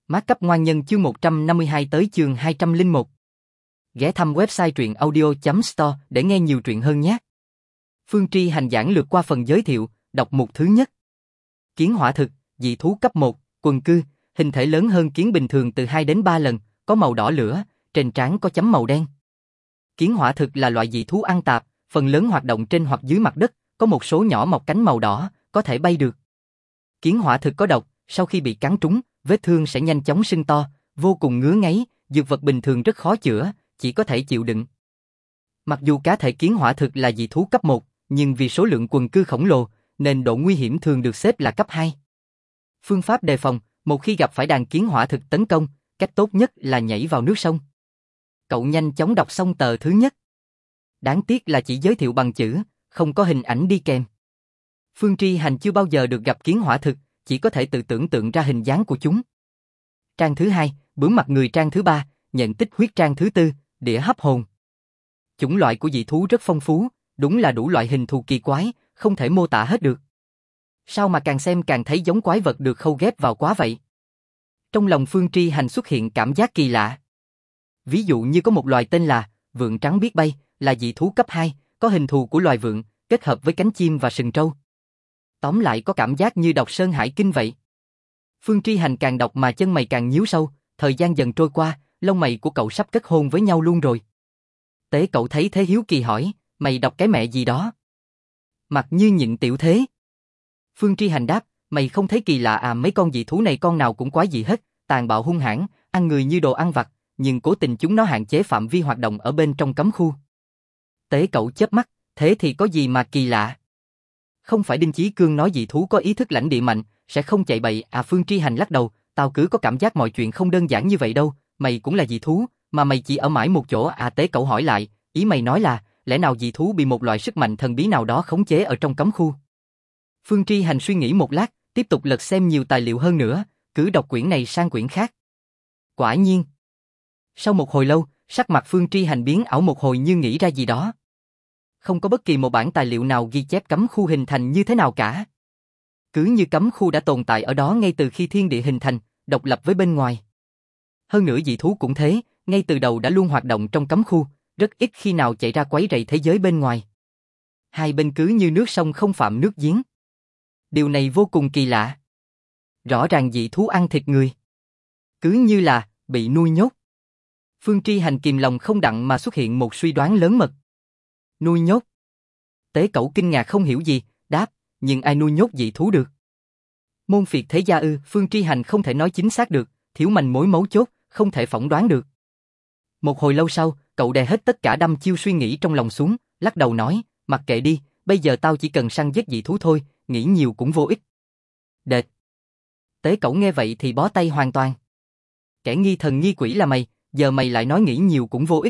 Mát cấp ngoan nhân chương 152 tới chương 201. Ghé thăm website truyệnaudio.store để nghe nhiều truyện hơn nhé. Phương Tri hành giảng lược qua phần giới thiệu, đọc mục thứ nhất. Kiến hỏa thực, dị thú cấp 1, quần cư, hình thể lớn hơn kiến bình thường từ 2 đến 3 lần, có màu đỏ lửa, trên trán có chấm màu đen. Kiến hỏa thực là loại dị thú ăn tạp, phần lớn hoạt động trên hoặc dưới mặt đất, có một số nhỏ mọc cánh màu đỏ, có thể bay được. Kiến hỏa thực có độc, sau khi bị cắn trúng, vết thương sẽ nhanh chóng sưng to, vô cùng ngứa ngáy, dược vật bình thường rất khó chữa, chỉ có thể chịu đựng. Mặc dù cá thể kiến hỏa thực là dị thú cấp 1, nhưng vì số lượng quần cư khổng lồ, nên độ nguy hiểm thường được xếp là cấp 2. Phương pháp đề phòng, một khi gặp phải đàn kiến hỏa thực tấn công, cách tốt nhất là nhảy vào nước sông. Cậu nhanh chóng đọc xong tờ thứ nhất. Đáng tiếc là chỉ giới thiệu bằng chữ, không có hình ảnh đi kèm. Phương Tri hành chưa bao giờ được gặp kiến hỏa thực, chỉ có thể tự tưởng tượng ra hình dáng của chúng. Trang thứ 2, bướm mặt người trang thứ 3, nhận tích huyết trang thứ 4, đĩa hấp hồn. Chủng loại của dị thú rất phong phú, đúng là đủ loại hình thù kỳ quái, không thể mô tả hết được. Sao mà càng xem càng thấy giống quái vật được khâu ghép vào quá vậy? Trong lòng Phương Tri hành xuất hiện cảm giác kỳ lạ. Ví dụ như có một loài tên là vượn trắng biết bay, là dị thú cấp 2, có hình thù của loài vượn, kết hợp với cánh chim và sừng trâu. Tóm lại có cảm giác như đọc Sơn Hải Kinh vậy. Phương Tri hành càng đọc mà chân mày càng nhíu sâu, thời gian dần trôi qua, lông mày của cậu sắp kết hôn với nhau luôn rồi. Tế cậu thấy thế hiếu kỳ hỏi, mày đọc cái mẹ gì đó? Mặt như nhịn tiểu thế. Phương Tri hành đáp, mày không thấy kỳ lạ à, mấy con dị thú này con nào cũng quái dị hết, tàn bạo hung hãn, ăn người như đồ ăn vặt, nhưng cố tình chúng nó hạn chế phạm vi hoạt động ở bên trong cấm khu. Tế cậu chớp mắt, thế thì có gì mà kỳ lạ? Không phải Đinh Chí Cương nói dị thú có ý thức lãnh địa mạnh, sẽ không chạy bậy à? Phương Tri hành lắc đầu, tao cứ có cảm giác mọi chuyện không đơn giản như vậy đâu, mày cũng là dị thú, mà mày chỉ ở mãi một chỗ à? Tế cậu hỏi lại, ý mày nói là, lẽ nào dị thú bị một loại sức mạnh thần bí nào đó khống chế ở trong cấm khu? Phương Tri hành suy nghĩ một lát, tiếp tục lật xem nhiều tài liệu hơn nữa, cứ đọc quyển này sang quyển khác. Quả nhiên. Sau một hồi lâu, sắc mặt Phương Tri hành biến ảo một hồi như nghĩ ra gì đó. Không có bất kỳ một bản tài liệu nào ghi chép cấm khu hình thành như thế nào cả. Cứ như cấm khu đã tồn tại ở đó ngay từ khi thiên địa hình thành, độc lập với bên ngoài. Hơn nữa dị thú cũng thế, ngay từ đầu đã luôn hoạt động trong cấm khu, rất ít khi nào chạy ra quấy rầy thế giới bên ngoài. Hai bên cứ như nước sông không phạm nước giếng. Điều này vô cùng kỳ lạ. Rõ ràng dị thú ăn thịt người. Cứ như là bị nuôi nhốt. Phương Tri hành kìm lòng không đặng mà xuất hiện một suy đoán lớn mật. Nuôi nhốt. Tế cẩu kinh ngạc không hiểu gì, đáp, nhưng ai nuôi nhốt dị thú được? Môn phiệt thế gia ư? Phương Tri hành không thể nói chính xác được, thiếu manh mối mấu chốt, không thể phỏng đoán được. Một hồi lâu sau, cậu đè hết tất cả đăm chiêu suy nghĩ trong lòng xuống, lắc đầu nói, mặc kệ đi, bây giờ tao chỉ cần săn giết dị thú thôi, nghĩ nhiều cũng vô ích. Đệt. Tế cẩu nghe vậy thì bó tay hoàn toàn. Kẻ nghi thần nghi quỷ là mày, giờ mày lại nói nghĩ nhiều cũng vô ích.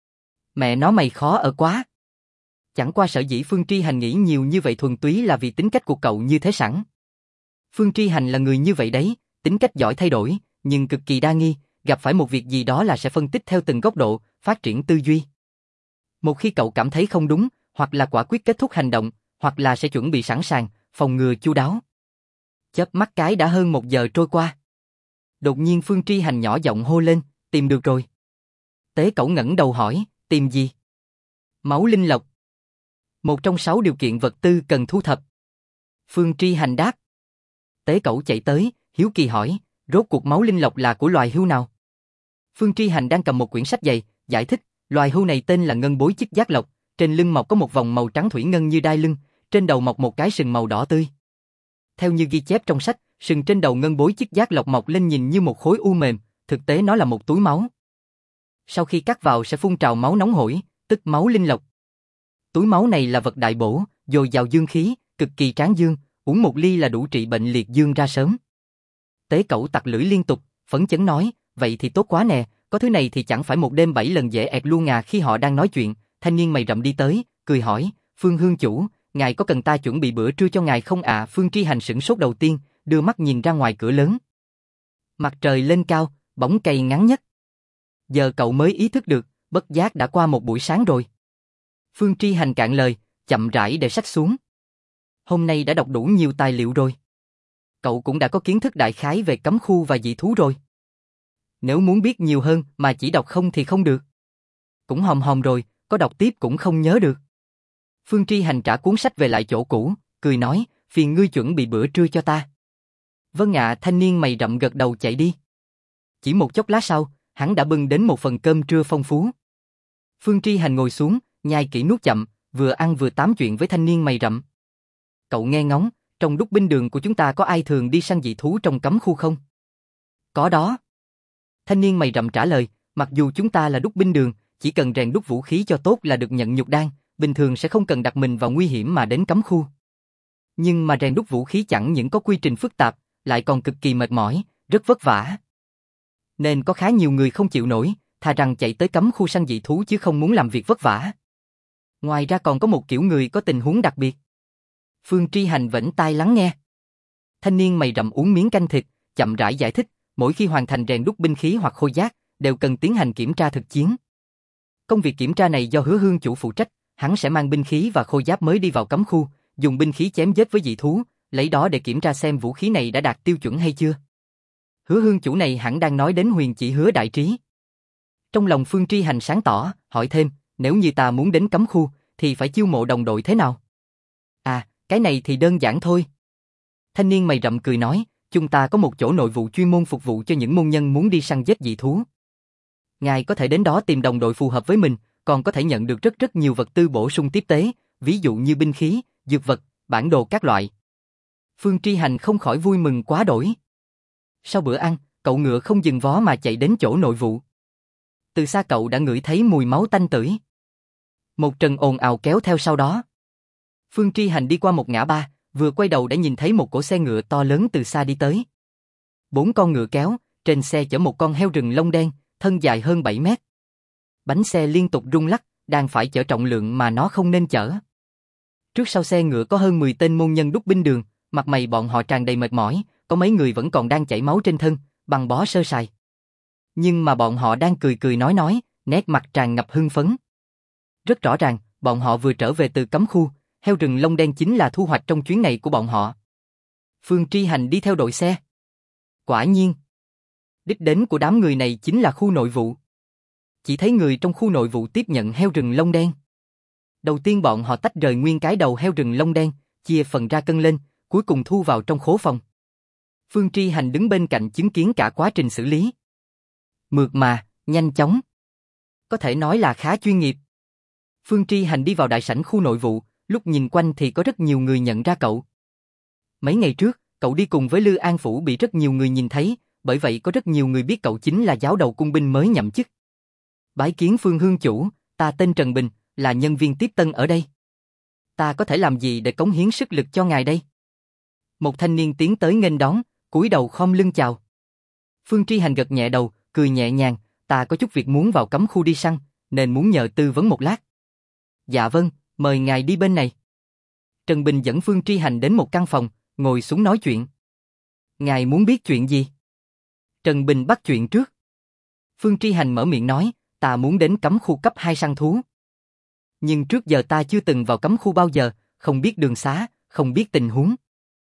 Mẹ nó mày khó ở quá. Chẳng qua sở dĩ Phương Tri hành nghĩ nhiều như vậy thuần túy là vì tính cách của cậu như thế sẵn. Phương Tri hành là người như vậy đấy, tính cách giỏi thay đổi, nhưng cực kỳ đa nghi, gặp phải một việc gì đó là sẽ phân tích theo từng góc độ, phát triển tư duy. Một khi cậu cảm thấy không đúng, hoặc là quả quyết kết thúc hành động, hoặc là sẽ chuẩn bị sẵn sàng, phòng ngừa chu đáo. Chớp mắt cái đã hơn 1 giờ trôi qua. Đột nhiên Phương Tri hành nhỏ giọng hô lên, tìm được rồi. Tế cẩu ngẩng đầu hỏi, tìm gì? Máu linh lộc. Một trong 6 điều kiện vật tư cần thu thập. Phương Tri hành đáp. Tế cẩu chạy tới, hiếu kỳ hỏi, rốt cuộc máu linh lộc là của loài hươu nào? Phương Tri hành đang cầm một quyển sách dày, giải thích, loài hươu này tên là ngân bối chích giác lộc, trên lưng mọc có một vòng màu trắng thủy ngân như đai lưng, trên đầu mọc một cái sừng màu đỏ tươi. Theo như ghi chép trong sách, sừng trên đầu ngân bối chích giác lộc mọc lên nhìn như một khối u mềm, thực tế nó là một túi máu. Sau khi cắt vào sẽ phun trào máu nóng hổi, tức máu linh lộc. Túi máu này là vật đại bổ, dồi dào dương khí, cực kỳ tráng dương, uống 1 ly là đủ trị bệnh liệt dương ra sớm. Tế cẩu tặc lưỡi liên tục, phấn chấn nói, vậy thì tốt quá nè, có thứ này thì chẳng phải một đêm 7 lần dễ ẹt luôn à. Khi họ đang nói chuyện, thanh niên mày rậm đi tới, cười hỏi, Phương Hương chủ, ngài có cần ta chuẩn bị bữa trưa cho ngài không ạ? Phương Tri hành sửng sốt đầu tiên, đưa mắt nhìn ra ngoài cửa lớn. Mặt trời lên cao, bóng cây ngắn nhất. Giờ cậu mới ý thức được, bất giác đã qua một buổi sáng rồi. Phương Tri hành cạn lời, chậm rãi để sách xuống. Hôm nay đã đọc đủ nhiều tài liệu rồi. Cậu cũng đã có kiến thức đại khái về cấm khu và dị thú rồi. Nếu muốn biết nhiều hơn mà chỉ đọc không thì không được. Cũng hòm hòm rồi, có đọc tiếp cũng không nhớ được. Phương Tri Hành trả cuốn sách về lại chỗ cũ, cười nói, phiền ngươi chuẩn bị bữa trưa cho ta. Vâng ạ, thanh niên mày rậm gật đầu chạy đi. Chỉ một chốc lát sau, hắn đã bưng đến một phần cơm trưa phong phú. Phương Tri Hành ngồi xuống, nhai kỹ nuốt chậm, vừa ăn vừa tám chuyện với thanh niên mày rậm. Cậu nghe ngóng, trong đúc binh đường của chúng ta có ai thường đi săn dị thú trong cấm khu không? Có đó. Thanh niên mày rậm trả lời, mặc dù chúng ta là đúc binh đường, chỉ cần rèn đúc vũ khí cho tốt là được nhận nhục đan, bình thường sẽ không cần đặt mình vào nguy hiểm mà đến cấm khu. Nhưng mà rèn đúc vũ khí chẳng những có quy trình phức tạp, lại còn cực kỳ mệt mỏi, rất vất vả. Nên có khá nhiều người không chịu nổi, thà rằng chạy tới cấm khu săn dị thú chứ không muốn làm việc vất vả. Ngoài ra còn có một kiểu người có tình huống đặc biệt. Phương Tri Hành vểnh tai lắng nghe. Thanh niên mày rậm uống miếng canh thịt, chậm rãi giải thích, mỗi khi hoàn thành rèn đúc binh khí hoặc khôi giáp, đều cần tiến hành kiểm tra thực chiến. Công việc kiểm tra này do Hứa Hương chủ phụ trách, hắn sẽ mang binh khí và khôi giáp mới đi vào cấm khu, dùng binh khí chém giết với dị thú, lấy đó để kiểm tra xem vũ khí này đã đạt tiêu chuẩn hay chưa. Hứa Hương chủ này hẳn đang nói đến Huyền Chỉ Hứa đại trí. Trong lòng Phương Tri Hành sáng tỏ, hỏi thêm, nếu như ta muốn đến cấm khu, thì phải chiêu mộ đồng đội thế nào? À, cái này thì đơn giản thôi. Thanh niên mày rậm cười nói, chúng ta có một chỗ nội vụ chuyên môn phục vụ cho những môn nhân muốn đi săn giết dị thú. Ngài có thể đến đó tìm đồng đội phù hợp với mình, còn có thể nhận được rất nhiều vật tư bổ sung tiếp tế, ví dụ như binh khí, dược vật, bản đồ các loại. Phương Tri Hành không khỏi vui mừng quá đỗi. Sau bữa ăn, cậu ngựa không dừng vó mà chạy đến chỗ nội vụ. Từ xa cậu đã ngửi thấy mùi máu tanh tưởi. Một trận ồn ào kéo theo sau đó. Phương Tri Hành đi qua một ngã ba, vừa quay đầu đã nhìn thấy một cỗ xe ngựa to lớn từ xa đi tới. 4 con ngựa kéo, trên xe chở một con heo rừng lông đen, thân dài hơn 7 mét. Bánh xe liên tục rung lắc, đang phải chở trọng lượng mà nó không nên chở. Trước sau xe ngựa có hơn 10 tên môn nhân đúc binh đường, mặt mày bọn họ tràn đầy mệt mỏi, có mấy người vẫn còn đang chảy máu trên thân, băng bó sơ sài. Nhưng mà bọn họ đang cười cười nói, nét mặt tràn ngập hưng phấn. Rất rõ ràng, bọn họ vừa trở về từ cấm khu, heo rừng lông đen chính là thu hoạch trong chuyến này của bọn họ. Phương Tri Hành đi theo đội xe. Quả nhiên, đích đến của đám người này chính là khu nội vụ. Chỉ thấy người trong khu nội vụ tiếp nhận heo rừng lông đen. Đầu tiên bọn họ tách rời nguyên cái đầu heo rừng lông đen, chia phần ra cân lên, cuối cùng thu vào trong khố phòng. Phương Tri Hành đứng bên cạnh chứng kiến cả quá trình xử lý. Mượt mà, nhanh chóng. Có thể nói là khá chuyên nghiệp. Phương Tri Hành đi vào đại sảnh khu nội vụ, lúc nhìn quanh thì có rất nhiều người nhận ra cậu. Mấy ngày trước, cậu đi cùng với Lư An Phủ bị rất nhiều người nhìn thấy, bởi vậy có rất nhiều người biết cậu chính là giáo đầu cung binh mới nhậm chức. Bái kiến Phương Hương chủ, ta tên Trần Bình, là nhân viên tiếp tân ở đây. Ta có thể làm gì để cống hiến sức lực cho ngài đây? Một thanh niên tiến tới nghênh đón, cúi đầu khom lưng chào. Phương Tri Hành gật nhẹ đầu, cười nhẹ nhàng, ta có chút việc muốn vào cấm khu đi săn, nên muốn nhờ tư vấn một lát. Dạ vâng, mời ngài đi bên này. Trần Bình dẫn Phương Tri Hành đến một căn phòng, ngồi xuống nói chuyện. Ngài muốn biết chuyện gì? Trần Bình bắt chuyện trước. Phương Tri Hành mở miệng nói, ta muốn đến cấm khu cấp 2 săn thú. Nhưng trước giờ ta chưa từng vào cấm khu bao giờ, không biết đường xá, không biết tình huống.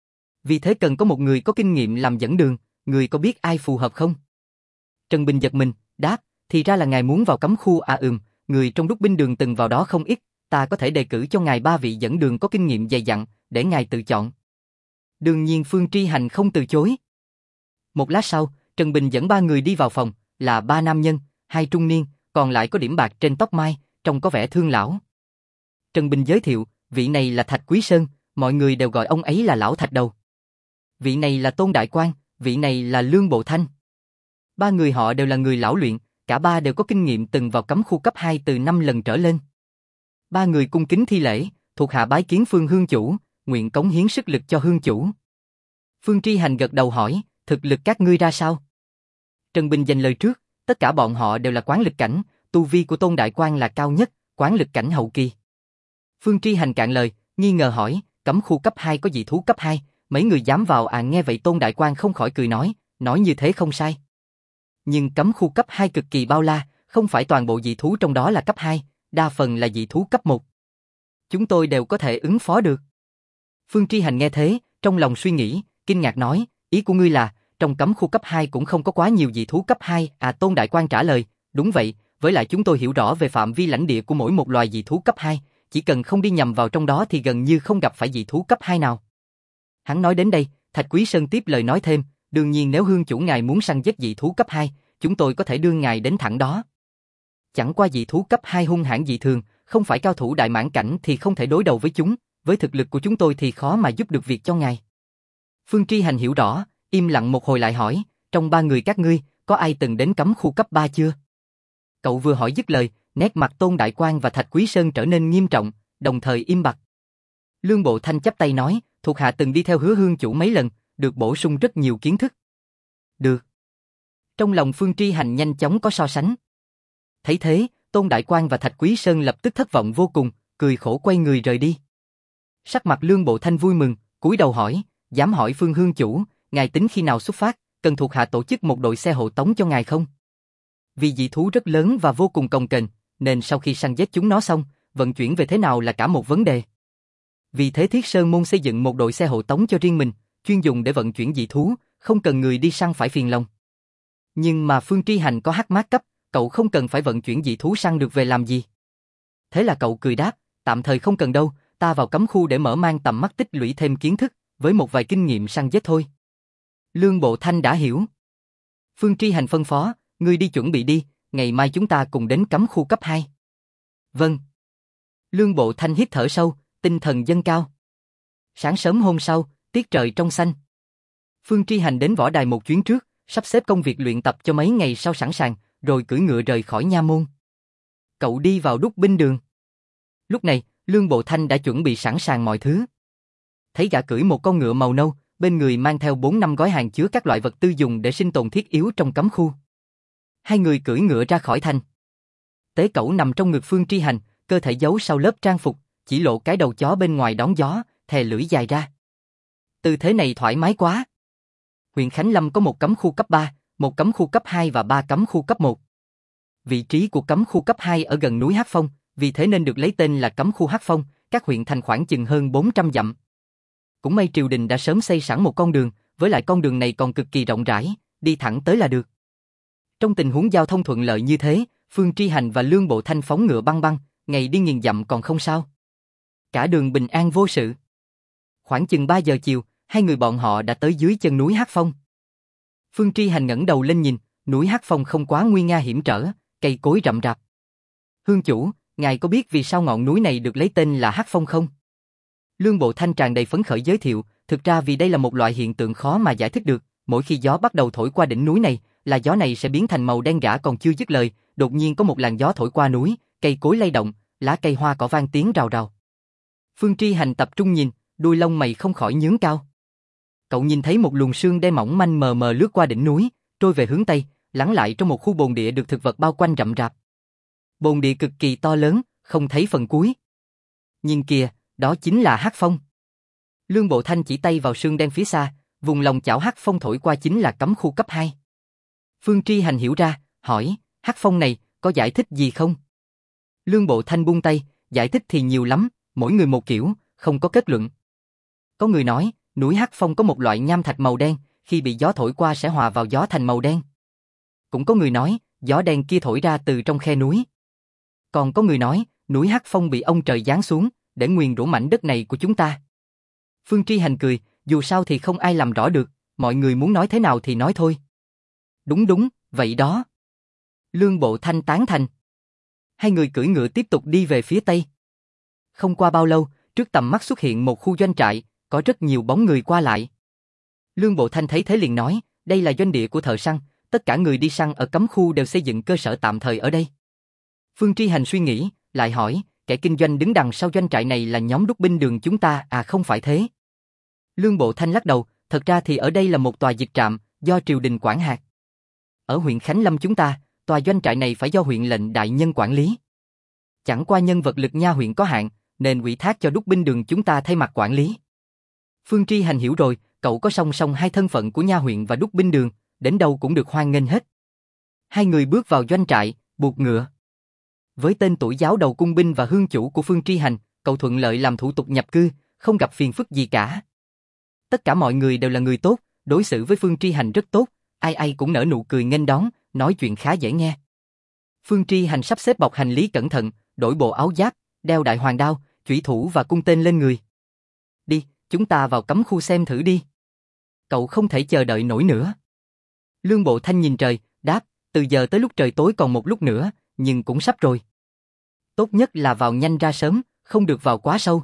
Vì thế cần có một người có kinh nghiệm làm dẫn đường, người có biết ai phù hợp không? Trần Bình giật mình, đáp, thì ra là ngài muốn vào cấm khu à người trong đúc binh đường từng vào đó không ít, ta có thể đề cử cho ngài 3 vị dẫn đường có kinh nghiệm dày dặn, để ngài tự chọn. Đương nhiên Phương Tri Hành không từ chối. Một lát sau, Trần Bình dẫn 3 người đi vào phòng, là 3 nam nhân, 2 trung niên, còn lại có điểm bạc trên tóc mai, trông có vẻ thương lão. Trần Bình giới thiệu, vị này là Thạch Quý Sơn, mọi người đều gọi ông ấy là Lão Thạch Đầu. Vị này là Tôn Đại Quang, vị này là Lương Bộ Thanh. 3 người họ đều là người lão luyện, cả 3 đều có kinh nghiệm từng vào cấm khu cấp 2 từ 5 lần trở lên. 3 người cung kính thi lễ, thuộc hạ bái kiến Phương Hương chủ, nguyện cống hiến sức lực cho Hương chủ. Phương Tri Hành gật đầu hỏi, thực lực các ngươi ra sao? Trần Bình dành lời trước, tất cả bọn họ đều là quán lực cảnh, tu vi của Tôn Đại Quang là cao nhất, quán lực cảnh hậu kỳ. Phương Tri Hành cạn lời, nghi ngờ hỏi, cấm khu cấp 2 có dị thú cấp 2, mấy người dám vào à? Nghe vậy Tôn Đại Quang không khỏi cười nói như thế không sai. Nhưng cấm khu cấp 2 cực kỳ bao la, không phải toàn bộ dị thú trong đó là cấp 2, đa phần là dị thú cấp 1. Chúng tôi đều có thể ứng phó được. Phương Tri Hành nghe thế, trong lòng suy nghĩ, kinh ngạc nói, ý của ngươi là, trong cấm khu cấp 2 cũng không có quá nhiều dị thú cấp 2, Tôn Đại Quan trả lời, đúng vậy, với lại chúng tôi hiểu rõ về phạm vi lãnh địa của mỗi một loài dị thú cấp 2, chỉ cần không đi nhầm vào trong đó thì gần như không gặp phải dị thú cấp 2 nào. Hắn nói đến đây, Thạch Quý Sơn tiếp lời nói thêm, đương nhiên nếu hương chủ ngài muốn săn giết dị thú cấp 2, chúng tôi có thể đưa ngài đến thẳng đó. Chẳng qua dị thú cấp 2 hung hãn dị thường, không phải cao thủ đại mãn cảnh thì không thể đối đầu với chúng, với thực lực của chúng tôi thì khó mà giúp được việc cho ngài. Phương Tri Hành hiểu rõ, im lặng một hồi lại hỏi, trong 3 người các ngươi, có ai từng đến cấm khu cấp 3 chưa? Cậu vừa hỏi dứt lời, nét mặt Tôn Đại Quan và Thạch Quý Sơn trở nên nghiêm trọng, đồng thời im bặt. Lương Bộ Thanh chắp tay nói, thuộc hạ từng đi theo Hứa hương chủ mấy lần, được bổ sung rất nhiều kiến thức. Được. Trong lòng Phương Tri Hành nhanh chóng có so sánh. Thấy thế, Tôn Đại Quan và Thạch Quý Sơn lập tức thất vọng vô cùng, cười khổ quay người rời đi. Sắc mặt Lương Bộ Thanh vui mừng, cúi đầu hỏi, dám hỏi Phương hương chủ, ngài tính khi nào xuất phát, cần thuộc hạ tổ chức một đội xe hộ tống cho ngài không? Vì dị thú rất lớn và vô cùng cồng kềnh, nên sau khi săn giết chúng nó xong, vận chuyển về thế nào là cả một vấn đề. Vì thế Thiết Sơn Môn xây dựng một đội xe hộ tống cho riêng mình, chuyên dùng để vận chuyển dị thú, không cần người đi săn phải phiền lòng. Nhưng mà Phương Tri Hành có hắc mát cấp, cậu không cần phải vận chuyển dị thú săn được về làm gì. Thế là cậu cười đáp, tạm thời không cần đâu, ta vào cấm khu để mở mang tầm mắt tích lũy thêm kiến thức, với một vài kinh nghiệm săn giết thôi. Lương Bộ Thanh đã hiểu. Phương Tri Hành phân phó, ngươi đi chuẩn bị đi, ngày mai chúng ta cùng đến cấm khu cấp 2. Vâng. Lương Bộ Thanh hít thở sâu, tinh thần dâng cao. Sáng sớm hôm sau, tiết trời trong xanh. Phương Tri Hành đến võ đài một chuyến trước, sắp xếp công việc luyện tập cho mấy ngày sau sẵn sàng, rồi cưỡi ngựa rời khỏi nha môn. Cậu đi vào đúc binh đường. Lúc này, Lương Bộ Thanh đã chuẩn bị sẵn sàng mọi thứ. Thấy gã cưỡi một con ngựa màu nâu, bên người mang theo 4-5 gói hàng chứa các loại vật tư dùng để sinh tồn thiết yếu trong cấm khu. Hai người cưỡi ngựa ra khỏi thành. Tế Cẩu nằm trong ngực Phương Tri Hành, cơ thể giấu sau lớp trang phục, chỉ lộ cái đầu chó bên ngoài đón gió, thè lưỡi dài ra. Tư thế này thoải mái quá. Huyện Khánh Lâm có một cấm khu cấp 3, một cấm khu cấp 2 và 3 cấm khu cấp 1. Vị trí của cấm khu cấp 2 ở gần núi Hắc Phong, vì thế nên được lấy tên là cấm khu Hắc Phong, các huyện thành khoảng chừng hơn 400 dặm. Cũng may triều đình đã sớm xây sẵn một con đường, với lại con đường này còn cực kỳ rộng rãi, đi thẳng tới là được. Trong tình huống giao thông thuận lợi như thế, Phương Tri Hành và Lương Bộ Thanh phóng ngựa băng băng, ngày đi nghìn dặm còn không sao. Cả đường bình an vô sự. Khoảng chừng 3 giờ chiều, hai người bọn họ đã tới dưới chân núi Hắc Phong. Phương Tri Hành ngẩng đầu lên nhìn, núi Hắc Phong không quá nguy nga hiểm trở, cây cối rậm rạp. Hương chủ, ngài có biết vì sao ngọn núi này được lấy tên là Hắc Phong không? Lương Bộ Thanh tràn đầy phấn khởi giới thiệu, thực ra vì đây là một loại hiện tượng khó mà giải thích được, mỗi khi gió bắt đầu thổi qua đỉnh núi này, là gió này sẽ biến thành màu đen. Gã còn chưa dứt lời, đột nhiên có một làn gió thổi qua núi, cây cối lay động, lá cây hoa cỏ vang tiếng rào rào. Phương Tri Hành tập trung nhìn, đuôi lông mày không khỏi nhướng cao. Cậu nhìn thấy một luồng sương đen mỏng manh mờ mờ lướt qua đỉnh núi, trôi về hướng tây, lắng lại trong một khu bồn địa được thực vật bao quanh rậm rạp. Bồn địa cực kỳ to lớn, không thấy phần cuối. Nhìn kìa, đó chính là Hắc Phong. Lương Bộ Thanh chỉ tay vào sương đen phía xa, vùng lòng chảo Hắc Phong thổi qua chính là cấm khu cấp 2. Phương Tri Hành hiểu ra, hỏi, Hắc Phong này, có giải thích gì không? Lương Bộ Thanh buông tay, giải thích thì nhiều lắm, mỗi người một kiểu, không có kết luận. Có người nói, núi Hắc Phong có một loại nham thạch màu đen, khi bị gió thổi qua sẽ hòa vào gió thành màu đen. Cũng có người nói, gió đen kia thổi ra từ trong khe núi. Còn có người nói, núi Hắc Phong bị ông trời giáng xuống, để nguyền rủa mảnh đất này của chúng ta. Phương Tri Hành cười, dù sao thì không ai làm rõ được, mọi người muốn nói thế nào thì nói thôi. Đúng, vậy đó. Lương Bộ Thanh tán thành. Hai người cưỡi ngựa tiếp tục đi về phía tây. Không qua bao lâu, trước tầm mắt xuất hiện một khu doanh trại, có rất nhiều bóng người qua lại. Lương Bộ Thanh thấy thế liền nói, đây là doanh địa của thợ săn, tất cả người đi săn ở cấm khu đều xây dựng cơ sở tạm thời ở đây. Phương Tri Hành suy nghĩ, lại hỏi, kẻ kinh doanh đứng đằng sau doanh trại này là nhóm đúc binh đường chúng ta, không phải thế. Lương Bộ Thanh lắc đầu, thật ra thì ở đây là một tòa dịch trạm, do triều đình quản hạt. Ở huyện Khánh Lâm chúng ta, tòa doanh trại này phải do huyện lệnh đại nhân quản lý. Chẳng qua nhân vật lực nha huyện có hạn, nên ủy thác cho đúc binh đường chúng ta thay mặt quản lý. Phương Tri Hành hiểu rồi, cậu có song song hai thân phận của nha huyện và đúc binh đường, đến đâu cũng được hoan nghênh hết. Hai người bước vào doanh trại, buộc ngựa. Với tên tuổi giáo đầu cung binh và hương chủ của Phương Tri Hành, cậu thuận lợi làm thủ tục nhập cư, không gặp phiền phức gì cả. Tất cả mọi người đều là người tốt, đối xử với Phương Tri Hành rất tốt, ai ai cũng nở nụ cười nghênh đón, nói chuyện khá dễ nghe. Phương Tri Hành sắp xếp bọc hành lý cẩn thận, đổi bộ áo giáp, đeo đại hoàng đao, chủy thủ và cung tên lên người. Đi, chúng ta vào cấm khu xem thử đi. Cậu không thể chờ đợi nổi nữa. Lương Bộ Thanh nhìn trời, đáp, từ giờ tới lúc trời tối còn một lúc nữa, nhưng cũng sắp rồi. Tốt nhất là vào nhanh ra sớm, không được vào quá sâu.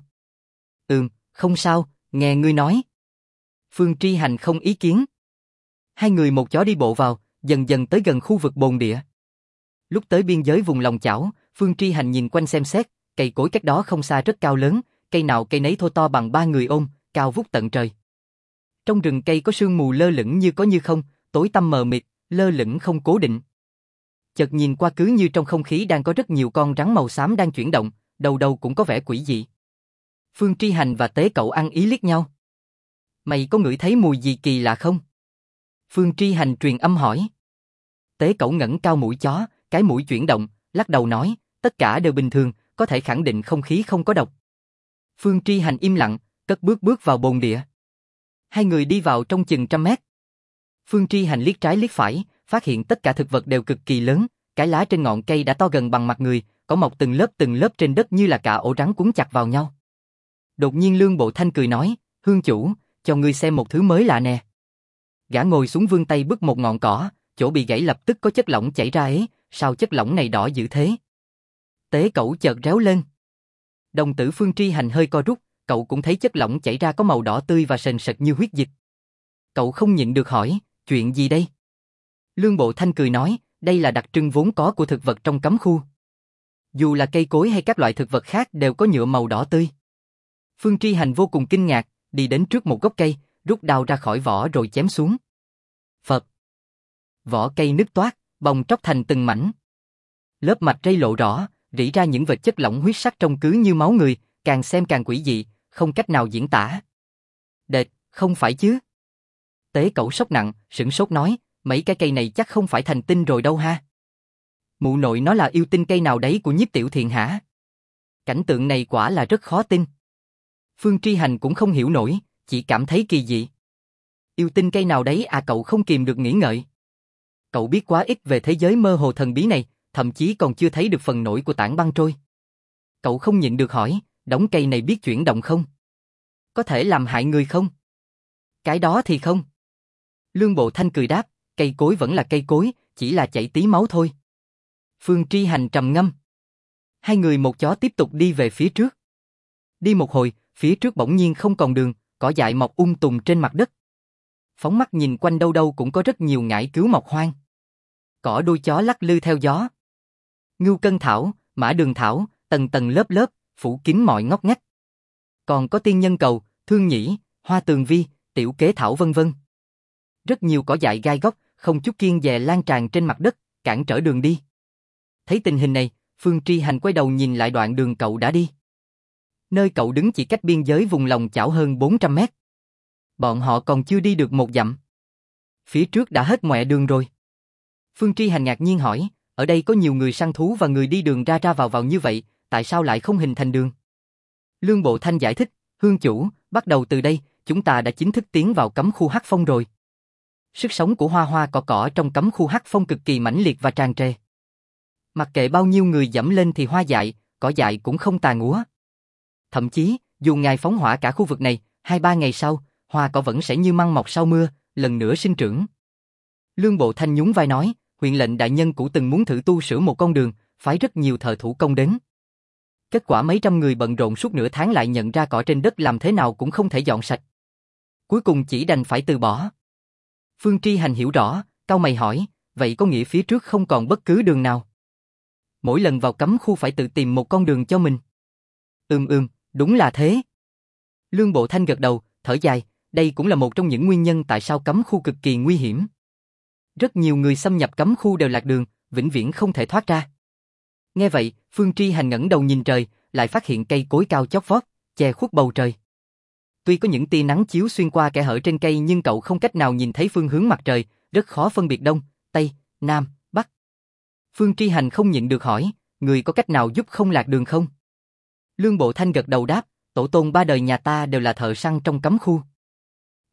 Không sao, nghe ngươi nói. Phương Tri Hành không ý kiến. Hai người một chó đi bộ vào, dần dần tới gần khu vực bồn địa. Lúc tới biên giới vùng Lòng Chảo, Phương Tri Hành nhìn quanh xem xét, cây cối cách đó không xa rất cao lớn, cây nào cây nấy thô to bằng 3 người ôm, cao vút tận trời. Trong rừng cây có sương mù lơ lửng như có như không, tối tăm mờ mịt, lơ lửng không cố định. Chợt nhìn qua cứ như trong không khí đang có rất nhiều con rắn màu xám đang chuyển động, đầu đầu cũng có vẻ quỷ dị. Phương Tri Hành và Tế Cẩu ăn ý liếc nhau. Mày có ngửi thấy mùi gì kỳ lạ không? Phương Tri Hành truyền âm hỏi. Tế Cẩu ngẩng cao mũi chó, cái mũi chuyển động, lắc đầu nói, tất cả đều bình thường, có thể khẳng định không khí không có độc. Phương Tri Hành im lặng, cất bước vào bồn địa. Hai người đi vào trong chừng 100 mét. Phương Tri Hành liếc trái liếc phải, phát hiện tất cả thực vật đều cực kỳ lớn, cái lá trên ngọn cây đã to gần bằng mặt người, có mọc từng lớp trên đất như là cả ổ rắn cuốn chặt vào nhau. Đột nhiên Lương Bộ Thanh cười nói, Hương chủ, cho ngươi xem một thứ mới lạ nè. Gã ngồi xuống vươn tay bứt một ngọn cỏ, chỗ bị gãy lập tức có chất lỏng chảy ra ấy, sao chất lỏng này đỏ dữ thế? Tế Cẩu chợt réo lên. Đồng tử Phương Tri Hành hơi co rút, cậu cũng thấy chất lỏng chảy ra có màu đỏ tươi và sền sệt như huyết dịch. Cậu không nhịn được hỏi, chuyện gì đây? Lương Bộ Thanh cười nói, đây là đặc trưng vốn có của thực vật trong cấm khu. Dù là cây cối hay các loại thực vật khác đều có nhựa màu đỏ tươi. Phương Tri Hành vô cùng kinh ngạc, đi đến trước một gốc cây, rút đao ra khỏi vỏ rồi chém xuống. Phật. Vỏ cây nứt toác, bong tróc thành từng mảnh. Lớp mạch rây lộ rõ, rỉ ra những vệt chất lỏng huyết sắc trông cứ như máu người, càng xem càng quỷ dị, không cách nào diễn tả. Đệt, không phải chứ? Tế Cẩu sốc nặng, sửng sốt nói, mấy cái cây này chắc không phải thành tinh rồi đâu ha. Mụ nội nó là yêu tinh cây nào đấy của Nhiếp Tiểu Thiện hả? Cảnh tượng này quả là rất khó tin. Phương Tri Hành cũng không hiểu nổi, chỉ cảm thấy kỳ dị. Yêu tinh cây nào đấy à, cậu không kìm được nghĩ ngợi. Cậu biết quá ít về thế giới mơ hồ thần bí này, thậm chí còn chưa thấy được phần nổi của tảng băng trôi. Cậu không nhịn được hỏi, đống cây này biết chuyển động không? Có thể làm hại người không? Cái đó thì không. Lương Bộ Thanh cười đáp, cây cối vẫn là cây cối, chỉ là chảy tí máu thôi. Phương Tri Hành trầm ngâm. Hai người một chó tiếp tục đi về phía trước. Đi một hồi, phía trước bỗng nhiên không còn đường, cỏ dại mọc tùm trên mặt đất. Phóng mắt nhìn quanh đâu đâu cũng có rất nhiều ngải cứu mọc hoang. Cỏ đuôi chó lắc lư theo gió. Ngưu cân thảo, mã đường thảo, tầng tầng lớp lớp, phủ kín mọi ngóc ngách. Còn có tiên nhân cầu, thương nhĩ, hoa tường vi, tiểu kế thảo vân vân. Rất nhiều cỏ dại gai góc, không chút kiêng dè lan tràn trên mặt đất, cản trở đường đi. Thấy tình hình này, Phương Tri Hành quay đầu nhìn lại đoạn đường cậu đã đi. Nơi cậu đứng chỉ cách biên giới vùng Lòng Chảo hơn 400 mét. Bọn họ còn chưa đi được một dặm. Phía trước đã hết ngoẹ đường rồi. Phương Tri Hành ngạc nhiên hỏi, ở đây có nhiều người săn thú và người đi đường ra ra vào như vậy, tại sao lại không hình thành đường? Lương Bộ Thanh giải thích, Hương chủ, bắt đầu từ đây, chúng ta đã chính thức tiến vào cấm khu Hắc Phong rồi. Sức sống của hoa hoa cỏ trong cấm khu Hắc Phong cực kỳ mãnh liệt và tràn trề. Mặc kệ bao nhiêu người dẫm lên thì hoa dại, cỏ dại cũng không tàn úa. Thậm chí, dù ngài phóng hỏa cả khu vực này, 2-3 ngày sau, hoa cỏ vẫn sẽ như măng mọc sau mưa, lần nữa sinh trưởng. Lương Bộ Thanh nhún vai nói, huyện lệnh đại nhân cũ từng muốn thử tu sửa một con đường, phái rất nhiều thợ thủ công đến. Kết quả mấy trăm người bận rộn suốt nửa tháng lại nhận ra cỏ trên đất làm thế nào cũng không thể dọn sạch. Cuối cùng chỉ đành phải từ bỏ. Phương Tri Hành hiểu rõ, cau mày hỏi, vậy có nghĩa phía trước không còn bất cứ đường nào? Mỗi lần vào cấm khu phải tự tìm một con đường cho mình. Đúng là thế. Lương Bộ Thanh gật đầu, thở dài, đây cũng là một trong những nguyên nhân tại sao cấm khu cực kỳ nguy hiểm. Rất nhiều người xâm nhập cấm khu đều lạc đường, vĩnh viễn không thể thoát ra. Nghe vậy, Phương Tri Hành ngẩng đầu nhìn trời, lại phát hiện cây cối cao chót vót, che khuất bầu trời. Tuy có những tia nắng chiếu xuyên qua kẽ hở trên cây nhưng cậu không cách nào nhìn thấy phương hướng mặt trời, rất khó phân biệt đông, tây, nam, bắc. Phương Tri Hành không nhịn được hỏi, người có cách nào giúp không lạc đường không? Lương Bộ Thanh gật đầu đáp, tổ tôn 3 đời nhà ta đều là thợ săn trong cấm khu.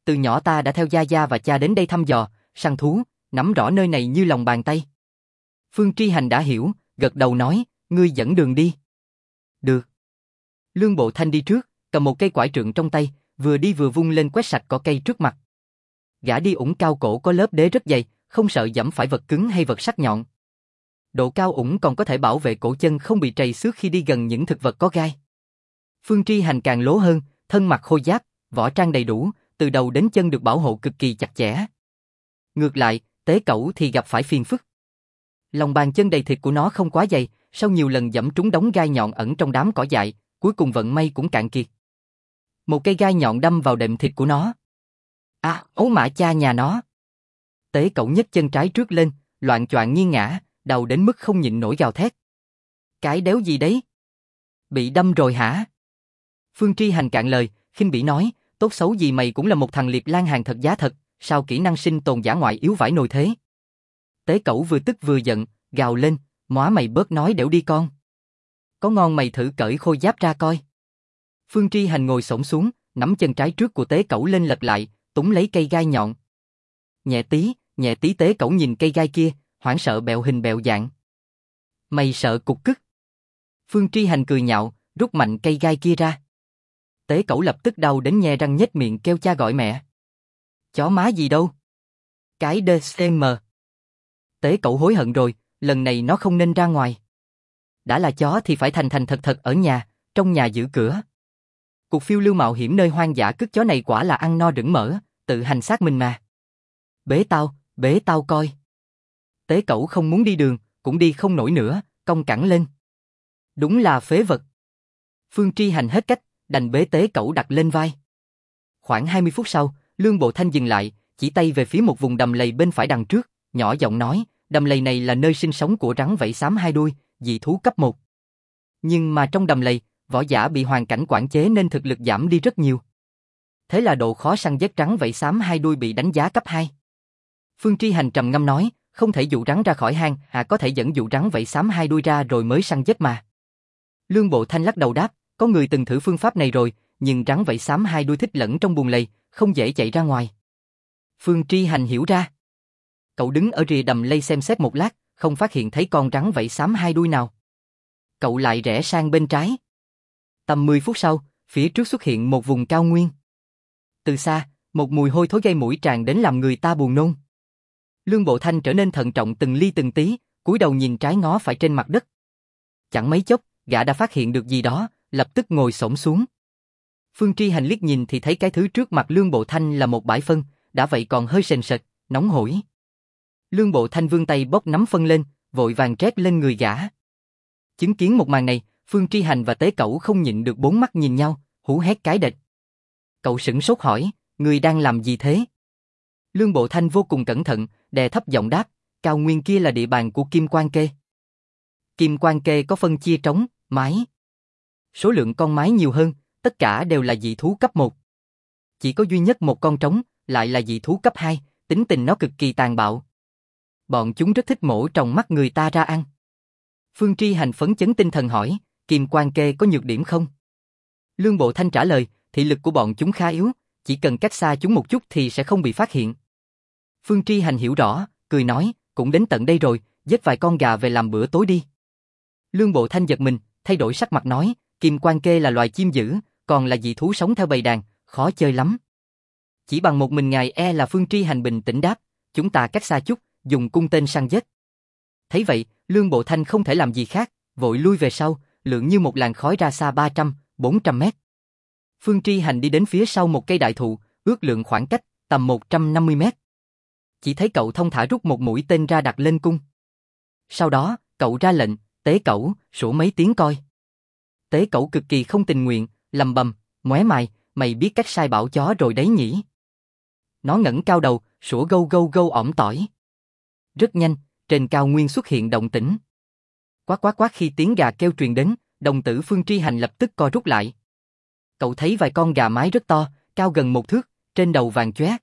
từ nhỏ ta đã theo gia gia và cha đến đây thăm dò, săn thú, nắm rõ nơi này như lòng bàn tay. Phương Tri Hành đã hiểu, gật đầu nói, ngươi dẫn đường đi. Được. Lương Bộ Thanh đi trước, cầm một cây quải trượng trong tay, vừa đi vừa vung lên quét sạch cỏ cây trước mặt. Gã đi ủng cao cổ có lớp đế rất dày, không sợ giẫm phải vật cứng hay vật sắc nhọn. Độ cao ủng còn có thể bảo vệ cổ chân không bị trầy xước khi đi gần những thực vật có gai. Phương Tri Hành càng lố hơn, thân mặc khôi giáp, võ trang đầy đủ, từ đầu đến chân được bảo hộ cực kỳ chặt chẽ. Ngược lại, Tế Cẩu thì gặp phải phiền phức. Lòng bàn chân đầy thịt của nó không quá dày, sau nhiều lần giẫm trúng đống gai nhọn ẩn trong đám cỏ dại, cuối cùng vận may cũng cạn kiệt. Một cây gai nhọn đâm vào đệm thịt của nó. Ấu mã cha nhà nó. Tế Cẩu nhấc chân trái trước lên, loạng choạng nghiêng ngã, đau đến mức không nhịn nổi gào thét. Cái đéo gì đấy? Bị đâm rồi hả? Phương Tri Hành cạn lời, khinh bỉ nói, tốt xấu gì mày cũng là một thằng liệp lang hàng thật giá thật, sao kỹ năng sinh tồn giả ngoại yếu vãi nồi thế? Tế Cẩu vừa tức vừa giận, gào lên, móa mày bớt nói đểu đi con. Có ngon mày thử cởi khôi giáp ra coi. Phương Tri Hành ngồi xổm xuống, nắm chân trái trước của Tế Cẩu lên lật lại, túm lấy cây gai nhọn. Nhẹ tí Tế Cẩu nhìn cây gai kia, hoảng sợ bẹo hình bẹo dạng. Mày sợ cục cứt. Phương Tri Hành cười nhạo, rút mạnh cây gai kia ra. Tế Cẩu lập tức đau đến nhe răng nhếch miệng kêu cha gọi mẹ. Chó má gì đâu? Cái DCM. Tế Cẩu hối hận rồi, lần này nó không nên ra ngoài. Đã là chó thì phải thành thật thật ở nhà, trong nhà giữ cửa. Cuộc phiêu lưu mạo hiểm nơi hoang dã cứt chó này quả là ăn no đửng mỡ, tự hành xác mình mà. Bế tao coi. Tế Cẩu không muốn đi đường, cũng đi không nổi nữa, cong cẳng lên. Đúng là phế vật. Phương Tri Hành hết cách, đành bế Tế Cẩu đặt lên vai. Khoảng 20 phút sau, Lương Bộ Thanh dừng lại, chỉ tay về phía một vùng đầm lầy bên phải đằng trước, nhỏ giọng nói, đầm lầy này là nơi sinh sống của rắn vảy xám hai đuôi, dị thú cấp 1. Nhưng mà trong đầm lầy, võ giả bị hoàn cảnh quản chế nên thực lực giảm đi rất nhiều. Thế là độ khó săn giết rắn vảy xám hai đuôi bị đánh giá cấp 2. Phương Tri Hành trầm ngâm nói, không thể dụ rắn ra khỏi hang, có thể dẫn dụ rắn vảy xám hai đuôi ra rồi mới săn giết mà. Lương Bộ Thanh lắc đầu đáp, có người từng thử phương pháp này rồi, nhưng rắn vảy xám hai đuôi thích lẫn trong bùn lầy, không dễ chạy ra ngoài. Phương Tri Hành hiểu ra. Cậu đứng ở rìa đầm lầy xem xét một lát, không phát hiện thấy con rắn vảy xám hai đuôi nào. Cậu lại rẽ sang bên trái. Tầm 10 phút sau, phía trước xuất hiện một vùng cao nguyên. Từ xa, một mùi hôi thối gây mũi tràn đến làm người ta buồn nôn. Lương Bộ Thanh trở nên thận trọng từng ly từng tí, cúi đầu nhìn trái ngó phải trên mặt đất. Chẳng mấy chốc, gã đã phát hiện được gì đó, lập tức ngồi xổm xuống. Phương Tri Hành liếc nhìn thì thấy cái thứ trước mặt Lương Bộ Thanh là một bãi phân, đã vậy còn hơi sền sệt, nóng hổi. Lương Bộ Thanh vươn tay bóp nắm phân lên, vội vàng trét lên người gã. Chứng kiến một màn này, Phương Tri Hành và Tế Cẩu không nhịn được bốn mắt nhìn nhau, hú hét cái đệt. Cậu sửng sốt hỏi, người đang làm gì thế? Lương Bộ Thanh vô cùng cẩn thận, đè thấp giọng đáp, cao nguyên kia là địa bàn của Kim Quan Kê. Kim Quan Kê có phân chia trống, mái. Số lượng con mái nhiều hơn, tất cả đều là dị thú cấp 1. Chỉ có duy nhất một con trống, lại là dị thú cấp 2, tính tình nó cực kỳ tàn bạo. Bọn chúng rất thích mổ trong mắt người ta ra ăn. Phương Tri Hành phấn chấn tinh thần hỏi, Kim Quan Kê có nhược điểm không? Lương Bộ Thanh trả lời, thị lực của bọn chúng khá yếu, chỉ cần cách xa chúng một chút thì sẽ không bị phát hiện. Phương Tri Hành hiểu rõ, cười nói, cũng đến tận đây rồi, giết vài con gà về làm bữa tối đi. Lương Bộ Thanh giật mình, thay đổi sắc mặt nói, Kim Quan Kê là loài chim dữ, còn là dị thú sống theo bầy đàn, khó chơi lắm. Chỉ bằng một mình ngài là Phương Tri Hành bình tĩnh đáp, chúng ta cách xa chút, dùng cung tên săn giết. Thấy vậy, Lương Bộ Thanh không thể làm gì khác, vội lui về sau, lượn như một làn khói ra xa 300-400 mét. Phương Tri Hành đi đến phía sau một cây đại thụ, ước lượng khoảng cách, tầm 150 mét. Chỉ thấy cậu thông thả rút một mũi tên ra đặt lên cung. Sau đó, cậu ra lệnh, Tế Cẩu, sủa mấy tiếng coi. Tế Cẩu cực kỳ không tình nguyện, lầm bầm, móe mày biết cách sai bảo chó rồi đấy nhỉ. Nó ngẩng cao đầu, sủa gâu gâu gâu ỏm tỏi. Rất nhanh, trên cao nguyên xuất hiện động tĩnh. Quát quát quát khi tiếng gà kêu truyền đến, đồng tử Phương Tri Hành lập tức co rút lại. Cậu thấy vài con gà mái rất to, cao gần 1 thước, trên đầu vàng chóe.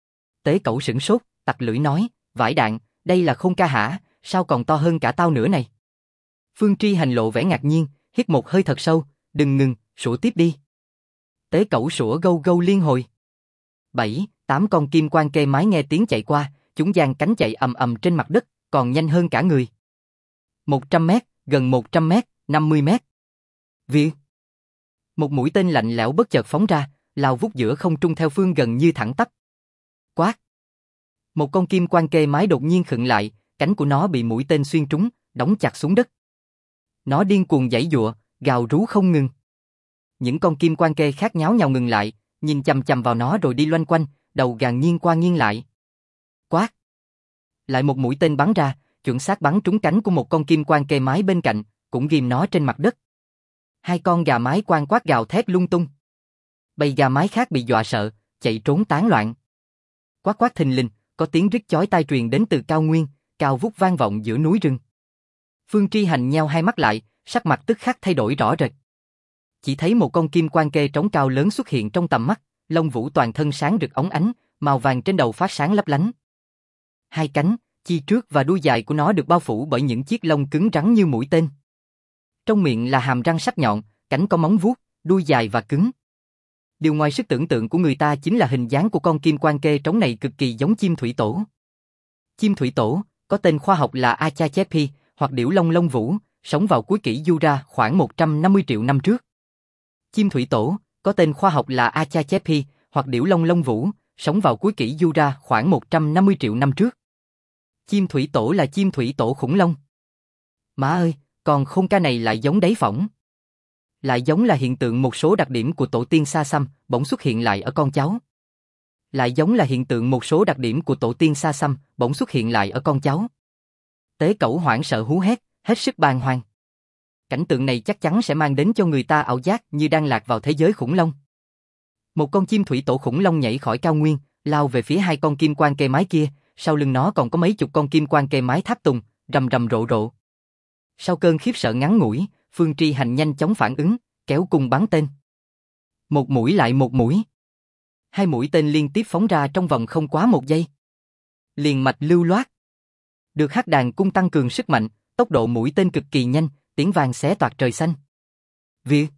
Tế Cẩu sửng sốt, tặc lưỡi nói, vãi đạn, đây là khôn ca hả, sao còn to hơn cả tao nữa này. Phương Tri Hành lộ vẻ ngạc nhiên, hít một hơi thật sâu, đừng ngừng, sủa tiếp đi. Tế Cẩu sủa gâu gâu liên hồi. 7, 8 con kim quan kê mái nghe tiếng chạy qua, chúng giang cánh chạy ầm ầm trên mặt đất, còn nhanh hơn cả người. 100 mét, gần 100 mét, 50 mét. Việc. Một mũi tên lạnh lẽo bất chợt phóng ra, lao vút giữa không trung theo phương gần như thẳng tắp. Quát. Một con kim quan kê mái đột nhiên khựng lại, cánh của nó bị mũi tên xuyên trúng, đóng chặt xuống đất. Nó điên cuồng giãy giụa, gào rú không ngừng. Những con kim quan kê khác nháo nhào ngừng lại, nhìn chằm chằm vào nó rồi đi loanh quanh, đầu gàn nghiêng qua nghiêng lại. Quát. Lại một mũi tên bắn ra, chuẩn xác bắn trúng cánh của một con kim quan kê mái bên cạnh, cũng ghim nó trên mặt đất. Hai con gà mái quan quát gào thét lung tung. Bầy gà mái khác bị dọa sợ, chạy trốn tán loạn. Quát quát thình lình, có tiếng rít chói tai truyền đến từ cao nguyên, cao vút vang vọng giữa núi rừng. Phương Tri Hành nheo hai mắt lại, sắc mặt tức khắc thay đổi rõ rệt. Chỉ thấy một con kim quan kê trống cao lớn xuất hiện trong tầm mắt, lông vũ toàn thân sáng rực óng ánh, màu vàng trên đầu phát sáng lấp lánh. Hai cánh, chi trước và đuôi dài của nó được bao phủ bởi những chiếc lông cứng rắn như mũi tên. Trong miệng là hàm răng sắc nhọn, cánh có móng vuốt, đuôi dài và cứng. Điều ngoài sức tưởng tượng của người ta chính là hình dáng của con kim quan kê trống này cực kỳ giống chim thủy tổ. Chim thủy tổ, có tên khoa học là Achachepi, hoặc điểu lông lông vũ, sống vào cuối kỷ Jura khoảng 150 triệu năm trước. Chim thủy tổ, có tên khoa học là Achachepi, hoặc điểu lông lông vũ, sống vào cuối kỷ Jura khoảng 150 triệu năm trước. Chim thủy tổ là chim thủy tổ khủng long. Má ơi, còn khôn ca này lại giống đáy phỏng. Lại giống là hiện tượng một số đặc điểm của tổ tiên xa xăm bỗng xuất hiện lại ở con cháu. Lại giống là hiện tượng một số đặc điểm của tổ tiên xa xăm bỗng xuất hiện lại ở con cháu. Tế Cẩu hoảng sợ hú hét, hết sức bàng hoàng. Cảnh tượng này chắc chắn sẽ mang đến cho người ta ảo giác như đang lạc vào thế giới khủng long. Một con chim thủy tổ khủng long nhảy khỏi cao nguyên, lao về phía hai con kim quan kê mái kia, sau lưng nó còn có mấy chục con kim quan kê mái tháp tùng, rầm rầm rộ rộ. Sau cơn khiếp sợ ngắn ngủi, Phương Tri Hành nhanh chóng phản ứng, kéo cung bắn tên. Một mũi lại một mũi. Hai mũi tên liên tiếp phóng ra trong vòng không quá một giây. Liền mạch lưu loát. Được hắc đàn cung tăng cường sức mạnh, tốc độ mũi tên cực kỳ nhanh, tiếng vang xé toạc trời xanh. Việc.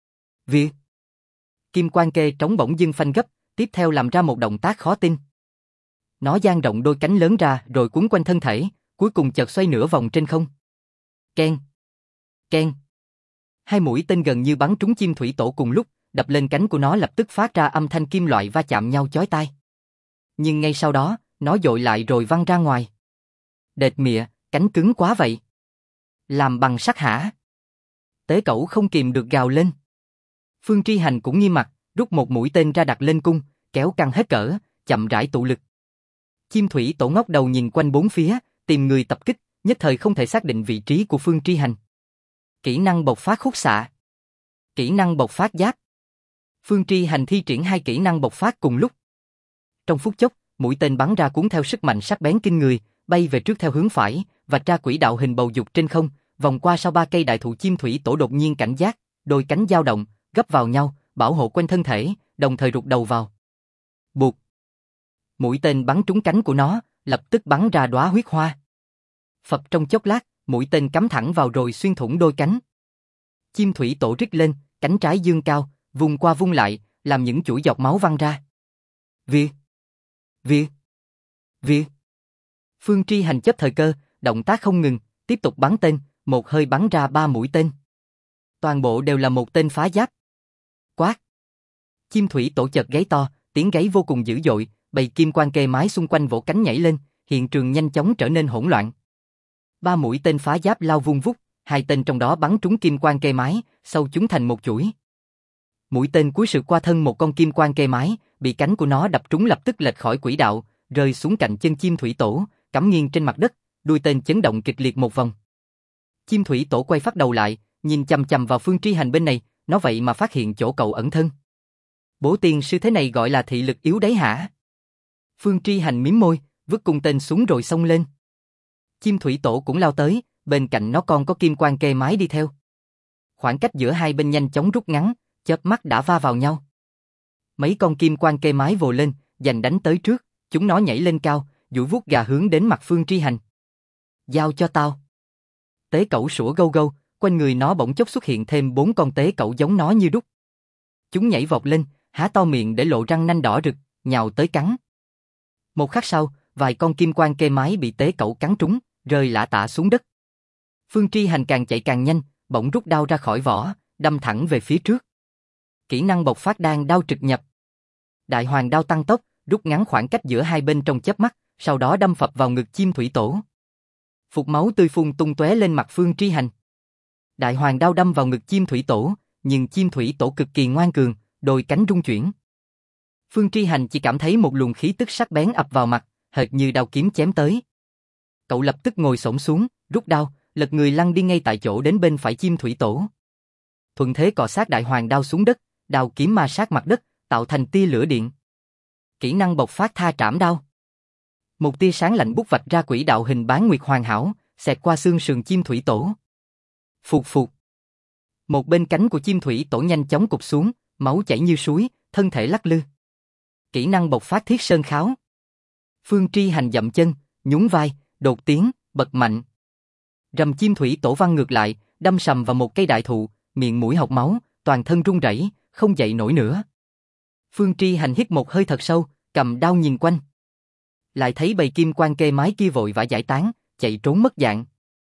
Kim quan kê trống bỗng dưng phanh gấp, tiếp theo làm ra một động tác khó tin. Nó dang rộng đôi cánh lớn ra rồi cuốn quanh thân thể, cuối cùng chợt xoay nửa vòng trên không. Keng. Keng. Hai mũi tên gần như bắn trúng chim thủy tổ cùng lúc, đập lên cánh của nó lập tức phát ra âm thanh kim loại va chạm nhau chói tai. Nhưng ngay sau đó, nó dội lại rồi văng ra ngoài. Đệt mịa, cánh cứng quá vậy. Làm bằng sắt hả? Tế Cẩu không kìm được gào lên. Phương Tri Hành cũng nghiêm mặt, rút một mũi tên ra đặt lên cung, kéo căng hết cỡ, chậm rãi tụ lực. Chim thủy tổ ngóc đầu nhìn quanh bốn phía, tìm người tập kích, nhất thời không thể xác định vị trí của Phương Tri Hành. Kỹ năng bộc phát khúc xạ. Kỹ năng bộc phát giáp. Phương Tri Hành thi triển hai kỹ năng bộc phát cùng lúc. Trong phút chốc, mũi tên bắn ra cuốn theo sức mạnh sắc bén kinh người, bay về trước theo hướng phải, vạch ra quỹ đạo hình bầu dục trên không, vòng qua sau ba cây đại thụ. Chim thủy tổ đột nhiên cảnh giác, đôi cánh dao động, gấp vào nhau, bảo hộ quanh thân thể, đồng thời rụt đầu vào. Bụt. Mũi tên bắn trúng cánh của nó, lập tức bắn ra đóa huyết hoa. Phập trong chốc lát, mũi tên cắm thẳng vào rồi xuyên thủng đôi cánh. Chim thủy tổ rít lên, cánh trái dương cao, vung qua vung lại, làm những chuỗi giọt máu văng ra. Việc. Phương Tri Hành chấp thời cơ, động tác không ngừng, tiếp tục bắn tên, một hơi bắn ra 3 mũi tên. Toàn bộ đều là một tên phá giáp. Quát. Chim thủy tổ chợt gáy to, tiếng gáy vô cùng dữ dội, bầy kim quan kê mái xung quanh vỗ cánh nhảy lên, hiện trường nhanh chóng trở nên hỗn loạn. 3 mũi tên phá giáp lao vung vút, 2 tên trong đó bắn trúng kim quan kê mái, sâu chúng thành một chuỗi. Mũi tên cuối sượt qua thân một con kim quan kê mái, bị cánh của nó đập trúng lập tức lệch khỏi quỹ đạo, rơi xuống cạnh chân chim thủy tổ, cắm nghiêng trên mặt đất, đuôi tên chấn động kịch liệt một vòng. Chim thủy tổ quay phát đầu lại, nhìn chằm chằm vào Phương Tri Hành bên này, nó vậy mà phát hiện chỗ cậu ẩn thân. Bố tiên sư thế này gọi là thị lực yếu đấy hả? Phương Tri Hành mím môi, vứt cung tên xuống rồi xông lên. Chim thủy tổ cũng lao tới, bên cạnh nó còn có kim quan kê mái đi theo. Khoảng cách giữa hai bên nhanh chóng rút ngắn, chớp mắt đã va vào nhau. Mấy con kim quan kê mái vồ lên, giành đánh tới trước, chúng nó nhảy lên cao, duỗi vuốt gà hướng đến mặt Phương Tri Hành. Giao cho tao. Tế Cẩu sủa gâu gâu, quanh người nó bỗng chốc xuất hiện thêm 4 con tế cẩu giống nó như đúc. Chúng nhảy vọt lên, há to miệng để lộ răng nanh đỏ rực, nhào tới cắn. Một khắc sau, vài con kim quan kê mái bị tế cẩu cắn trúng, rơi lả tả xuống đất. Phương Tri Hành càng chạy càng nhanh, bỗng rút đao ra khỏi vỏ, đâm thẳng về phía trước. Kỹ năng bộc phát đan đao trực nhập. Đại hoàng đao tăng tốc, rút ngắn khoảng cách giữa hai bên trong chớp mắt, sau đó đâm phập vào ngực chim thủy tổ. Phụt máu tươi phun tung tóe lên mặt Phương Tri Hành. Đại hoàng đao đâm vào ngực chim thủy tổ, nhưng chim thủy tổ cực kỳ ngoan cường, đôi cánh rung chuyển. Phương Tri Hành chỉ cảm thấy một luồng khí tức sắc bén ập vào mặt, hệt như đao kiếm chém tới. Cậu lập tức ngồi xổm xuống, rút đao, lật người lăn đi ngay tại chỗ đến bên phải chim thủy tổ. Thuận thế cọ sát đại hoàng đao xuống đất, đao kiếm ma sát mặt đất, tạo thành tia lửa điện. Kỹ năng bộc phát tha trảm đao. Một tia sáng lạnh bút vạch ra quỹ đạo hình bán nguyệt hoàn hảo, xẹt qua xương sườn chim thủy tổ. Phụt phụt. Một bên cánh của chim thủy tổ nhanh chóng cụp xuống, máu chảy như suối, thân thể lắc lư. Kỹ năng bộc phát thiết sơn kháo. Phương Tri Hành dậm chân, nhún vai, đột tiến, bật mạnh. Rầm chim thủy tổ văng ngược lại, đâm sầm vào một cây đại thụ, miệng mũi hộc máu, toàn thân run rẩy, không dậy nổi nữa. Phương Tri Hành hít một hơi thật sâu, cầm đao nhìn quanh. Lại thấy bầy kim quan kê mái kia vội vã giải tán, chạy trốn mất dạng.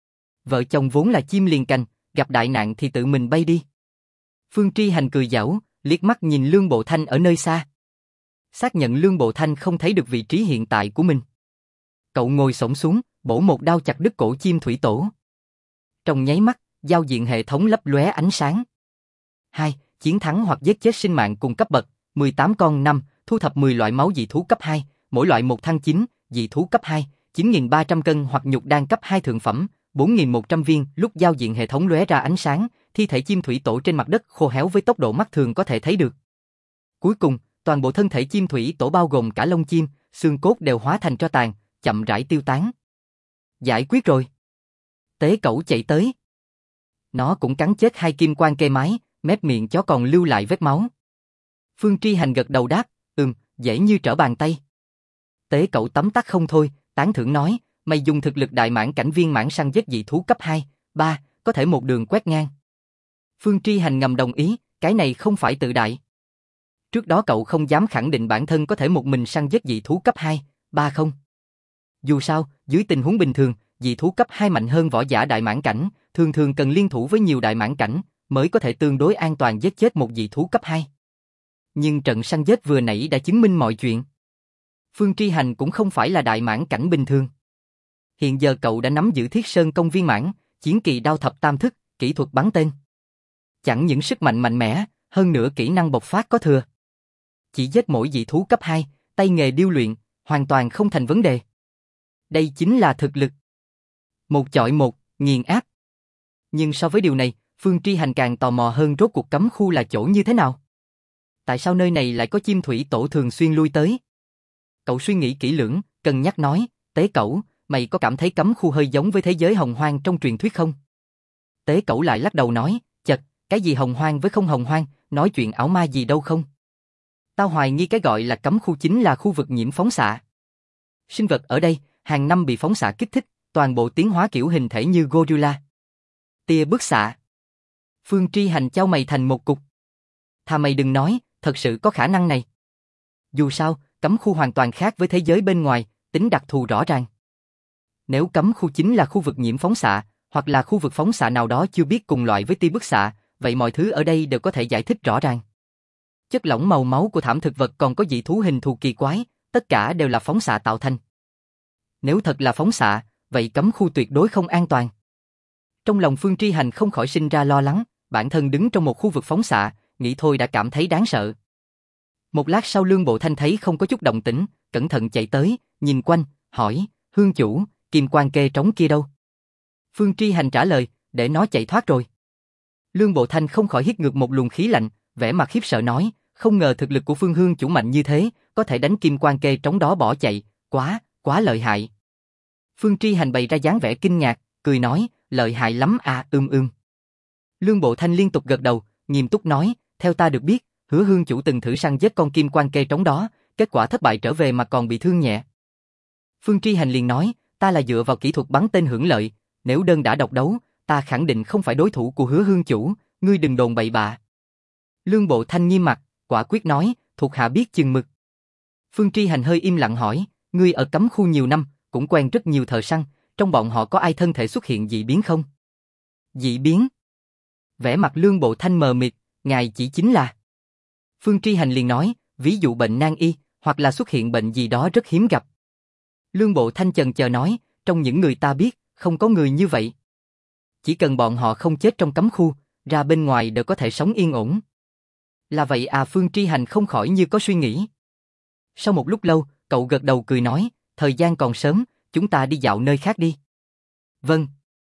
Vợ chồng vốn là chim liền cành, gặp đại nạn thì tự mình bay đi. Phương Tri Hành cười giảo, liếc mắt nhìn Lương Bộ Thanh ở nơi xa. Xác nhận Lương Bộ Thanh không thấy được vị trí hiện tại của mình. Cậu ngồi xổm xuống, bổ một đao chặt đứt cổ chim thủy tổ. Trong nháy mắt, giao diện hệ thống lấp lóe ánh sáng. 2. Chiến thắng hoặc giết chết sinh mạng cùng cấp bậc, 18 con 5, thu thập 10 loại máu dị thú cấp 2, mỗi loại 1 thăng 9, dị thú cấp 2, 9.300 cân hoặc nhục đan cấp 2 thượng phẩm, 4.100 viên. Lúc giao diện hệ thống lóe ra ánh sáng, thi thể chim thủy tổ trên mặt đất khô héo với tốc độ mắt thường có thể thấy được. Cuối cùng, toàn bộ thân thể chim thủy tổ bao gồm cả lông chim, xương cốt đều hóa thành tro tàn, chậm rãi tiêu tán. Giải quyết rồi. Tế cẩu chạy tới. Nó cũng cắn chết hai kim quan kê mái, mép miệng chó còn lưu lại vết máu. Phương Tri Hành gật đầu đáp, dễ như trở bàn tay. Tế cẩu tấm tắc không thôi, tán thưởng nói, mày dùng thực lực đại mãn cảnh viên mãn săn giết dị thú cấp 2, 3, có thể một đường quét ngang. Phương Tri Hành ngầm đồng ý, cái này không phải tự đại. Trước đó cậu không dám khẳng định bản thân có thể một mình săn giết dị thú cấp 2, 3 không. Dù sao, dưới tình huống bình thường, dị thú cấp 2 mạnh hơn võ giả đại mãn cảnh, thường thường cần liên thủ với nhiều đại mãn cảnh, mới có thể tương đối an toàn giết chết một dị thú cấp 2. Nhưng trận săn giết vừa nãy đã chứng minh mọi chuyện. Phương Tri Hành cũng không phải là đại mãn cảnh bình thường. Hiện giờ cậu đã nắm giữ Thiết Sơn công viên mãn, chiến kỳ đao thập tam thức, kỹ thuật bắn tên. Chẳng những sức mạnh mạnh mẽ, hơn nữa kỹ năng bộc phát có thừa. Chỉ giết mỗi dị thú cấp 2, tay nghề điêu luyện, hoàn toàn không thành vấn đề. Đây chính là thực lực. Một chọi một, nghiền áp. Nhưng so với điều này, Phương Tri Hành càng tò mò hơn rốt cuộc cấm khu là chỗ như thế nào. Tại sao nơi này lại có chim thủy tổ thường xuyên lui tới? Cậu suy nghĩ kỹ lưỡng, cân nhắc nói, Tế Cẩu, mày có cảm thấy cấm khu hơi giống với thế giới hồng hoang trong truyền thuyết không? Tế Cẩu lại lắc đầu nói, chật, cái gì hồng hoang với không hồng hoang, nói chuyện ảo ma gì đâu không? Tao hoài nghi cái gọi là cấm khu chính là khu vực nhiễm phóng xạ. Sinh vật ở đây, hàng năm bị phóng xạ kích thích, toàn bộ tiến hóa kiểu hình thể như gorilla. Tia bức xạ. Phương Tri Hành chau mày thành một cục. Thà mày đừng nói, thật sự có khả năng này. Dù sao, cấm khu hoàn toàn khác với thế giới bên ngoài, tính đặc thù rõ ràng. Nếu cấm khu chính là khu vực nhiễm phóng xạ, hoặc là khu vực phóng xạ nào đó chưa biết cùng loại với tia bức xạ, vậy mọi thứ ở đây đều có thể giải thích rõ ràng. Chất lỏng màu máu của thảm thực vật còn có dị thú hình thù kỳ quái, tất cả đều là phóng xạ tạo thành. Nếu thật là phóng xạ, vậy cấm khu tuyệt đối không an toàn. Trong lòng Phương Tri Hành không khỏi sinh ra lo lắng, bản thân đứng trong một khu vực phóng xạ, nghĩ thôi đã cảm thấy đáng sợ. Một lát sau Lương Bộ Thanh thấy không có chút động tĩnh, cẩn thận chạy tới, nhìn quanh, hỏi, Hương chủ, kim quan kê trống kia đâu? Phương Tri Hành trả lời, để nó chạy thoát rồi. Lương Bộ Thanh không khỏi hít ngược một luồng khí lạnh, vẻ mặt khiếp sợ nói, không ngờ thực lực của Phương Hương chủ mạnh như thế, có thể đánh kim quan kê trống đó bỏ chạy, quá lợi hại. Phương Tri Hành bày ra dáng vẻ kinh ngạc, cười nói, lợi hại lắm à, Lương Bộ Thanh liên tục gật đầu, nghiêm túc nói, theo ta được biết, Hứa Hương chủ từng thử săn giết con kim quan kê trống đó, kết quả thất bại trở về mà còn bị thương nhẹ. Phương Tri Hành liền nói, ta là dựa vào kỹ thuật bắn tên hưởng lợi, nếu đơn đã độc đấu, ta khẳng định không phải đối thủ của Hứa Hương chủ, ngươi đừng đồn bậy bạ. Lương Bộ Thanh nghiêm mặt, quả quyết nói, thuộc hạ biết chừng mực. Phương Tri Hành hơi im lặng hỏi, ngươi ở cấm khu nhiều năm, cũng quen rất nhiều thợ săn, trong bọn họ có ai thân thể xuất hiện dị biến không? Dị biến? Vẻ mặt Lương Bộ Thanh mờ mịt, ngài chỉ chính là... Phương Tri Hành liền nói, ví dụ bệnh nan y, hoặc là xuất hiện bệnh gì đó rất hiếm gặp. Lương Bộ Thanh chần chờ nói, trong những người ta biết, không có người như vậy. Chỉ cần bọn họ không chết trong cấm khu, ra bên ngoài đều có thể sống yên ổn. Là vậy à? Phương Tri Hành không khỏi như có suy nghĩ. Sau một lúc lâu, cậu gật đầu cười nói, thời gian còn sớm, chúng ta đi dạo nơi khác đi. Vâng.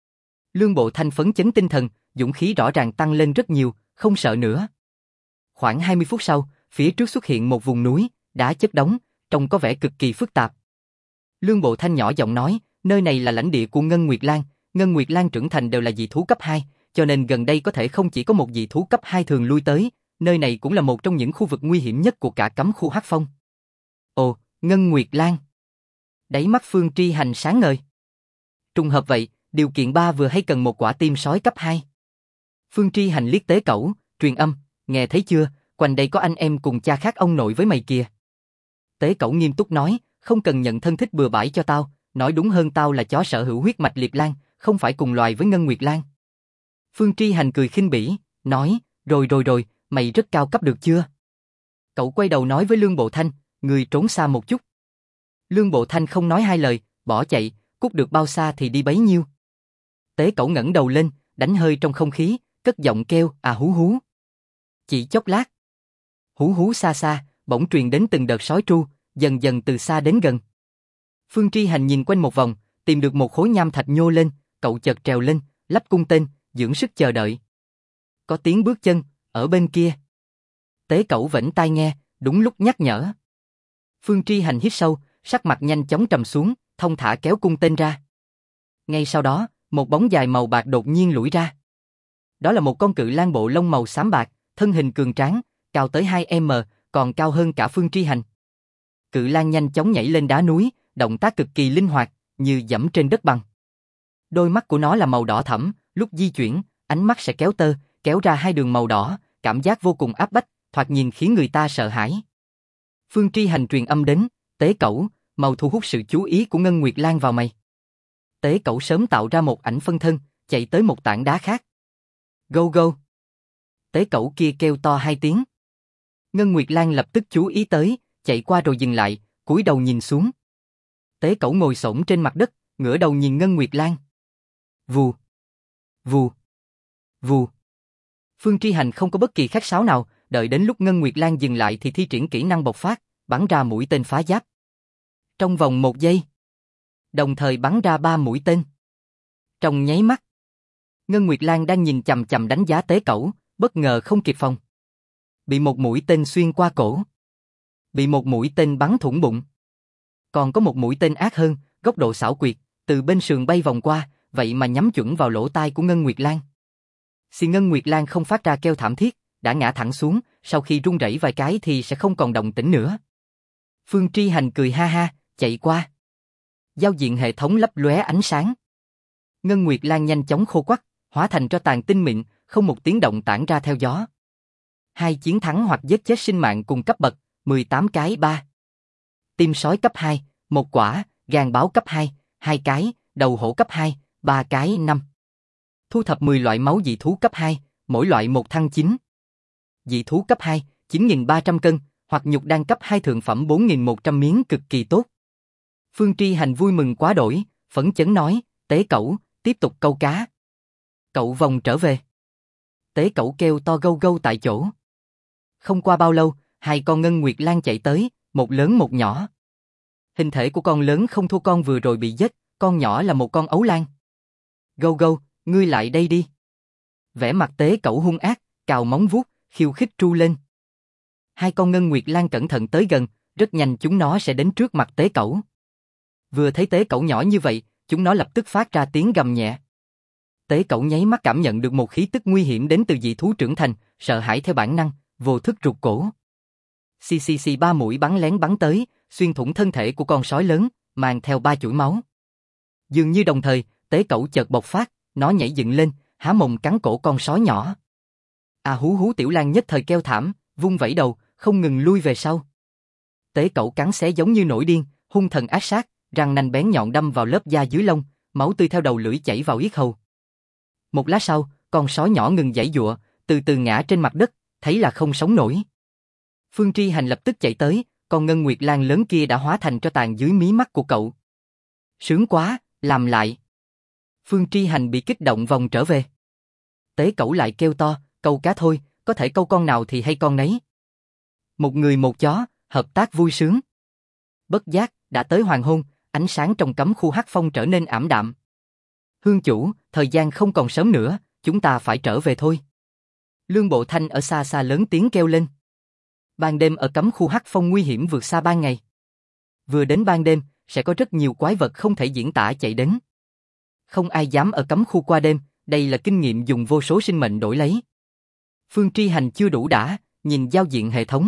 Lương Bộ Thanh phấn chấn tinh thần, dũng khí rõ ràng tăng lên rất nhiều, không sợ nữa. Khoảng 20 phút sau, phía trước xuất hiện một vùng núi, đá chất đống, trông có vẻ cực kỳ phức tạp. Lương Bộ Thanh nhỏ giọng nói, nơi này là lãnh địa của Ngân Nguyệt Lan, Ngân Nguyệt Lan trưởng thành đều là dị thú cấp 2, cho nên gần đây có thể không chỉ có một dị thú cấp 2 thường lui tới, nơi này cũng là một trong những khu vực nguy hiểm nhất của cả cấm khu Hắc Phong. Ồ, Ngân Nguyệt Lan. Đáy mắt Phương Tri Hành sáng ngời. Trùng hợp vậy, điều kiện 3 vừa hay cần một quả tim sói cấp 2. Phương Tri Hành liếc Tế Cẩu, truyền âm, nghe thấy chưa, quanh đây có anh em cùng cha khác ông nội với mày kìa. Tế Cẩu nghiêm túc nói, không cần nhận thân thích bừa bãi cho tao, nói đúng hơn tao là chó sở hữu huyết mạch Liệp Lan, không phải cùng loài với Ngân Nguyệt Lan. Phương Tri Hành cười khinh bỉ, nói, rồi, mày rất cao cấp được chưa? Cậu quay đầu nói với Lương Bộ Thanh, người trốn xa một chút. Lương Bộ Thanh không nói hai lời, bỏ chạy, cút được bao xa thì đi bấy nhiêu. Tế Cẩu ngẩng đầu lên, đánh hơi trong không khí, cất giọng kêu, à hú hú. Chỉ chốc lát. Hú hú xa xa, bỗng truyền đến từng đợt sói tru, dần dần từ xa đến gần. Phương Tri Hành nhìn quanh một vòng, tìm được một khối nham thạch nhô lên, cậu chợt trèo lên, lắp cung tên, dưỡng sức chờ đợi. Có tiếng bước chân, ở bên kia. Tế Cẩu vểnh tai nghe, đúng lúc nhắc nhở. Phương Tri Hành hít sâu, sắc mặt nhanh chóng trầm xuống, thông thả kéo cung tên ra. Ngay sau đó, một bóng dài màu bạc đột nhiên lủi ra. Đó là một con cự lang bộ lông màu xám bạc, thân hình cường tráng, cao tới 2m, còn cao hơn cả Phương Tri Hành. Cự lang nhanh chóng nhảy lên đá núi, động tác cực kỳ linh hoạt, như giẫm trên đất bằng. Đôi mắt của nó là màu đỏ thẫm, lúc di chuyển, ánh mắt sẽ kéo ra hai đường màu đỏ, cảm giác vô cùng áp bách, thoạt nhìn khiến người ta sợ hãi. Phương Tri Hành truyền âm đến, Tế Cẩu, mau thu hút sự chú ý của Ngân Nguyệt Lan vào mày. Tế Cẩu sớm tạo ra một ảnh phân thân, chạy tới một tảng đá khác. Go go. Tế Cẩu kia kêu to 2 tiếng. Ngân Nguyệt Lan lập tức chú ý tới, chạy qua rồi dừng lại, cúi đầu nhìn xuống. Tế Cẩu ngồi xổm trên mặt đất, ngửa đầu nhìn Ngân Nguyệt Lan. Vù, vù, vù. Phương Tri Hành không có bất kỳ khách sáo nào, đợi đến lúc Ngân Nguyệt Lan dừng lại thì thi triển kỹ năng bộc phát, bắn ra mũi tên phá giáp. Trong vòng 1 giây, đồng thời bắn ra 3 mũi tên. Trong nháy mắt, Ngân Nguyệt Lan đang nhìn chằm chằm đánh giá Tế Cẩu, bất ngờ không kịp phòng. Bị một mũi tên xuyên qua cổ. Bị một mũi tên bắn thủng bụng. Còn có một mũi tên ác hơn, góc độ xảo quyệt, từ bên sườn bay vòng qua, vậy mà nhắm chuẩn vào lỗ tai của Ngân Nguyệt Lan. Thì Ngân Nguyệt Lan không phát ra kêu thảm thiết, đã ngã thẳng xuống, sau khi run rẩy vài cái thì sẽ không còn động tĩnh nữa. Phương Tri Hành cười ha ha, chạy qua. Giao diện hệ thống lấp lóe ánh sáng. Ngân Nguyệt Lan nhanh chóng khô quắt, hóa thành tro tàn tinh mịn, không một tiếng động tản ra theo gió. 2 chiến thắng hoặc giết chết sinh mạng cùng cấp bậc, 18 cái 3. Tim sói cấp 2, 1 quả, gan báo cấp 2, 2 cái, đầu hổ cấp 2, 3 cái 5. Thu thập 10 loại máu dị thú cấp 2, mỗi loại 1 thăng 9. Dị thú cấp 2, 9.300 cân, hoặc nhục đan cấp 2 thượng phẩm 4.100 miếng cực kỳ tốt. Phương Tri Hành vui mừng quá đổi, phấn chấn nói, Tế Cẩu, tiếp tục câu cá. Cậu vòng trở về. Tế Cẩu kêu to gâu gâu tại chỗ. Không qua bao lâu, 2 con Ngân Nguyệt Lan chạy tới, một lớn một nhỏ. Hình thể của con lớn không thua con vừa rồi bị giết, con nhỏ là một con ấu lang. Gâu gâu, ngươi lại đây đi. Vẻ mặt Tế Cẩu hung ác, cào móng vuốt, khiêu khích tru lên. 2 con Ngân Nguyệt Lan cẩn thận tới gần, rất nhanh chúng nó sẽ đến trước mặt Tế Cẩu. Vừa thấy Tế Cẩu nhỏ như vậy, chúng nó lập tức phát ra tiếng gầm nhẹ. Tế Cẩu nháy mắt cảm nhận được một khí tức nguy hiểm đến từ dị thú trưởng thành, sợ hãi theo bản năng, vô thức rụt cổ. Xì 3 mũi bắn lén bắn tới, xuyên thủng thân thể của con sói lớn, mang theo 3 chuỗi máu. Dường như đồng thời, Tế Cẩu chợt bộc phát, nó nhảy dựng lên, há mồm cắn cổ con sói nhỏ. À hú hú tiểu lang nhất thời kêu thảm, vung vẩy đầu, không ngừng lui về sau. Tế Cẩu cắn xé giống như nổi điên, hung thần ác sát, răng nanh bén nhọn đâm vào lớp da dưới lông, máu tươi theo đầu lưỡi chảy vào yết hầu. Một lát sau, con sói nhỏ ngừng giãy giụa, từ từ ngã trên mặt đất, thấy là không sống nổi. Phương Tri Hành lập tức chạy tới, con ngân nguyệt lang lớn kia đã hóa thành tro tàn dưới mí mắt của cậu. Sướng quá, làm lại. Phương Tri Hành bị kích động vòng trở về. Tế Cẩu lại kêu to, câu cá thôi, có thể câu con nào thì hay con nấy. Một người một chó, hợp tác vui sướng. Bất giác, đã tới hoàng hôn, ánh sáng trong cấm khu hắc phong trở nên ảm đạm. Hương chủ, thời gian không còn sớm nữa, chúng ta phải trở về thôi. Lương Bộ Thanh ở xa xa lớn tiếng kêu lên. Ban đêm ở cấm khu hắc phong nguy hiểm vượt xa ban ngày. Vừa đến ban đêm, sẽ có rất nhiều quái vật không thể diễn tả chạy đến. Không ai dám ở cấm khu qua đêm, đây là kinh nghiệm dùng vô số sinh mệnh đổi lấy. Phương Tri Hành chưa đủ đã, nhìn giao diện hệ thống.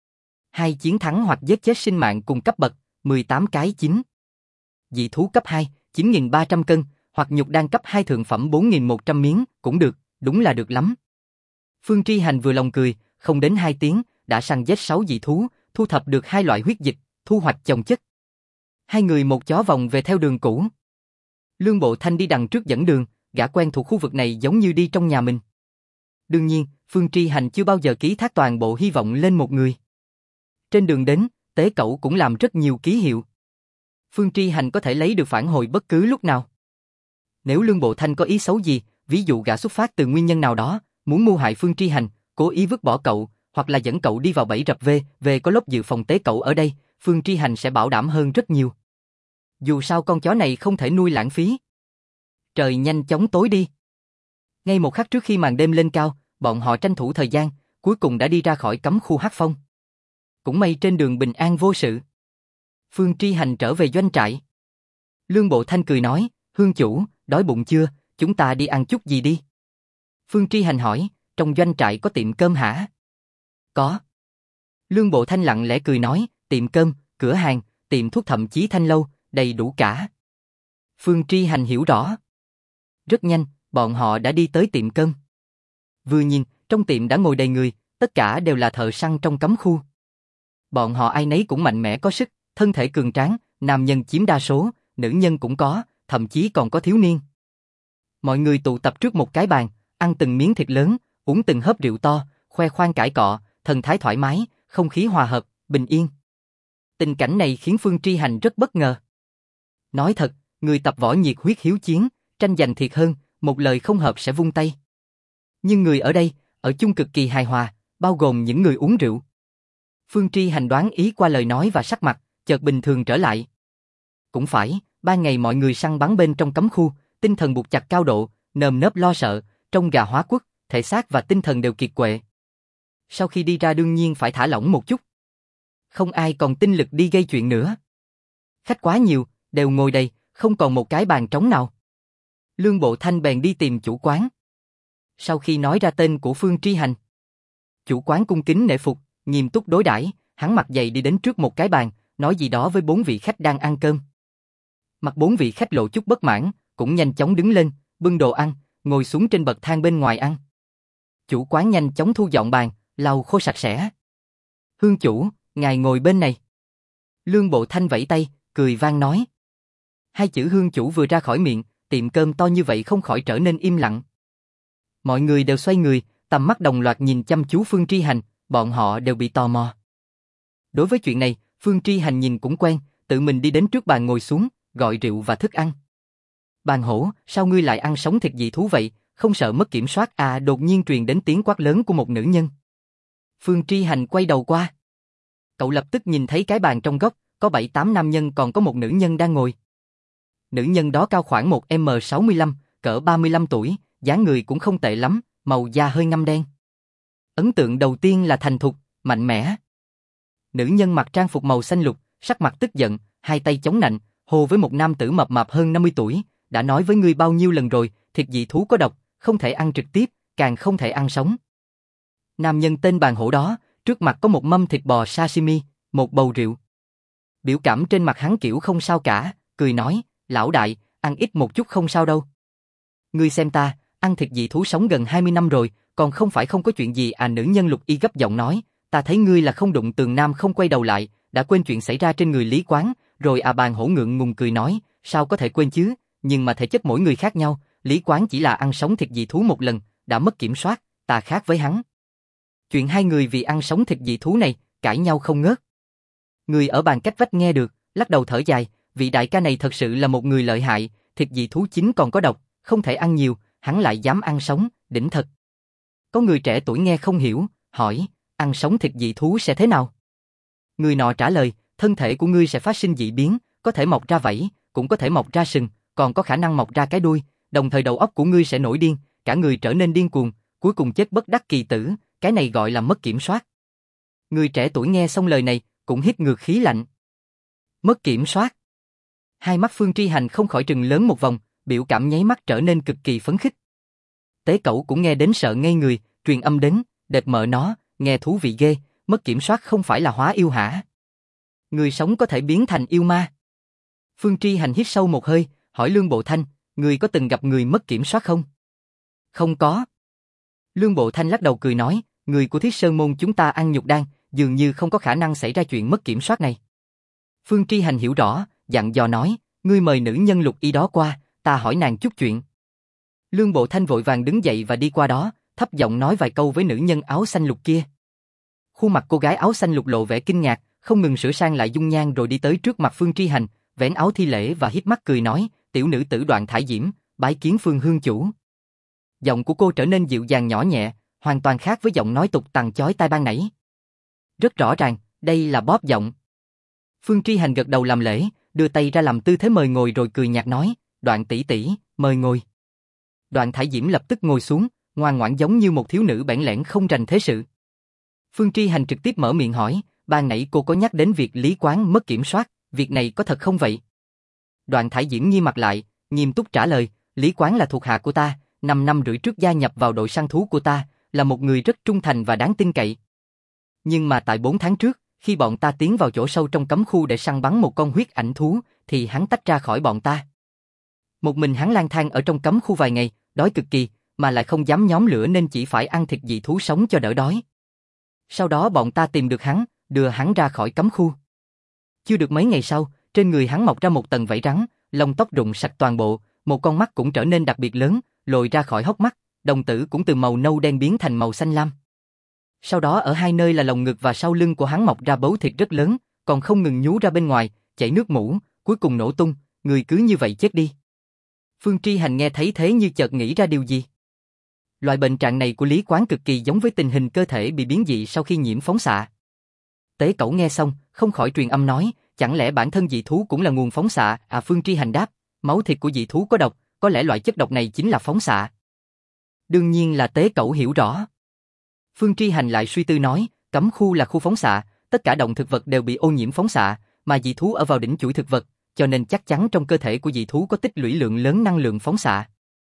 2 chiến thắng hoặc giết chết sinh mạng cùng cấp bậc, 18 cái 9. Dị thú cấp 2, 9.300 cân, hoặc nhục đan cấp 2 thượng phẩm 4.100 miếng, cũng được, đúng là được lắm. Phương Tri Hành vừa lòng cười, không đến 2 tiếng, đã săn giết 6 dị thú, thu thập được 2 loại huyết dịch, thu hoạch chồng chất. 2 người một chó vòng về theo đường cũ. Lương Bộ Thanh đi đằng trước dẫn đường, gã quen thuộc khu vực này giống như đi trong nhà mình. Đương nhiên, Phương Tri Hành chưa bao giờ ký thác toàn bộ hy vọng lên một người. Trên đường đến, Tế Cẩu cũng làm rất nhiều ký hiệu. Phương Tri Hành có thể lấy được phản hồi bất cứ lúc nào. Nếu Lương Bộ Thanh có ý xấu gì, ví dụ gã xuất phát từ nguyên nhân nào đó, muốn mưu hại Phương Tri Hành, cố ý vứt bỏ cậu, hoặc là dẫn cậu đi vào bẫy rập về có lốc dự phòng Tế Cẩu ở đây, Phương Tri Hành sẽ bảo đảm hơn rất nhiều. Dù sao con chó này không thể nuôi lãng phí. Trời nhanh chóng tối đi. Ngay một khắc trước khi màn đêm lên cao, bọn họ tranh thủ thời gian, cuối cùng đã đi ra khỏi cấm khu hắc phong. Cũng may trên đường bình an vô sự. Phương Tri Hành trở về doanh trại. Lương Bộ Thanh cười nói, Hương chủ, đói bụng chưa, chúng ta đi ăn chút gì đi. Phương Tri Hành hỏi, trong doanh trại có tiệm cơm hả? Có. Lương Bộ Thanh lặng lẽ cười nói, tiệm cơm, cửa hàng, tiệm thuốc thậm chí thanh lâu, đầy đủ cả. Phương Tri Hành hiểu rõ. Rất nhanh, bọn họ đã đi tới tiệm cơm. Vừa nhìn, trong tiệm đã ngồi đầy người, tất cả đều là thợ săn trong cấm khu. Bọn họ ai nấy cũng mạnh mẽ có sức, thân thể cường tráng, nam nhân chiếm đa số, nữ nhân cũng có, thậm chí còn có thiếu niên. Mọi người tụ tập trước một cái bàn, ăn từng miếng thịt lớn, uống từng hớp rượu to, khoe khoang cãi cọ, thần thái thoải mái, không khí hòa hợp, bình yên. Tình cảnh này khiến Phương Tri Hành rất bất ngờ. Nói thật, người tập võ nhiệt huyết hiếu chiến, tranh giành thiệt hơn, một lời không hợp sẽ vung tay. Nhưng người ở đây, ở chung cực kỳ hài hòa, bao gồm những người uống rượu. Phương Tri Hành đoán ý qua lời nói và sắc mặt, chợt bình thường trở lại. Cũng phải, ban ngày mọi người săn bắn bên trong cấm khu, tinh thần buộc chặt cao độ, nơm nớp lo sợ, trông gà hóa quất, thể xác và tinh thần đều kiệt quệ. Sau khi đi ra đương nhiên phải thả lỏng một chút. Không ai còn tinh lực đi gây chuyện nữa. Khách quá nhiều, đều ngồi đầy, không còn một cái bàn trống nào. Lương Bộ Thanh bèn đi tìm chủ quán. Sau khi nói ra tên của Phương Tri Hành, chủ quán cung kính nể phục, nghiêm túc đối đãi, hắn mặt dày đi đến trước một cái bàn, nói gì đó với 4 vị khách đang ăn cơm. Mặt 4 vị khách lộ chút bất mãn, cũng nhanh chóng đứng lên, bưng đồ ăn, ngồi xuống trên bậc thang bên ngoài ăn. Chủ quán nhanh chóng thu dọn bàn, lau khô sạch sẽ. Hương chủ, ngài ngồi bên này. Lương Bộ Thanh vẫy tay, cười vang nói. 2 chữ hương chủ vừa ra khỏi miệng, tiệm cơm to như vậy không khỏi trở nên im lặng. Mọi người đều xoay người, tầm mắt đồng loạt nhìn chăm chú Phương Tri Hành, bọn họ đều bị tò mò. Đối với chuyện này, Phương Tri Hành nhìn cũng quen, tự mình đi đến trước bàn ngồi xuống, gọi rượu và thức ăn. Bàn hổ, sao ngươi lại ăn sống thịt dị thú vậy, không sợ mất kiểm soát à? Đột nhiên truyền đến tiếng quát lớn của một nữ nhân. Phương Tri Hành quay đầu qua. Cậu lập tức nhìn thấy cái bàn trong góc, có 7-8 nam nhân còn có một nữ nhân đang ngồi. Nữ nhân đó cao khoảng 1m65, cỡ 35 tuổi, dáng người cũng không tệ lắm, màu da hơi ngăm đen. Ấn tượng đầu tiên là thành thục, mạnh mẽ. Nữ nhân mặc trang phục màu xanh lục, sắc mặt tức giận, 2 tay chống nạnh, hô với một nam tử mập mạp hơn 50 tuổi, đã nói với ngươi bao nhiêu lần rồi, thịt dị thú có độc, không thể ăn trực tiếp, càng không thể ăn sống. Nam nhân tên Bàn Hổ đó, trước mặt có một mâm thịt bò sashimi, một bầu rượu. Biểu cảm trên mặt hắn kiểu không sao cả, cười nói, lão đại, ăn ít một chút không sao đâu. Ngươi xem ta, ăn thịt dị thú sống gần 20 năm rồi, còn không phải không có chuyện gì à? Nữ nhân Lục Y gấp giọng nói, ta thấy ngươi là không đụng tường nam không quay đầu lại, đã quên chuyện xảy ra trên người Lý Quán, rồi bàn hổ ngượng ngùng cười nói, sao có thể quên chứ, nhưng mà thể chất mỗi người khác nhau, Lý Quán chỉ là ăn sống thịt dị thú một lần, đã mất kiểm soát, ta khác với hắn. Chuyện hai người vì ăn sống thịt dị thú này, cãi nhau không ngớt. Người ở bàn cách vách nghe được, lắc đầu thở dài, vị đại ca này thật sự là một người lợi hại, thịt dị thú chín còn có độc, không thể ăn nhiều, hắn lại dám ăn sống, đỉnh thật. Có người trẻ tuổi nghe không hiểu, hỏi, ăn sống thịt dị thú sẽ thế nào? Người nọ trả lời, thân thể của ngươi sẽ phát sinh dị biến, có thể mọc ra vảy, cũng có thể mọc ra sừng, còn có khả năng mọc ra cái đuôi, đồng thời đầu óc của ngươi sẽ nổi điên, cả người trở nên điên cuồng, cuối cùng chết bất đắc kỳ tử, cái này gọi là mất kiểm soát. Người trẻ tuổi nghe xong lời này, cũng hít ngược khí lạnh. Mất kiểm soát. Hai mắt Phương Tri Hành không khỏi trừng lớn một vòng, biểu cảm nháy mắt trở nên cực kỳ phấn khích. Tế Cẩu cũng nghe đến sợ ngây người, truyền âm đến, đệt mợ nó, nghe thú vị ghê, mất kiểm soát không phải là hóa yêu hả? Người sống có thể biến thành yêu ma. Phương Tri Hành hít sâu một hơi, hỏi Lương Bộ Thanh, người có từng gặp người mất kiểm soát không? Không có. Lương Bộ Thanh lắc đầu cười nói, người của Thiết Sơn Môn chúng ta ăn nhục đan, dường như không có khả năng xảy ra chuyện mất kiểm soát này. Phương Tri Hành hiểu rõ, dặn dò nói, ngươi mời nữ nhân Lục Y đó qua, ta hỏi nàng chút chuyện. Lương Bộ Thanh vội vàng đứng dậy và đi qua đó, thấp giọng nói vài câu với nữ nhân áo xanh lục kia. Khuôn mặt cô gái áo xanh lục lộ vẻ kinh ngạc, không ngừng sửa sang lại dung nhan rồi đi tới trước mặt Phương Tri Hành, vén áo thi lễ và híp mắt cười nói, tiểu nữ tử Đoạn Thải Diễm, bái kiến Phương hương chủ. Giọng của cô trở nên dịu dàng nhỏ nhẹ, hoàn toàn khác với giọng nói tục tằn chói tai ban nãy. Rất rõ ràng, đây là bóp giọng. Phương Tri Hành gật đầu làm lễ, đưa tay ra làm tư thế mời ngồi rồi cười nhạt nói, Đoạn tỷ tỷ, mời ngồi. Đoạn Thải Diễm lập tức ngồi xuống, ngoan ngoãn giống như một thiếu nữ bẽn lẽn không rành thế sự. Phương Tri Hành trực tiếp mở miệng hỏi, ban nãy cô có nhắc đến việc Lý Quán mất kiểm soát, việc này có thật không vậy? Đoạn Thải Diễm nghiêm mặt lại, nghiêm túc trả lời, Lý Quán là thuộc hạ của ta, 5 năm rưỡi trước gia nhập vào đội săn thú của ta, là một người rất trung thành và đáng tin cậy. Nhưng mà tại 4 tháng trước, khi bọn ta tiến vào chỗ sâu trong cấm khu để săn bắn một con huyết ảnh thú, thì hắn tách ra khỏi bọn ta. Một mình hắn lang thang ở trong cấm khu vài ngày, đói cực kỳ, mà lại không dám nhóm lửa nên chỉ phải ăn thịt dị thú sống cho đỡ đói. Sau đó bọn ta tìm được hắn, đưa hắn ra khỏi cấm khu. Chưa được mấy ngày sau, trên người hắn mọc ra một tầng vảy rắn, lông tóc rụng sạch toàn bộ, một con mắt cũng trở nên đặc biệt lớn, lồi ra khỏi hốc mắt, đồng tử cũng từ màu nâu đen biến thành màu xanh lam. Sau đó ở hai nơi là lồng ngực và sau lưng của hắn mọc ra bấu thịt rất lớn, còn không ngừng nhú ra bên ngoài, chảy nước mũ, cuối cùng nổ tung, người cứ như vậy chết đi. Phương Tri Hành nghe thấy thế như chợt nghĩ ra điều gì. Loại bệnh trạng này của Lý Quán cực kỳ giống với tình hình cơ thể bị biến dị sau khi nhiễm phóng xạ. Tế Cẩu nghe xong, không khỏi truyền âm nói, chẳng lẽ bản thân dị thú cũng là nguồn phóng xạ? Phương Tri Hành đáp, máu thịt của dị thú có độc, có lẽ loại chất độc này chính là phóng xạ. Đương nhiên là Tế Cẩu hiểu rõ. Phương Tri Hành lại suy tư nói, cấm khu là khu phóng xạ, tất cả động thực vật đều bị ô nhiễm phóng xạ, mà dị thú ở vào đỉnh chuỗi thực vật, cho nên chắc chắn trong cơ thể của dị thú có tích lũy lượng lớn năng lượng phóng xạ.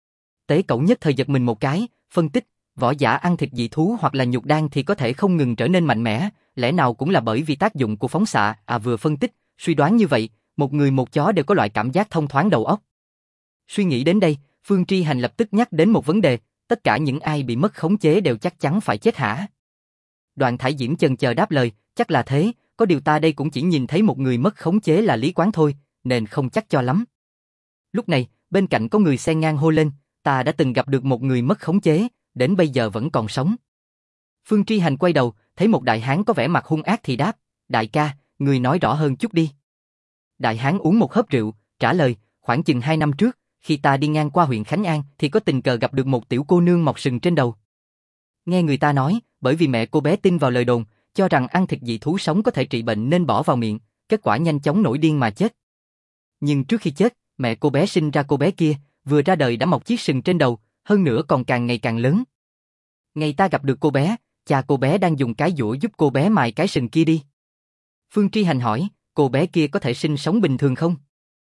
Tế Cẩu nhất thời giật mình một cái, phân tích, võ giả ăn thịt dị thú hoặc là nhục đan thì có thể không ngừng trở nên mạnh mẽ, lẽ nào cũng là bởi vì tác dụng của phóng xạ? Vừa phân tích, suy đoán như vậy, một người một chó đều có loại cảm giác thông thoáng đầu óc. Suy nghĩ đến đây, Phương Tri Hành lập tức nhắc đến một vấn đề, tất cả những ai bị mất khống chế đều chắc chắn phải chết hả? Đoạn Thải Diễm chần chờ đáp lời, chắc là thế, có điều ta đây cũng chỉ nhìn thấy một người mất khống chế là Lý Quán thôi, nên không chắc cho lắm. Lúc này, bên cạnh có người xen ngang hô lên, ta đã từng gặp được một người mất khống chế, đến bây giờ vẫn còn sống. Phương Tri Hành quay đầu, thấy một đại hán có vẻ mặt hung ác thì đáp, đại ca, người nói rõ hơn chút đi. Đại hán uống một hớp rượu, trả lời, khoảng chừng 2 năm trước, khi ta đi ngang qua huyện Khánh An thì có tình cờ gặp được một tiểu cô nương mọc sừng trên đầu. Nghe người ta nói, bởi vì mẹ cô bé tin vào lời đồn, cho rằng ăn thịt dị thú sống có thể trị bệnh nên bỏ vào miệng, kết quả nhanh chóng nổi điên mà chết. Nhưng trước khi chết, mẹ cô bé sinh ra cô bé kia, vừa ra đời đã mọc chiếc sừng trên đầu, hơn nữa còn càng ngày càng lớn. Ngày ta gặp được cô bé, cha cô bé đang dùng cái giũa giúp cô bé mài cái sừng kia đi. Phương Tri Hành hỏi, cô bé kia có thể sinh sống bình thường không?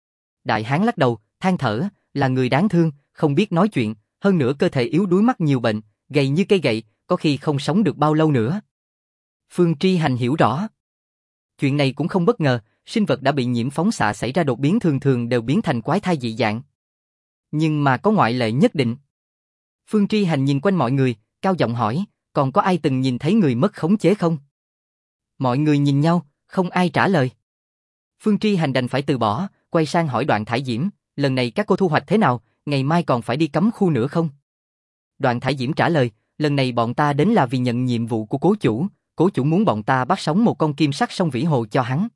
Đại hán lắc đầu, than thở, là người đáng thương, không biết nói chuyện, hơn nữa cơ thể yếu đuối mắc nhiều bệnh, gầy như cây gậy, có khi không sống được bao lâu nữa. Phương Tri Hành hiểu rõ. Chuyện này cũng không bất ngờ, sinh vật đã bị nhiễm phóng xạ xảy ra đột biến thường thường đều biến thành quái thai dị dạng. Nhưng mà có ngoại lệ nhất định. Phương Tri Hành nhìn quanh mọi người, cao giọng hỏi, còn có ai từng nhìn thấy người mất khống chế không? Mọi người nhìn nhau, Không ai trả lời. Phương Tri Hành đành phải từ bỏ, quay sang hỏi Đoạn Thải Diễm, lần này các cô thu hoạch thế nào, ngày mai còn phải đi cấm khu nữa không? Đoạn Thải Diễm trả lời, lần này bọn ta đến là vì nhận nhiệm vụ của cố chủ muốn bọn ta bắt sống một con kim sắc sông Vĩ Hồ cho hắn.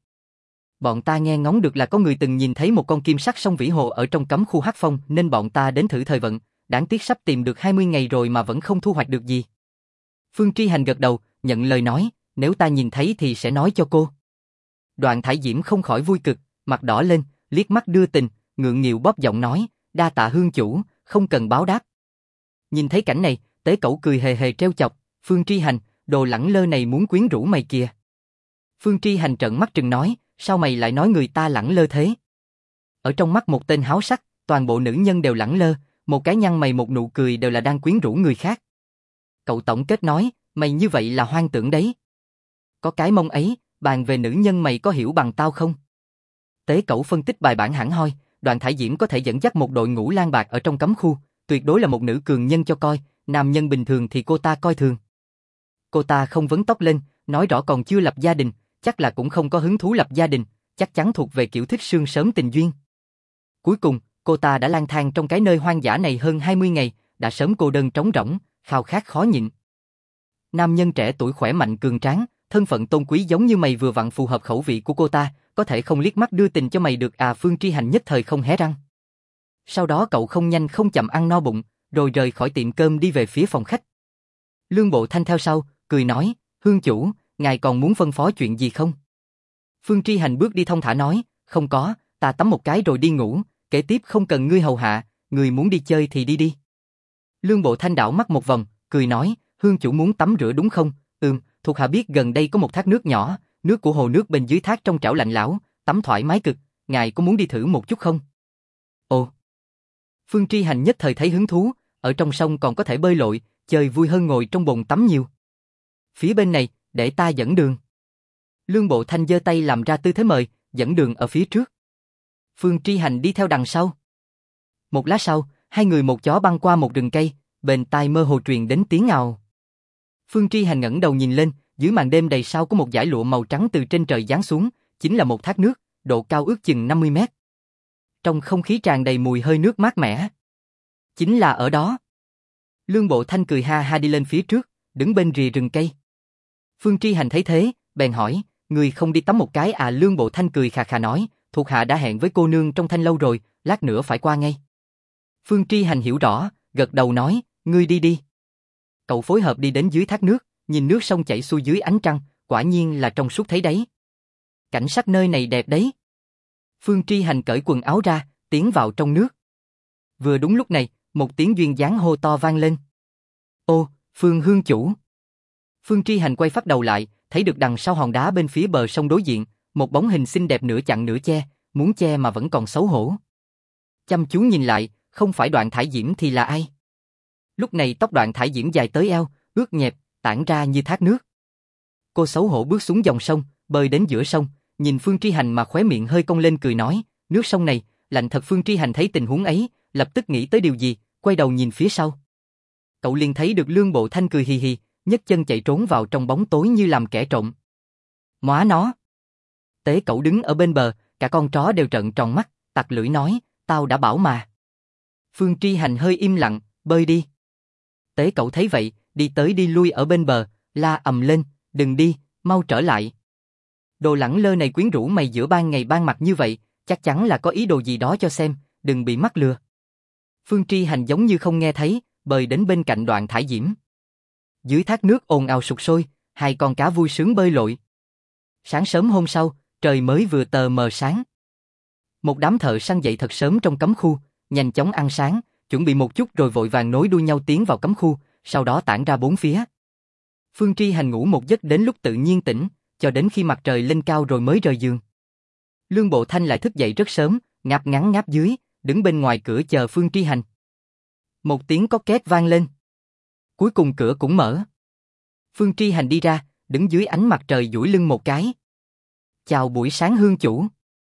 Bọn ta nghe ngóng được là có người từng nhìn thấy một con kim sắc sông Vĩ Hồ ở trong cấm khu Hắc Phong nên bọn ta đến thử thời vận, đáng tiếc sắp tìm được 20 ngày rồi mà vẫn không thu hoạch được gì. Phương Tri Hành gật đầu, nhận lời nói, nếu ta nhìn thấy thì sẽ nói cho cô. Đoạn Thải Diễm không khỏi vui cực, mặt đỏ lên, liếc mắt đưa tình, ngượng nghịu bóp giọng nói, đa tạ hương chủ, không cần báo đáp. Nhìn thấy cảnh này, Tế Cẩu cười hề hề trêu chọc, Phương Tri Hành, đồ lẳng lơ này muốn quyến rũ mày kìa. Phương Tri Hành trợn mắt trừng nói, sao mày lại nói người ta lẳng lơ thế? Ở trong mắt một tên háo sắc, toàn bộ nữ nhân đều lẳng lơ, một cái nhăn mày một nụ cười đều là đang quyến rũ người khác. Cậu tổng kết nói, mày như vậy là hoang tưởng đấy. Có cái mông ấy, bàn về nữ nhân mày có hiểu bằng tao không? Tế Cẩu phân tích bài bản hẳn hoi, Đoạn Thải Diễm có thể dẫn dắt một đội ngũ lang bạc ở trong cấm khu, tuyệt đối là một nữ cường nhân cho coi, nam nhân bình thường thì cô ta coi thường. Cô ta không vấn tóc lên, nói rõ còn chưa lập gia đình, chắc là cũng không có hứng thú lập gia đình, chắc chắn thuộc về kiểu thích sương sớm tình duyên. Cuối cùng, cô ta đã lang thang trong cái nơi hoang dã này hơn 20 ngày, đã sớm cô đơn trống rỗng, khao khát khó nhịn. Nam nhân trẻ tuổi khỏe mạnh cường tráng, thân phận tôn quý giống như mày vừa vặn phù hợp khẩu vị của cô ta, có thể không liếc mắt đưa tình cho mày được à? Phương Tri Hành nhất thời không hé răng. Sau đó cậu không nhanh không chậm ăn no bụng, rồi rời khỏi tiệm cơm đi về phía phòng khách. Lương Bộ Thanh theo sau, cười nói, hương chủ, ngài còn muốn phân phó chuyện gì không? Phương Tri Hành bước đi thong thả nói, không có, ta tắm một cái rồi đi ngủ, kế tiếp không cần ngươi hầu hạ, ngươi muốn đi chơi thì đi đi. Lương Bộ Thanh đảo mắt một vòng, cười nói, hương chủ muốn tắm rửa đúng không? Thuộc hạ biết gần đây có một thác nước nhỏ, nước của hồ nước bên dưới thác trong trảo lạnh lẽo, tắm thoải mái cực, ngài có muốn đi thử một chút không? Ồ. Phương Tri Hành nhất thời thấy hứng thú, ở trong sông còn có thể bơi lội, chơi vui hơn ngồi trong bồn tắm nhiều. Phía bên này, để ta dẫn đường. Lương Bộ Thanh giơ tay làm ra tư thế mời, dẫn đường ở phía trước. Phương Tri Hành đi theo đằng sau. Một lát sau, hai người một chó băng qua một rừng cây, bên tai mơ hồ truyền đến tiếng ào. Phương Tri Hành ngẩng đầu nhìn lên, dưới màn đêm đầy sao có một dải lụa màu trắng từ trên trời giáng xuống, chính là một thác nước, độ cao ước chừng 50 mét. Trong không khí tràn đầy mùi hơi nước mát mẻ. Chính là ở đó. Lương Bộ Thanh cười ha ha đi lên phía trước, đứng bên rìa rừng cây. Phương Tri Hành thấy thế, bèn hỏi, người không đi tắm một cái à? Lương Bộ Thanh cười khà khà nói, thuộc hạ đã hẹn với cô nương trong thanh lâu rồi, lát nữa phải qua ngay. Phương Tri Hành hiểu rõ, gật đầu nói, ngươi đi đi. Cậu phối hợp đi đến dưới thác nước, nhìn nước sông chảy xuôi dưới ánh trăng, quả nhiên là trong suốt thấy đấy. Cảnh sắc nơi này đẹp đấy. Phương Tri Hành cởi quần áo ra, tiến vào trong nước. Vừa đúng lúc này, một tiếng duyên dáng hô to vang lên. Ô, Phương hương chủ. Phương Tri Hành quay phát đầu lại, thấy được đằng sau hòn đá bên phía bờ sông đối diện, một bóng hình xinh đẹp nửa chặn nửa che, muốn che mà vẫn còn xấu hổ. Chăm chú nhìn lại, không phải Đoạn Thải Diễm thì là ai? Lúc này tóc Đoạn Thải Diễm dài tới eo, ướt nhẹp, tản ra như thác nước. Cô xấu hổ bước xuống dòng sông, bơi đến giữa sông, nhìn Phương Tri Hành mà khóe miệng hơi cong lên cười nói, nước sông này, lạnh thật. Phương Tri Hành thấy tình huống ấy, lập tức nghĩ tới điều gì, quay đầu nhìn phía sau. Cậu liền thấy được Lương Bộ Thanh cười hì hì, nhấc chân chạy trốn vào trong bóng tối như làm kẻ trộm. Móa nó! Tế Cẩu đứng ở bên bờ, cả con chó đều trợn tròn mắt, tặc lưỡi nói, tao đã bảo mà. Phương Tri Hành hơi im lặng, bơi đi. Tế Cẩu thấy vậy, đi tới đi lui ở bên bờ, la ầm lên, đừng đi, mau trở lại. Đồ lẳng lơ này quyến rũ mày giữa ban ngày ban mặt như vậy, chắc chắn là có ý đồ gì đó cho xem, đừng bị mắc lừa. Phương Tri Hành giống như không nghe thấy, bơi đến bên cạnh Đoạn Thải Diễm. Dưới thác nước ồn ào sục sôi, hai con cá vui sướng bơi lội. Sáng sớm hôm sau, trời mới vừa tờ mờ sáng. Một đám thợ săn dậy thật sớm trong cấm khu, nhanh chóng ăn sáng, chuẩn bị một chút rồi vội vàng nối đuôi nhau tiến vào cấm khu, sau đó tản ra bốn phía. Phương Tri Hành ngủ một giấc đến lúc tự nhiên tỉnh, cho đến khi mặt trời lên cao rồi mới rời giường. Lương Bộ Thanh lại thức dậy rất sớm, ngáp ngắn ngáp dưới, đứng bên ngoài cửa chờ Phương Tri Hành. Một tiếng có két vang lên. Cuối cùng cửa cũng mở. Phương Tri Hành đi ra, đứng dưới ánh mặt trời duỗi lưng một cái. Chào buổi sáng hương chủ.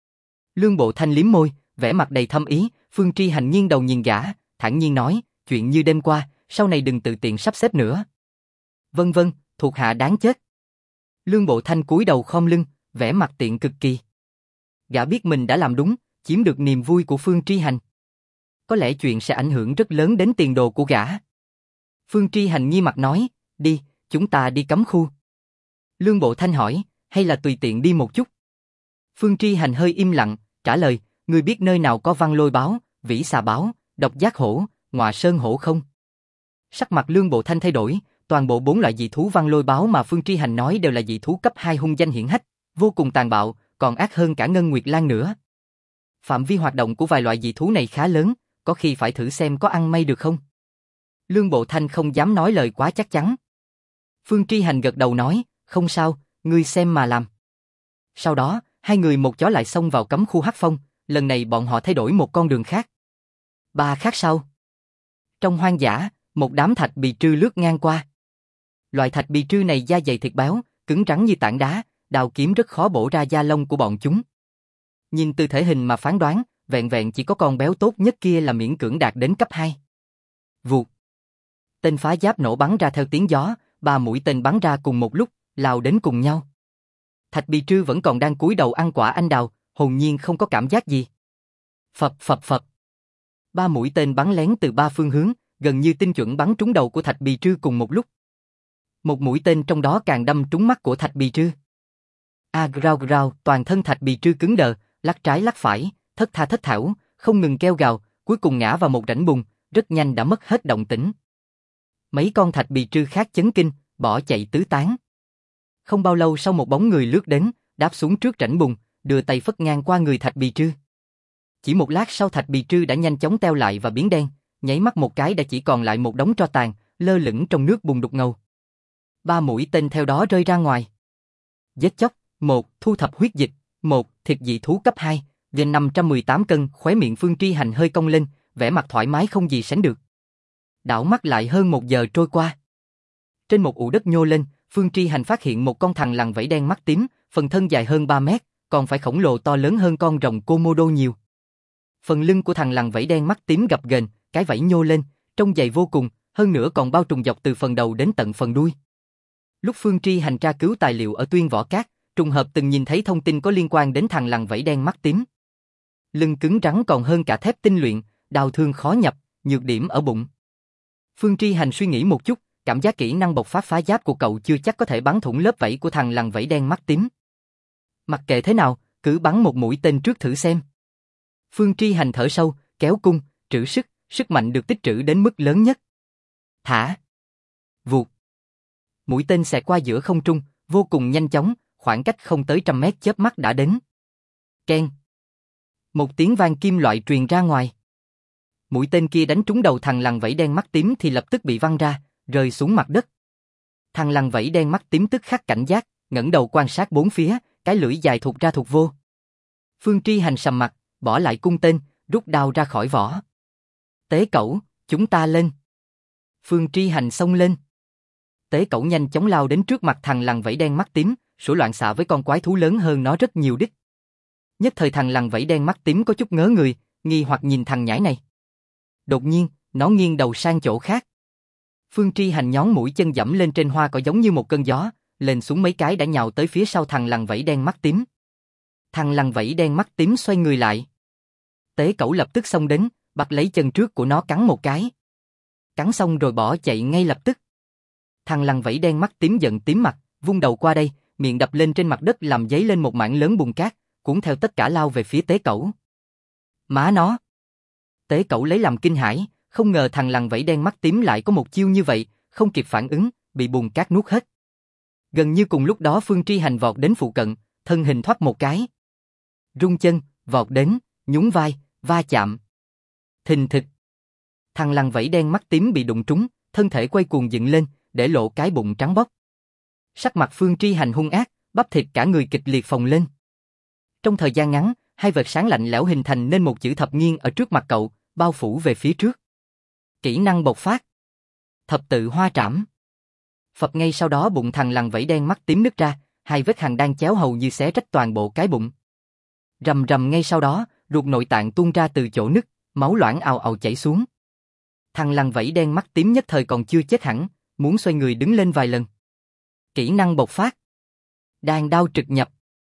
Lương Bộ Thanh liếm môi, vẻ mặt đầy thâm ý. Phương Tri Hành nghiêng đầu nhìn gã, thản nhiên nói, chuyện như đêm qua, sau này đừng tự tiện sắp xếp nữa. Vâng vâng, thuộc hạ đáng chết. Lương Bộ Thanh cúi đầu khom lưng, vẻ mặt tiện cực kỳ. Gã biết mình đã làm đúng, chiếm được niềm vui của Phương Tri Hành. Có lẽ chuyện sẽ ảnh hưởng rất lớn đến tiền đồ của gã. Phương Tri Hành nghiêm mặt nói, đi, chúng ta đi cấm khu. Lương Bộ Thanh hỏi, hay là tùy tiện đi một chút? Phương Tri Hành hơi im lặng, trả lời, ngươi biết nơi nào có Văn Lôi báo, Vĩ Xà báo, Độc Giác hổ, Ngọa Sơn hổ không? Sắc mặt Lương Bộ Thanh thay đổi, toàn bộ 4 loại dị thú Văn Lôi báo mà Phương Tri Hành nói đều là dị thú cấp 2 hung danh hiển hách, vô cùng tàn bạo, còn ác hơn cả Ngân Nguyệt Lan nữa. Phạm vi hoạt động của vài loại dị thú này khá lớn, có khi phải thử xem có ăn may được không? Lương Bộ Thanh không dám nói lời quá chắc chắn. Phương Tri Hành gật đầu nói, không sao, ngươi xem mà làm. Sau đó, hai người một chó lại xông vào cấm khu Hắc Phong, lần này bọn họ thay đổi một con đường khác. 3 khắc sau, trong hoang dã, một đám thạch bì trư lướt ngang qua. Loại thạch bì trư này da dày thịt béo, cứng rắn như tảng đá, đào kiếm rất khó bổ ra da lông của bọn chúng. Nhìn từ thể hình mà phán đoán, vẹn vẹn chỉ có con béo tốt nhất kia là miễn cưỡng đạt đến cấp 2. Vụt. Tên phá giáp nổ bắn ra theo tiếng gió, 3 mũi tên bắn ra cùng một lúc, lao đến cùng nhau. Thạch bì trư vẫn còn đang cúi đầu ăn quả anh đào, hồn nhiên không có cảm giác gì. Phập phập phập. 3 mũi tên bắn lén từ 3 phương hướng, gần như tinh chuẩn bắn trúng đầu của thạch bì trư cùng một lúc. Một mũi tên trong đó càng đâm trúng mắt của thạch bì trư. Grao grao, toàn thân thạch bì trư cứng đờ, lắc trái lắc phải, thất tha thất thểu, không ngừng kêu gào, cuối cùng ngã vào một rãnh bùn, rất nhanh đã mất hết động tĩnh. Mấy con thạch bì trư khác chấn kinh, bỏ chạy tứ tán. Không bao lâu sau một bóng người lướt đến, đáp xuống trước rãnh bùn, đưa tay phất ngang qua người thạch bì trư. Chỉ một lát sau thạch bì trư đã nhanh chóng teo lại và biến đen, nháy mắt một cái đã chỉ còn lại một đống tro tàn, lơ lửng trong nước bùn đục ngầu. 3 mũi tên theo đó rơi ra ngoài. Giết chóc, 1. Thu thập huyết dịch, 1. Thịt dị thú cấp 2, gần 518 cân, khóe miệng Phương Tri Hành hơi cong lên, vẻ mặt thoải mái không gì sánh được. Đảo mắt lại hơn 1 giờ trôi qua. Trên một ụ đất nhô lên, Phương Tri Hành phát hiện một con thằn lằn vảy đen mắt tím, phần thân dài hơn 3 mét, còn phải khổng lồ to lớn hơn con rồng Komodo nhiều. Phần lưng của thằn lằn vảy đen mắt tím gập ghềnh, cái vảy nhô lên, trông dày vô cùng, hơn nữa còn bao trùm dọc từ phần đầu đến tận phần đuôi. Lúc Phương Tri Hành tra cứu tài liệu ở Tuyên Võ Cát, trùng hợp từng nhìn thấy thông tin có liên quan đến thằn lằn vảy đen mắt tím. Lưng cứng rắn còn hơn cả thép tinh luyện, đào thương khó nhập, nhược điểm ở bụng. Phương Tri Hành suy nghĩ một chút, cảm giác kỹ năng bộc phát phá giáp của cậu chưa chắc có thể bắn thủng lớp vảy của thằn lằn vảy đen mắt tím. Mặc kệ thế nào, cứ bắn một mũi tên trước thử xem. Phương Tri Hành thở sâu, kéo cung, trữ sức, sức mạnh được tích trữ đến mức lớn nhất. Thả. Vụt. Mũi tên xẹt qua giữa không trung, vô cùng nhanh chóng, khoảng cách không tới 100 mét chớp mắt đã đến. Keng. Một tiếng vang kim loại truyền ra ngoài. Mũi tên kia đánh trúng đầu thằn lằn vảy đen mắt tím thì lập tức bị văng ra, rơi xuống mặt đất. Thằn lằn vảy đen mắt tím tức khắc cảnh giác, ngẩng đầu quan sát bốn phía, cái lưỡi dài thụt ra thụt vô. Phương Tri Hành sầm mặt, bỏ lại cung tên, rút đao ra khỏi vỏ. Tế Cẩu, chúng ta lên. Phương Tri Hành xông lên. Tế Cẩu nhanh chóng lao đến trước mặt thằn lằn vảy đen mắt tím, sủa loạn xạ với con quái thú lớn hơn nó rất nhiều đích. Nhất thời thằn lằn vảy đen mắt tím có chút ngớ người, nghi hoặc nhìn thằng nhãi này. Đột nhiên, nó nghiêng đầu sang chỗ khác. Phương Tri Hành nhón mũi chân dẫm lên trên hoa cỏ giống như một cơn gió, lên xuống mấy cái đã nhào tới phía sau thằn lằn vảy đen mắt tím. Thằn lằn vảy đen mắt tím xoay người lại. Tế Cẩu lập tức xông đến, bắt lấy chân trước của nó cắn một cái. Cắn xong rồi bỏ chạy ngay lập tức. Thằn lằn vảy đen mắt tím giận tím mặt, vung đầu qua đây, miệng đập lên trên mặt đất làm dấy lên một mảng lớn bùn cát, cuốn theo tất cả lao về phía Tế Cẩu. Má nó! Tế Cẩu lấy làm kinh hãi, không ngờ thằn lằn vảy đen mắt tím lại có một chiêu như vậy, không kịp phản ứng, bị bùn cát nuốt hết. Gần như cùng lúc đó Phương Tri Hành vọt đến phụ cận, thân hình thoát một cái. Rung chân, vọt đến, nhún vai, va chạm. Thình thịch. Thằn lằn vảy đen mắt tím bị đụng trúng, thân thể quay cuồng dựng lên, để lộ cái bụng trắng bóc. Sắc mặt Phương Tri Hành hung ác, bắp thịt cả người kịch liệt phồng lên. Trong thời gian ngắn, hai vệt sáng lạnh lẽo hình thành nên một chữ thập nghiêng ở trước mặt cậu, bao phủ về phía trước. Kỹ năng bộc phát. Thập tự hoa trảm. Phập ngay sau đó bụng thằn lằn vảy đen mắt tím nứt ra, hai vết hàn đang chéo hầu như xé rách toàn bộ cái bụng. Rầm rầm ngay sau đó, ruột nội tạng tuôn ra từ chỗ nứt, máu loãng ào ào chảy xuống. Thằn lằn vảy đen mắt tím nhất thời còn chưa chết hẳn, muốn xoay người đứng lên vài lần. Kỹ năng bộc phát. Đan đao trực nhập.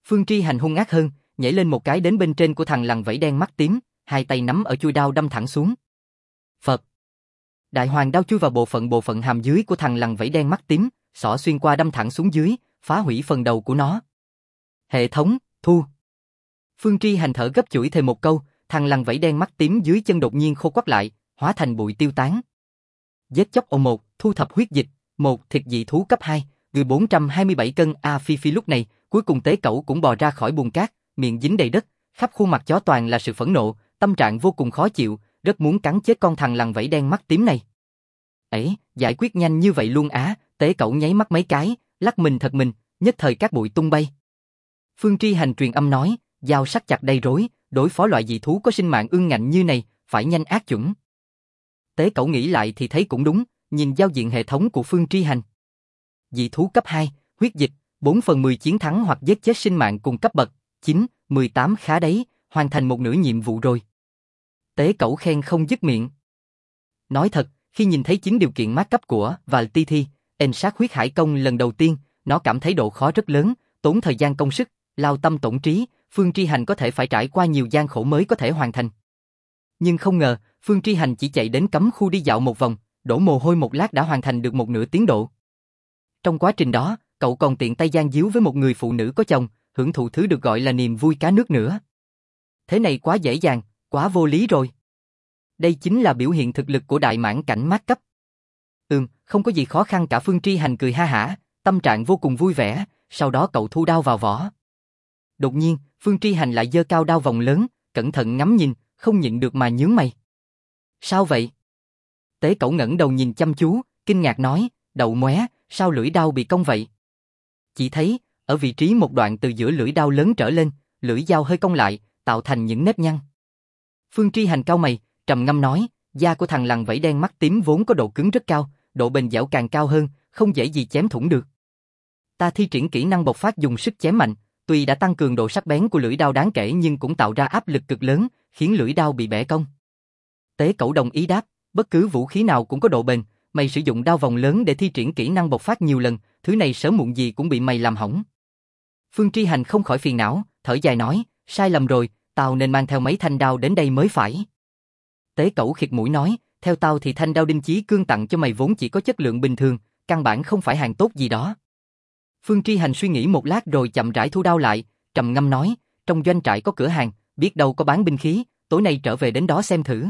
Phương Tri Hành hung ác hơn, nhảy lên một cái đến bên trên của thằng lằn vẫy đen mắt tím, hai tay nắm ở chuôi đao đâm thẳng xuống. Phật. Đại hoàng đao chui vào bộ phận hàm dưới của thằng lằn vẫy đen mắt tím, xỏ xuyên qua đâm thẳng xuống dưới, phá hủy phần đầu của nó. Hệ thống, thu. Phương Tri Hành thở gấp chửi thề một câu, thằng lằn vẫy đen mắt tím dưới chân đột nhiên khô quắt lại, hóa thành bụi tiêu tán. Giết chóc O1, thu thập huyết dịch, 1 thịt dị thú cấp 2, người 427 cân. Phi Phi lúc này, cuối cùng tế cẩu cũng bò ra khỏi bùn cát, miệng dính đầy đất, khắp khuôn mặt chó toàn là sự phẫn nộ, tâm trạng vô cùng khó chịu, rất muốn cắn chết con thằng lằn vẫy đen mắt tím này. Ấy, giải quyết nhanh như vậy luôn á, tế cẩu nháy mắt mấy cái, lắc mình thật mình, nhất thời các bụi tung bay. Phương Tri Hành truyền âm nói, dao sắc chặt đầy rối, đối phó loại dị thú có sinh mạng ương ngạnh như này, phải nhanh ác chuẩn. Tế cẩu nghĩ lại thì thấy cũng đúng, nhìn giao diện hệ thống của Phương Tri Hành. Dị thú cấp 2, huyết dịch, 4/10 chiến thắng hoặc giết chết sinh mạng cùng cấp bậc, 9, 18 khá đấy, hoàn thành một nửa nhiệm vụ rồi. Tế cẩu khen không dứt miệng. Nói thật, khi nhìn thấy 9 điều kiện mát cấp của Valtithi, sát huyết hải công lần đầu tiên, nó cảm thấy độ khó rất lớn, tốn thời gian công sức, lao tâm tổn trí, Phương Tri Hành có thể phải trải qua nhiều gian khổ mới có thể hoàn thành. Nhưng không ngờ, Phương Tri Hành chỉ chạy đến cấm khu đi dạo một vòng, đổ mồ hôi một lát đã hoàn thành được một nửa tiến độ. Trong quá trình đó, cậu còn tiện tay gian díu với một người phụ nữ có chồng, hưởng thụ thứ được gọi là niềm vui cá nước nữa. Thế này quá dễ dàng, quá vô lý rồi. Đây chính là biểu hiện thực lực của đại mãn cảnh mát cấp. Không có gì khó khăn cả. Phương Tri Hành cười ha hả, tâm trạng vô cùng vui vẻ, sau đó cậu thu đao vào vỏ. Đột nhiên, Phương Tri Hành lại giơ cao đao vòng lớn, cẩn thận ngắm nhìn, không nhịn được mà nhướng mày. Sao vậy? Tế cẩu ngẩng đầu nhìn chăm chú, kinh ngạc nói, đậu móe, sao lưỡi đao bị cong vậy? Chỉ thấy, ở vị trí một đoạn từ giữa lưỡi đao lớn trở lên, lưỡi dao hơi cong lại, tạo thành những nếp nhăn. Phương Tri Hành cau mày, trầm ngâm nói, da của thằng lằn vẫy đen mắt tím vốn có độ cứng rất cao, độ bền dẻo càng cao hơn, không dễ gì chém thủng được. Ta thi triển kỹ năng bộc phát dùng sức chém mạnh, tuy đã tăng cường độ sắc bén của lưỡi đao đáng kể nhưng cũng tạo ra áp lực cực lớn, khiến lưỡi đao bị bẻ cong. Tế cẩu đồng ý đáp, bất cứ vũ khí nào cũng có độ bền, mày sử dụng đao vòng lớn để thi triển kỹ năng bộc phát nhiều lần, thứ này sớm muộn gì cũng bị mày làm hỏng. Phương Tri Hành không khỏi phiền não, thở dài nói, sai lầm rồi, tao nên mang theo mấy thanh đao đến đây mới phải. Tế cẩu khịt mũi nói, theo tao thì thanh đao Đinh Chí Cương tặng cho mày vốn chỉ có chất lượng bình thường, căn bản không phải hàng tốt gì đó. Phương Tri Hành suy nghĩ một lát rồi chậm rãi thu đao lại, trầm ngâm nói, trong doanh trại có cửa hàng, biết đâu có bán binh khí, tối nay trở về đến đó xem thử.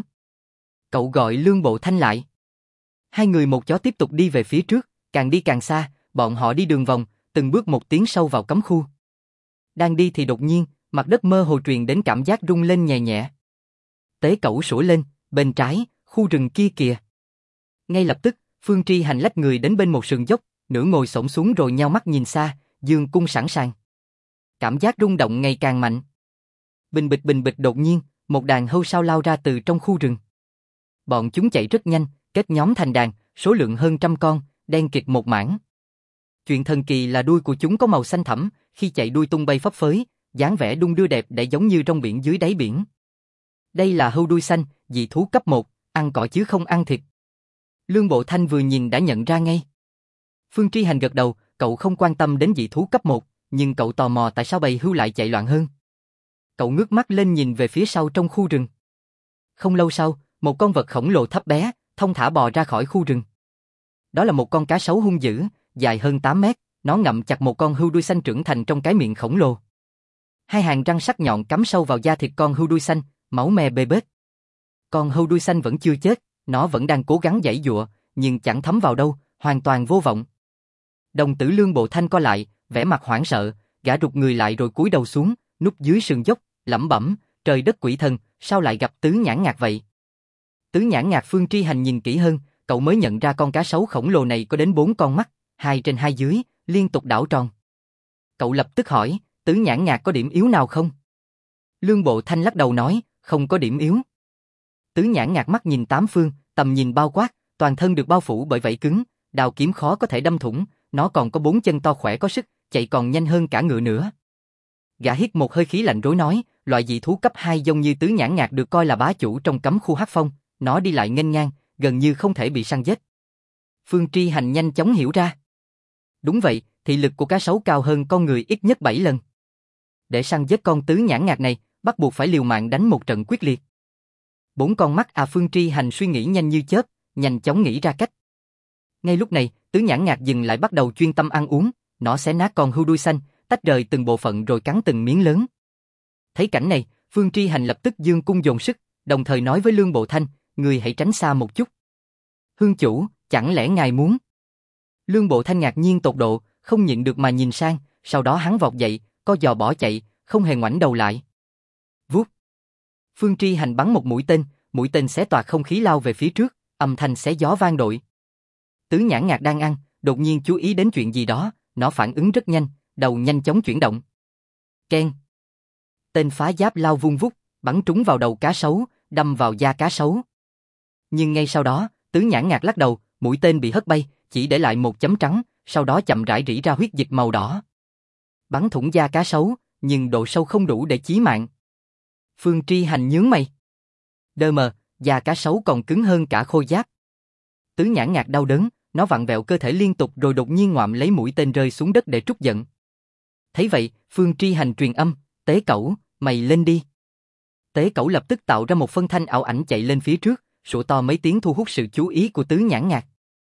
Cậu gọi Lương Bộ Thanh lại. Hai người một chó tiếp tục đi về phía trước, càng đi càng xa, bọn họ đi đường vòng, từng bước một tiến sâu vào cấm khu. Đang đi thì đột nhiên, mặt đất mơ hồ truyền đến cảm giác rung lên nhẹ nhẹ. Tế cẩu sủa lên, bên trái, khu rừng kia kìa. Ngay lập tức, Phương Tri Hành lách người đến bên một sườn dốc, nửa ngồi xổm xuống rồi nheo mắt nhìn xa, dương cung sẵn sàng. Cảm giác rung động ngày càng mạnh. Bình bịch đột nhiên, một đàn hươu sao lao ra từ trong khu rừng. Bọn chúng chạy rất nhanh, kết nhóm thành đàn, số lượng hơn 100 con, đen kịt một mảng. Chuyện thần kỳ là đuôi của chúng có màu xanh thẳm, khi chạy đuôi tung bay phấp phới, dáng vẻ đung đưa đẹp để giống như rong biển dưới đáy biển. Đây là hươu đuôi xanh, dị thú cấp 1, ăn cỏ chứ không ăn thịt. Lương Bộ Thanh vừa nhìn đã nhận ra ngay. Phương Tri Hành gật đầu, cậu không quan tâm đến dị thú cấp 1, nhưng cậu tò mò tại sao bầy hươu lại chạy loạn hơn. Cậu ngước mắt lên nhìn về phía sau trong khu rừng. Không lâu sau, một con vật khổng lồ thấp bé, thong thả bò ra khỏi khu rừng. Đó là một con cá sấu hung dữ, dài hơn 8 mét, nó ngậm chặt một con hươu đuôi xanh trưởng thành trong cái miệng khổng lồ. Hai hàng răng sắc nhọn cắm sâu vào da thịt con hươu đuôi xanh, máu me bê bết. Con hươu đuôi xanh vẫn chưa chết, nó vẫn đang cố gắng giãy giụa, nhưng chẳng thấm vào đâu, hoàn toàn vô vọng. Đồng tử Lương Bộ Thanh co lại, vẻ mặt hoảng sợ, gã rụt người lại rồi cúi đầu xuống, núp dưới sườn dốc, lẩm bẩm, trời đất quỷ thần, sao lại gặp Tứ Nhãn Ngạc vậy? Tứ Nhãn Ngạc. Phương Tri Hành nhìn kỹ hơn, cậu mới nhận ra con cá sấu khổng lồ này có đến 4 con mắt, 2 trên 2 dưới, liên tục đảo tròn. Cậu lập tức hỏi, Tứ Nhãn Ngạc có điểm yếu nào không? Lương Bộ Thanh lắc đầu nói, không có điểm yếu. Tứ Nhãn Ngạc mắt nhìn tám phương, tầm nhìn bao quát, toàn thân được bao phủ bởi vảy cứng, đao kiếm khó có thể đâm thủng, nó còn có 4 chân to khỏe có sức, chạy còn nhanh hơn cả ngựa nữa. Gã hít một hơi khí lạnh rối nói, loại dị thú cấp 2 giống như Tứ Nhãn Ngạc được coi là bá chủ trong cấm khu Hắc Phong, nó đi lại nghênh ngang, gần như không thể bị săn giết. Phương Tri Hành nhanh chóng hiểu ra. Đúng vậy, thị lực của cá sấu cao hơn con người ít nhất 7 lần. để săn giết con tứ nhãn ngạc này, bắt buộc phải liều mạng đánh một trận quyết liệt. 4 con mắt Phương Tri Hành suy nghĩ nhanh như chớp, nhanh chóng nghĩ ra cách. Ngay lúc này, tứ nhãn ngạc dừng lại bắt đầu chuyên tâm ăn uống, nó xé nát con hươu đuôi xanh, tách rời từng bộ phận rồi cắn từng miếng lớn. Thấy cảnh này, Phương Tri Hành lập tức dương cung dồn sức, đồng thời nói với Lương Bộ Thanh, người hãy tránh xa một chút. Hương chủ, chẳng lẽ ngài muốn? Lương Bộ Thanh ngạc nhiên tột độ, không nhịn được mà nhìn sang, sau đó hắn vọt dậy, co giò bỏ chạy, không hề ngoảnh đầu lại. Vút. Phương Tri Hành bắn một mũi tên xé toạc không khí lao về phía trước, âm thanh xé gió vang dội. Tứ nhãn ngạc đang ăn, đột nhiên chú ý đến chuyện gì đó, nó phản ứng rất nhanh, đầu nhanh chóng chuyển động. Keng. Tên phá giáp lao vung vút, bắn trúng vào đầu cá sấu, đâm vào da cá sấu. Nhưng ngay sau đó, tứ nhãn ngạc lắc đầu, mũi tên bị hất bay, chỉ để lại một chấm trắng, sau đó chậm rãi rỉ ra huyết dịch màu đỏ. Bắn thủng da cá sấu, nhưng độ sâu không đủ để chí mạng. Phương Tri Hành nhướng mày. Đơ mờ, da cá sấu còn cứng hơn cả khôi giáp. Tứ nhãn ngạc đau đớn, nó vặn vẹo cơ thể liên tục rồi đột nhiên ngoạm lấy mũi tên rơi xuống đất để trút giận. Thấy vậy, Phương Tri Hành truyền âm, Tế Cẩu, mày lên đi. Tế Cẩu lập tức tạo ra một phân thanh ảo ảnh chạy lên phía trước, sủa to mấy tiếng thu hút sự chú ý của tứ nhãn ngạc.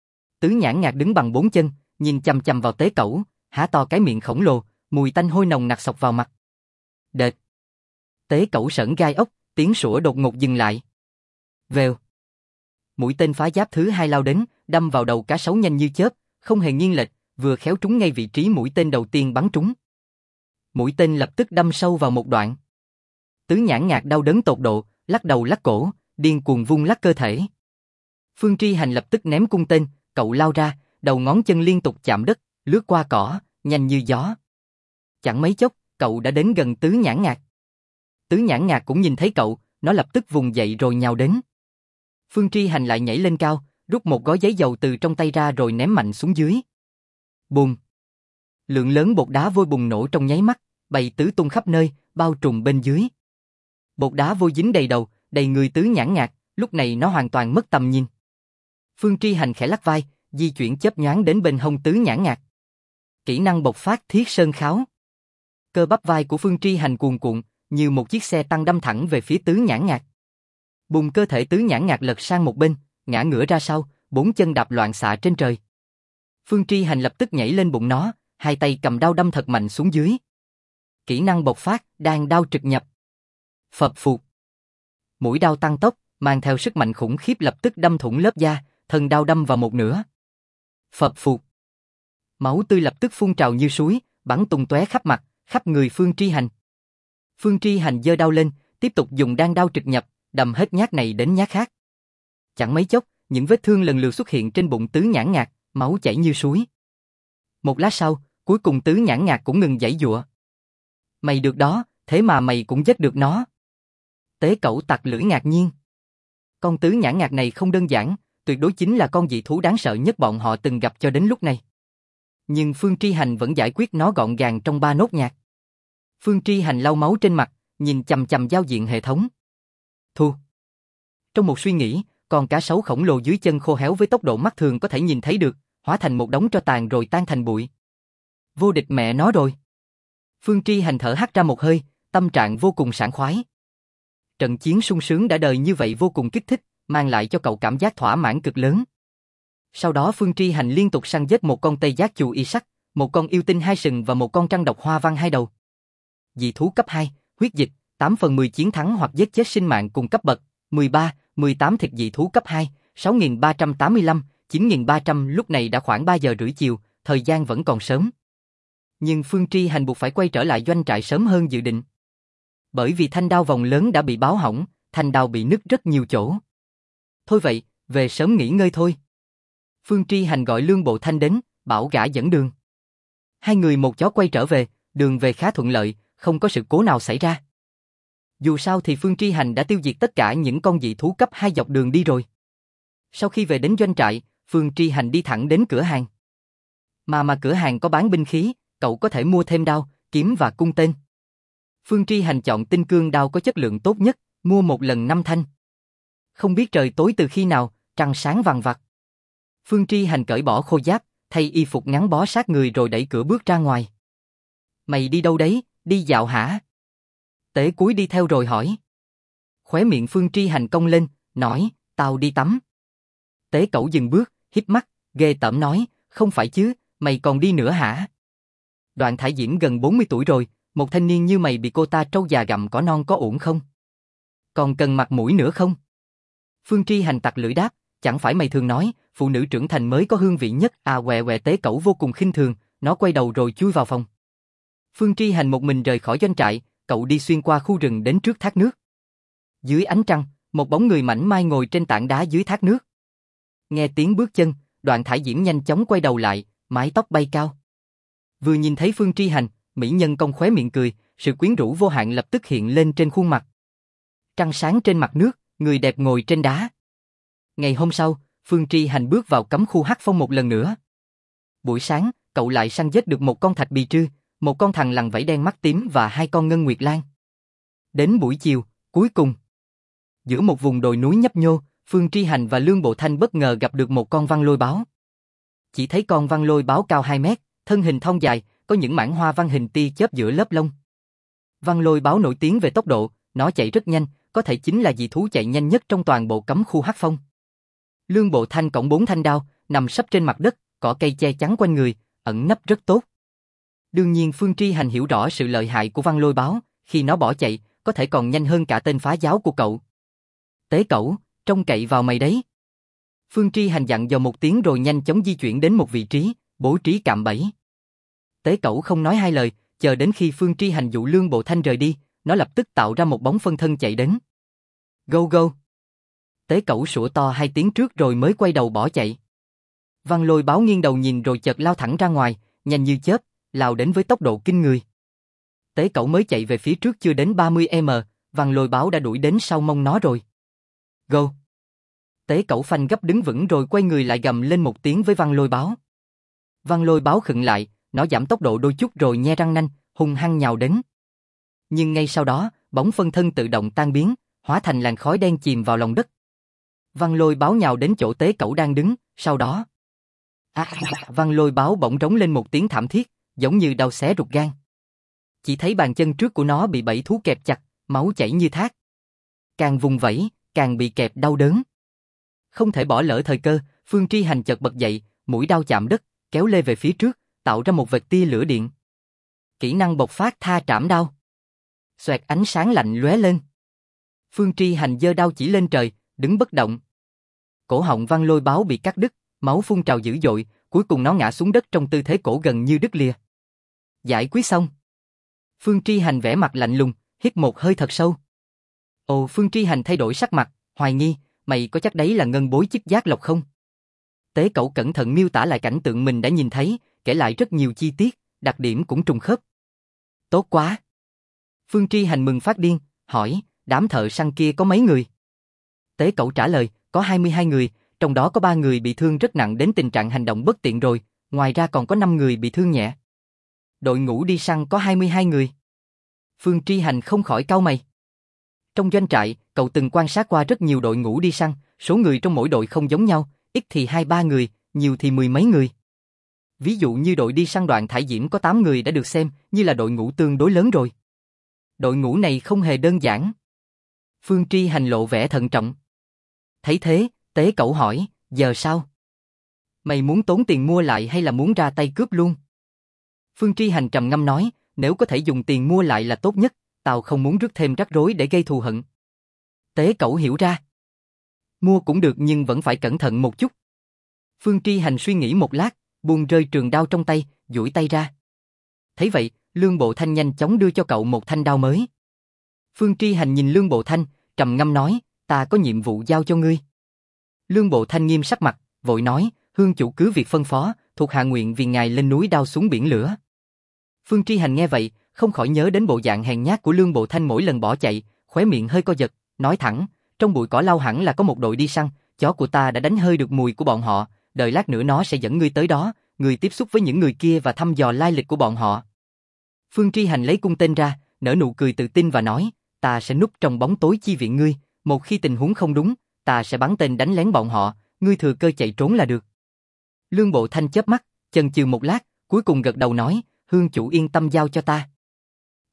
Tứ nhãn ngạc đứng bằng 4 chân, nhìn chằm chằm vào Tế Cẩu, há to cái miệng khổng lồ, mùi tanh hôi nồng nặc xộc vào mặt. Đệt. Tế Cẩu sởn gai ốc, tiếng sủa đột ngột dừng lại. Vèo. Mũi tên phá giáp thứ 2 lao đến, đâm vào đầu cá sấu nhanh như chớp, không hề nghiêng lệch, vừa khéo trúng ngay vị trí mũi tên đầu tiên bắn trúng. Mũi tên lập tức đâm sâu vào một đoạn. Tứ nhãn ngạc đau đớn tột độ, lắc đầu lắc cổ, điên cuồng vung lắc cơ thể. Phương Tri Hành lập tức ném cung tên, cậu lao ra, đầu ngón chân liên tục chạm đất, lướt qua cỏ, nhanh như gió. Chẳng mấy chốc, cậu đã đến gần tứ nhãn ngạc. Tứ nhãn ngạc cũng nhìn thấy cậu, nó lập tức vùng dậy rồi nhào đến. Phương Tri Hành lại nhảy lên cao, rút một gói giấy dầu từ trong tay ra rồi ném mạnh xuống dưới. Bùm! Lượng lớn bột đá vôi bùng nổ trong nháy mắt, bay tứ tung khắp nơi, bao trùm bên dưới. Bột đá vôi dính đầy đầu, đầy người tứ nhãn ngạc, lúc này nó hoàn toàn mất tầm nhìn. Phương Tri Hành khẽ lắc vai, di chuyển chớp nhoáng đến bên hông tứ nhãn ngạc. Kỹ năng bộc phát Thiết Sơn Kháo. Cơ bắp vai của Phương Tri Hành cuồn cuộn, như một chiếc xe tăng đâm thẳng về phía tứ nhãn ngạc. Bùng, cơ thể tứ nhãn ngạc lật sang một bên, ngã ngửa ra sau, 4 chân đạp loạn xạ trên trời. Phương Tri Hành lập tức nhảy lên bụng nó, hai tay cầm đao đâm thật mạnh xuống dưới. Kỹ năng bộc phát, đan đao trực nhập. Phập phụt. Mũi đao tăng tốc, mang theo sức mạnh khủng khiếp lập tức đâm thủng lớp da, thân đao đâm vào một nửa. Phập phụt. Máu tươi lập tức phun trào như suối, bắn tung tóe khắp mặt, khắp người Phương Tri Hành. Phương Tri Hành giơ đao lên, tiếp tục dùng đan đao trực nhập, đâm hết nhát này đến nhát khác. Chẳng mấy chốc, những vết thương lần lượt xuất hiện trên bụng tứ nhãn ngạc, máu chảy như suối. Một lát sau, cuối cùng tứ nhãn ngạc cũng ngừng giãy giụa. Mày được đó, thế mà mày cũng giết được nó. Tế Cẩu tặc lưỡi ngạc nhiên. Con tứ nhãn ngạc này không đơn giản, tuyệt đối chính là con dị thú đáng sợ nhất bọn họ từng gặp cho đến lúc này. Nhưng Phương Tri Hành vẫn giải quyết nó gọn gàng trong 3 nốt nhạc. Phương Tri Hành lau máu trên mặt, nhìn chằm chằm giao diện hệ thống. Thu. Trong một suy nghĩ, con cá sấu khổng lồ dưới chân khô héo với tốc độ mắt thường có thể nhìn thấy được, hóa thành một đống tro tàn rồi tan thành bụi. Vô địch mẹ nó rồi. Phương Tri Hành thở hắt ra một hơi, tâm trạng vô cùng sảng khoái. Trận chiến sung sướng đã đời như vậy vô cùng kích thích, mang lại cho cậu cảm giác thỏa mãn cực lớn. Sau đó Phương Tri Hành liên tục săn giết một con tê giác chù y sắc, một con yêu tinh 2 sừng và một con trăng độc hoa văn 2 đầu. Dị thú cấp 2, huyết dịch, 8/10 chiến thắng hoặc giết chết sinh mạng cùng cấp bậc, 13, 18 thịt dị thú cấp 2, 6.385, 9.300. Lúc này đã khoảng 3 giờ rưỡi chiều, thời gian vẫn còn sớm. Nhưng Phương Tri Hành buộc phải quay trở lại doanh trại sớm hơn dự định. Bởi vì thanh đao vòng lớn đã bị báo hỏng, thanh đao bị nứt rất nhiều chỗ. Thôi vậy, về sớm nghỉ ngơi thôi. Phương Tri Hành gọi Lương Bộ Thanh đến, bảo gã dẫn đường. Hai người một chó quay trở về, đường về khá thuận lợi, không có sự cố nào xảy ra. Dù sao thì Phương Tri Hành đã tiêu diệt tất cả những con dị thú cấp 2 dọc đường đi rồi. Sau khi về đến doanh trại, Phương Tri Hành đi thẳng đến cửa hàng. Mà cửa hàng có bán binh khí, cậu có thể mua thêm đao, kiếm và cung tên. Phương Tri Hành chọn tinh cương đao có chất lượng tốt nhất, mua một lần 5 thanh. Không biết trời tối từ khi nào, trăng sáng vằng vặc. Phương Tri Hành cởi bỏ khôi giáp, thay y phục ngắn bó sát người rồi đẩy cửa bước ra ngoài. Mày đi đâu đấy, đi dạo hả? Tế cúi đi theo rồi hỏi. Khóe miệng Phương Tri Hành cong lên, nói, tao đi tắm. Tế Cẩu dừng bước, híp mắt, ghê tởm nói, không phải chứ, mày còn đi nữa hả? Đoạn Thải Diễm gần 40 tuổi rồi, một thanh niên như mày bị cô ta trâu già gặm cỏ non có ổn không? Còn cần mặt mũi nữa không? Phương Tri Hành tặc lưỡi đáp, chẳng phải mày thường nói, phụ nữ trưởng thành mới có hương vị nhất à? Quẹ Tế Cẩu vô cùng khinh thường, nó quay đầu rồi chui vào phòng. Phương Tri Hành một mình rời khỏi doanh trại, cậu đi xuyên qua khu rừng đến trước thác nước. Dưới ánh trăng, một bóng người mảnh mai ngồi trên tảng đá dưới thác nước. Nghe tiếng bước chân, Đoạn Thải Diễm nhanh chóng quay đầu lại, mái tóc bay cao. Vừa nhìn thấy Phương Tri Hành, mỹ nhân cong khóe miệng cười, sự quyến rũ vô hạn lập tức hiện lên trên khuôn mặt. Trăng sáng trên mặt nước, người đẹp ngồi trên đá. Ngày hôm sau, Phương Tri Hành bước vào cấm khu Hắc Phong một lần nữa. Buổi sáng, cậu lại săn giết được một con thạch bì trư, một con thằn lằn vảy đen mắt tím và hai con ngân nguyệt lan. Đến buổi chiều, cuối cùng, giữa một vùng đồi núi nhấp nhô, Phương Tri Hành và Lương Bộ Thanh bất ngờ gặp được một con văn lôi báo. Chỉ thấy con văn lôi báo cao 2 mét, thân hình thon dài, có những mảng hoa văn hình tia chớp giữa lớp lông. Văn lôi báo nổi tiếng về tốc độ, nó chạy rất nhanh, có thể chính là dị thú chạy nhanh nhất trong toàn bộ cấm khu Hắc Phong. Lương Bộ Thanh cõng 4 thanh đao, nằm sấp trên mặt đất, cỏ cây che chắn quanh người, ẩn nấp rất tốt. Đương nhiên Phương Tri Hành hiểu rõ sự lợi hại của văn lôi báo, khi nó bỏ chạy, có thể còn nhanh hơn cả tên phá giáo của cậu. Tế Cẩu, trông cậy vào mày đấy. Phương Tri Hành dặn dò một tiếng rồi nhanh chóng di chuyển đến một vị trí, bố trí cạm bẫy. Tế Cẩu không nói hai lời, chờ đến khi Phương Tri Hành dụ Lương Bộ Thanh rời đi, nó lập tức tạo ra một bóng phân thân chạy đến. Go go! Tế Cẩu sủa to 2 tiếng trước rồi mới quay đầu bỏ chạy. Văn lôi báo nghiêng đầu nhìn rồi chợt lao thẳng ra ngoài, nhanh như chớp, lao đến với tốc độ kinh người. Tế Cẩu mới chạy về phía trước chưa đến 30m, văn lôi báo đã đuổi đến sau mông nó rồi. Go! Tế Cẩu phanh gấp đứng vững rồi quay người lại gầm lên một tiếng với văn lôi báo. Văn lôi báo khựng lại, nó giảm tốc độ đôi chút rồi nhe răng nanh, hung hăng nhào đến. Nhưng ngay sau đó, bóng phân thân tự động tan biến, hóa thành làn khói đen chìm vào lòng đất. Văn lôi báo nhào đến chỗ Tế Cẩu đang đứng, sau đó... Văn lôi báo bỗng rống lên một tiếng thảm thiết, giống như đau xé ruột gan. Chỉ thấy bàn chân trước của nó bị bẫy thú kẹp chặt, máu chảy như thác. Càng vùng vẫy, càng bị kẹp đau đớn. Không thể bỏ lỡ thời cơ, Phương Tri Hành chợt bật dậy, mũi đao chạm đất, kéo lê về phía trước, tạo ra một vệt tia lửa điện. Kỹ năng bộc phát tha trảm đao. Xoẹt ánh sáng lạnh lóe lên. Phương Tri Hành giơ đao chỉ lên trời, đứng bất động. Cổ họng văn lôi báo bị cắt đứt, máu phun trào dữ dội, cuối cùng nó ngã xuống đất trong tư thế cổ gần như đứt lìa. Giải quyết xong. Phương Tri Hành vẻ mặt lạnh lùng, hít một hơi thật sâu. Ồ, Phương Tri Hành thay đổi sắc mặt, hoài nghi, mày có chắc đấy là ngân bối chức giác lộc không? Tế Cẩu cẩn thận miêu tả lại cảnh tượng mình đã nhìn thấy, kể lại rất nhiều chi tiết, đặc điểm cũng trùng khớp. Tốt quá. Phương Tri Hành mừng phát điên, hỏi, đám thợ săn kia có mấy người? Tế Cẩu trả lời, có 22 người, trong đó có 3 người bị thương rất nặng đến tình trạng hành động bất tiện rồi, ngoài ra còn có 5 người bị thương nhẹ. Đội ngũ đi săn có 22 người. Phương Tri Hành không khỏi cau mày. Trong doanh trại, cậu từng quan sát qua rất nhiều đội ngũ đi săn, số người trong mỗi đội không giống nhau, ít thì 2-3 người, nhiều thì 10 mấy người. Ví dụ như đội đi săn Đoạn Thải Diễm có 8 người đã được xem như là đội ngũ tương đối lớn rồi. Đội ngũ này không hề đơn giản. Phương Tri Hành lộ vẻ thận trọng. Thấy thế, Tế Cẩu hỏi, giờ sao? Mày muốn tốn tiền mua lại hay là muốn ra tay cướp luôn? Phương Tri Hành trầm ngâm nói, nếu có thể dùng tiền mua lại là tốt nhất, tao không muốn rước thêm rắc rối để gây thù hận. Tế Cẩu hiểu ra. Mua cũng được nhưng vẫn phải cẩn thận một chút. Phương Tri Hành suy nghĩ một lát, buông rơi trường đao trong tay, duỗi tay ra. Thấy vậy, Lương Bộ Thanh nhanh chóng đưa cho cậu một thanh đao mới. Phương Tri Hành nhìn Lương Bộ Thanh, trầm ngâm nói, ta có nhiệm vụ giao cho ngươi. Lương Bộ Thanh nghiêm sắc mặt, vội nói, hương chủ cứ việc phân phó, thuộc hạ nguyện vì ngài lên núi đao xuống biển lửa. Phương Tri Hành nghe vậy, không khỏi nhớ đến bộ dạng hèn nhát của Lương Bộ Thanh mỗi lần bỏ chạy, khóe miệng hơi co giật, nói thẳng, trong bụi cỏ lau hẳn là có một đội đi săn, chó của ta đã đánh hơi được mùi của bọn họ, đợi lát nữa nó sẽ dẫn ngươi tới đó, ngươi tiếp xúc với những người kia và thăm dò lai lịch của bọn họ. Phương Tri Hành lấy cung tên ra, nở nụ cười tự tin và nói, ta sẽ núp trong bóng tối chi viện ngươi, một khi tình huống không đúng, ta sẽ bắn tên đánh lén bọn họ, ngươi thừa cơ chạy trốn là được. Lương Bộ Thanh chớp mắt, chần chừ một lát, cuối cùng gật đầu nói, hương chủ yên tâm giao cho ta.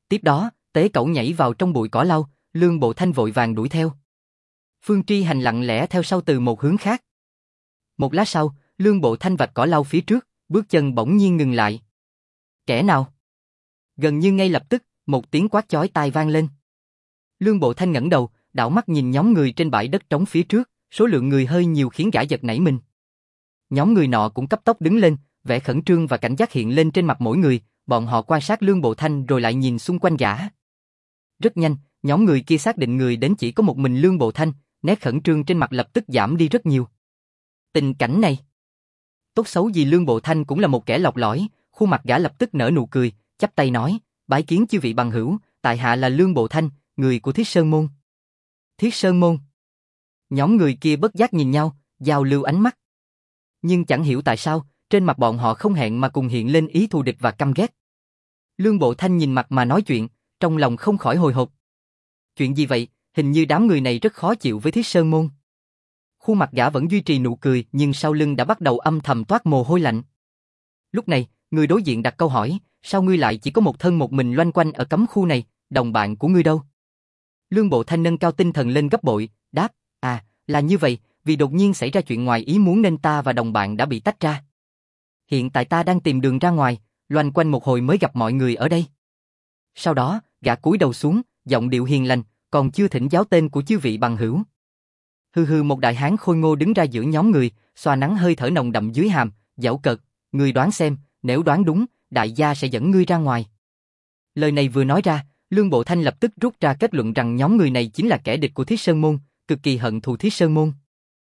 Tiếp đó, Tế Cẩu nhảy vào trong bụi cỏ lau, Lương Bộ Thanh vội vàng đuổi theo. Phương Tri Hành lặng lẽ theo sau từ một hướng khác. Một lát sau, Lương Bộ Thanh vạch cỏ lau phía trước, bước chân bỗng nhiên ngừng lại. Kẻ nào? Gần như ngay lập tức, một tiếng quát chói tai vang lên. Lương Bộ Thanh ngẩng đầu, đảo mắt nhìn nhóm người trên bãi đất trống phía trước, số lượng người hơi nhiều khiến gã giật nảy mình. Nhóm người nọ cũng cấp tốc đứng lên, vẻ khẩn trương và cảnh giác hiện lên trên mặt mỗi người, bọn họ quan sát Lương Bộ Thanh rồi lại nhìn xung quanh gã. Rất nhanh, nhóm người kia xác định người đến chỉ có một mình Lương Bộ Thanh, nét khẩn trương trên mặt lập tức giảm đi rất nhiều. Tình cảnh này, tốt xấu gì Lương Bộ Thanh cũng là một kẻ lọc lõi, khuôn mặt gã lập tức nở nụ cười, chắp tay nói, bái kiến chư vị bằng hữu, tại hạ là Lương Bộ Thanh, người của Thiết Sơn Môn. Thiết Sơn Môn. Nhóm người kia bất giác nhìn nhau, giao lưu ánh mắt. Nhưng chẳng hiểu tại sao, trên mặt bọn họ không hẹn mà cùng hiện lên ý thù địch và căm ghét. Lương Bộ Thanh nhìn mặt mà nói chuyện, trong lòng không khỏi hồi hộp. Chuyện gì vậy, hình như đám người này rất khó chịu với Thiết Sơn Môn. Khuôn mặt gã vẫn duy trì nụ cười nhưng sau lưng đã bắt đầu âm thầm toát mồ hôi lạnh. Lúc này, người đối diện đặt câu hỏi, sao ngươi lại chỉ có một thân một mình loanh quanh ở cấm khu này, đồng bạn của ngươi đâu? Lương Bộ Thanh nâng cao tinh thần lên gấp bội, đáp, là như vậy, vì đột nhiên xảy ra chuyện ngoài ý muốn nên ta và đồng bạn đã bị tách ra. Hiện tại ta đang tìm đường ra ngoài, loanh quanh một hồi mới gặp mọi người ở đây. Sau đó, gã cúi đầu xuống, giọng điệu hiền lành, còn chưa thỉnh giáo tên của chư vị bằng hữu. Hừ, một đại hán khôi ngô đứng ra giữa nhóm người, xoa nắng hơi thở nồng đậm dưới hàm, giễu cợt, ngươi đoán xem, nếu đoán đúng, đại gia sẽ dẫn ngươi ra ngoài. Lời này vừa nói ra, Lương Bộ Thanh lập tức rút ra kết luận rằng nhóm người này chính là kẻ địch của Thiết Sơn Môn, cực kỳ hận thù Thiết Sơn Môn.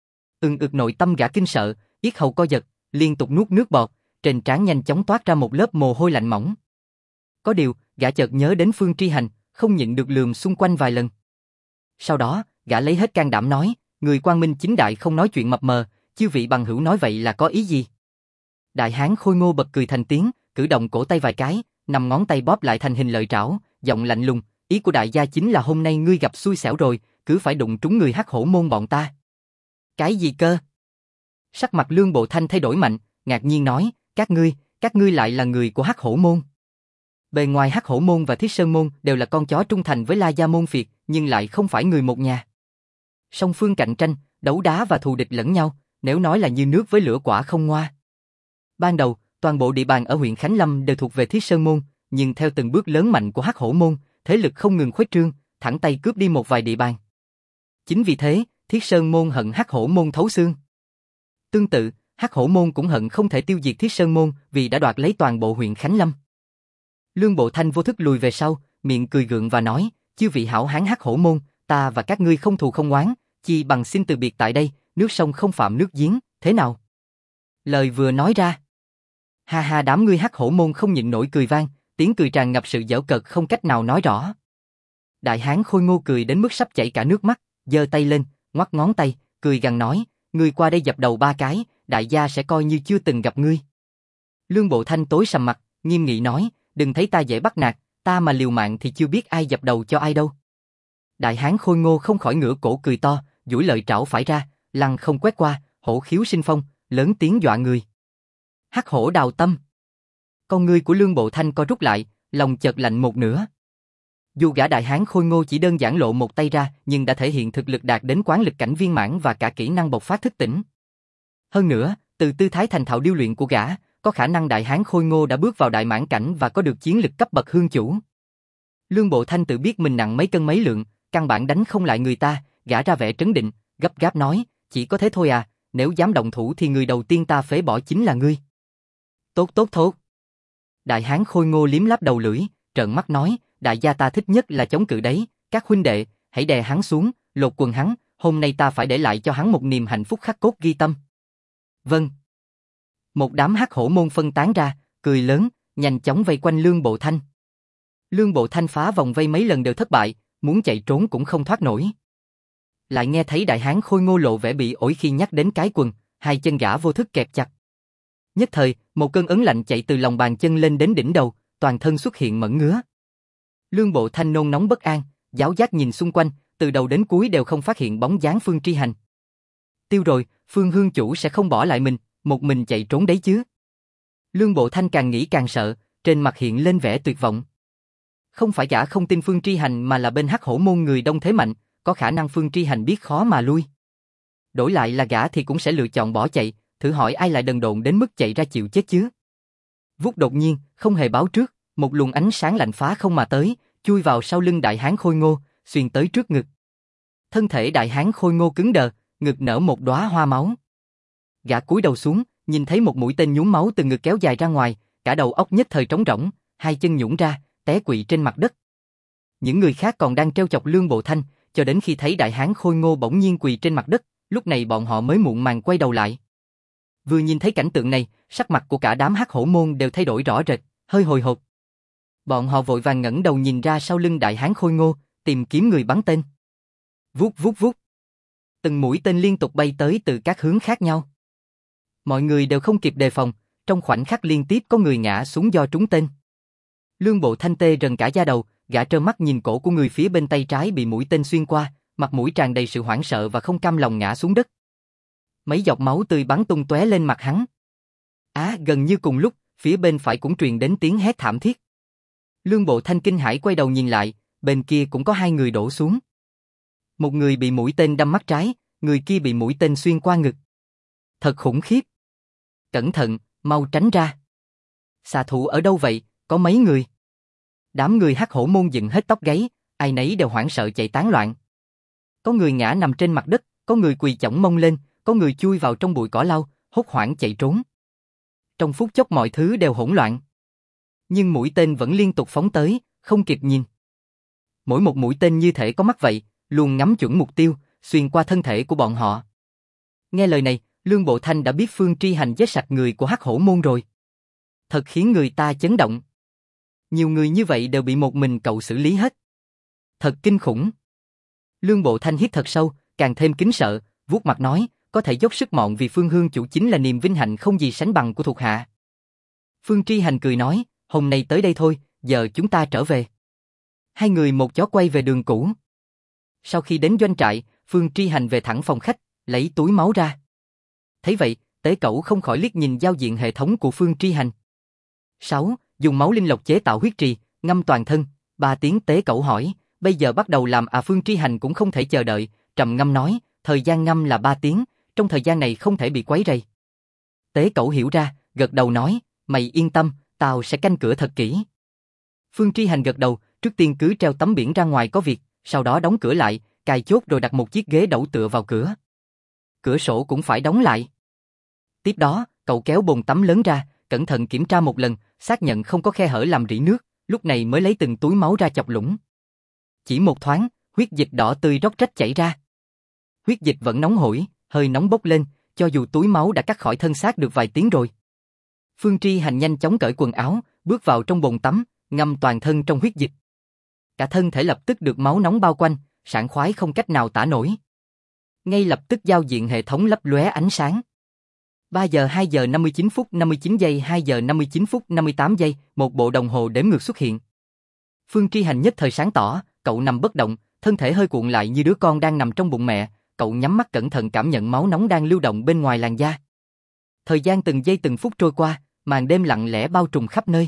Nội tâm gã kinh sợ, yết hầu co giật, liên tục nuốt nước bọt, trên trán nhanh chóng toát ra một lớp mồ hôi lạnh mỏng. Có điều, gã chợt nhớ đến Phương Tri Hành, không nhịn được lườm xung quanh vài lần. Sau đó, gã lấy hết can đảm nói, người quang minh chính đại không nói chuyện mập mờ, chư vị bằng hữu nói vậy là có ý gì? Đại hán khôi ngô bật cười thành tiếng, cử động cổ tay vài cái, 5 ngón tay bóp lại thành hình lợi trảo, giọng lạnh lùng, ý của đại gia chính là hôm nay ngươi gặp xui xẻo rồi, cứ phải đụng trúng người Hắc Hổ môn bọn ta. Cái gì cơ? Sắc mặt Lương Bộ Thanh thay đổi mạnh, ngạc nhiên nói, các ngươi lại là người của Hắc Hổ môn. Bề ngoài Hắc Hổ môn và Thiết Sơn môn đều là con chó trung thành với La Gia môn phiệt, nhưng lại không phải người một nhà. Song phương cạnh tranh, đấu đá và thù địch lẫn nhau, nếu nói là như nước với lửa quả không ngoa. Ban đầu, toàn bộ địa bàn ở huyện Khánh Lâm đều thuộc về Thiết Sơn môn, nhưng theo từng bước lớn mạnh của Hắc Hổ môn, thế lực không ngừng khuếch trương, thẳng tay cướp đi một vài địa bàn. Chính vì thế, Thiết Sơn môn hận Hắc Hổ môn thấu xương. Tương tự, Hắc Hổ môn cũng hận không thể tiêu diệt Thiết Sơn môn vì đã đoạt lấy toàn bộ huyện Khánh Lâm. Lương Bộ Thanh vô thức lùi về sau, miệng cười gượng và nói, chư vị hảo hán Hắc Hổ môn, ta và các ngươi không thù không oán, chi bằng xin từ biệt tại đây, nước sông không phạm nước giếng, thế nào? Lời vừa nói ra, ha đám ngươi Hắc Hổ môn không nhịn nổi cười vang, tiếng cười tràn ngập sự giễu cợt không cách nào nói rõ. Đại hán khôi ngô cười đến mức sắp chảy cả nước mắt, giơ tay lên, ngoắc ngón tay, cười gằn nói, ngươi qua đây dập đầu 3 cái, đại gia sẽ coi như chưa từng gặp ngươi. Lương Bộ Thanh tối sầm mặt, nghiêm nghị nói, đừng thấy ta dễ bắt nạt, ta mà liều mạng thì chưa biết ai dập đầu cho ai đâu. Đại hán khôi ngô không khỏi ngửa cổ cười to, duỗi lợi trảo phải ra, lăng không quét qua, hổ khiếu sinh phong, lớn tiếng dọa người. Hắc hổ đào tâm. Con ngươi của Lương Bộ Thanh co rút lại, lòng chợt lạnh một nửa. Dù gã đại hán khôi ngô chỉ đơn giản lộ một tay ra, nhưng đã thể hiện thực lực đạt đến quán lực cảnh viên mãn và cả kỹ năng bộc phát thức tỉnh. Hơn nữa, từ tư thái thành thạo điêu luyện của gã, có khả năng đại hán khôi ngô đã bước vào đại mãn cảnh và có được chiến lực cấp bậc hương chủ. Lương Bộ Thanh tự biết mình nặng mấy cân mấy lượng, căn bản đánh không lại người ta, gã ra vẻ trấn định, gấp gáp nói, chỉ có thế thôi à, nếu dám động thủ thì người đầu tiên ta phế bỏ chính là ngươi. Tốt thốt. Đại hán khôi ngô liếm láp đầu lưỡi, trợn mắt nói, đại gia ta thích nhất là chống cự đấy, các huynh đệ, hãy đè hắn xuống, lột quần hắn, hôm nay ta phải để lại cho hắn một niềm hạnh phúc khắc cốt ghi tâm. Vâng. Một đám Hắc Hổ môn phân tán ra, cười lớn, nhanh chóng vây quanh Lương Bộ Thanh. Lương Bộ Thanh phá vòng vây mấy lần đều thất bại, muốn chạy trốn cũng không thoát nổi. Lại nghe thấy đại hán khôi ngô lộ vẻ bị ổi khi nhắc đến cái quần, hai chân gã vô thức kẹp chặt. Nhất thời, một cơn ấn lạnh chạy từ lòng bàn chân lên đến đỉnh đầu, toàn thân xuất hiện mẩn ngứa. Lương Bộ Thanh nôn nóng bất an, giáo giác nhìn xung quanh, từ đầu đến cuối đều không phát hiện bóng dáng Phương Tri Hành. Tiêu rồi, Phương hương chủ sẽ không bỏ lại mình, một mình chạy trốn đấy chứ. Lương Bộ Thanh càng nghĩ càng sợ, trên mặt hiện lên vẻ tuyệt vọng. Không phải gã không tin Phương Tri Hành mà là bên Hắc Hổ môn người đông thế mạnh, có khả năng Phương Tri Hành biết khó mà lui. Đổi lại là gã thì cũng sẽ lựa chọn bỏ chạy, thử hỏi ai lại đần độn đến mức chạy ra chịu chết chứ. Vút đột nhiên, không hề báo trước, một luồng ánh sáng lạnh phá không mà tới, chui vào sau lưng đại hán khôi ngô, xuyên tới trước ngực. Thân thể đại hán khôi ngô cứng đờ, ngực nở một đóa hoa máu. Gã cúi đầu xuống, nhìn thấy một mũi tên nhuốm máu từ ngực kéo dài ra ngoài, cả đầu óc nhất thời trống rỗng, hai chân nhũn ra, té quỵ trên mặt đất. Những người khác còn đang trêu chọc Lương Bộ Thanh, cho đến khi thấy đại hán khôi ngô bỗng nhiên quỳ trên mặt đất, lúc này bọn họ mới muộn màng quay đầu lại. Vừa nhìn thấy cảnh tượng này, sắc mặt của cả đám Hắc Hổ môn đều thay đổi rõ rệt, hơi hồi hộp. Bọn họ vội vàng ngẩng đầu nhìn ra sau lưng đại hán khôi ngô, tìm kiếm người bắn tên. Vút vút vút. Từng mũi tên liên tục bay tới từ các hướng khác nhau. Mọi người đều không kịp đề phòng, trong khoảnh khắc liên tiếp có người ngã xuống do trúng tên. Lương Bộ Thanh tê rần cả da đầu, gã trơ mắt nhìn cổ của người phía bên tay trái bị mũi tên xuyên qua, mặt mũi tràn đầy sự hoảng sợ và không cam lòng ngã xuống đất. Mấy giọt máu tươi bắn tung tóe lên mặt hắn. Gần như cùng lúc, phía bên phải cũng truyền đến tiếng hét thảm thiết. Lương Bộ Thanh kinh hãi quay đầu nhìn lại, bên kia cũng có hai người đổ xuống. Một người bị mũi tên đâm mắt trái, người kia bị mũi tên xuyên qua ngực. Thật khủng khiếp. Cẩn thận, mau tránh ra. Xạ thủ ở đâu vậy, có mấy người? Đám người Hắc Hổ môn dựng hết tóc gáy, ai nấy đều hoảng sợ chạy tán loạn. Có người ngã nằm trên mặt đất, có người quỳ chổng mông lên, có người chui vào trong bụi cỏ lau, hốt hoảng chạy trốn. Trong phút chốc mọi thứ đều hỗn loạn. Nhưng mũi tên vẫn liên tục phóng tới, không kịp nhìn. Mỗi một mũi tên như thể có mắt vậy, luôn ngắm chuẩn mục tiêu, xuyên qua thân thể của bọn họ. Nghe lời này, Lương Bộ Thanh đã biết Phương Tri Hành giết sạch người của Hắc Hổ môn rồi. Thật khiến người ta chấn động. Nhiều người như vậy đều bị một mình cậu xử lý hết. Thật kinh khủng. Lương Bộ Thanh hít thật sâu, càng thêm kính sợ, vuốt mặt nói, có thể dốc sức mọn vì Phương Hương chủ chính là niềm vinh hạnh không gì sánh bằng của thuộc hạ. Phương Tri Hành cười nói, hôm nay tới đây thôi, giờ chúng ta trở về. Hai người một chó quay về đường cũ. Sau khi đến doanh trại, Phương Tri Hành về thẳng phòng khách, lấy túi máu ra. Thấy vậy, Tế Cẩu không khỏi liếc nhìn giao diện hệ thống của Phương Tri Hành. 6. Dùng máu linh lộc chế tạo huyết trì, ngâm toàn thân. 3 tiếng. Tế Cẩu hỏi, bây giờ bắt đầu làm Phương Tri Hành cũng không thể chờ đợi, trầm ngâm nói, thời gian ngâm là 3 tiếng, trong thời gian này không thể bị quấy rầy. Tế Cẩu hiểu ra, gật đầu nói, mày yên tâm, tao sẽ canh cửa thật kỹ. Phương Tri Hành gật đầu, trước tiên cứ treo tấm biển ra ngoài có việc, sau đó đóng cửa lại, cài chốt rồi đặt một chiếc ghế đẩu tựa vào cửa. Cửa sổ cũng phải đóng lại. Tiếp đó, cậu kéo bồn tắm lớn ra, cẩn thận kiểm tra một lần, xác nhận không có khe hở làm rỉ nước, lúc này mới lấy từng túi máu ra chọc lũng. Chỉ một thoáng, huyết dịch đỏ tươi róc rách chảy ra. Huyết dịch vẫn nóng hổi, hơi nóng bốc lên, cho dù túi máu đã cắt khỏi thân xác được vài tiếng rồi. Phương Tri Hành nhanh chóng cởi quần áo, bước vào trong bồn tắm, ngâm toàn thân trong huyết dịch. Cả thân thể lập tức được máu nóng bao quanh, sảng khoái không cách nào tả nổi. Ngay lập tức giao diện hệ thống lấp lóe ánh sáng. 3 giờ 2 giờ 59 phút 59 giây 2 giờ 59 phút 58 giây, một bộ đồng hồ đếm ngược xuất hiện. Phương Tri Hành nhất thời sáng tỏ, cậu nằm bất động, thân thể hơi cuộn lại như đứa con đang nằm trong bụng mẹ, cậu nhắm mắt cẩn thận cảm nhận máu nóng đang lưu động bên ngoài làn da. Thời gian từng giây từng phút trôi qua, màn đêm lặng lẽ bao trùm khắp nơi.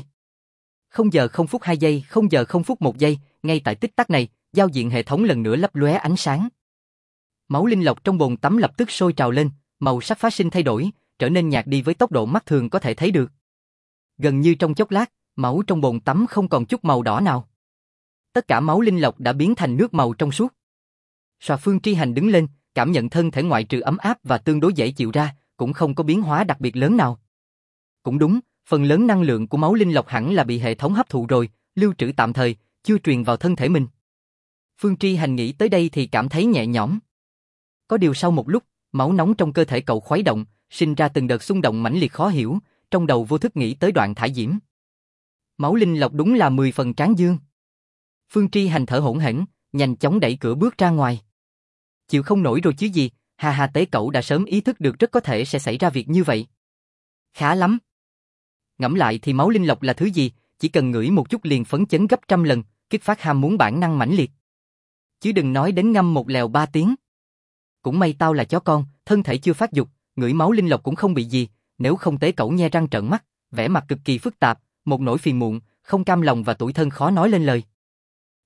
0 giờ 0 phút 2 giây, 0 giờ 0 phút 1 giây, ngay tại tích tắc này, giao diện hệ thống lần nữa lấp lóe ánh sáng. Máu linh lộc trong bồn tắm lập tức sôi trào lên, màu sắc phát sinh thay đổi, trở nên nhạt đi với tốc độ mắt thường có thể thấy được. Gần như trong chốc lát, máu trong bồn tắm không còn chút màu đỏ nào. Tất cả máu linh lộc đã biến thành nước màu trong suốt. Phương Tri Hành đứng lên, cảm nhận thân thể ngoại trừ ấm áp và tương đối dễ chịu ra, cũng không có biến hóa đặc biệt lớn nào. Cũng đúng, phần lớn năng lượng của máu linh lộc hẳn là bị hệ thống hấp thụ rồi, lưu trữ tạm thời, chưa truyền vào thân thể mình. Phương Tri Hành nghĩ tới đây thì cảm thấy nhẹ nhõm. Có điều sau một lúc, máu nóng trong cơ thể cậu khuấy động, sinh ra từng đợt xung động mãnh liệt khó hiểu, trong đầu vô thức nghĩ tới đoạn thả diễm. Máu linh lộc đúng là 10 phần tráng dương. Phương Tri Hành thở hổn hển, nhanh chóng đẩy cửa bước ra ngoài. Chịu không nổi rồi chứ gì, Tế Cẩu đã sớm ý thức được rất có thể sẽ xảy ra việc như vậy. Khá lắm. Ngẫm lại thì máu linh lộc là thứ gì, chỉ cần ngửi một chút liền phấn chấn gấp trăm lần, kích phát ham muốn bản năng mãnh liệt. Chứ đừng nói đến ngâm một lèo 3 tiếng. Cũng may tao là chó con, thân thể chưa phát dục, ngửi máu linh lộc cũng không bị gì, nếu không Tế Cẩu nhe răng trợn mắt, vẻ mặt cực kỳ phức tạp, một nỗi phiền muộn, không cam lòng và tủi thân khó nói lên lời.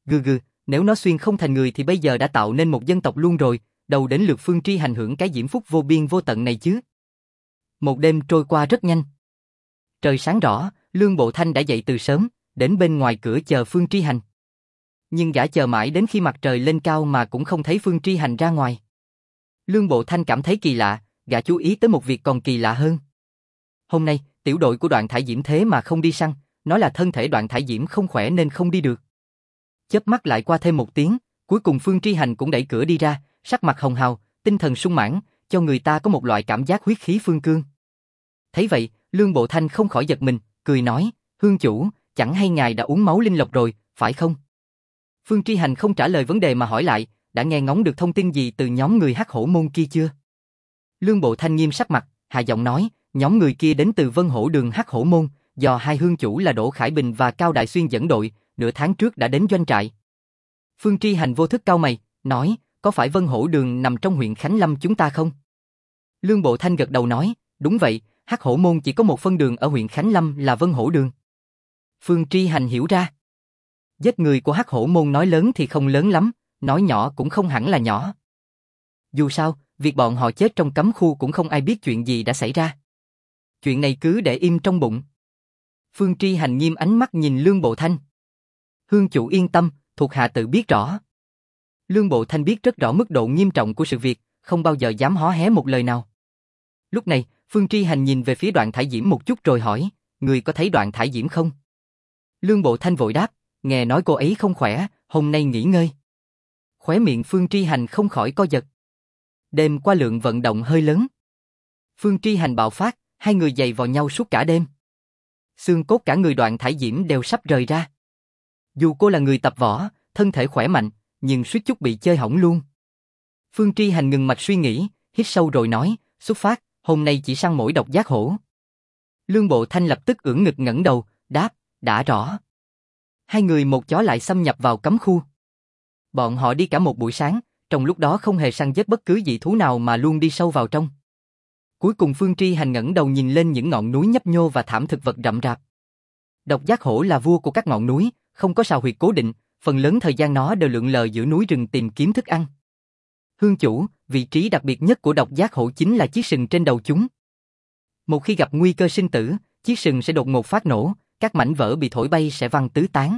Gừ, nếu nó xuyên không thành người thì bây giờ đã tạo nên một dân tộc luôn rồi, đâu đến lượt Phương Tri Hành hưởng cái diễm phúc vô biên vô tận này chứ. Một đêm trôi qua rất nhanh. Trời sáng rõ, Lương Bộ Thanh đã dậy từ sớm, đến bên ngoài cửa chờ Phương Tri Hành. Nhưng gã chờ mãi đến khi mặt trời lên cao mà cũng không thấy Phương Tri Hành ra ngoài. Lương Bộ Thanh cảm thấy kỳ lạ, gã chú ý tới một việc còn kỳ lạ hơn. Hôm nay, tiểu đội của Đoạn Thải Diễm thế mà không đi săn, nói là thân thể Đoạn Thải Diễm không khỏe nên không đi được. Chớp mắt lại qua thêm một tiếng, cuối cùng Phương Tri Hành cũng đẩy cửa đi ra, sắc mặt hồng hào, tinh thần sung mãn, cho người ta có một loại cảm giác huyết khí phương cương. Thấy vậy, Lương Bộ Thanh không khỏi giật mình, cười nói, Hương chủ, chẳng hay ngài đã uống máu linh lộc rồi, phải không? Phương Tri Hành không trả lời vấn đề mà hỏi lại, đã nghe ngóng được thông tin gì từ nhóm người Hắc Hổ môn kia chưa? Lương Bộ Thanh nghiêm sắc mặt, hạ giọng nói, nhóm người kia đến từ Vân Hổ đường Hắc Hổ môn, do hai hương chủ là Đỗ Khải Bình và Cao Đại Xuyên dẫn đội, nửa tháng trước đã đến doanh trại. Phương Tri Hành vô thức cau mày, nói, có phải Vân Hổ đường nằm trong huyện Khánh Lâm chúng ta không? Lương Bộ Thanh gật đầu nói, đúng vậy, Hắc Hổ môn chỉ có một phân đường ở huyện Khánh Lâm là Vân Hổ đường. Phương Tri Hành hiểu ra. Giết người của Hắc Hổ môn nói lớn thì không lớn lắm, nói nhỏ cũng không hẳn là nhỏ. Dù sao, việc bọn họ chết trong cấm khu cũng không ai biết chuyện gì đã xảy ra. Chuyện này cứ để im trong bụng. Phương Tri Hành nghiêm ánh mắt nhìn Lương Bộ Thanh. Hương chủ yên tâm, thuộc hạ tự biết rõ. Lương Bộ Thanh biết rất rõ mức độ nghiêm trọng của sự việc, không bao giờ dám hó hé một lời nào. Lúc này, Phương Tri Hành nhìn về phía Đoạn Thải Diễm một chút rồi hỏi, người có thấy Đoạn Thải Diễm không? Lương Bộ Thanh vội đáp, nghe nói cô ấy không khỏe, hôm nay nghỉ ngơi. Khóe miệng Phương Tri Hành không khỏi co giật. Đêm qua lượng vận động hơi lớn. Phương Tri Hành bạo phát, hai người giày vào nhau suốt cả đêm. Xương cốt cả người Đoạn Thải Diễm đều sắp rời ra. Dù cô là người tập võ, thân thể khỏe mạnh, nhưng suýt chút bị chơi hỏng luôn. Phương Tri Hành ngừng mạch suy nghĩ, hít sâu rồi nói, xuất phát, hôm nay chỉ săn mỗi độc giác hổ. Lương Bộ Thanh lập tức ưỡn ngực ngẩng đầu, đáp, đã rõ. Hai người một chó lại xâm nhập vào cấm khu. Bọn họ đi cả một buổi sáng, trong lúc đó không hề săn giết bất cứ dị thú nào mà luôn đi sâu vào trong. Cuối cùng Phương Tri Hành ngẩng đầu nhìn lên những ngọn núi nhấp nhô và thảm thực vật rậm rạp. Độc giác hổ là vua của các ngọn núi, không có sào huyệt cố định, phần lớn thời gian nó đều lượn lờ giữa núi rừng tìm kiếm thức ăn. Hương chủ, vị trí đặc biệt nhất của độc giác hổ chính là chiếc sừng trên đầu chúng. Một khi gặp nguy cơ sinh tử, chiếc sừng sẽ đột ngột phát nổ, các mảnh vỡ bị thổi bay sẽ văng tứ tán.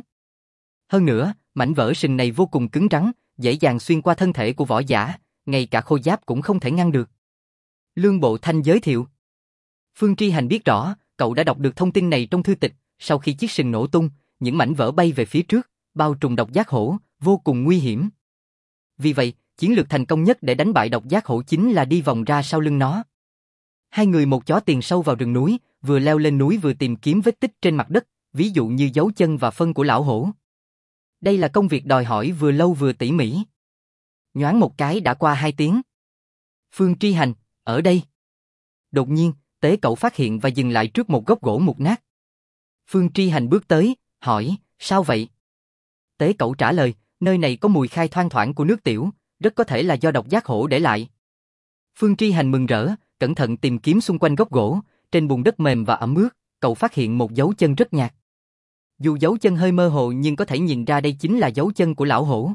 Hơn nữa, mảnh vỡ sừng này vô cùng cứng rắn, dễ dàng xuyên qua thân thể của võ giả, ngay cả khôi giáp cũng không thể ngăn được. Lương Bộ Thanh giới thiệu. Phương Tri Hành biết rõ, cậu đã đọc được thông tin này trong thư tịch, sau khi chiếc sừng nổ tung, những mảnh vỡ bay về phía trước, bao trùm độc giác hổ, vô cùng nguy hiểm. Vì vậy, chiến lược thành công nhất để đánh bại độc giác hổ chính là đi vòng ra sau lưng nó. Hai người một chó tiền sâu vào rừng núi, vừa leo lên núi vừa tìm kiếm vết tích trên mặt đất, ví dụ như dấu chân và phân của lão hổ. Đây là công việc đòi hỏi vừa lâu vừa tỉ mỉ. Nhoáng một cái đã qua 2 tiếng. Phương Tri Hành, ở đây. Đột nhiên, Tế Cẩu phát hiện và dừng lại trước một gốc gỗ mục nát. Phương Tri Hành bước tới, hỏi, sao vậy? Tế Cẩu trả lời, nơi này có mùi khai thoang thoảng của nước tiểu, rất có thể là do độc giác hổ để lại. Phương Tri Hành mừng rỡ, cẩn thận tìm kiếm xung quanh gốc gỗ, trên bùn đất mềm và ẩm ướt, cậu phát hiện một dấu chân rất nhạt. Dù dấu chân hơi mơ hồ nhưng có thể nhìn ra đây chính là dấu chân của lão hổ.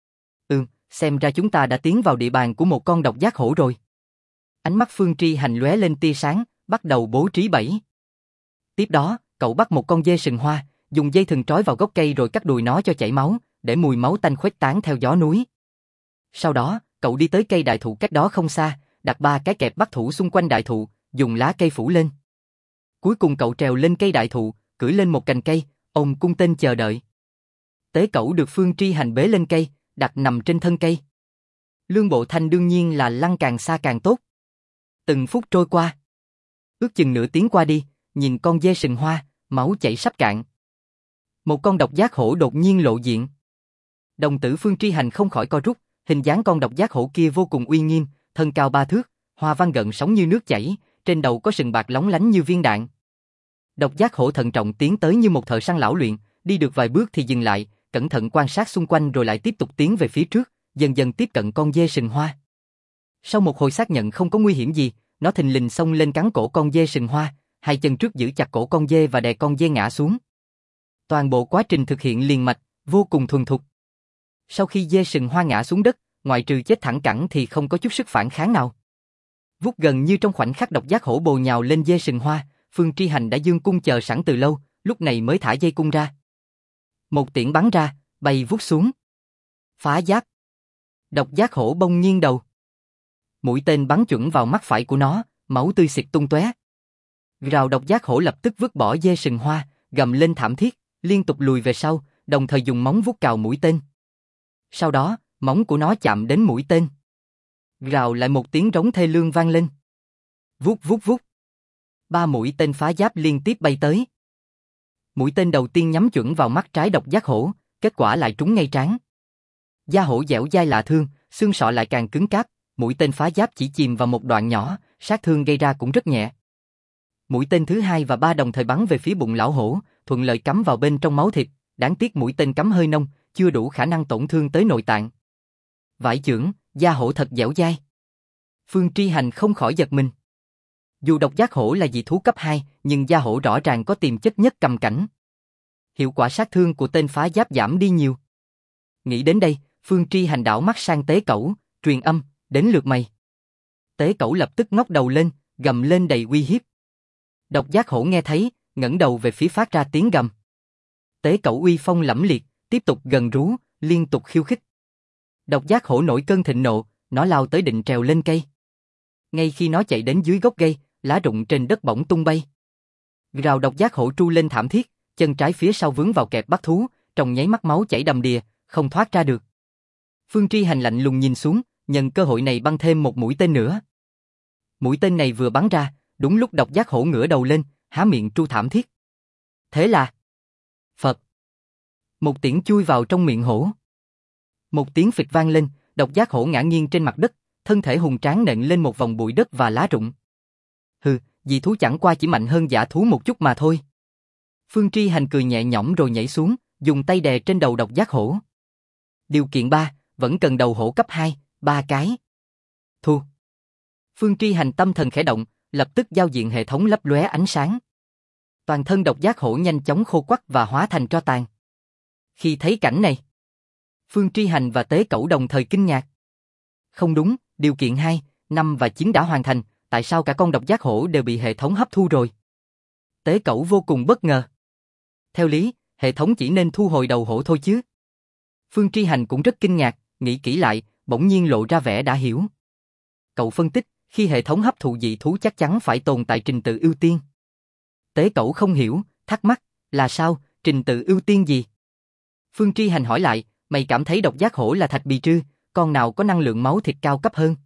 Xem ra chúng ta đã tiến vào địa bàn của một con độc giác hổ rồi. Ánh mắt Phương Tri Hành lóe lên tia sáng, bắt đầu bố trí bẫy. Tiếp đó, cậu bắt một con dê sừng hoa, dùng dây thừng trói vào gốc cây rồi cắt đùi nó cho chảy máu, để mùi máu tanh khuếch tán theo gió núi. Sau đó, cậu đi tới cây đại thụ cách đó không xa, đặt 3 cái kẹp bắt thủ xung quanh đại thụ, dùng lá cây phủ lên. Cuối cùng cậu trèo lên cây đại thụ, cưỡi lên một cành cây, ôm cung tên chờ đợi. Tế Cẩu được Phương Tri Hành bế lên cây, đặt nằm trên thân cây. Lương Bộ Thanh đương nhiên là lăn càng xa càng tốt. Từng phút trôi qua. Ước chừng nửa tiếng qua đi, nhìn con dê sừng hoa, máu chảy sắp cạn. Một con độc giác hổ đột nhiên lộ diện. Đồng tử Phương Tri Hành không khỏi co rút, hình dáng con độc giác hổ kia vô cùng uy nghiêm, thân cao 3 thước, hoa văn gợn sóng như nước chảy, trên đầu có sừng bạc lóng lánh như viên đạn. Độc giác hổ thận trọng tiến tới như một thợ săn lão luyện, đi được vài bước thì dừng lại, cẩn thận quan sát xung quanh rồi lại tiếp tục tiến về phía trước, dần dần tiếp cận con dê sừng hoa. Sau một hồi xác nhận không có nguy hiểm gì, nó thình lình xông lên cắn cổ con dê sừng hoa, hai chân trước giữ chặt cổ con dê và đè con dê ngã xuống. Toàn bộ quá trình thực hiện liền mạch, vô cùng thuần thục. Sau khi dê sừng hoa ngã xuống đất, ngoại trừ chết thẳng cẳng thì không có chút sức phản kháng nào. Vút gần như trong khoảnh khắc độc giác hổ bồ nhào lên dê sừng hoa, Phương Tri Hành đã dương cung chờ sẵn từ lâu, lúc này mới thả dây cung ra. Một tiễn bắn ra, bay vút xuống. Phá giáp. Độc giác hổ bỗng nghiêng đầu. Mũi tên bắn chuẩn vào mắt phải của nó, máu tươi xịt tung tóe. Rào độc giác hổ lập tức vứt bỏ dê sừng hoa, gầm lên thảm thiết, liên tục lùi về sau, đồng thời dùng móng vuốt cào mũi tên. Sau đó, móng của nó chạm đến mũi tên. Rào lại một tiếng rống thê lương vang lên. Vút vút vút. 3 mũi tên phá giáp liên tiếp bay tới. Mũi tên đầu tiên nhắm chuẩn vào mắt trái độc giác hổ, kết quả lại trúng ngay trán. Da hổ dẻo dai lạ thương, xương sọ lại càng cứng cáp, mũi tên phá giáp chỉ chìm vào một đoạn nhỏ, sát thương gây ra cũng rất nhẹ. Mũi tên thứ 2 và 3 đồng thời bắn về phía bụng lão hổ, thuận lợi cắm vào bên trong máu thịt, đáng tiếc mũi tên cắm hơi nông, chưa đủ khả năng tổn thương tới nội tạng. Vải chưởng, da hổ thật dẻo dai. Phương Tri Hành không khỏi giật mình. Dù độc giác hổ là dị thú cấp 2, nhưng da hổ rõ ràng có tiềm chất nhất cầm cảnh. Hiệu quả sát thương của tên phá giáp giảm đi nhiều. Nghĩ đến đây, Phương Tri Hành đảo mắt sang Tế Cẩu, truyền âm, đến lượt mày. Tế Cẩu lập tức ngóc đầu lên, gầm lên đầy uy hiếp. Độc giác hổ nghe thấy, ngẩng đầu về phía phát ra tiếng gầm. Tế Cẩu uy phong lẫm liệt, tiếp tục gần rú, liên tục khiêu khích. Độc giác hổ nổi cơn thịnh nộ, nó lao tới định trèo lên cây. Ngay khi nó chạy đến dưới gốc cây, lá rụng trên đất bỗng tung bay. Rào độc giác hổ tru lên thảm thiết, chân trái phía sau vướng vào kẹp bắt thú, trong nháy mắt máu chảy đầm đìa, không thoát ra được. Phương Tri Hành lạnh lùng nhìn xuống, nhân cơ hội này bắn thêm một mũi tên nữa. Mũi tên này vừa bắn ra, đúng lúc độc giác hổ ngửa đầu lên, há miệng tru thảm thiết. Thế là Phật. Một tiễn chui vào trong miệng hổ. Một tiếng phịch vang lên, độc giác hổ ngã nghiêng trên mặt đất, thân thể hùng tráng nện lên một vòng bụi đất và lá rụng. Hừ, dị thú chẳng qua chỉ mạnh hơn dã thú một chút mà thôi. Phương Tri Hành cười nhẹ nhõm rồi nhảy xuống, dùng tay đè trên đầu độc giác hổ. Điều kiện 3, vẫn cần đầu hổ cấp 2, 3 cái. Thu. Phương Tri Hành tâm thần khẽ động, lập tức giao diện hệ thống lấp lóe ánh sáng. Toàn thân độc giác hổ nhanh chóng khô quắt và hóa thành tro tàn. Khi thấy cảnh này, Phương Tri Hành và Tế Cẩu đồng thời kinh ngạc. Không đúng, điều kiện 2, 5 và 9 đã hoàn thành, tại sao cả con độc giác hổ đều bị hệ thống hấp thu rồi? Tế Cẩu vô cùng bất ngờ. Theo lý, hệ thống chỉ nên thu hồi đầu hổ thôi chứ. Phương Tri Hành cũng rất kinh ngạc, nghĩ kỹ lại, bỗng nhiên lộ ra vẻ đã hiểu. Cậu phân tích, khi hệ thống hấp thụ dị thú chắc chắn phải tồn tại trình tự ưu tiên. Tế Cẩu không hiểu, thắc mắc, là sao, trình tự ưu tiên gì? Phương Tri Hành hỏi lại, mày cảm thấy độc giác hổ là thạch bì trư, con nào có năng lượng máu thịt cao cấp hơn?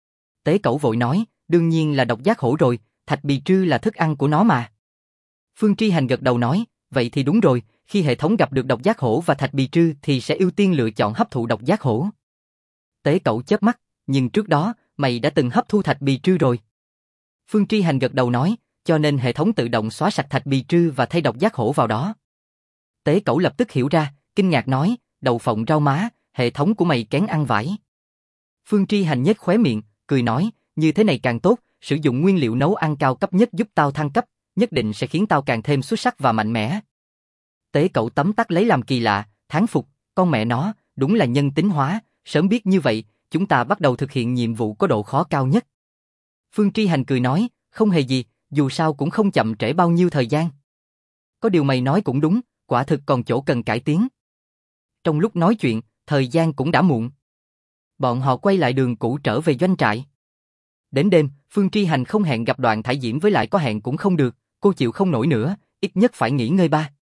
Tế Cẩu vội nói, đương nhiên là độc giác hổ rồi, thạch bì trư là thức ăn của nó mà. Phương Tri Hành gật đầu nói, vậy thì đúng rồi, khi hệ thống gặp được độc giác hổ và thạch bì trư thì sẽ ưu tiên lựa chọn hấp thụ độc giác hổ. Tế Cẩu chớp mắt, nhưng trước đó, mày đã từng hấp thu thạch bì trư rồi. Phương Tri Hành gật đầu nói, cho nên hệ thống tự động xóa sạch thạch bì trư và thay độc giác hổ vào đó. Tế Cẩu lập tức hiểu ra, kinh ngạc nói, đầu phộng rau má, hệ thống của mày kén ăn vải. Phương Tri Hành nhếch khóe miệng, cười nói, như thế này càng tốt, sử dụng nguyên liệu nấu ăn cao cấp nhất giúp tao thăng cấp, nhất định sẽ khiến tao càng thêm xuất sắc và mạnh mẽ. Tế Cẩu tấm tắc lấy làm kỳ lạ, thán phục, con mẹ nó, đúng là nhân tính hóa, sớm biết như vậy, chúng ta bắt đầu thực hiện nhiệm vụ có độ khó cao nhất. Phương Tri Hành cười nói, không hề gì, dù sao cũng không chậm trễ bao nhiêu thời gian. Có điều mày nói cũng đúng, quả thực còn chỗ cần cải tiến. Trong lúc nói chuyện, thời gian cũng đã muộn. Bọn họ quay lại đường cũ trở về doanh trại. Đến đêm, Phương Tri Hành không hẹn gặp Đoạn Thải Diễm với lại có hẹn cũng không được, cô chịu không nổi nữa, ít nhất phải nghỉ ngơi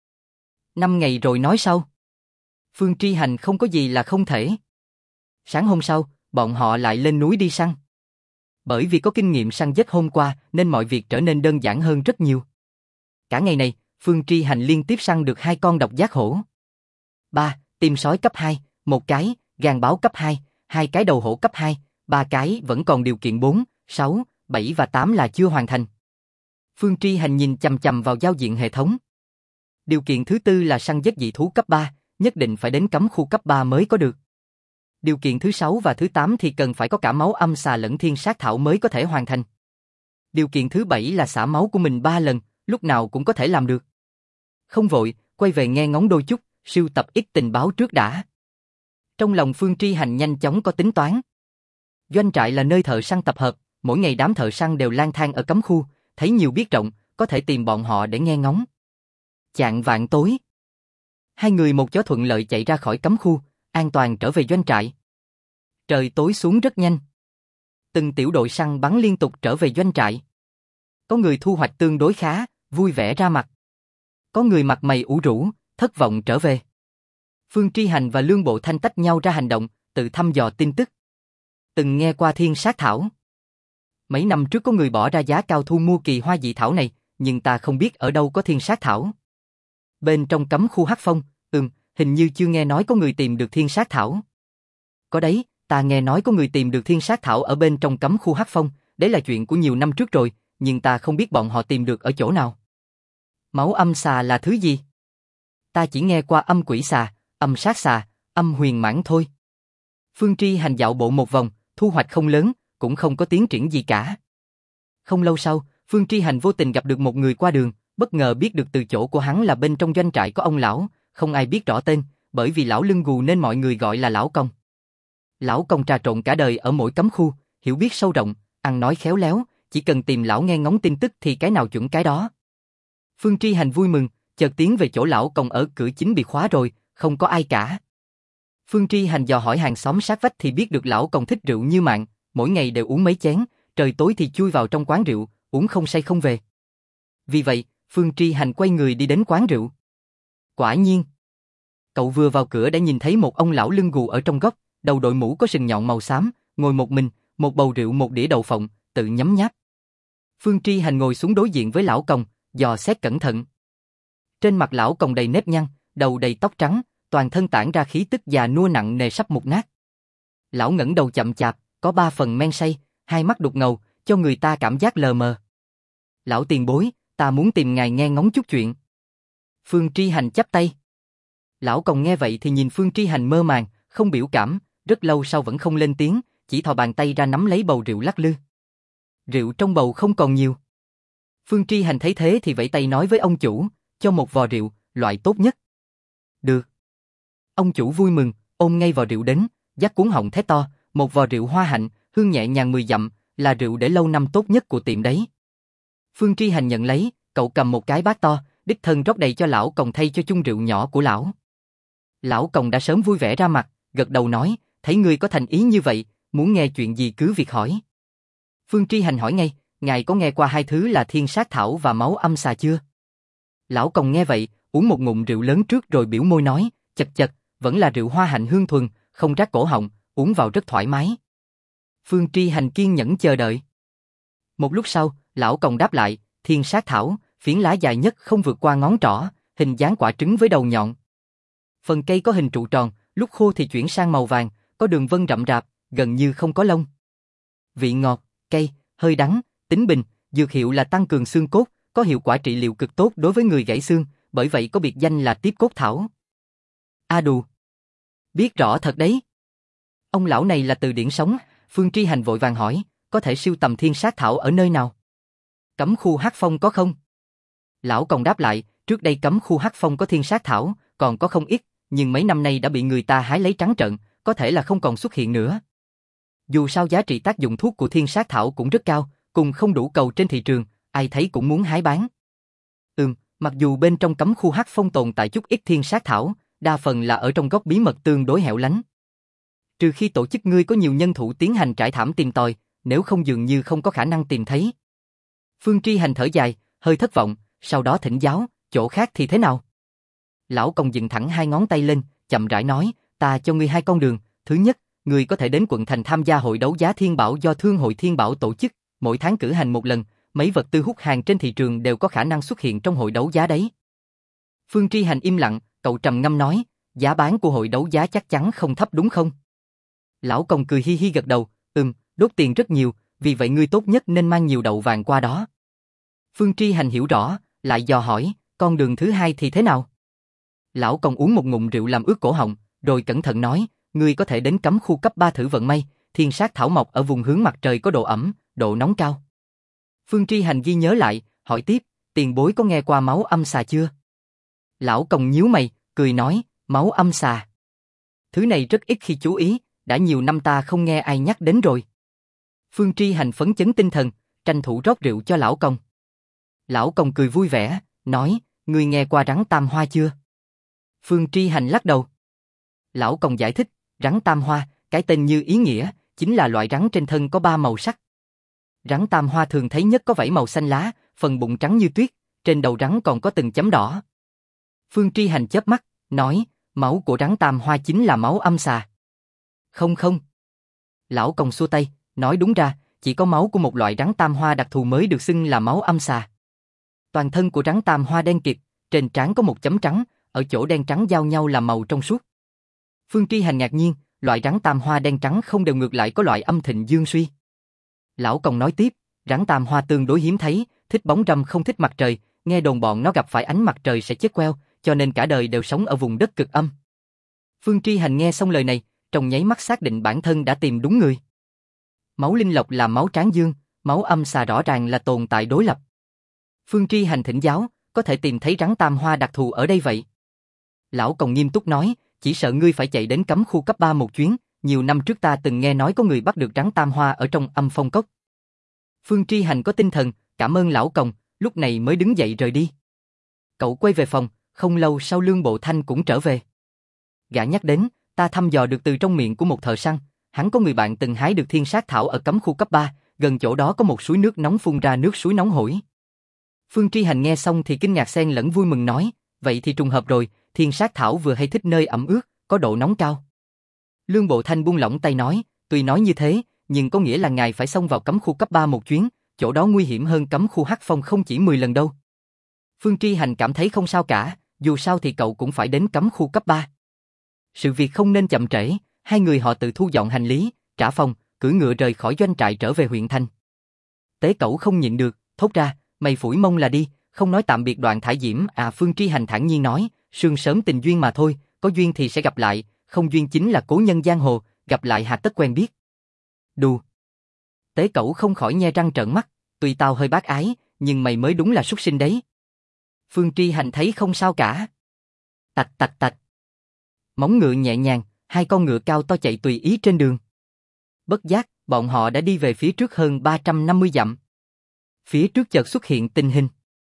5 ngày rồi nói sau. Phương Tri Hành không có gì là không thể. Sáng hôm sau, bọn họ lại lên núi đi săn. Bởi vì có kinh nghiệm săn giết hôm qua nên mọi việc trở nên đơn giản hơn rất nhiều. Cả ngày này, Phương Tri Hành liên tiếp săn được 2 con độc giác hổ. 3. Tim sói cấp 2, 1 cái, gan báo cấp 2, 2 cái đầu hổ cấp 2, 3 cái vẫn còn điều kiện 4, 6, 7 và 8 là chưa hoàn thành. Phương Tri Hành nhìn chằm chằm vào giao diện hệ thống. Điều kiện thứ 4 là săn giết dị thú cấp 3, nhất định phải đến cấm khu cấp 3 mới có được. Điều kiện thứ 6 và thứ 8 thì cần phải có cả máu âm xà lẫn thiên sát thảo mới có thể hoàn thành. Điều kiện thứ 7 là xả máu của mình 3 lần, lúc nào cũng có thể làm được. Không vội, quay về nghe ngóng đôi chút, sưu tập ít tình báo trước đã. Trong lòng Phương Tri Hành nhanh chóng có tính toán. Doanh trại là nơi thợ săn tập hợp, mỗi ngày đám thợ săn đều lang thang ở cấm khu, thấy nhiều biết rộng, có thể tìm bọn họ để nghe ngóng. Chạng vạng tối, hai người một chó thuận lợi chạy ra khỏi cấm khu, an toàn trở về doanh trại. Trời tối xuống rất nhanh. Từng tiểu đội săn bắn liên tục trở về doanh trại. Có người thu hoạch tương đối khá, vui vẻ ra mặt. Có người mặt mày ủ rũ, thất vọng trở về. Phương Tri Hành và Lương Bộ Thanh tách nhau ra hành động, tự thăm dò tin tức. Từng nghe qua thiên sát thảo. Mấy năm trước có người bỏ ra giá cao thu mua kỳ hoa dị thảo này, nhưng ta không biết ở đâu có thiên sát thảo. Bên trong cấm khu Hắc Phong, hình như chưa nghe nói có người tìm được thiên sát thảo. Có đấy, ta nghe nói có người tìm được thiên sát thảo ở bên trong cấm khu Hắc Phong, đấy là chuyện của nhiều năm trước rồi, nhưng ta không biết bọn họ tìm được ở chỗ nào. Máu âm xà là thứ gì? Ta chỉ nghe qua âm quỷ xà, âm sát xà, âm huyền mãng thôi. Phương Tri Hành dạo bộ một vòng, thu hoạch không lớn, cũng không có tiến triển gì cả. Không lâu sau, Phương Tri Hành vô tình gặp được một người qua đường, bất ngờ biết được từ chỗ của hắn là bên trong doanh trại có ông lão, không ai biết rõ tên, bởi vì lão lưng gù nên mọi người gọi là lão công. Lão công trà trộn cả đời ở mỗi cấm khu, hiểu biết sâu rộng, ăn nói khéo léo, chỉ cần tìm lão nghe ngóng tin tức thì cái nào chuẩn cái đó. Phương Tri Hành vui mừng, chợt tiến về chỗ lão công ở cửa chính bị khóa rồi, không có ai cả. Phương Tri Hành dò hỏi hàng xóm sát vách thì biết được lão công thích rượu như mạng, mỗi ngày đều uống mấy chén, trời tối thì chui vào trong quán rượu, uống không say không về. Vì vậy, Phương Tri Hành quay người đi đến quán rượu. Quả nhiên, cậu vừa vào cửa đã nhìn thấy một ông lão lưng gù ở trong góc, đầu đội mũ có sừng nhọn màu xám, ngồi một mình, một bầu rượu một đĩa đậu phộng, tự nhấm nháp. Phương Tri Hành ngồi xuống đối diện với lão công, dò xét cẩn thận. Trên mặt lão công đầy nếp nhăn, đầu đầy tóc trắng, toàn thân tản ra khí tức già nua nặng nề sắp mục nát. Lão ngẩng đầu chậm chạp, có 3 phần men say, hai mắt đục ngầu, cho người ta cảm giác lờ mờ. Lão tiền bối, ta muốn tìm ngài nghe ngóng chút chuyện. Phương Tri Hành chắp tay. Lão công nghe vậy thì nhìn Phương Tri Hành mơ màng, không biểu cảm, rất lâu sau vẫn không lên tiếng, chỉ thò bàn tay ra nắm lấy bầu rượu lắc lư. Rượu trong bầu không còn nhiều. Phương Tri Hành thấy thế thì vẫy tay nói với ông chủ, cho một vò rượu, loại tốt nhất. Được. Ông chủ vui mừng, ôm ngay vò rượu đến, dắt cuống họng thét to, một vò rượu hoa hạnh, hương nhẹ nhàng 10 dặm, là rượu để lâu năm tốt nhất của tiệm đấy. Phương Tri Hành nhận lấy, cậu cầm một cái bát to, đích thân rót đầy cho lão còng thay cho chung rượu nhỏ của lão. Lão còng đã sớm vui vẻ ra mặt, gật đầu nói, thấy ngươi có thành ý như vậy, muốn nghe chuyện gì cứ việc hỏi. Phương Tri Hành hỏi ngay, ngài có nghe qua hai thứ là thiên sát thảo và máu âm xà chưa? Lão còng nghe vậy, uống một ngụm rượu lớn trước rồi biểu môi nói, chật chật, vẫn là rượu hoa hạnh hương thuần, không rát cổ họng, uống vào rất thoải mái. Phương Tri Hành kiên nhẫn chờ đợi. Một lúc sau, lão còng đáp lại, thiên sát thảo, phiến lá dài nhất không vượt qua ngón trỏ, hình dáng quả trứng với đầu nhọn. Phần cây có hình trụ tròn, lúc khô thì chuyển sang màu vàng, có đường vân rậm rạp, gần như không có lông. Vị ngọt, cay, hơi đắng, tính bình, dược hiệu là tăng cường xương cốt, có hiệu quả trị liệu cực tốt đối với người gãy xương, bởi vậy có biệt danh là tiếp cốt thảo. A đù. Biết rõ thật đấy. Ông lão này là từ điển sống, Phương Tri Hành vội vàng hỏi, có thể sưu tầm thiên sát thảo ở nơi nào? Cấm khu Hắc Phong có không? Lão còn đáp lại, trước đây cấm khu Hắc Phong có thiên sát thảo, còn có không ít, nhưng mấy năm nay đã bị người ta hái lấy trắng trợn, có thể là không còn xuất hiện nữa. Dù sao giá trị tác dụng thuốc của thiên sát thảo cũng rất cao, cùng không đủ cầu trên thị trường, ai thấy cũng muốn hái bán. Mặc dù bên trong cấm khu Hắc Phong tồn tại chút ít thiên sát thảo, đa phần là ở trong góc bí mật tương đối hẻo lánh. Trừ khi tổ chức ngươi có nhiều nhân thủ tiến hành trải thảm tìm tòi, nếu không dường như không có khả năng tìm thấy. Phương Tri Hành thở dài, hơi thất vọng, sau đó thỉnh giáo, chỗ khác thì thế nào? Lão công dựng thẳng hai ngón tay lên, chậm rãi nói, ta cho ngươi hai con đường, thứ nhất, ngươi có thể đến quận thành tham gia hội đấu giá Thiên Bảo do Thương hội Thiên Bảo tổ chức, mỗi tháng cử hành một lần, mấy vật tư hút hàng trên thị trường đều có khả năng xuất hiện trong hội đấu giá đấy. Phương Tri Hành im lặng, cậu trầm ngâm nói, giá bán của hội đấu giá chắc chắn không thấp đúng không? Lão công cười hi hi gật đầu, đốt tiền rất nhiều, vì vậy ngươi tốt nhất nên mang nhiều đậu vàng qua đó. Phương Tri Hành hiểu rõ, lại dò hỏi, con đường thứ hai thì thế nào? Lão công uống một ngụm rượu làm ướt cổ họng, rồi cẩn thận nói, ngươi có thể đến cấm khu cấp 3 thử vận may, thiên sát thảo mộc ở vùng hướng mặt trời có độ ẩm, độ nóng cao. Phương Tri Hành ghi nhớ lại, hỏi tiếp, tiền bối có nghe qua máu âm xà chưa? Lão công nhíu mày, cười nói, máu âm xà. Thứ này rất ít khi chú ý, đã nhiều năm ta không nghe ai nhắc đến rồi. Phương Tri Hành phấn chấn tinh thần, tranh thủ rót rượu cho lão công. Lão công cười vui vẻ, nói, ngươi nghe qua rắn tam hoa chưa? Phương Tri Hành lắc đầu. Lão công giải thích, rắn tam hoa, cái tên như ý nghĩa, chính là loại rắn trên thân có 3 màu sắc. Rắn tam hoa thường thấy nhất có vảy màu xanh lá, phần bụng trắng như tuyết, trên đầu rắn còn có từng chấm đỏ. Phương Tri Hành chớp mắt, nói, máu của rắn tam hoa chính là máu âm xà. Không không. Lão công xua tay, nói đúng ra, chỉ có máu của một loại rắn tam hoa đặc thù mới được xưng là máu âm xà. Toàn thân của rắn tam hoa đen kịt, trên trán có một chấm trắng, ở chỗ đen trắng giao nhau là màu trong suốt. Phương Tri Hành ngạc nhiên, loại rắn tam hoa đen trắng không đều ngược lại có loại âm thịnh dương suy. Lão công nói tiếp, rắn tam hoa tương đối hiếm thấy, thích bóng râm không thích mặt trời, nghe đồn bọn nó gặp phải ánh mặt trời sẽ chết queo, cho nên cả đời đều sống ở vùng đất cực âm. Phương Tri Hành nghe xong lời này, trong nháy mắt xác định bản thân đã tìm đúng người. Máu linh lộc là máu tráng dương, máu âm xà rõ ràng là tồn tại đối lập. Phương Tri Hành thỉnh giáo, có thể tìm thấy rắn tam hoa đặc thù ở đây vậy? Lão công nghiêm túc nói, chỉ sợ ngươi phải chạy đến cấm khu cấp 3 một chuyến, nhiều năm trước ta từng nghe nói có người bắt được rắn tam hoa ở trong âm phong cốc. Phương Tri Hành có tinh thần, cảm ơn lão công, lúc này mới đứng dậy rời đi. Cậu quay về phòng, không lâu sau Lương Bộ Thanh cũng trở về. Gã nhắc đến, ta thăm dò được từ trong miệng của một thợ săn, hắn có người bạn từng hái được thiên sát thảo ở cấm khu cấp 3, gần chỗ đó có một suối nước nóng phun ra nước suối nóng hổi. Phương Tri Hành nghe xong thì kinh ngạc xen lẫn vui mừng nói, vậy thì trùng hợp rồi, thiên sát thảo vừa hay thích nơi ẩm ướt, có độ nóng cao. Lương Bộ Thanh buông lỏng tay nói, tuy nói như thế, nhưng có nghĩa là ngài phải xông vào cấm khu cấp 3 một chuyến, chỗ đó nguy hiểm hơn cấm khu Hắc Phong không chỉ 10 lần đâu. Phương Tri Hành cảm thấy không sao cả, dù sao thì cậu cũng phải đến cấm khu cấp 3. Sự việc không nên chậm trễ, hai người họ tự thu dọn hành lý, trả phòng, cưỡi ngựa rời khỏi doanh trại trở về huyện thành. Tế Cẩu không nhịn được, thốt ra, mày phủi mông là đi, không nói tạm biệt Đoạn Thải Diễm. Phương Tri Hành thản nhiên nói, sương sớm tình duyên mà thôi, có duyên thì sẽ gặp lại, không duyên chính là cố nhân giang hồ, gặp lại hà tất quen biết. Đù. Tế Cẩu không khỏi nhe răng trợn mắt, tuy tao hơi bác ái, nhưng mày mới đúng là súc sinh đấy. Phương Tri Hành thấy không sao cả. Tạch tạch tạch. Móng ngựa nhẹ nhàng, hai con ngựa cao to chạy tùy ý trên đường. Bất giác, bọn họ đã đi về phía trước hơn 350 dặm. Phía trước chợt xuất hiện tình hình.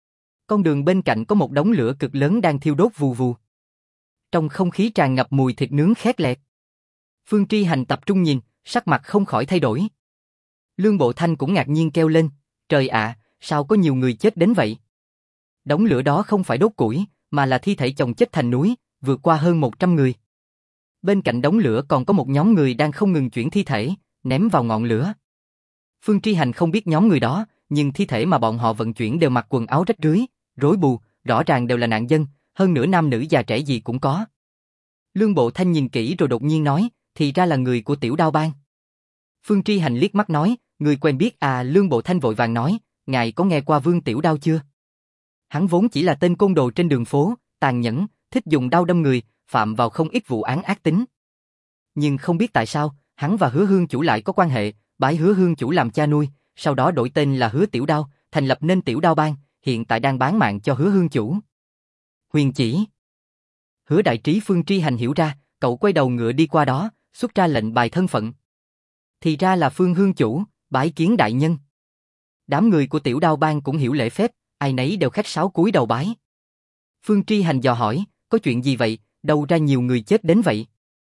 Con đường bên cạnh có một đống lửa cực lớn đang thiêu đốt vù vù. Trong không khí tràn ngập mùi thịt nướng khét lẹt. Phương Tri Hành tập trung nhìn, sắc mặt không khỏi thay đổi. Lương Bộ Thanh cũng ngạc nhiên kêu lên, trời ạ, sao có nhiều người chết đến vậy? Đống lửa đó không phải đốt củi, mà là thi thể chồng chất thành núi, vượt qua hơn 100 người. Bên cạnh đống lửa còn có một nhóm người đang không ngừng chuyển thi thể, ném vào ngọn lửa. Phương Tri Hành không biết nhóm người đó, nhưng thi thể mà bọn họ vận chuyển đều mặc quần áo rách rưới, rối bù, rõ ràng đều là nạn dân, hơn nữa nam nữ già trẻ gì cũng có. Lương Bộ Thanh nhìn kỹ rồi đột nhiên nói, thì ra là người của Tiểu Đao Bang. Phương Tri Hành liếc mắt nói, người quen biết à? Lương Bộ Thanh vội vàng nói, ngài có nghe qua Vương Tiểu Đao chưa? Hắn vốn chỉ là tên côn đồ trên đường phố, tàn nhẫn, thích dùng đao đâm người, phạm vào không ít vụ án ác tính. Nhưng không biết tại sao, hắn và Hứa Hương Chủ lại có quan hệ, bái Hứa Hương Chủ làm cha nuôi, sau đó đổi tên là Hứa Tiểu Đao, thành lập nên Tiểu Đao Bang, hiện tại đang bán mạng cho Hứa Hương Chủ. Huyền chỉ. Hứa đại trí. Phương Tri Hành hiểu ra, cậu quay đầu ngựa đi qua đó, xuất ra lệnh bài thân phận. Thì ra là Phương Hương Chủ, bái kiến đại nhân. Đám người của Tiểu Đao Bang cũng hiểu lễ phép, ai nấy đều khách sáo cúi đầu bái. Phương Tri Hành dò hỏi, có chuyện gì vậy, đâu ra nhiều người chết đến vậy?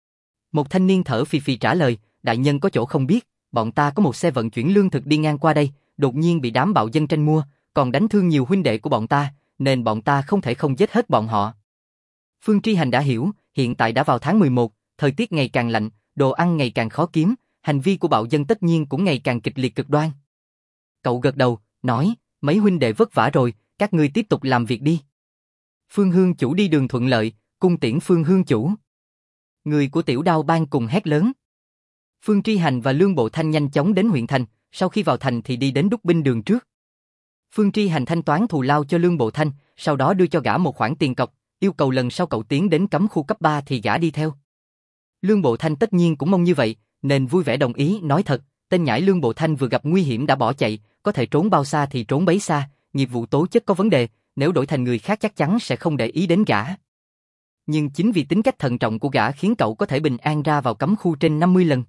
Một thanh niên thở phì phì trả lời, đại nhân có chỗ không biết, bọn ta có một xe vận chuyển lương thực đi ngang qua đây, đột nhiên bị đám bạo dân tranh mua, còn đánh thương nhiều huynh đệ của bọn ta, nên bọn ta không thể không giết hết bọn họ. Phương Tri Hành đã hiểu, hiện tại đã vào tháng 11, thời tiết ngày càng lạnh, đồ ăn ngày càng khó kiếm, hành vi của bạo dân tất nhiên cũng ngày càng kịch liệt cực đoan. Cậu gật đầu, nói, mấy huynh đệ vất vả rồi, các ngươi tiếp tục làm việc đi. Phương Hương Chủ đi đường thuận lợi, cung tiễn Phương Hương Chủ. Người của Tiểu Đao Bang cùng hét lớn. Phương Tri Hành và Lương Bộ Thanh nhanh chóng đến huyện thành, sau khi vào thành thì đi đến đúc binh đường trước. Phương Tri Hành thanh toán thù lao cho Lương Bộ Thanh, sau đó đưa cho gã một khoản tiền cọc, yêu cầu lần sau cậu tiến đến cấm khu cấp 3 thì gã đi theo. Lương Bộ Thanh tất nhiên cũng mong như vậy, nên vui vẻ đồng ý. Nói thật, tên nhãi Lương Bộ Thanh vừa gặp nguy hiểm đã bỏ chạy, có thể trốn bao xa thì trốn bấy xa, nghiệp vụ tố chất có vấn đề, nếu đổi thành người khác chắc chắn sẽ không để ý đến gã. nhưng chính vì tính cách thận trọng của gã khiến cậu có thể bình an ra vào cấm khu trên 50 lần.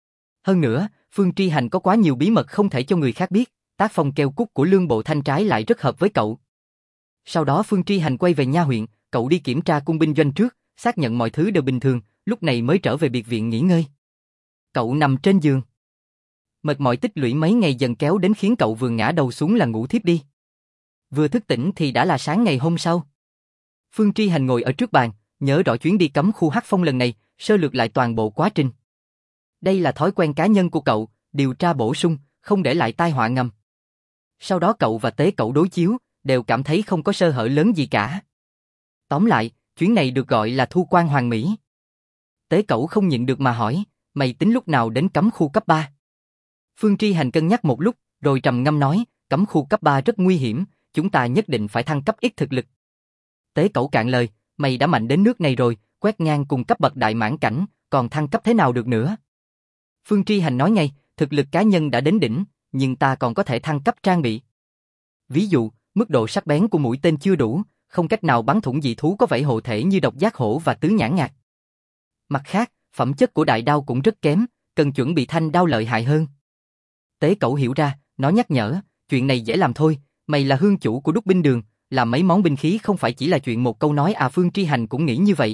Hơn nữa, Phương Tri Hành có quá nhiều bí mật không thể cho người khác biết, tác phong keo cút của Lương Bộ Thanh trái lại rất hợp với cậu. Sau đó Phương Tri Hành quay về nha huyện, cậu đi kiểm tra cung binh doanh trước, xác nhận mọi thứ đều bình thường, lúc này mới trở về biệt viện nghỉ ngơi. Cậu nằm trên giường. Mệt mỏi tích lũy mấy ngày dần kéo đến khiến cậu vừa ngã đầu xuống là ngủ thiếp đi. Vừa thức tỉnh thì đã là sáng ngày hôm sau. Phương Tri Hành ngồi ở trước bàn, nhớ rõ chuyến đi cấm khu Hắc Phong lần này, sơ lược lại toàn bộ quá trình. Đây là thói quen cá nhân của cậu, điều tra bổ sung, không để lại tai họa ngầm. Sau đó cậu và Tế Cẩu đối chiếu, đều cảm thấy không có sơ hở lớn gì cả. Tóm lại, chuyến này được gọi là thu quan hoàn mỹ. Tế Cẩu không nhịn được mà hỏi, mày tính lúc nào đến cấm khu cấp 3? Phương Tri Hành cân nhắc một lúc, rồi trầm ngâm nói, cấm khu cấp 3 rất nguy hiểm, chúng ta nhất định phải thăng cấp ít thực lực. Tế Cẩu cạn lời, mày đã mạnh đến nước này rồi, quét ngang cùng cấp bậc đại mãn cảnh, còn thăng cấp thế nào được nữa? Phương Tri Hành nói ngay, thực lực cá nhân đã đến đỉnh, nhưng ta còn có thể thăng cấp trang bị. Ví dụ, mức độ sắc bén của mũi tên chưa đủ, không cách nào bắn thủng dị thú có vảy hộ thể như độc giác hổ và tứ nhãn ngạc. Mặt khác, phẩm chất của đại đao cũng rất kém, cần chuẩn bị thanh đao lợi hại hơn. Tế Cẩu hiểu ra, nó nhắc nhở, chuyện này dễ làm thôi, mày là hương chủ của đúc binh đường, làm mấy món binh khí không phải chỉ là chuyện một câu nói à. Phương Tri Hành cũng nghĩ như vậy.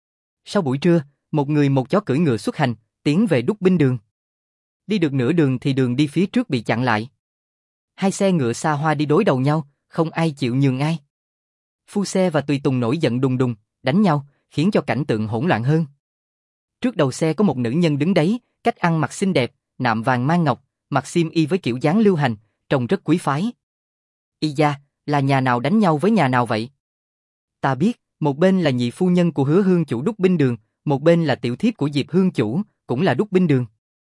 Sau buổi trưa, một người một chó cưỡi ngựa xuất hành, tiến về đúc binh đường. Đi được nửa đường thì đường đi phía trước bị chặn lại. Hai xe ngựa xa hoa đi đối đầu nhau, không ai chịu nhường ai. Phu xe và tùy tùng nổi giận đùng đùng, đánh nhau, khiến cho cảnh tượng hỗn loạn hơn. Trước đầu xe có một nữ nhân đứng đấy, cách ăn mặc xinh đẹp, nạm vàng mang ngọc, mặc xiêm y với kiểu dáng lưu hành, trông rất quý phái. Y da, là nhà nào đánh nhau với nhà nào vậy? Ta biết, một bên là nhị phu nhân của Hứa Hương chủ đúc binh đường, một bên là tiểu thiếp của Diệp Hương chủ, cũng là đúc binh đường.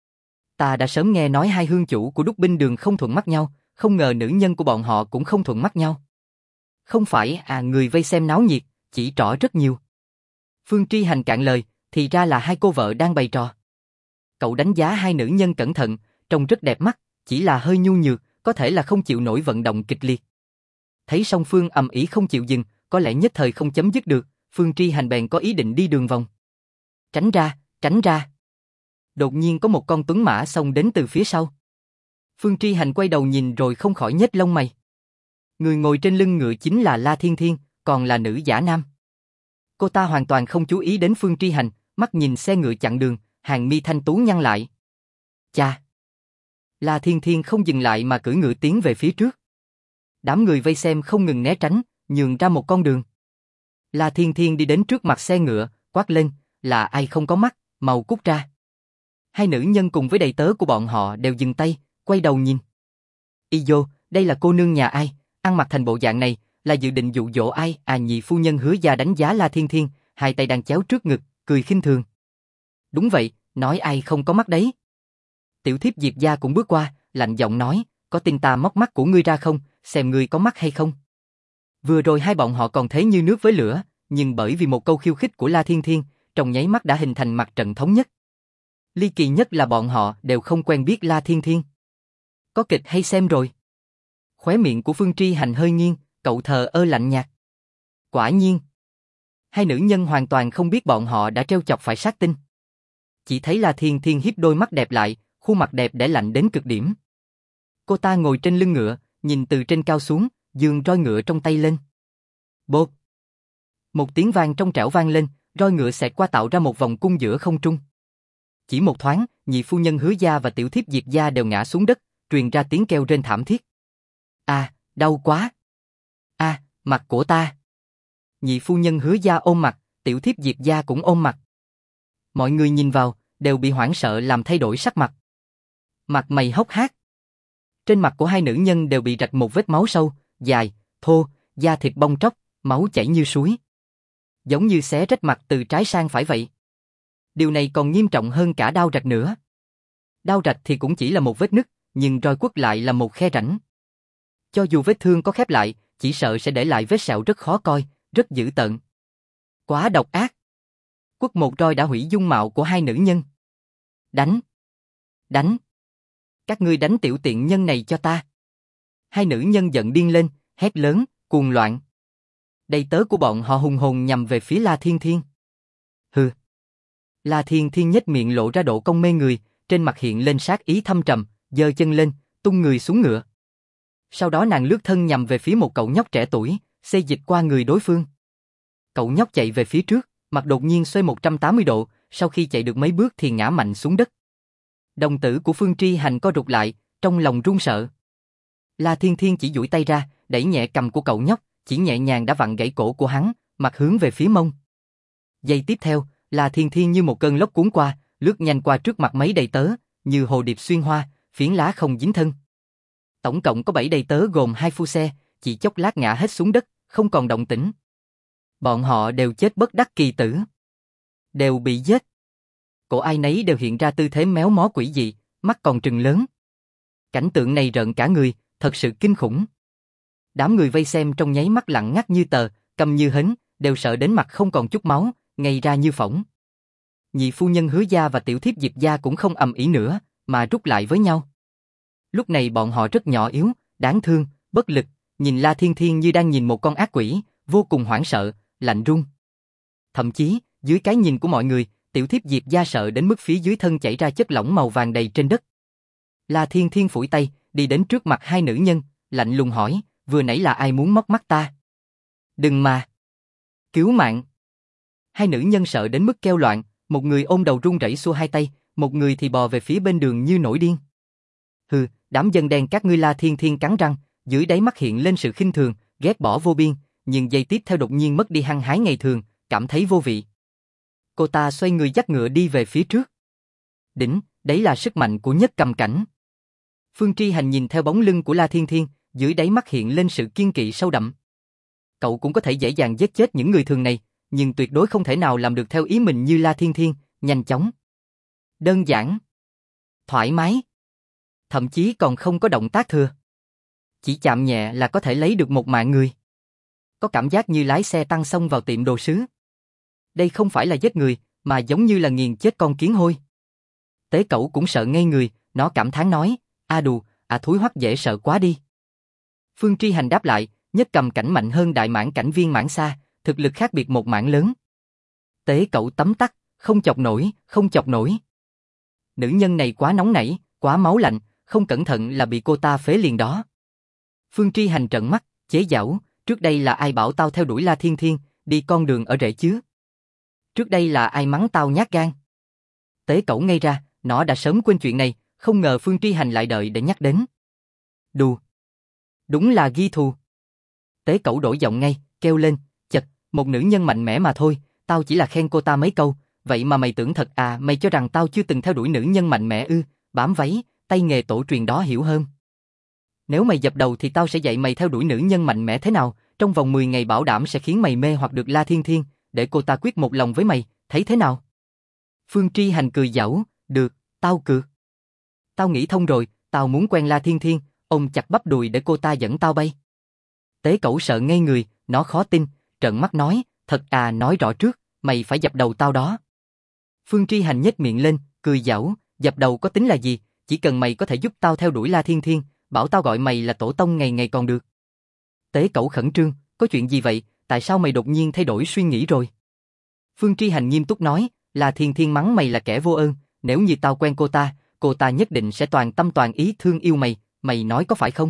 Ta đã sớm nghe nói hai hương chủ của đúc binh đường không thuận mắt nhau, không ngờ nữ nhân của bọn họ cũng không thuận mắt nhau. Không phải à, người vây xem náo nhiệt, chỉ trỏ rất nhiều. Phương Tri Hành cạn lời, thì ra là hai cô vợ đang bày trò. Cậu đánh giá hai nữ nhân cẩn thận, trông rất đẹp mắt, chỉ là hơi nhu nhược, có thể là không chịu nổi vận động kịch liệt. Thấy song phương ầm ĩ không chịu dừng, có lẽ nhất thời không chấm dứt được, Phương Tri Hành bèn có ý định đi đường vòng. Tránh ra, tránh ra. Đột nhiên có một con tuấn mã xông đến từ phía sau. Phương Tri Hành quay đầu nhìn rồi không khỏi nhếch lông mày. Người ngồi trên lưng ngựa chính là La Thiên Thiên, còn là nữ giả nam. Cô ta hoàn toàn không chú ý đến Phương Tri Hành, mắt nhìn xe ngựa chặn đường, hàng mi thanh tú nhăn lại. Chà! La Thiên Thiên không dừng lại mà cưỡi ngựa tiến về phía trước. Đám người vây xem không ngừng né tránh, nhường ra một con đường. La Thiên Thiên đi đến trước mặt xe ngựa, quát lên, là ai không có mắt, mau cút ra. Hai nữ nhân cùng với đầy tớ của bọn họ đều dừng tay, quay đầu nhìn. Y vô, đây là cô nương nhà ai, ăn mặc thành bộ dạng này, là dự định dụ dỗ ai? À, nhị phu nhân Hứa gia đánh giá La Thiên Thiên, hai tay đang chéo trước ngực, cười khinh thường. Đúng vậy, nói ai không có mắt đấy. Tiểu thiếp Diệp gia cũng bước qua, lạnh giọng nói, có tin ta móc mắt của ngươi ra không, xem ngươi có mắt hay không. Vừa rồi hai bọn họ còn thấy như nước với lửa, nhưng bởi vì một câu khiêu khích của La Thiên Thiên, trong nháy mắt đã hình thành mặt trận thống nhất. Ly kỳ nhất là bọn họ đều không quen biết La Thiên Thiên. Có kịch hay xem rồi? Khóe miệng của Phương Tri Hành hơi nghiêng, cậu thờ ơ lạnh nhạt. Quả nhiên. Hai nữ nhân hoàn toàn không biết bọn họ đã trêu chọc phải sát tinh. Chỉ thấy La Thiên Thiên hiếp đôi mắt đẹp lại, khuôn mặt đẹp để lạnh đến cực điểm. Cô ta ngồi trên lưng ngựa, nhìn từ trên cao xuống, giương roi ngựa trong tay lên. Bộp! Một tiếng vang trong trẻo vang lên, roi ngựa xẹt qua tạo ra một vòng cung giữa không trung. Chỉ một thoáng, nhị phu nhân Hứa gia và tiểu thiếp Diệp gia đều ngã xuống đất, truyền ra tiếng kêu rên thảm thiết. À, đau quá! À, mặt của ta! Nhị phu nhân Hứa gia ôm mặt, tiểu thiếp Diệp gia cũng ôm mặt. Mọi người nhìn vào, đều bị hoảng sợ làm thay đổi sắc mặt. Mặt mày hốc hác. Trên mặt của hai nữ nhân đều bị rạch một vết máu sâu, dài, thô, da thịt bong tróc, máu chảy như suối. Giống như xé rách mặt từ trái sang phải vậy. Điều này còn nghiêm trọng hơn cả đao rạch nữa. Đao rạch thì cũng chỉ là một vết nứt, nhưng roi quất lại là một khe rãnh. Cho dù vết thương có khép lại, chỉ sợ sẽ để lại vết sẹo rất khó coi, rất dữ tợn. Quá độc ác. Quất một roi đã hủy dung mạo của hai nữ nhân. Đánh! Đánh! Các ngươi đánh tiểu tiện nhân này cho ta. Hai nữ nhân giận điên lên, hét lớn, cuồng loạn. Đầy tớ của bọn họ hùng hồn nhằm về phía La Thiên Thiên. Hừ. La Thiên Thiên nhếch miệng lộ ra độ cong mê người, trên mặt hiện lên sát ý thâm trầm, giơ chân lên, tung người xuống ngựa. Sau đó nàng lướt thân nhằm về phía một cậu nhóc trẻ tuổi, xê dịch qua người đối phương. Cậu nhóc chạy về phía trước, mặt đột nhiên xoay 180 độ, sau khi chạy được mấy bước thì ngã mạnh xuống đất. Đồng tử của Phương Tri Hành co rụt lại, trong lòng run sợ. La Thiên Thiên chỉ duỗi tay ra, đẩy nhẹ cằm của cậu nhóc, chỉ nhẹ nhàng đã vặn gãy cổ của hắn, mặt hướng về phía mông. Giây tiếp theo, La Thiên Thiên như một cơn lốc cuốn qua, lướt nhanh qua trước mặt mấy đầy tớ, như hồ điệp xuyên hoa, phiến lá không dính thân. Tổng cộng có 7 đầy tớ gồm 2 phu xe, chỉ chốc lát ngã hết xuống đất, không còn động tĩnh. Bọn họ đều chết bất đắc kỳ tử. Đều bị giết. Cổ ai nấy đều hiện ra tư thế méo mó quỷ dị, mắt còn trừng lớn. Cảnh tượng này rợn cả người, thật sự kinh khủng. Đám người vây xem trong nháy mắt lặng ngắt như tờ, câm như hến, đều sợ đến mặt không còn chút máu, ngây ra như phỏng. Nhị phu nhân Hứa gia và tiểu thiếp Diệp gia cũng không ầm ĩ nữa, mà rút lại với nhau. Lúc này bọn họ rất nhỏ yếu, đáng thương, bất lực, nhìn La Thiên Thiên như đang nhìn một con ác quỷ, vô cùng hoảng sợ, lạnh run. Thậm chí, dưới cái nhìn của mọi người, tiểu thiếp Diệp gia sợ đến mức phía dưới thân chảy ra chất lỏng màu vàng đầy trên đất. La Thiên Thiên phủi tay, đi đến trước mặt hai nữ nhân, lạnh lùng hỏi, vừa nãy là ai muốn móc mắt ta? Đừng mà! Cứu mạng! Hai nữ nhân sợ đến mức kêu loạn, một người ôm đầu run rẩy xua hai tay, một người thì bò về phía bên đường như nổi điên. Hừ, đám dân đen các ngươi. La Thiên Thiên cắn răng, dưới đáy mắt hiện lên sự khinh thường, ghét bỏ vô biên, nhưng giây tiếp theo đột nhiên mất đi hăng hái ngày thường, cảm thấy vô vị. Cô ta xoay người dắt ngựa đi về phía trước. Đỉnh, đấy là sức mạnh của Nhất Cầm Cảnh. Phương Tri Hành nhìn theo bóng lưng của La Thiên Thiên, dưới đáy mắt hiện lên sự kiên kỵ sâu đậm. Cậu cũng có thể dễ dàng giết chết những người thường này, nhưng tuyệt đối không thể nào làm được theo ý mình như La Thiên Thiên, nhanh chóng, đơn giản, thoải mái, thậm chí còn không có động tác thừa. Chỉ chạm nhẹ là có thể lấy được một mạng người. Có cảm giác như lái xe tăng xông vào tiệm đồ sứ. Đây không phải là giết người, mà giống như là nghiền chết con kiến hôi. Tế Cẩu cũng sợ ngây người, nó cảm thán nói, đù, thúi hoắc dễ sợ quá đi. Phương Tri Hành đáp lại, Nhất Cầm Cảnh mạnh hơn Đại Mãn Cảnh Viên Mãn Xa, thực lực khác biệt một mảng lớn. Tế Cẩu tấm tắc, không chọc nổi, không chọc nổi. Nữ nhân này quá nóng nảy, quá máu lạnh, không cẩn thận là bị cô ta phế liền đó. Phương Tri Hành trợn mắt, chế giễu, trước đây là ai bảo tao theo đuổi La Thiên Thiên, đi con đường ở rễ chứ? Trước đây là ai mắng tao nhát gan? Tế Cẩu ngây ra, nó đã sớm quên chuyện này, không ngờ Phương Tri Hành lại đợi để nhắc đến. Đù. Đúng là ghi thù. Tế Cẩu đổi giọng ngay, kêu lên, chật, một nữ nhân mạnh mẽ mà thôi, tao chỉ là khen cô ta mấy câu, vậy mà mày tưởng thật à? Mày cho rằng tao chưa từng theo đuổi nữ nhân mạnh mẽ ư? Bám váy, tay nghề tổ truyền đó hiểu hơn. Nếu mày dập đầu thì tao sẽ dạy mày theo đuổi nữ nhân mạnh mẽ thế nào, trong vòng 10 ngày bảo đảm sẽ khiến mày mê hoặc được La Thiên Thiên, để cô ta quyết một lòng với mày, thấy thế nào? Phương Tri Hành cười giảo, được, tao cược. Tao nghĩ thông rồi, tao muốn quen La Thiên Thiên, ôm chặt bắp đùi để cô ta dẫn tao bay. Tế Cẩu sợ ngây người, nó khó tin, trợn mắt nói, thật à? Nói rõ trước, mày phải dập đầu tao đó. Phương Tri Hành nhếch miệng lên, cười giảo, dập đầu có tính là gì, chỉ cần mày có thể giúp tao theo đuổi La Thiên Thiên, bảo tao gọi mày là tổ tông ngày ngày còn được. Tế Cẩu khẩn trương, có chuyện gì vậy, tại sao mày đột nhiên thay đổi suy nghĩ rồi? Phương Tri Hành nghiêm túc nói, La Thiên Thiên mắng mày là kẻ vô ơn, nếu như tao quen cô ta nhất định sẽ toàn tâm toàn ý thương yêu mày, mày nói có phải không?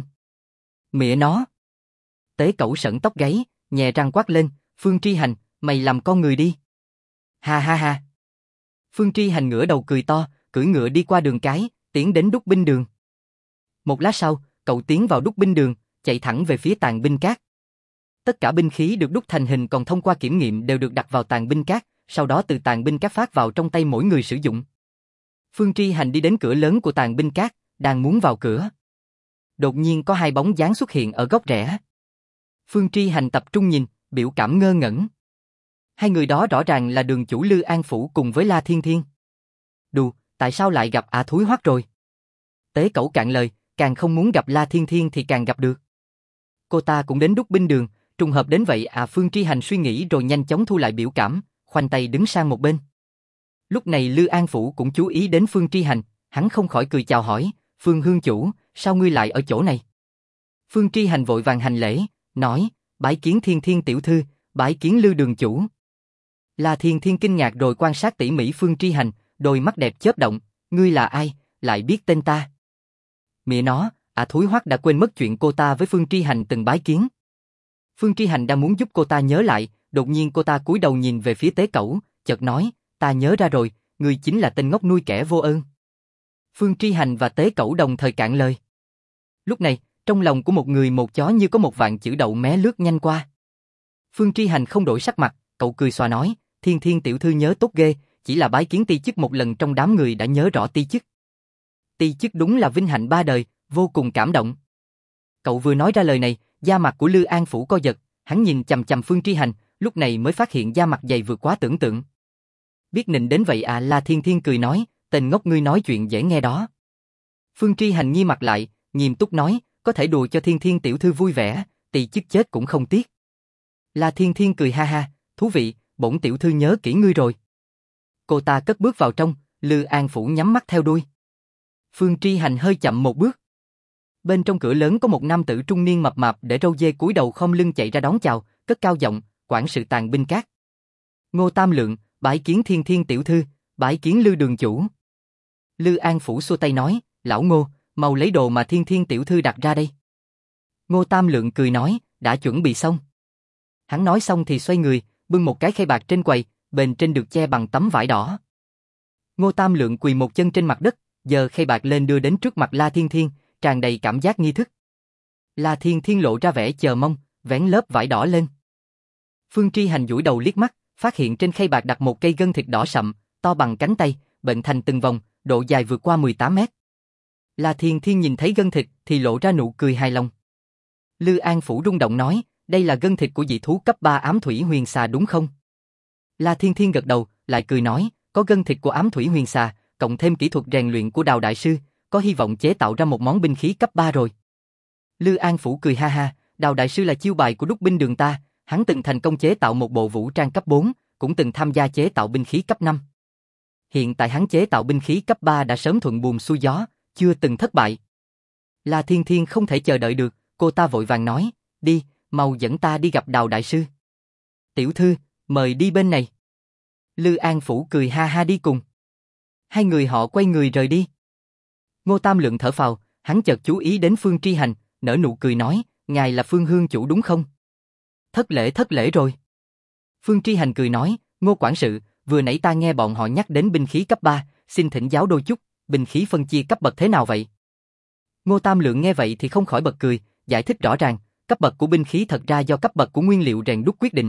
Mẹ nó! Tế Cẩu sởn tóc gáy, nhè răng quát lên, Phương Tri Hành, mày làm con người đi. Ha ha ha! Phương Tri Hành ngửa đầu cười to, cưỡi ngựa đi qua đường cái, tiến đến đúc binh đường. Một lát sau, cậu tiến vào đúc binh đường, chạy thẳng về phía tàn binh cát. Tất cả binh khí được đúc thành hình còn thông qua kiểm nghiệm đều được đặt vào tàn binh cát, sau đó từ tàn binh cát phát vào trong tay mỗi người sử dụng. Phương Tri Hành đi đến cửa lớn của tàn binh cát, đang muốn vào cửa. Đột nhiên có hai bóng dáng xuất hiện ở góc rẽ. Phương Tri Hành tập trung nhìn, biểu cảm ngơ ngẩn. Hai người đó rõ ràng là đường chủ Lư An Phủ cùng với La Thiên Thiên. Đù, tại sao lại gặp thúi hoắc rồi? Tế Cẩu cạn lời, càng không muốn gặp La Thiên Thiên thì càng gặp được. Cô ta cũng đến đúc binh đường, trùng hợp đến vậy à? Phương Tri Hành suy nghĩ rồi nhanh chóng thu lại biểu cảm, khoanh tay đứng sang một bên. Lúc này Lư An Phủ cũng chú ý đến Phương Tri Hành, hắn không khỏi cười chào hỏi, Phương Hương chủ, sao ngươi lại ở chỗ này? Phương Tri Hành vội vàng hành lễ, nói, bái kiến Thiên Thiên tiểu thư, bái kiến Lư đường chủ. La Thiên Thiên kinh ngạc rồi quan sát tỉ mỉ Phương Tri Hành, đôi mắt đẹp chớp động, ngươi là ai, lại biết tên ta? Mẹ nó, thúi hoắc đã quên mất chuyện cô ta với Phương Tri Hành từng bái kiến. Phương Tri Hành đang muốn giúp cô ta nhớ lại, đột nhiên cô ta cúi đầu nhìn về phía Tế Cẩu, chợt nói, ta nhớ ra rồi, ngươi chính là tên ngốc nuôi kẻ vô ơn. Phương Tri Hành và Tế Cẩu đồng thời cạn lời. Lúc này, trong lòng của một người một chó như có một vạn chữ đậu mé lướt nhanh qua. Phương Tri Hành không đổi sắc mặt, cậu cười xòa nói, Thiên Thiên tiểu thư nhớ tốt ghê, chỉ là bái kiến ti chức một lần trong đám người đã nhớ rõ ti chức. Ti chức đúng là vinh hạnh ba đời, vô cùng cảm động. Cậu vừa nói ra lời này, da mặt của Lư An Phủ co giật, hắn nhìn chằm chằm Phương Tri Hành, lúc này mới phát hiện da mặt dày vượt quá tưởng tượng. Biết nịnh đến vậy à? La Thiên Thiên cười nói, tên ngốc ngươi nói chuyện dễ nghe đó. Phương Tri Hành nghi mặt lại, nghiêm túc nói, có thể đùa cho Thiên Thiên tiểu thư vui vẻ, ti chức chết cũng không tiếc. La Thiên Thiên cười ha ha, thú vị, bổn tiểu thư nhớ kỹ ngươi rồi. Cô ta cất bước vào trong, Lư An Phủ nhắm mắt theo đuôi. Phương Tri Hành hơi chậm một bước. Bên trong cửa lớn có một nam tử trung niên mập mạp để râu dê cúi đầu khom lưng chạy ra đón chào, cất cao giọng, quản sự tàn binh các. Ngô Tam Lượng, bái kiến Thiên Thiên tiểu thư, bái kiến Lư đường chủ. Lư An Phủ xua tay nói, lão Ngô, mau lấy đồ mà Thiên Thiên tiểu thư đặt ra đây. Ngô Tam Lượng cười nói, đã chuẩn bị xong. Hắn nói xong thì xoay người, bưng một cái khay bạc trên quầy, bên trên được che bằng tấm vải đỏ. Ngô Tam Lượng quỳ một chân trên mặt đất, giơ khay bạc lên đưa đến trước mặt La Thiên Thiên, tràn đầy cảm giác nghi thức. La Thiên Thiên lộ ra vẻ chờ mong, vén lớp vải đỏ lên. Phương Tri Hành duỗi đầu liếc mắt, phát hiện trên khay bạc đặt một cây gân thịt đỏ sậm, to bằng cánh tay, bệnh thành từng vòng, độ dài vượt qua 18 mét. La Thiên Thiên nhìn thấy gân thịt thì lộ ra nụ cười hài lòng. Lư An Phủ rung động nói, đây là gân thịt của dị thú cấp 3 ám thủy huyền xà đúng không? La Thiên Thiên gật đầu, lại cười nói, có gân thịt của ám thủy huyền xà, cộng thêm kỹ thuật rèn luyện của Đào đại sư, có hy vọng chế tạo ra một món binh khí cấp 3 rồi. Lư An Phủ cười ha ha, Đào đại sư là chiêu bài của đúc binh đường ta, hắn từng thành công chế tạo một bộ vũ trang cấp 4, cũng từng tham gia chế tạo binh khí cấp 5. Hiện tại hắn chế tạo binh khí cấp 3 đã sớm thuận buồm xuôi gió, chưa từng thất bại. La Thiên Thiên không thể chờ đợi được, cô ta vội vàng nói, đi, mau dẫn ta đi gặp Đào đại sư. Tiểu thư, mời đi bên này. Lư An Phủ cười ha ha đi cùng. Hai người họ quay người rời đi. Ngô Tam Lượng thở phào, hắn chợt chú ý đến Phương Tri Hành, nở nụ cười nói, ngài là Phương Hương chủ đúng không? Thất lễ rồi. Phương Tri Hành cười nói, Ngô quản sự, vừa nãy ta nghe bọn họ nhắc đến binh khí cấp 3, xin thỉnh giáo đôi chút, binh khí phân chia cấp bậc thế nào vậy? Ngô Tam Lượng nghe vậy thì không khỏi bật cười, giải thích rõ ràng, cấp bậc của binh khí thật ra do cấp bậc của nguyên liệu rèn đúc quyết định.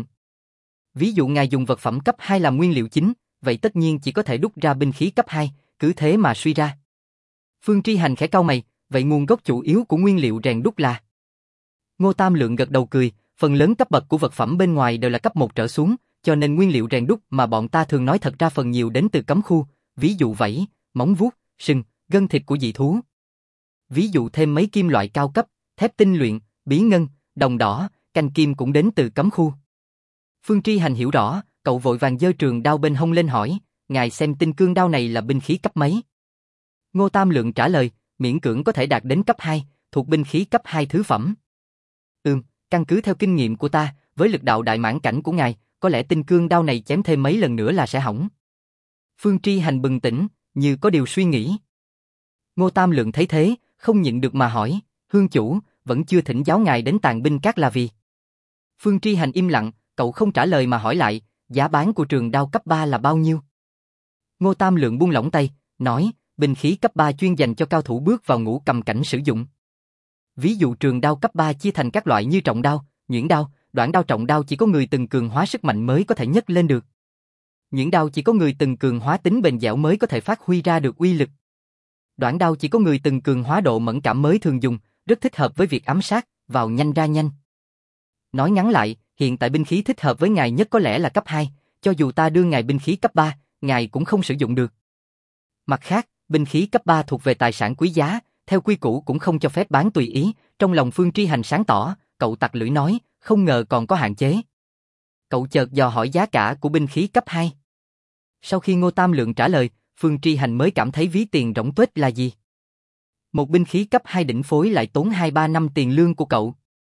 Ví dụ ngài dùng vật phẩm cấp 2 làm nguyên liệu chính, vậy tất nhiên chỉ có thể đúc ra binh khí cấp 2, cứ thế mà suy ra. Phương Tri Hành khẽ cau mày, vậy nguồn gốc chủ yếu của nguyên liệu rèn đúc là? Ngô Tam Lượng gật đầu cười, phần lớn cấp bậc của vật phẩm bên ngoài đều là cấp 1 trở xuống, cho nên nguyên liệu rèn đúc mà bọn ta thường nói thật ra phần nhiều đến từ cấm khu, ví dụ vảy, móng vuốt, sừng, gân thịt của dị thú. Ví dụ thêm mấy kim loại cao cấp, thép tinh luyện, bí ngân, đồng đỏ, canh kim cũng đến từ cấm khu. Phương Tri Hành hiểu rõ, cậu vội vàng giơ trường đao bên hông lên hỏi, ngài xem tinh cương đao này là binh khí cấp mấy? Ngô Tam Lượng trả lời, miễn cưỡng có thể đạt đến cấp 2, thuộc binh khí cấp 2 thứ phẩm. Căn cứ theo kinh nghiệm của ta, với lực đạo đại mãn cảnh của ngài, có lẽ tinh cương đao này chém thêm mấy lần nữa là sẽ hỏng. Phương Tri Hành bừng tỉnh, như có điều suy nghĩ. Ngô Tam Lượng thấy thế, không nhịn được mà hỏi, Hương chủ, vẫn chưa thỉnh giáo ngài đến Tàn binh các là vì? Phương Tri Hành im lặng, cậu không trả lời mà hỏi lại, giá bán của trường đao cấp 3 là bao nhiêu? Ngô Tam Lượng buông lỏng tay, nói, binh khí cấp 3 chuyên dành cho cao thủ bước vào ngũ cầm cảnh sử dụng. Ví dụ trường đao cấp 3 chia thành các loại như trọng đao, nhuyễn đao, đoạn đao. Trọng đao chỉ có người từng cường hóa sức mạnh mới có thể nhấc lên được. Nhuyễn đao chỉ có người từng cường hóa tính bền dẻo mới có thể phát huy ra được uy lực. Đoạn đao chỉ có người từng cường hóa độ mẫn cảm mới thường dùng, rất thích hợp với việc ám sát, vào nhanh ra nhanh. Nói ngắn lại, hiện tại binh khí thích hợp với ngài nhất có lẽ là cấp 2, cho dù ta đưa ngài binh khí cấp 3, ngài cũng không sử dụng được. Mặt khác, binh khí cấp 3 thuộc về tài sản quý giá, theo quy củ cũng không cho phép bán tùy ý. Trong lòng Phương Tri Hành sáng tỏ, cậu tặc lưỡi nói, không ngờ còn có hạn chế. Cậu chợt dò hỏi giá cả của binh khí cấp 2. Sau khi Ngô Tam Lượng trả lời, Phương Tri Hành mới cảm thấy ví tiền rỗng tuếch là gì. Một binh khí cấp 2 đỉnh phối lại tốn 2-3 năm tiền lương của cậu.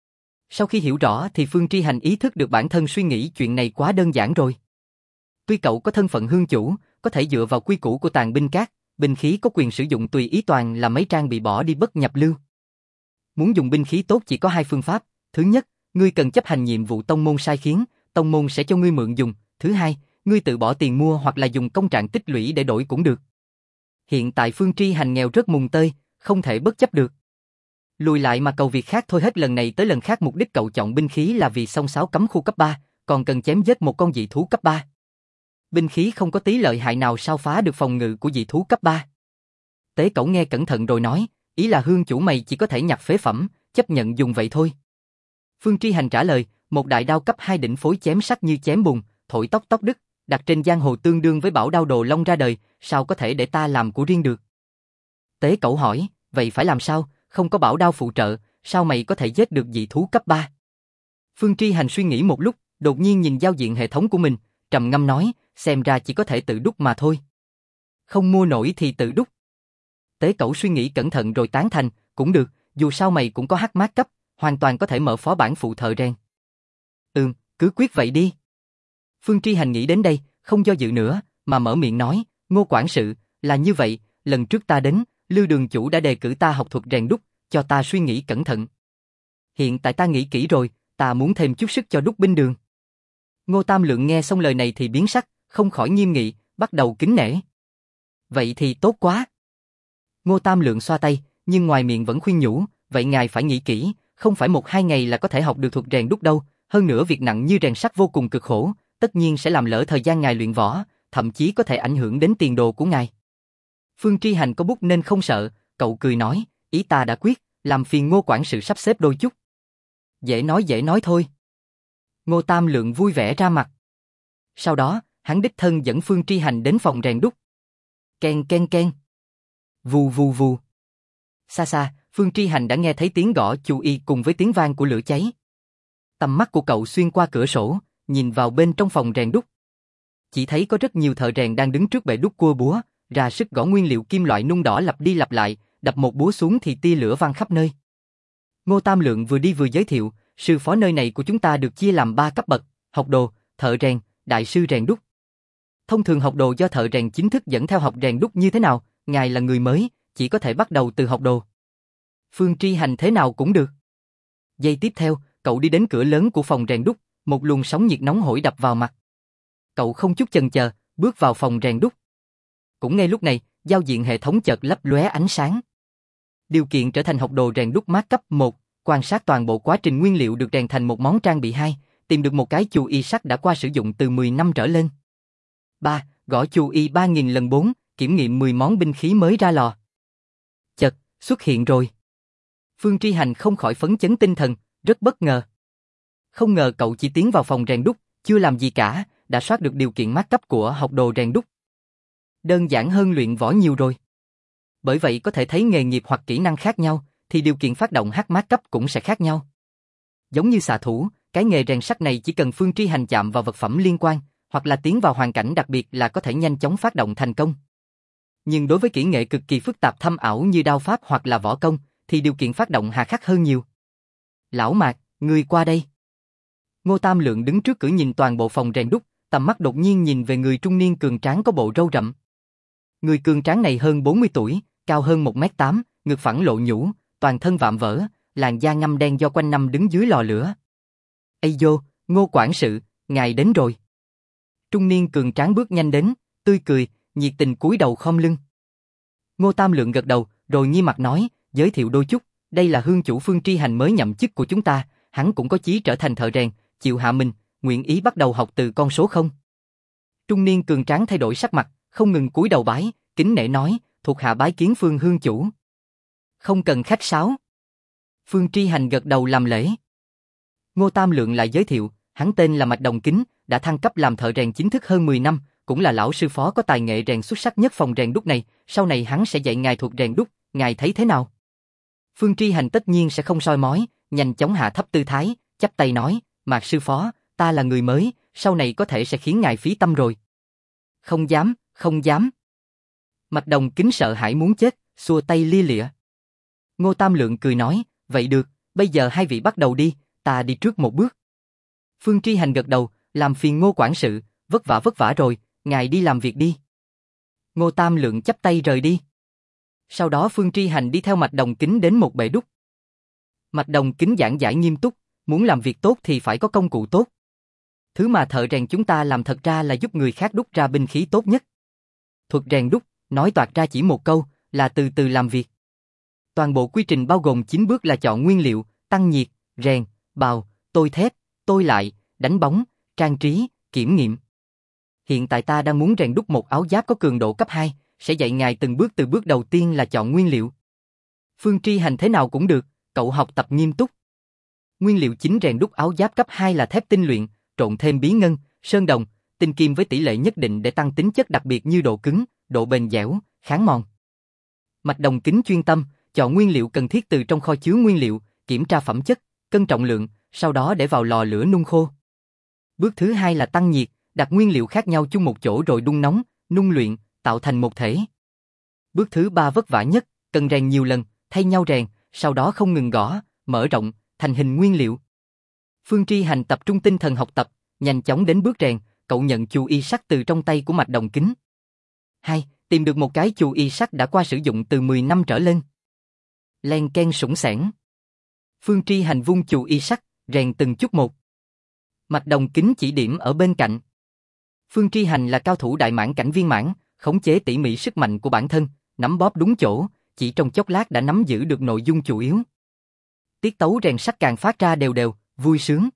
Sau khi hiểu rõ thì Phương Tri Hành ý thức được bản thân suy nghĩ chuyện này quá đơn giản rồi. Tuy cậu có thân phận hương chủ, có thể dựa vào quy củ của Tàn binh các, binh khí có quyền sử dụng tùy ý toàn là mấy trang bị bỏ đi bất nhập lưu. Muốn dùng binh khí tốt chỉ có hai phương pháp, thứ nhất, ngươi cần chấp hành nhiệm vụ tông môn sai khiến, tông môn sẽ cho ngươi mượn dùng, thứ hai, ngươi tự bỏ tiền mua hoặc là dùng công trạng tích lũy để đổi cũng được. Hiện tại Phương Tri Hành nghèo rất mùng tơi, không thể bất chấp được. Lùi lại mà cầu việc khác thôi, hết lần này tới lần khác mục đích cậu chọn binh khí là vì xông xáo cấm khu cấp 3, còn cần chém giết một con dị thú cấp 3. Binh khí không có tí lợi hại nào sao phá được phòng ngự của dị thú cấp 3. Tế Cẩu nghe cẩn thận rồi nói, ý là hương chủ mày chỉ có thể nhặt phế phẩm, chấp nhận dùng vậy thôi. Phương Tri Hành trả lời, một đại đao cấp 2 đỉnh phối chém sắt như chém bùn, thổi tóc tóc đứt, đặt trên giang hồ tương đương với bảo đao đồ long ra đời, sao có thể để ta làm của riêng được. Tế Cẩu hỏi, vậy phải làm sao, không có bảo đao phụ trợ, sao mày có thể giết được dị thú cấp 3? Phương Tri Hành suy nghĩ một lúc, đột nhiên nhìn giao diện hệ thống của mình, trầm ngâm nói, xem ra chỉ có thể tự đúc mà thôi. Không mua nổi thì tự đúc. Tế Cẩu suy nghĩ cẩn thận rồi tán thành, cũng được, dù sao mày cũng có hắc mát cấp, hoàn toàn có thể mở phó bản phụ thợ rèn. Cứ quyết vậy đi. Phương Tri Hành nghĩ đến đây, không do dự nữa, mà mở miệng nói, Ngô quản sự, là như vậy, lần trước ta đến, Lưu đường chủ đã đề cử ta học thuật rèn đúc, cho ta suy nghĩ cẩn thận. Hiện tại ta nghĩ kỹ rồi, ta muốn thêm chút sức cho đúc binh đường. Ngô Tam Lượng nghe xong lời này thì biến sắc, không khỏi nghiêm nghị, bắt đầu kính nể. Vậy thì tốt quá. Ngô Tam Lượng xoa tay, nhưng ngoài miệng vẫn khuyên nhủ, vậy ngài phải nghĩ kỹ, không phải 1-2 ngày là có thể học được thuật rèn đúc đâu, hơn nữa việc nặng như rèn sắt vô cùng cực khổ, tất nhiên sẽ làm lỡ thời gian ngài luyện võ, thậm chí có thể ảnh hưởng đến tiền đồ của ngài. Phương Tri Hành có bút nên không sợ, cậu cười nói, ý ta đã quyết, làm phiền Ngô quản sự sắp xếp đôi chút. Dễ nói thôi. Ngô Tam Lượng vui vẻ ra mặt. Sau đó, hắn đích thân dẫn Phương Tri Hành đến phòng rèn đúc. Ken ken ken. Vù vù vù. Xa xa, Phương Tri Hành đã nghe thấy tiếng gõ chu y cùng với tiếng vang của lửa cháy. Tầm mắt của cậu xuyên qua cửa sổ, nhìn vào bên trong phòng rèn đúc. Chỉ thấy có rất nhiều thợ rèn đang đứng trước bệ đúc cua búa, ra sức gõ nguyên liệu kim loại nung đỏ lặp đi lặp lại, đập một búa xuống thì tia lửa văng khắp nơi. Ngô Tam Lượng vừa đi vừa giới thiệu, sư phó nơi này của chúng ta được chia làm 3 cấp bậc, học đồ, thợ rèn, đại sư rèn đúc. Thông thường học đồ do thợ rèn chính thức dẫn theo học rèn đúc như thế nào, ngài là người mới, chỉ có thể bắt đầu từ học đồ. Phương Tri Hành thế nào cũng được. Giây tiếp theo, cậu đi đến cửa lớn của phòng rèn đúc, một luồng sóng nhiệt nóng hổi đập vào mặt. Cậu không chút chần chờ, bước vào phòng rèn đúc. Cũng ngay lúc này, giao diện hệ thống chợt lấp lóe ánh sáng. Điều kiện trở thành học đồ rèn đúc mát cấp 1, quan sát toàn bộ quá trình nguyên liệu được rèn thành một món trang bị 2, tìm được một cái chù y sắt đã qua sử dụng từ 10 năm trở lên. 3. Gõ chù y 3000 lần 4, kiểm nghiệm 10 món binh khí mới ra lò. Chợt, xuất hiện rồi. Phương Tri Hành không khỏi phấn chấn tinh thần, rất bất ngờ. Không ngờ cậu chỉ tiến vào phòng rèn đúc, chưa làm gì cả, đã soát được điều kiện mát cấp của học đồ rèn đúc. Đơn giản hơn luyện võ nhiều rồi. Bởi vậy có thể thấy nghề nghiệp hoặc kỹ năng khác nhau, thì điều kiện phát động hắc mát cấp cũng sẽ khác nhau. Giống như xạ thủ, cái nghề rèn sắt này chỉ cần Phương Tri Hành chạm vào vật phẩm liên quan, hoặc là tiến vào hoàn cảnh đặc biệt là có thể nhanh chóng phát động thành công. Nhưng đối với kỹ nghệ cực kỳ phức tạp thâm ảo như đao pháp hoặc là võ công, thì điều kiện phát động hà khắc hơn nhiều. Lão Mạc, ngươi qua đây. Ngô Tam Lượng đứng trước cửa nhìn toàn bộ phòng rèn đúc, tầm mắt đột nhiên nhìn về người trung niên cường tráng có bộ râu rậm. Người cường tráng này hơn 40 tuổi, cao hơn 1m8, ngực phẳng lộ nhũ, toàn thân vạm vỡ, làn da ngăm đen do quanh năm đứng dưới lò lửa. Ây dô, Ngô quản sự, ngài đến rồi. Trung niên cường tráng bước nhanh đến, tươi cười, nhiệt tình cúi đầu khom lưng. Ngô Tam Lượng gật đầu, rồi nghiêm mặt nói, giới thiệu đôi chút, đây là hương chủ Phương Tri Hành mới nhậm chức của chúng ta, hắn cũng có chí trở thành thợ rèn, chịu hạ mình, nguyện ý bắt đầu học từ con số 0. Trung niên cường tráng thay đổi sắc mặt, không ngừng cúi đầu bái, kính nể nói, thuộc hạ bái kiến Phương hương chủ. Không cần khách sáo. Phương Tri Hành gật đầu làm lễ. Ngô Tam Lượng lại giới thiệu, hắn tên là Mạch Đồng Kính, đã thăng cấp làm thợ rèn chính thức hơn 10 năm, cũng là lão sư phó có tài nghệ rèn xuất sắc nhất phòng rèn đúc này, sau này hắn sẽ dạy ngài thuật rèn đúc, ngài thấy thế nào? Phương Tri Hành tất nhiên sẽ không soi mói, nhanh chóng hạ thấp tư thái, chắp tay nói, Mạc sư phó, ta là người mới, sau này có thể sẽ khiến ngài phí tâm rồi. Không dám, không dám. Mạch Đồng Kính sợ hãi muốn chết, xua tay lia lịa. Ngô Tam Lượng cười nói, vậy được, bây giờ hai vị bắt đầu đi, ta đi trước một bước. Phương Tri Hành gật đầu, làm phiền Ngô quản sự, vất vả rồi, ngài đi làm việc đi. Ngô Tam Lượng chắp tay rời đi. Sau đó Phương Tri Hành đi theo Mạch Đồng Kính đến một bệ đúc. Mạch Đồng Kính giảng giải nghiêm túc, muốn làm việc tốt thì phải có công cụ tốt. Thứ mà thợ rèn chúng ta làm thật ra là giúp người khác đúc ra binh khí tốt nhất. Thuật rèn đúc, nói toạc ra chỉ một câu, là từ từ làm việc. Toàn bộ quy trình bao gồm 9 bước là chọn nguyên liệu, tăng nhiệt, rèn, bào, tôi thép, tôi lại, đánh bóng, trang trí, kiểm nghiệm. Hiện tại ta đang muốn rèn đúc một áo giáp có cường độ cấp 2, sẽ dạy ngài từng bước từ bước đầu tiên là chọn nguyên liệu. Phương Tri Hành thế nào cũng được, cậu học tập nghiêm túc. Nguyên liệu chính rèn đúc áo giáp cấp 2 là thép tinh luyện, trộn thêm bí ngân, sơn đồng, tinh kim với tỷ lệ nhất định để tăng tính chất đặc biệt như độ cứng, độ bền dẻo, kháng mòn. Mạch Đồng Kính chuyên tâm, chọn nguyên liệu cần thiết từ trong kho chứa nguyên liệu, kiểm tra phẩm chất, cân trọng lượng, sau đó để vào lò lửa nung khô. Bước thứ 2 là tăng nhiệt, đặt nguyên liệu khác nhau chung một chỗ rồi đun nóng, nung luyện, tạo thành một thể. Bước thứ 3 vất vả nhất, cần rèn nhiều lần, thay nhau rèn, sau đó không ngừng gõ, mở rộng, thành hình nguyên liệu. Phương Tri Hành tập trung tinh thần học tập, nhanh chóng đến bước rèn, cậu nhận chù y sắt từ trong tay của Mạch Đồng Kính. 2. Tìm được một cái chù y sắt đã qua sử dụng từ 10 năm trở lên. Len ken sủng sẻn. Phương Tri Hành vung chù y sắt, rèn từng chút một. Mạch Đồng Kính chỉ điểm ở bên cạnh. Phương Tri Hành là cao thủ đại mãn cảnh viên mãn, khống chế tỉ mỉ sức mạnh của bản thân, nắm bóp đúng chỗ, chỉ trong chốc lát đã nắm giữ được nội dung chủ yếu. Tiết tấu rèn sắt càng phát ra đều đều, vui sướng.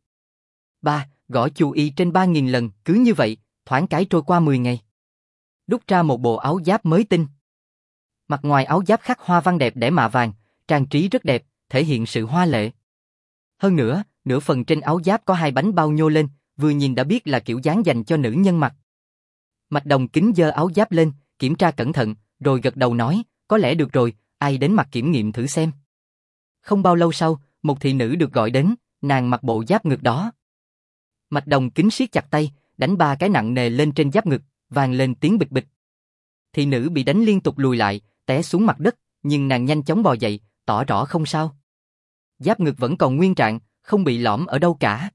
3. Gõ chù y trên 3.000 lần, cứ như vậy, thoáng cái trôi qua 10 ngày. Đúc ra một bộ áo giáp mới tinh. Mặt ngoài áo giáp khắc hoa văn đẹp đẽ mạ vàng, trang trí rất đẹp, thể hiện sự hoa lệ. Hơn nữa, nửa phần trên áo giáp có 2 bánh bao nhô lên, vừa nhìn đã biết là kiểu dáng dành cho nữ nhân mặc. Mạch Đồng Kính giơ áo giáp lên, kiểm tra cẩn thận, rồi gật đầu nói, có lẽ được rồi, ai đến mặc kiểm nghiệm thử xem. Không bao lâu sau, một thị nữ được gọi đến, nàng mặc bộ giáp ngực đó. Mạch Đồng Kính siết chặt tay, đánh 3 cái nặng nề lên trên giáp ngực, vang lên tiếng bịch bịch. Thị nữ bị đánh liên tục lùi lại, té xuống mặt đất, nhưng nàng nhanh chóng bò dậy, tỏ rõ không sao. Giáp ngực vẫn còn nguyên trạng, không bị lõm ở đâu cả.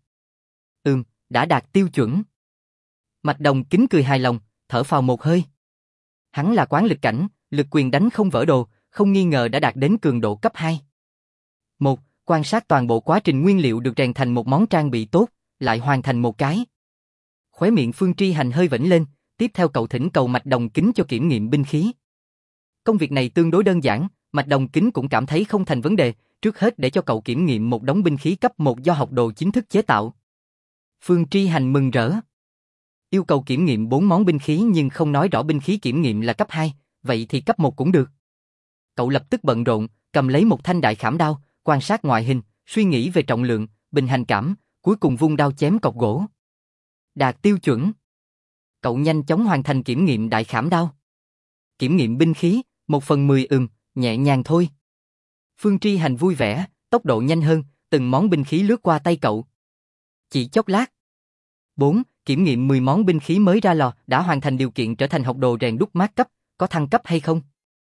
Đã đạt tiêu chuẩn. Mạch Đồng Kính cười hài lòng, thở phào một hơi. Hắn là quán lực cảnh, lực quyền đánh không vỡ đồ, không nghi ngờ đã đạt đến cường độ cấp 2. 1. Quan sát toàn bộ quá trình nguyên liệu được rèn thành một món trang bị tốt, lại hoàn thành một cái. Khóe miệng Phương Tri Hành hơi vểnh lên, tiếp theo cậu thỉnh cầu Mạch Đồng Kính cho kiểm nghiệm binh khí. Công việc này tương đối đơn giản, Mạch Đồng Kính cũng cảm thấy không thành vấn đề, trước hết để cho cậu kiểm nghiệm một đống binh khí cấp 1 do học đồ chính thức chế tạo. Phương Tri Hành mừng rỡ. Yêu cầu kiểm nghiệm 4 món binh khí nhưng không nói rõ binh khí kiểm nghiệm là cấp 2, vậy thì cấp 1 cũng được. Cậu lập tức bận rộn, cầm lấy một thanh đại khảm đao, quan sát ngoại hình, suy nghĩ về trọng lượng, bình hành cảm, cuối cùng vung đao chém cọc gỗ. Đạt tiêu chuẩn. Cậu nhanh chóng hoàn thành kiểm nghiệm đại khảm đao. Kiểm nghiệm binh khí, 1/10 nhẹ nhàng thôi. Phương Tri Hành vui vẻ, tốc độ nhanh hơn, từng món binh khí lướt qua tay cậu. Chỉ chốc lát. 4. Kiểm nghiệm 10 món binh khí mới ra lò, đã hoàn thành điều kiện trở thành học đồ rèn đúc mát cấp, có thăng cấp hay không?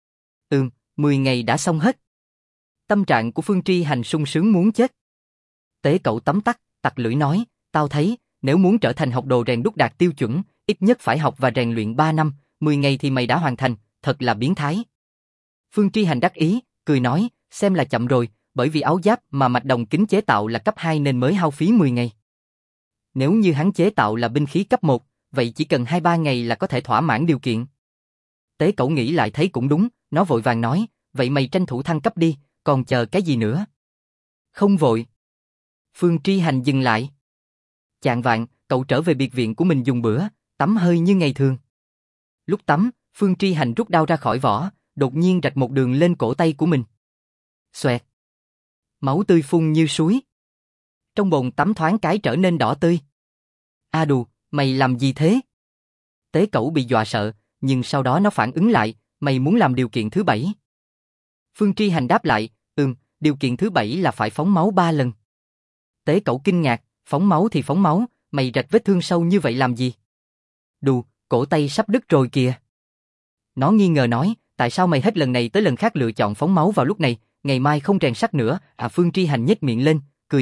10 ngày đã xong hết. Tâm trạng của Phương Tri Hành sung sướng muốn chết. Tế cậu tấm tắc, tặc lưỡi nói, tao thấy, nếu muốn trở thành học đồ rèn đúc đạt tiêu chuẩn, ít nhất phải học và rèn luyện 3 năm, 10 ngày thì mày đã hoàn thành, thật là biến thái. Phương Tri Hành đắc ý, cười nói, xem là chậm rồi, bởi vì áo giáp mà Mạch Đồng Kính chế tạo là cấp 2 nên mới hao phí 10 ngày. Nếu như hắn chế tạo là binh khí cấp 1, vậy chỉ cần 2-3 ngày là có thể thỏa mãn điều kiện. Tế cậu nghĩ lại thấy cũng đúng, nó vội vàng nói, vậy mày tranh thủ thăng cấp đi, còn chờ cái gì nữa? Không vội. Phương Tri Hành dừng lại. Chạng vạng, cậu trở về biệt viện của mình dùng bữa, tắm hơi như ngày thường. Lúc tắm, Phương Tri Hành rút đao ra khỏi vỏ, đột nhiên rạch một đường lên cổ tay của mình. Xoẹt. Máu tươi phun như suối. Trong bồn tắm thoáng cái trở nên đỏ tươi. A đù, mày làm gì thế? Tế cẩu bị dọa sợ, nhưng sau đó nó phản ứng lại, mày muốn làm điều kiện thứ 7. Phương Tri Hành đáp lại, điều kiện thứ 7 là phải phóng máu 3 lần. Tế cẩu kinh ngạc, phóng máu thì phóng máu, mày rạch vết thương sâu như vậy làm gì? Đù, cổ tay sắp đứt rồi kìa. Nó nghi ngờ nói, tại sao mày hết lần này tới lần khác lựa chọn phóng máu vào lúc này, ngày mai không rèn sắt nữa? Phương Tri Hành nhếch miệng lên, cười nói,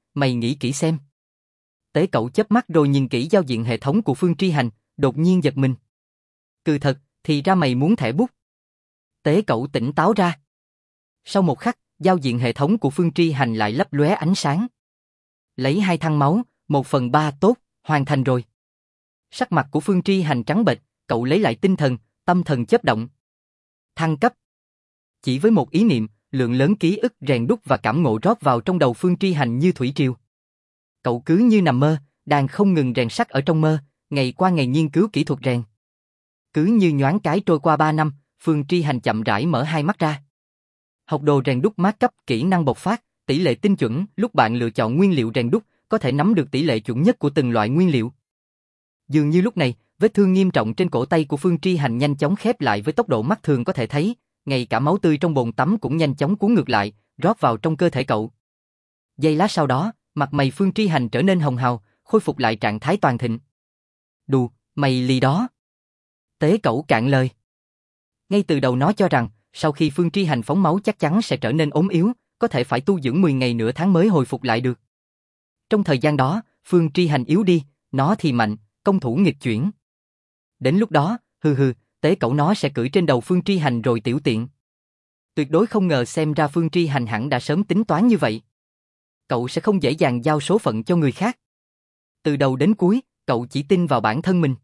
mày nghĩ kỹ xem. Tế Cẩu chớp mắt rồi nhìn kỹ giao diện hệ thống của Phương Tri Hành, đột nhiên giật mình. Cứ thật, thì ra mày muốn thẻ bút. Tế Cẩu tỉnh táo ra. Sau một khắc, giao diện hệ thống của Phương Tri Hành lại lấp lóe ánh sáng. Lấy 2 thăng máu, 1/3 tốt, hoàn thành rồi. Sắc mặt của Phương Tri Hành trắng bệch, cậu lấy lại tinh thần, tâm thần chớp động. Thăng cấp. Chỉ với một ý niệm, lượng lớn ký ức rèn đúc và cảm ngộ rót vào trong đầu Phương Tri Hành như thủy triều. Cậu cứ như nằm mơ, đang không ngừng rèn sắt ở trong mơ, ngày qua ngày nghiên cứu kỹ thuật rèn. Cứ như nhoáng cái trôi qua 3 năm, Phương Tri Hành chậm rãi mở hai mắt ra. Học đồ rèn đúc mát cấp, kỹ năng bộc phát, tỷ lệ tinh chuẩn, lúc bạn lựa chọn nguyên liệu rèn đúc, có thể nắm được tỷ lệ chuẩn nhất của từng loại nguyên liệu. Dường như lúc này, vết thương nghiêm trọng trên cổ tay của Phương Tri Hành nhanh chóng khép lại với tốc độ mắt thường có thể thấy, ngay cả máu tươi trong bồn tắm cũng nhanh chóng cuốn ngược lại, rót vào trong cơ thể cậu. Giây lát sau đó, mặt mày Phương Tri Hành trở nên hồng hào, khôi phục lại trạng thái toàn thịnh. Đù, mày lì đó. Tế Cẩu cạn lời. Ngay từ đầu nó cho rằng, sau khi Phương Tri Hành phóng máu chắc chắn sẽ trở nên ốm yếu, có thể phải tu dưỡng 10 ngày nửa tháng mới hồi phục lại được. Trong thời gian đó, Phương Tri Hành yếu đi, nó thì mạnh, công thủ nghịch chuyển. Đến lúc đó, Tế Cẩu nó sẽ cưỡi trên đầu Phương Tri Hành rồi tiểu tiện. Tuyệt đối không ngờ xem ra Phương Tri Hành hẳn đã sớm tính toán như vậy. Cậu sẽ không dễ dàng giao số phận cho người khác. Từ đầu đến cuối, cậu chỉ tin vào bản thân mình.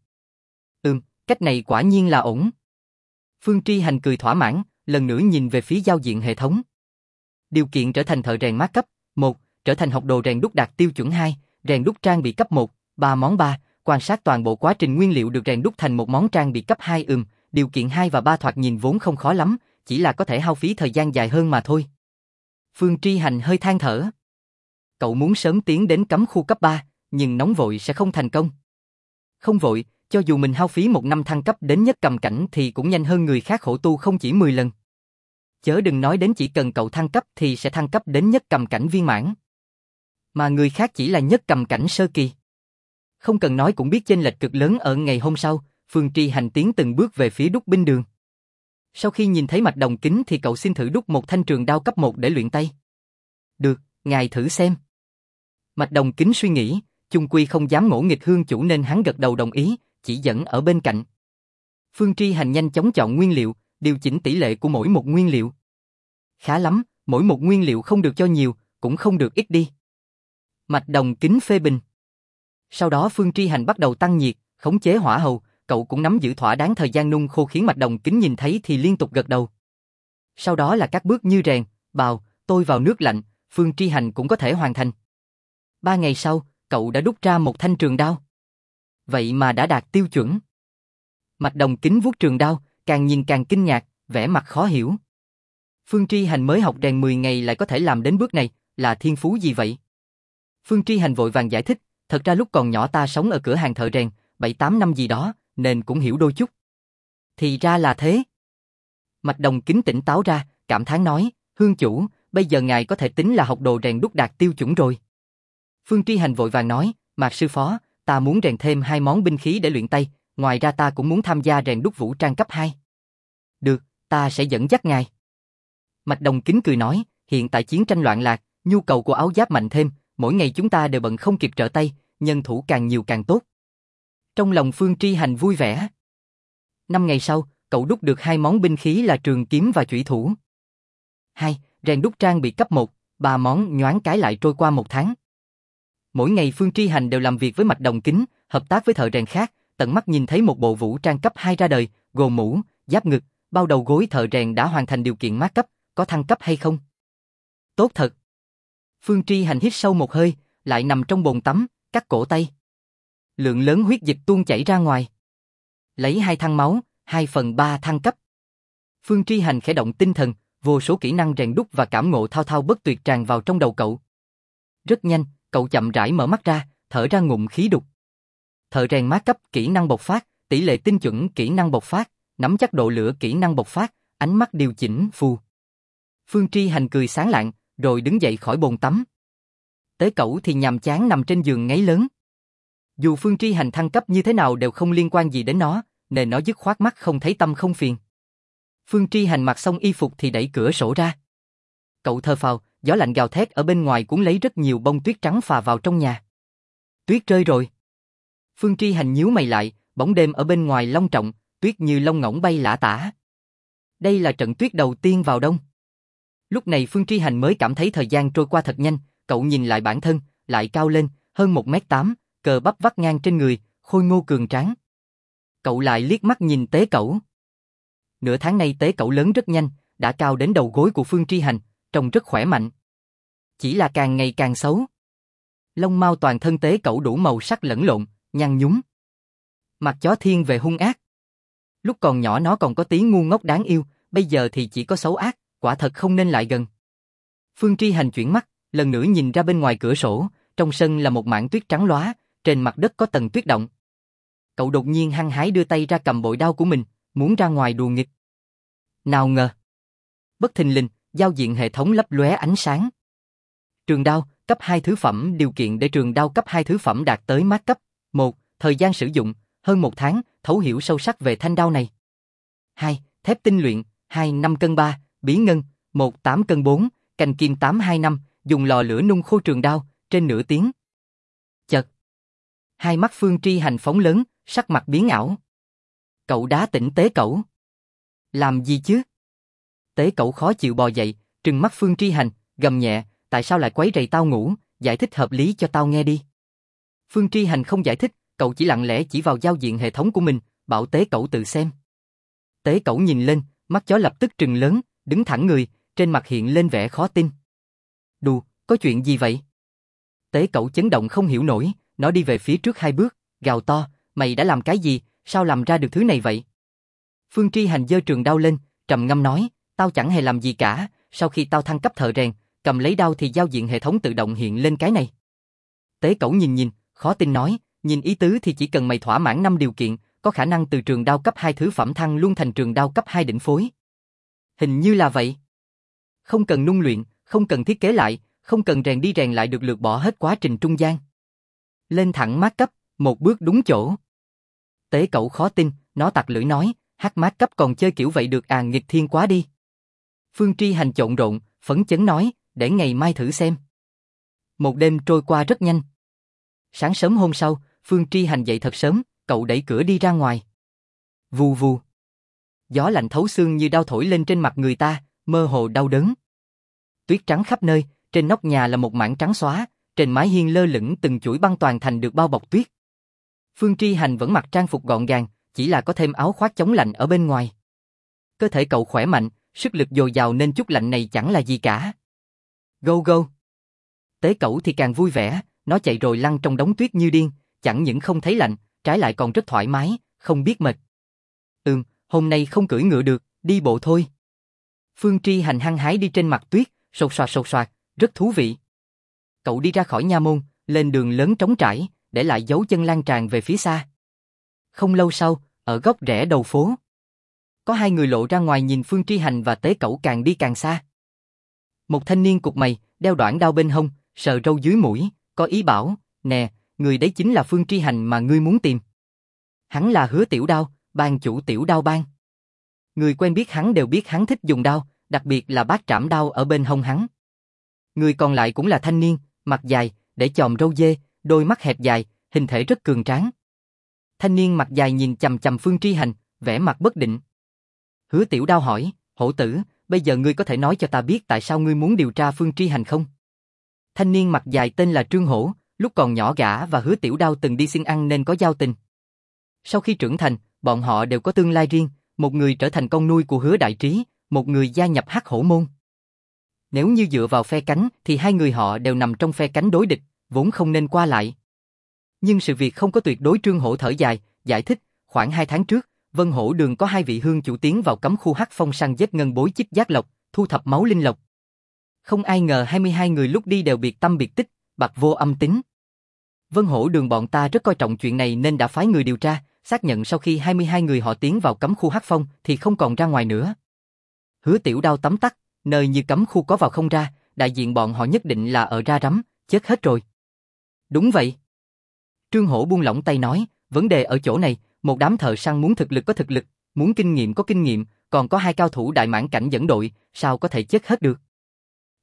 Cách này quả nhiên là ổn. Phương Tri Hành cười thỏa mãn, lần nữa nhìn về phía giao diện hệ thống. Điều kiện trở thành thợ rèn mát cấp 1, trở thành học đồ rèn đúc đạt tiêu chuẩn 2, rèn đúc trang bị cấp 1, 3 món 3, quan sát toàn bộ quá trình nguyên liệu được rèn đúc thành một món trang bị cấp 2. Điều kiện 2 và 3 thoạt nhìn vốn không khó lắm, chỉ là có thể hao phí thời gian dài hơn mà thôi. Phương Tri Hành hơi than thở. Cậu muốn sớm tiến đến cấm khu cấp 3, nhưng nóng vội sẽ không thành công. Không vội, cho dù mình hao phí 1 năm thăng cấp đến nhất cầm cảnh thì cũng nhanh hơn người khác khổ tu không chỉ 10 lần. Chớ đừng nói đến chỉ cần cậu thăng cấp thì sẽ thăng cấp đến nhất cầm cảnh viên mãn. Mà người khác chỉ là nhất cầm cảnh sơ kỳ. Không cần nói cũng biết chênh lệch cực lớn. Ở ngày hôm sau, Phương Tri Hành tiến từng bước về phía đúc binh đường. Sau khi nhìn thấy Mạch Đồng Kính thì cậu xin thử đúc một thanh trường đao cấp 1 để luyện tay. Được, ngài thử xem. Mạch Đồng Kính suy nghĩ, chung quy không dám ngỗ nghịch hương chủ nên hắn gật đầu đồng ý, chỉ dẫn ở bên cạnh. Phương Tri Hành nhanh chóng chọn nguyên liệu, điều chỉnh tỷ lệ của mỗi một nguyên liệu. Khá lắm, mỗi một nguyên liệu không được cho nhiều, cũng không được ít đi. Mạch Đồng Kính phê bình. Sau đó Phương Tri Hành bắt đầu tăng nhiệt, khống chế hỏa hầu, cậu cũng nắm giữ thỏa đáng thời gian nung khô khiến Mạch Đồng Kính nhìn thấy thì liên tục gật đầu. Sau đó là các bước như rèn, bào, tôi vào nước lạnh, Phương Tri Hành cũng có thể hoàn thành. 3 ngày sau, cậu đã đúc ra một thanh trường đao. Vậy mà đã đạt tiêu chuẩn. Mạch Đồng Kính vuốt trường đao, càng nhìn càng kinh ngạc, vẻ mặt khó hiểu. Phương Tri Hành mới học rèn 10 ngày lại có thể làm đến bước này, là thiên phú gì vậy? Phương Tri Hành vội vàng giải thích, thật ra lúc còn nhỏ ta sống ở cửa hàng thợ rèn, 7-8 năm gì đó, nên cũng hiểu đôi chút. Thì ra là thế. Mạch Đồng Kính tỉnh táo ra, cảm thán nói, hương chủ, bây giờ ngài có thể tính là học đồ rèn đúc đạt tiêu chuẩn rồi. Phương Tri Hành vội vàng nói, Mạc sư phó, ta muốn rèn thêm 2 món binh khí để luyện tay, ngoài ra ta cũng muốn tham gia rèn đúc vũ trang cấp 2. Được, ta sẽ dẫn dắt ngài. Mạch Đồng Kính cười nói, hiện tại chiến tranh loạn lạc, nhu cầu của áo giáp mạnh thêm, mỗi ngày chúng ta đều bận không kịp trở tay, nhân thủ càng nhiều càng tốt. Trong lòng Phương Tri Hành vui vẻ. 5 ngày sau, cậu đúc được 2 món binh khí là trường kiếm và chủy thủ. 2. Rèn đúc trang bị cấp 1, 3 món nhoáng cái lại trôi qua 1 tháng. Mỗi ngày Phương Tri Hành đều làm việc với Mạch Đồng Kính, hợp tác với thợ rèn khác, tận mắt nhìn thấy một bộ vũ trang cấp 2 ra đời, gồm mũ, giáp ngực, bao đầu gối. Thợ rèn đã hoàn thành điều kiện mát cấp, có thăng cấp hay không? Tốt thật. Phương Tri Hành hít sâu một hơi, lại nằm trong bồn tắm, cắt cổ tay. Lượng lớn huyết dịch tuôn chảy ra ngoài. Lấy 2 thăng máu, 2/3 thăng cấp. Phương Tri Hành khẽ động tinh thần, vô số kỹ năng rèn đúc và cảm ngộ thao thao bất tuyệt tràn vào trong đầu cậu. Rất nhanh, cậu chậm rãi mở mắt ra, thở ra ngụm khí đục. Thợ rèn mát cấp, kỹ năng bộc phát, tỷ lệ tinh chuẩn kỹ năng bộc phát, nắm chắc độ lửa kỹ năng bộc phát, ánh mắt điều chỉnh phù. Phương Tri Hành cười sáng lạng, rồi đứng dậy khỏi bồn tắm. Tế Cẩu thì nhàm chán nằm trên giường ngáy lớn. Dù Phương Tri Hành thăng cấp như thế nào đều không liên quan gì đến nó, nên nó dứt khoát mắt không thấy tâm không phiền. Phương Tri Hành mặc xong y phục thì đẩy cửa sổ ra. Cậu thở phào, gió lạnh gào thét ở bên ngoài cuốn lấy rất nhiều bông tuyết trắng phà vào trong nhà. Tuyết rơi rồi. Phương Tri Hành nhíu mày lại, bóng đêm ở bên ngoài long trọng, tuyết như lông ngỗng bay lả tả. Đây là trận tuyết đầu tiên vào đông. Lúc này Phương Tri Hành mới cảm thấy thời gian trôi qua thật nhanh, cậu nhìn lại bản thân, lại cao lên, hơn 1m8, cờ bắp vắt ngang trên người, khôi ngô cường tráng. Cậu lại liếc mắt nhìn Tế Cẩu. Nửa tháng nay Tế Cẩu lớn rất nhanh, đã cao đến đầu gối của Phương Tri Hành, trông rất khỏe mạnh. Chỉ là càng ngày càng xấu. Lông mao toàn thân Tế Cẩu đủ màu sắc lẫn lộn, nhăn nhúm. Mặt chó thiên về hung ác. Lúc còn nhỏ nó còn có tí ngu ngốc đáng yêu, bây giờ thì chỉ có xấu ác, quả thật không nên lại gần. Phương Tri Hành chuyển mắt, lần nữa nhìn ra bên ngoài cửa sổ, trong sân là một mảng tuyết trắng lóa, trên mặt đất có tầng tuyết động. Cậu đột nhiên hăng hái đưa tay ra cầm bội đao của mình, muốn ra ngoài đùa nghịch. Nào ngờ. Bất thình lình, giao diện hệ thống lấp lóe ánh sáng. Trường đao, cấp 2 thứ phẩm, điều kiện để trường đao cấp 2 thứ phẩm đạt tới mát cấp. 1. Thời gian sử dụng, hơn 1 tháng, thấu hiểu sâu sắc về thanh đao này. 2. Thép tinh luyện, 2 5 cân 3, bí ngân, 1 8 cân 4, cành kim 825, dùng lò lửa nung khô trường đao, trên nửa tiếng. Chợt. Hai mắt Phương Tri Hành phóng lớn, sắc mặt biến ảo. Cậu đá tỉnh Tế Cẩu. Làm gì chứ? Tế Cẩu khó chịu bò dậy, trừng mắt Phương Tri Hành, gầm nhẹ, tại sao lại quấy rầy tao ngủ, giải thích hợp lý cho tao nghe đi. Phương Tri Hành không giải thích, cậu chỉ lặng lẽ chỉ vào giao diện hệ thống của mình, bảo Tế Cẩu tự xem. Tế Cẩu nhìn lên, mắt chó lập tức trừng lớn, đứng thẳng người, trên mặt hiện lên vẻ khó tin. Đù, có chuyện gì vậy? Tế Cẩu chấn động không hiểu nổi, nó đi về phía trước 2 bước, gào to, mày đã làm cái gì, sao làm ra được thứ này vậy? Phương Tri Hành giơ trường đao lên, trầm ngâm nói, tao chẳng hề làm gì cả, sau khi tao thăng cấp thợ rèn, cầm lấy đao thì giao diện hệ thống tự động hiện lên cái này. Tế Cẩu nhìn, khó tin nói, nhìn ý tứ thì chỉ cần mày thỏa mãn 5 điều kiện, có khả năng từ trường đao cấp 2 thứ phẩm thăng luôn thành trường đao cấp 2 đỉnh phối. Hình như là vậy. Không cần nung luyện, không cần thiết kế lại, không cần rèn đi rèn lại được lược bỏ hết quá trình trung gian. Lên thẳng mát cấp, một bước đúng chỗ. Tế Cẩu khó tin, nó tặc lưỡi nói, hát mát cấp còn chơi kiểu vậy được à, nghịch thiên quá đi. Phương Tri Hành trộn rộn, phấn chấn nói, để ngày mai thử xem. Một đêm trôi qua rất nhanh. Sáng sớm hôm sau, Phương Tri Hành dậy thật sớm, cậu đẩy cửa đi ra ngoài. Vù vù. Gió lạnh thấu xương như đao thổi lên trên mặt người ta, mơ hồ đau đớn. Tuyết trắng khắp nơi, trên nóc nhà là một mảng trắng xóa, trên mái hiên lơ lửng từng chuỗi băng toàn thành được bao bọc tuyết. Phương Tri Hành vẫn mặc trang phục gọn gàng, chỉ là có thêm áo khoác chống lạnh ở bên ngoài. Cơ thể cậu khỏe mạnh, sức lực dồi dào nên chút lạnh này chẳng là gì cả. Go go. Tế Cẩu thì càng vui vẻ, nó chạy rồi lăn trong đống tuyết như điên, chẳng những không thấy lạnh, trái lại còn rất thoải mái, không biết mệt. Hôm nay không cưỡi ngựa được, đi bộ thôi. Phương Tri Hành hăng hái đi trên mặt tuyết, sột soạt, rất thú vị. Cậu đi ra khỏi nha môn, lên đường lớn trống trải, để lại dấu chân lan tràn về phía xa. Không lâu sau, ở góc rẽ đầu phố, có 2 người lộ ra ngoài nhìn Phương Tri Hành và Tế Cẩu càng đi càng xa. Một thanh niên cụt mày, đeo đoản đao bên hông, sờ râu dưới mũi, có ý bảo, nè, người đấy chính là Phương Tri Hành mà ngươi muốn tìm. Hắn là Hứa Tiểu Đao, bang chủ Tiểu Đao bang. Người quen biết hắn đều biết hắn thích dùng đao, đặc biệt là bát trảm đao ở bên hông hắn. Người còn lại cũng là thanh niên, mặt dài, để chòm râu dê, đôi mắt hẹp dài, hình thể rất cường tráng. Thanh niên mặt dài nhìn chằm chằm Phương Tri Hành, vẻ mặt bất định. Hứa Tiểu Đao hỏi, hổ tử, bây giờ ngươi có thể nói cho ta biết tại sao ngươi muốn điều tra Phương Tri Hành không? Thanh niên mặt dài tên là Trương Hổ, lúc còn nhỏ gã và Hứa Tiểu Đao từng đi xin ăn nên có giao tình. Sau khi trưởng thành, bọn họ đều có tương lai riêng, một người trở thành con nuôi của Hứa Đại Trí, một người gia nhập Hắc Hổ môn. Nếu như dựa vào phe cánh thì 2 người họ đều nằm trong phe cánh đối địch, vốn không nên qua lại. Nhưng sự việc không có tuyệt đối. Trương Hổ thở dài, giải thích, khoảng 2 tháng trước, Vân Hổ Đường có 2 vị hương chủ tiến vào cấm khu Hắc Phong săn giết ngân bối chích giác lộc, thu thập máu linh lộc. Không ai ngờ 22 người lúc đi đều biệt tâm biệt tích, bặt vô âm tính. Vân Hổ Đường bọn ta rất coi trọng chuyện này nên đã phái người điều tra, xác nhận sau khi 22 người họ tiến vào cấm khu Hắc Phong thì không còn ra ngoài nữa. Hứa Tiểu Đao tấm tắc, nơi như cấm khu có vào không ra, đại diện bọn họ nhất định là ở ra rắm, chết hết rồi. Đúng vậy. Trương Hổ buông lỏng tay nói, vấn đề ở chỗ này, một đám thợ săn muốn thực lực có thực lực, muốn kinh nghiệm có kinh nghiệm, còn có 2 cao thủ đại mãn cảnh dẫn đội, sao có thể chết hết được.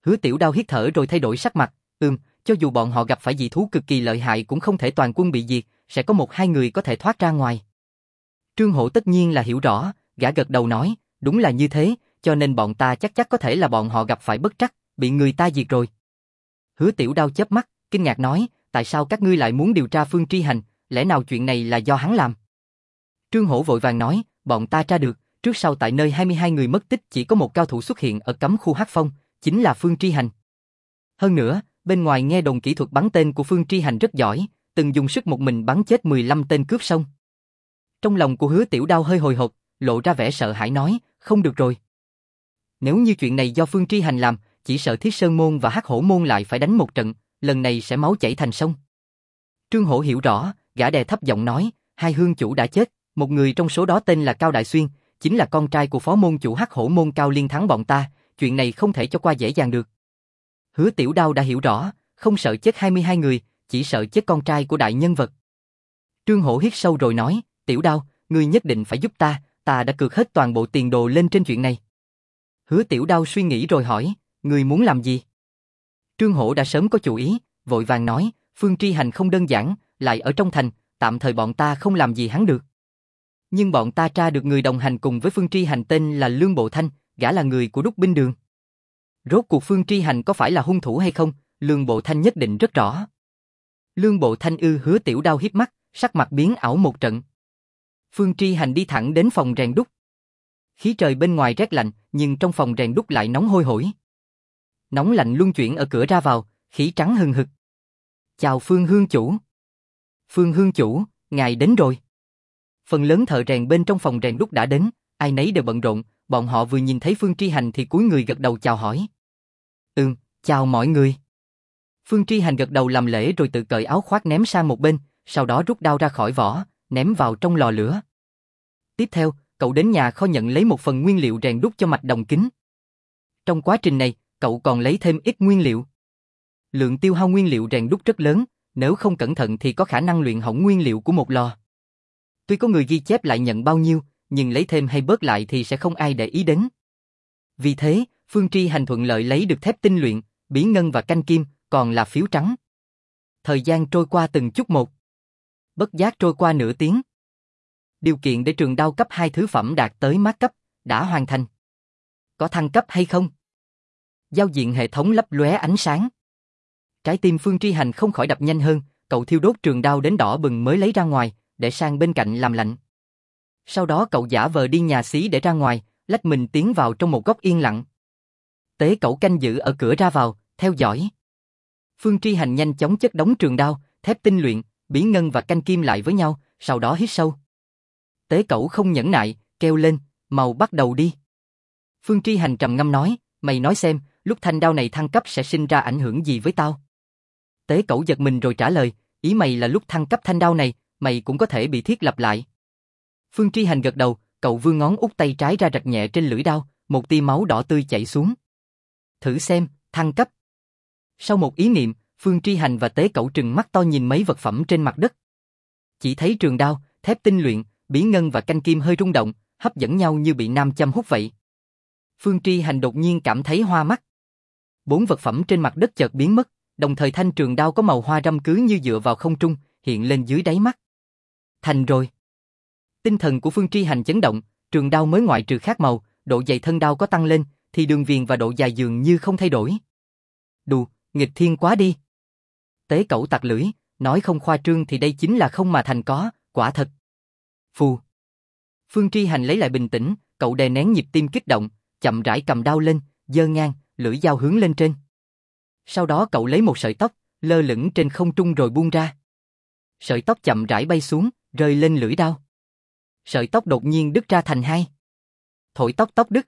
Hứa Tiểu Đao hít thở rồi thay đổi sắc mặt, cho dù bọn họ gặp phải dị thú cực kỳ lợi hại cũng không thể toàn quân bị diệt, sẽ có một hai người có thể thoát ra ngoài. Trương Hổ tất nhiên là hiểu rõ, gã gật đầu nói, đúng là như thế, cho nên bọn ta chắc có thể là bọn họ gặp phải bất trắc, bị người ta diệt rồi. Hứa Tiểu Đao chớp mắt, kinh ngạc nói, tại sao các ngươi lại muốn điều tra Phương Tri Hành, lẽ nào chuyện này là do hắn làm? Trương Hổ vội vàng nói, bọn ta tra được, trước sau tại nơi 22 người mất tích chỉ có một cao thủ xuất hiện ở cấm khu Hắc Phong, chính là Phương Tri Hành. Hơn nữa, bên ngoài nghe đồn kỹ thuật bắn tên của Phương Tri Hành rất giỏi, từng dùng sức một mình bắn chết 15 tên cướp sông. Trong lòng của Hứa Tiểu Đao hơi hồi hộp, lộ ra vẻ sợ hãi nói, không được rồi. Nếu như chuyện này do Phương Tri Hành làm, chỉ sợ Thiết Sơn Môn và Hắc Hổ Môn lại phải đánh một trận, lần này sẽ máu chảy thành sông. Trương Hổ hiểu rõ, gã đè thấp giọng nói, hai hương chủ đã chết, một người trong số đó tên là Cao Đại Xuyên, chính là con trai của phó môn chủ Hắc Hổ Môn Cao Liên thắng bọn ta, chuyện này không thể cho qua dễ dàng được. Hứa Tiểu Đao đã hiểu rõ, không sợ chết 22 người, chỉ sợ chết con trai của đại nhân vật. Trương Hổ hít sâu rồi nói, Tiểu Đao, ngươi nhất định phải giúp ta, ta đã cược hết toàn bộ tiền đồ lên trên chuyện này. Hứa Tiểu Đao suy nghĩ rồi hỏi, ngươi muốn làm gì? Trương Hổ đã sớm có chủ ý, vội vàng nói, Phương Tri Hành không đơn giản, lại ở trong thành, tạm thời bọn ta không làm gì hắn được. Nhưng bọn ta tra được người đồng hành cùng với Phương Tri Hành tên là Lương Bộ Thanh, gã là người của Đúc Binh Đường. Rốt cuộc Phương Tri Hành có phải là hung thủ hay không, Lương Bộ Thanh nhất định rất rõ. Lương Bộ Thanh Hứa Tiểu Đao híp mắt, sắc mặt biến ảo một trận. Phương Tri Hành đi thẳng đến phòng rèn đúc. Khí trời bên ngoài rét lạnh, nhưng trong phòng rèn đúc lại nóng hôi hổi. Nóng lạnh luân chuyển ở cửa ra vào, khí trắng hừng hực. Chào Phương Hương Chủ. Phương Hương Chủ, ngài đến rồi. Phần lớn thợ rèn bên trong phòng rèn đúc đã đến, ai nấy đều bận rộn, bọn họ vừa nhìn thấy Phương Tri Hành thì cúi người gật đầu chào hỏi. Chào mọi người. Phương Tri Hành gật đầu làm lễ rồi tự cởi áo khoác ném sang một bên, sau đó rút đao ra khỏi vỏ, ném vào trong lò lửa. Tiếp theo, cậu đến nhà kho nhận lấy một phần nguyên liệu rèn đúc cho mạch đồng kính. Trong quá trình này, cậu còn lấy thêm ít nguyên liệu. Lượng tiêu hao nguyên liệu rèn đúc rất lớn, nếu không cẩn thận thì có khả năng luyện hỏng nguyên liệu của một lò. Tuy có người ghi chép lại nhận bao nhiêu, nhưng lấy thêm hay bớt lại thì sẽ không ai để ý đến. Vì thế, Phương Tri Hành thuận lợi lấy được thép tinh luyện, bí ngân và canh kim, còn là phiếu trắng. Thời gian trôi qua từng chút một. Bất giác trôi qua nửa tiếng. Điều kiện để trường đao cấp 2 thứ phẩm đạt tới mát cấp, đã hoàn thành. Có thăng cấp hay không? Giao diện hệ thống lấp lóe ánh sáng. Trái tim Phương Tri Hành không khỏi đập nhanh hơn, cậu thiêu đốt trường đao đến đỏ bừng mới lấy ra ngoài, để sang bên cạnh làm lạnh. Sau đó cậu giả vờ đi nhà xí để ra ngoài, lách mình tiến vào trong một góc yên lặng. Tế Cẩu canh giữ ở cửa ra vào, theo dõi. Phương Tri Hành nhanh chóng chất đống trường đao, thép tinh luyện, bí ngân và canh kim lại với nhau, sau đó hít sâu. Tế Cẩu không nhẫn nại, kêu lên, màu bắt đầu đi. Phương Tri Hành trầm ngâm nói, mày nói xem, lúc thanh đao này thăng cấp sẽ sinh ra ảnh hưởng gì với tao? Tế Cẩu giật mình rồi trả lời, ý mày là lúc thăng cấp thanh đao này, mày cũng có thể bị thiết lập lại. Phương Tri Hành gật đầu, cậu vươn ngón út tay trái ra rạch nhẹ trên lưỡi đao, một tia máu đỏ tươi chảy xuống. Thử xem, thăng cấp. Sau một ý niệm, Phương Tri Hành và Tế Cẩu trừng mắt to nhìn mấy vật phẩm trên mặt đất. Chỉ thấy trường đao, thép tinh luyện, bí ngân và canh kim hơi rung động, hấp dẫn nhau như bị nam châm hút vậy. Phương Tri Hành đột nhiên cảm thấy hoa mắt. 4 vật phẩm trên mặt đất chợt biến mất, đồng thời thanh trường đao có màu hoa râm cứ như dựa vào không trung, hiện lên dưới đáy mắt. Thành rồi. Tinh thần của Phương Tri Hành chấn động, trường đao mới ngoại trừ khác màu, độ dày thân đao có tăng lên, thì đường viền và độ dài dường như không thay đổi. Đù, nghịch thiên quá đi. Tế Cẩu tặc lưỡi, nói không khoa trương thì đây chính là không mà thành có, quả thật. Phù. Phương Tri Hành lấy lại bình tĩnh, cậu đè nén nhịp tim kích động, chậm rãi cầm đao lên, giơ ngang, lưỡi dao hướng lên trên. Sau đó cậu lấy một sợi tóc, lơ lửng trên không trung rồi buông ra. Sợi tóc chậm rãi bay xuống, rơi lên lưỡi đao. Sợi tóc đột nhiên đứt ra thành hai. Thổi tóc tóc đứt.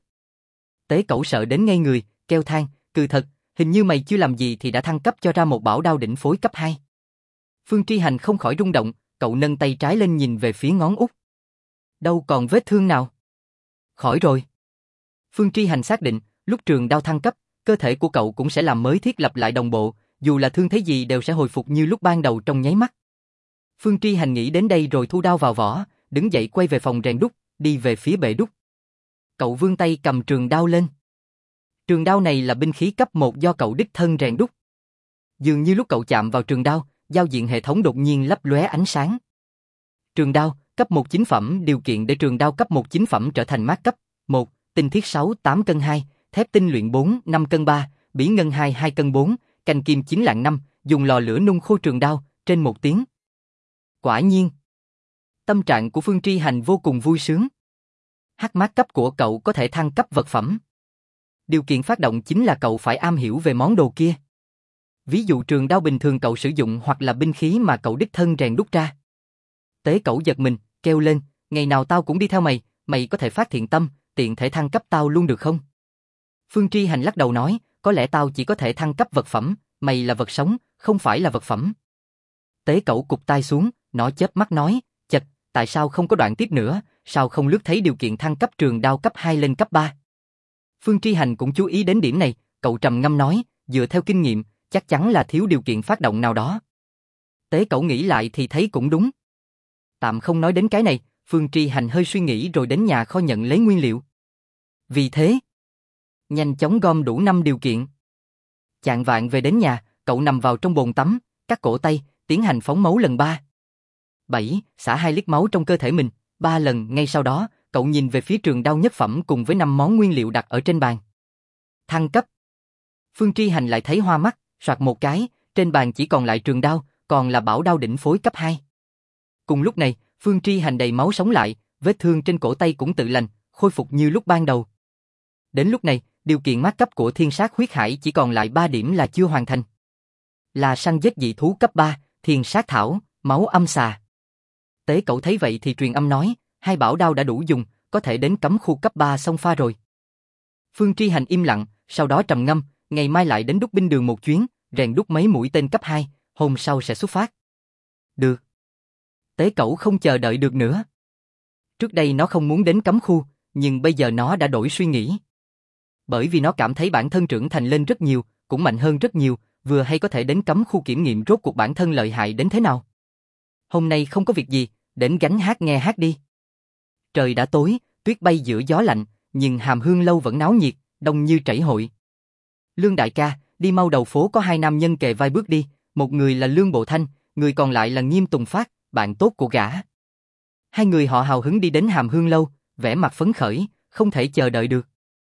Tế Cẩu sợ đến ngây người, kêu than, cừ thật, hình như mày chưa làm gì thì đã thăng cấp cho ra một bảo đao đỉnh phối cấp 2. Phương Tri Hành không khỏi rung động, cậu nâng tay trái lên nhìn về phía ngón út. Đâu còn vết thương nào? Khỏi rồi. Phương Tri Hành xác định, lúc trường đao thăng cấp, cơ thể của cậu cũng sẽ làm mới thiết lập lại đồng bộ, dù là thương thế gì đều sẽ hồi phục như lúc ban đầu trong nháy mắt. Phương Tri Hành nghĩ đến đây rồi thu đao vào vỏ, đứng dậy quay về phòng rèn đúc, đi về phía bệ đúc. Cậu vươn tay cầm trường đao lên. Trường đao này là binh khí cấp 1 do cậu đích thân rèn đúc. Dường như lúc cậu chạm vào trường đao, giao diện hệ thống đột nhiên lấp lóe ánh sáng. Trường đao, cấp 1 chính phẩm, điều kiện để trường đao cấp 1 chính phẩm trở thành mát cấp 1, tinh thiết 6, 8 cân 2, thép tinh luyện 4, 5 cân 3, bỉ ngân 2, 2 cân 4, canh kim 9 lạng 5, dùng lò lửa nung khô trường đao, trên 1 tiếng. Quả nhiên. Tâm trạng của Phương Tri Hành vô cùng vui sướng. Hắc mát cấp của cậu có thể thăng cấp vật phẩm. Điều kiện phát động chính là cậu phải am hiểu về món đồ kia. Ví dụ trường đao bình thường cậu sử dụng hoặc là binh khí mà cậu đích thân rèn đúc ra. Tế Cẩu giật mình, kêu lên, ngày nào tao cũng đi theo mày, mày có thể phát thiện tâm, tiện thể thăng cấp tao luôn được không? Phương Tri Hành lắc đầu nói, có lẽ tao chỉ có thể thăng cấp vật phẩm, mày là vật sống, không phải là vật phẩm. Tế Cẩu cụp tai xuống, nó chớp mắt nói, chật, tại sao không có đoạn tiếp nữa, sao không lướt thấy điều kiện thăng cấp trường đao cấp 2 lên cấp 3? Phương Tri Hành cũng chú ý đến điểm này, cậu trầm ngâm nói, dựa theo kinh nghiệm, chắc chắn là thiếu điều kiện phát động nào đó. Tế Cẩu nghĩ lại thì thấy cũng đúng. Tạm không nói đến cái này, Phương Tri Hành hơi suy nghĩ rồi đến nhà kho nhận lấy nguyên liệu. Vì thế, nhanh chóng gom đủ 5 điều kiện. Chạng vạng về đến nhà, cậu nằm vào trong bồn tắm, cắt cổ tay, tiến hành phóng máu lần 3. 7, xả 2 lít máu trong cơ thể mình, 3 lần, ngay sau đó, cậu nhìn về phía trường đao nhất phẩm cùng với 5 món nguyên liệu đặt ở trên bàn. Thăng cấp. Phương Tri Hành lại thấy hoa mắt, soạt một cái, trên bàn chỉ còn lại trường đao, còn là bảo đao đỉnh phối cấp 2. Cùng lúc này, Phương Tri Hành đầy máu sống lại, vết thương trên cổ tay cũng tự lành, khôi phục như lúc ban đầu. Đến lúc này, điều kiện mát cấp của thiên sát huyết hải chỉ còn lại 3 điểm là chưa hoàn thành. Là săn giết dị thú cấp 3, thiên sát thảo, máu âm xà. Tế Cẩu thấy vậy thì truyền âm nói, 2 bảo đao đã đủ dùng, có thể đến cấm khu cấp 3 xông pha rồi. Phương Tri Hành im lặng, sau đó trầm ngâm, ngày mai lại đến đúc binh đường một chuyến, rèn đúc mấy mũi tên cấp 2, hôm sau sẽ xuất phát. Được. Tế Cẩu không chờ đợi được nữa. Trước đây nó không muốn đến cấm khu, nhưng bây giờ nó đã đổi suy nghĩ. Bởi vì nó cảm thấy bản thân trưởng thành lên rất nhiều, cũng mạnh hơn rất nhiều, vừa hay có thể đến cấm khu kiểm nghiệm rốt cuộc bản thân lợi hại đến thế nào. Hôm nay không có việc gì, đến gánh hát nghe hát đi. Trời đã tối, tuyết bay giữa gió lạnh, nhưng Hàm Hương lâu vẫn náo nhiệt, đông như chảy hội. Lương đại ca, đi mau đầu phố có 2 nam nhân kề vai bước đi, một người là Lương Bộ Thanh, người còn lại là Nghiêm Tùng Phát, bạn tốt của gã. 2 người họ hào hứng đi đến Hàm Hương lâu, vẻ mặt phấn khởi, không thể chờ đợi được.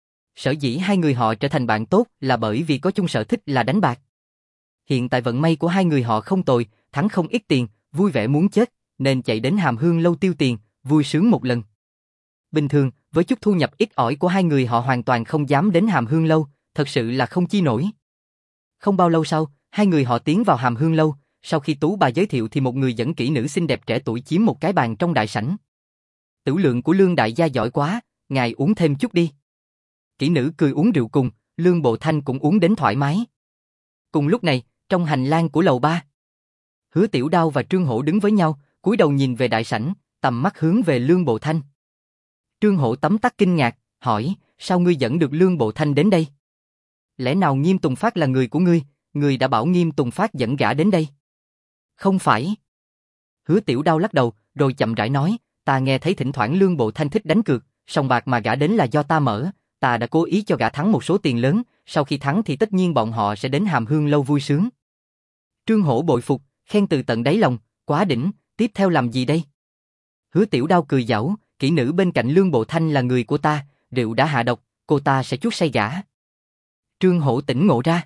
Sở dĩ 2 người họ trở thành bạn tốt là bởi vì có chung sở thích là đánh bạc. Hiện tại vận may của 2 người họ không tồi, thắng không ít tiền, vui vẻ muốn chết, nên chạy đến Hàm Hương lâu tiêu tiền, vui sướng một lần. Bình thường, với chút thu nhập ít ỏi của 2 người họ hoàn toàn không dám đến Hàm Hương lâu, thật sự là không chi nổi. Không bao lâu sau, 2 người họ tiến vào Hàm Hương lâu, sau khi tú bà giới thiệu thì một người dẫn kỹ nữ xinh đẹp trẻ tuổi chiếm một cái bàn trong đại sảnh. Tửu lượng của Lương đại gia giỏi quá, ngài uống thêm chút đi. Kỹ nữ cười uống rượu cùng, Lương Bộ Thanh cũng uống đến thoải mái. Cùng lúc này, trong hành lang của lầu 3, Hứa Tiểu Đao và Trương Hổ đứng với nhau, cúi đầu nhìn về đại sảnh, tầm mắt hướng về Lương Bộ Thanh. Trương Hổ tấm tắc kinh ngạc, hỏi, sao ngươi dẫn được Lương Bộ Thanh đến đây? Lẽ nào Nghiêm Tùng Phát là người của ngươi, ngươi đã bảo Nghiêm Tùng Phát dẫn gã đến đây? Không phải. Hứa Tiểu Đao lắc đầu, rồi chậm rãi nói, ta nghe thấy thỉnh thoảng Lương Bộ Thanh thích đánh cược, sòng bạc mà gã đến là do ta mở, ta đã cố ý cho gã thắng một số tiền lớn, sau khi thắng thì tất nhiên bọn họ sẽ đến Hàm Hương lâu vui sướng. Trương Hổ bội phục, khen từ tận đáy lòng, quá đỉnh, tiếp theo làm gì đây? Hứa Tiểu Đao cười giảo, kỹ nữ bên cạnh Lương Bộ Thanh là người của ta, rượu đã hạ độc, cô ta sẽ chuốc say gã. Trương Hổ tỉnh ngộ ra.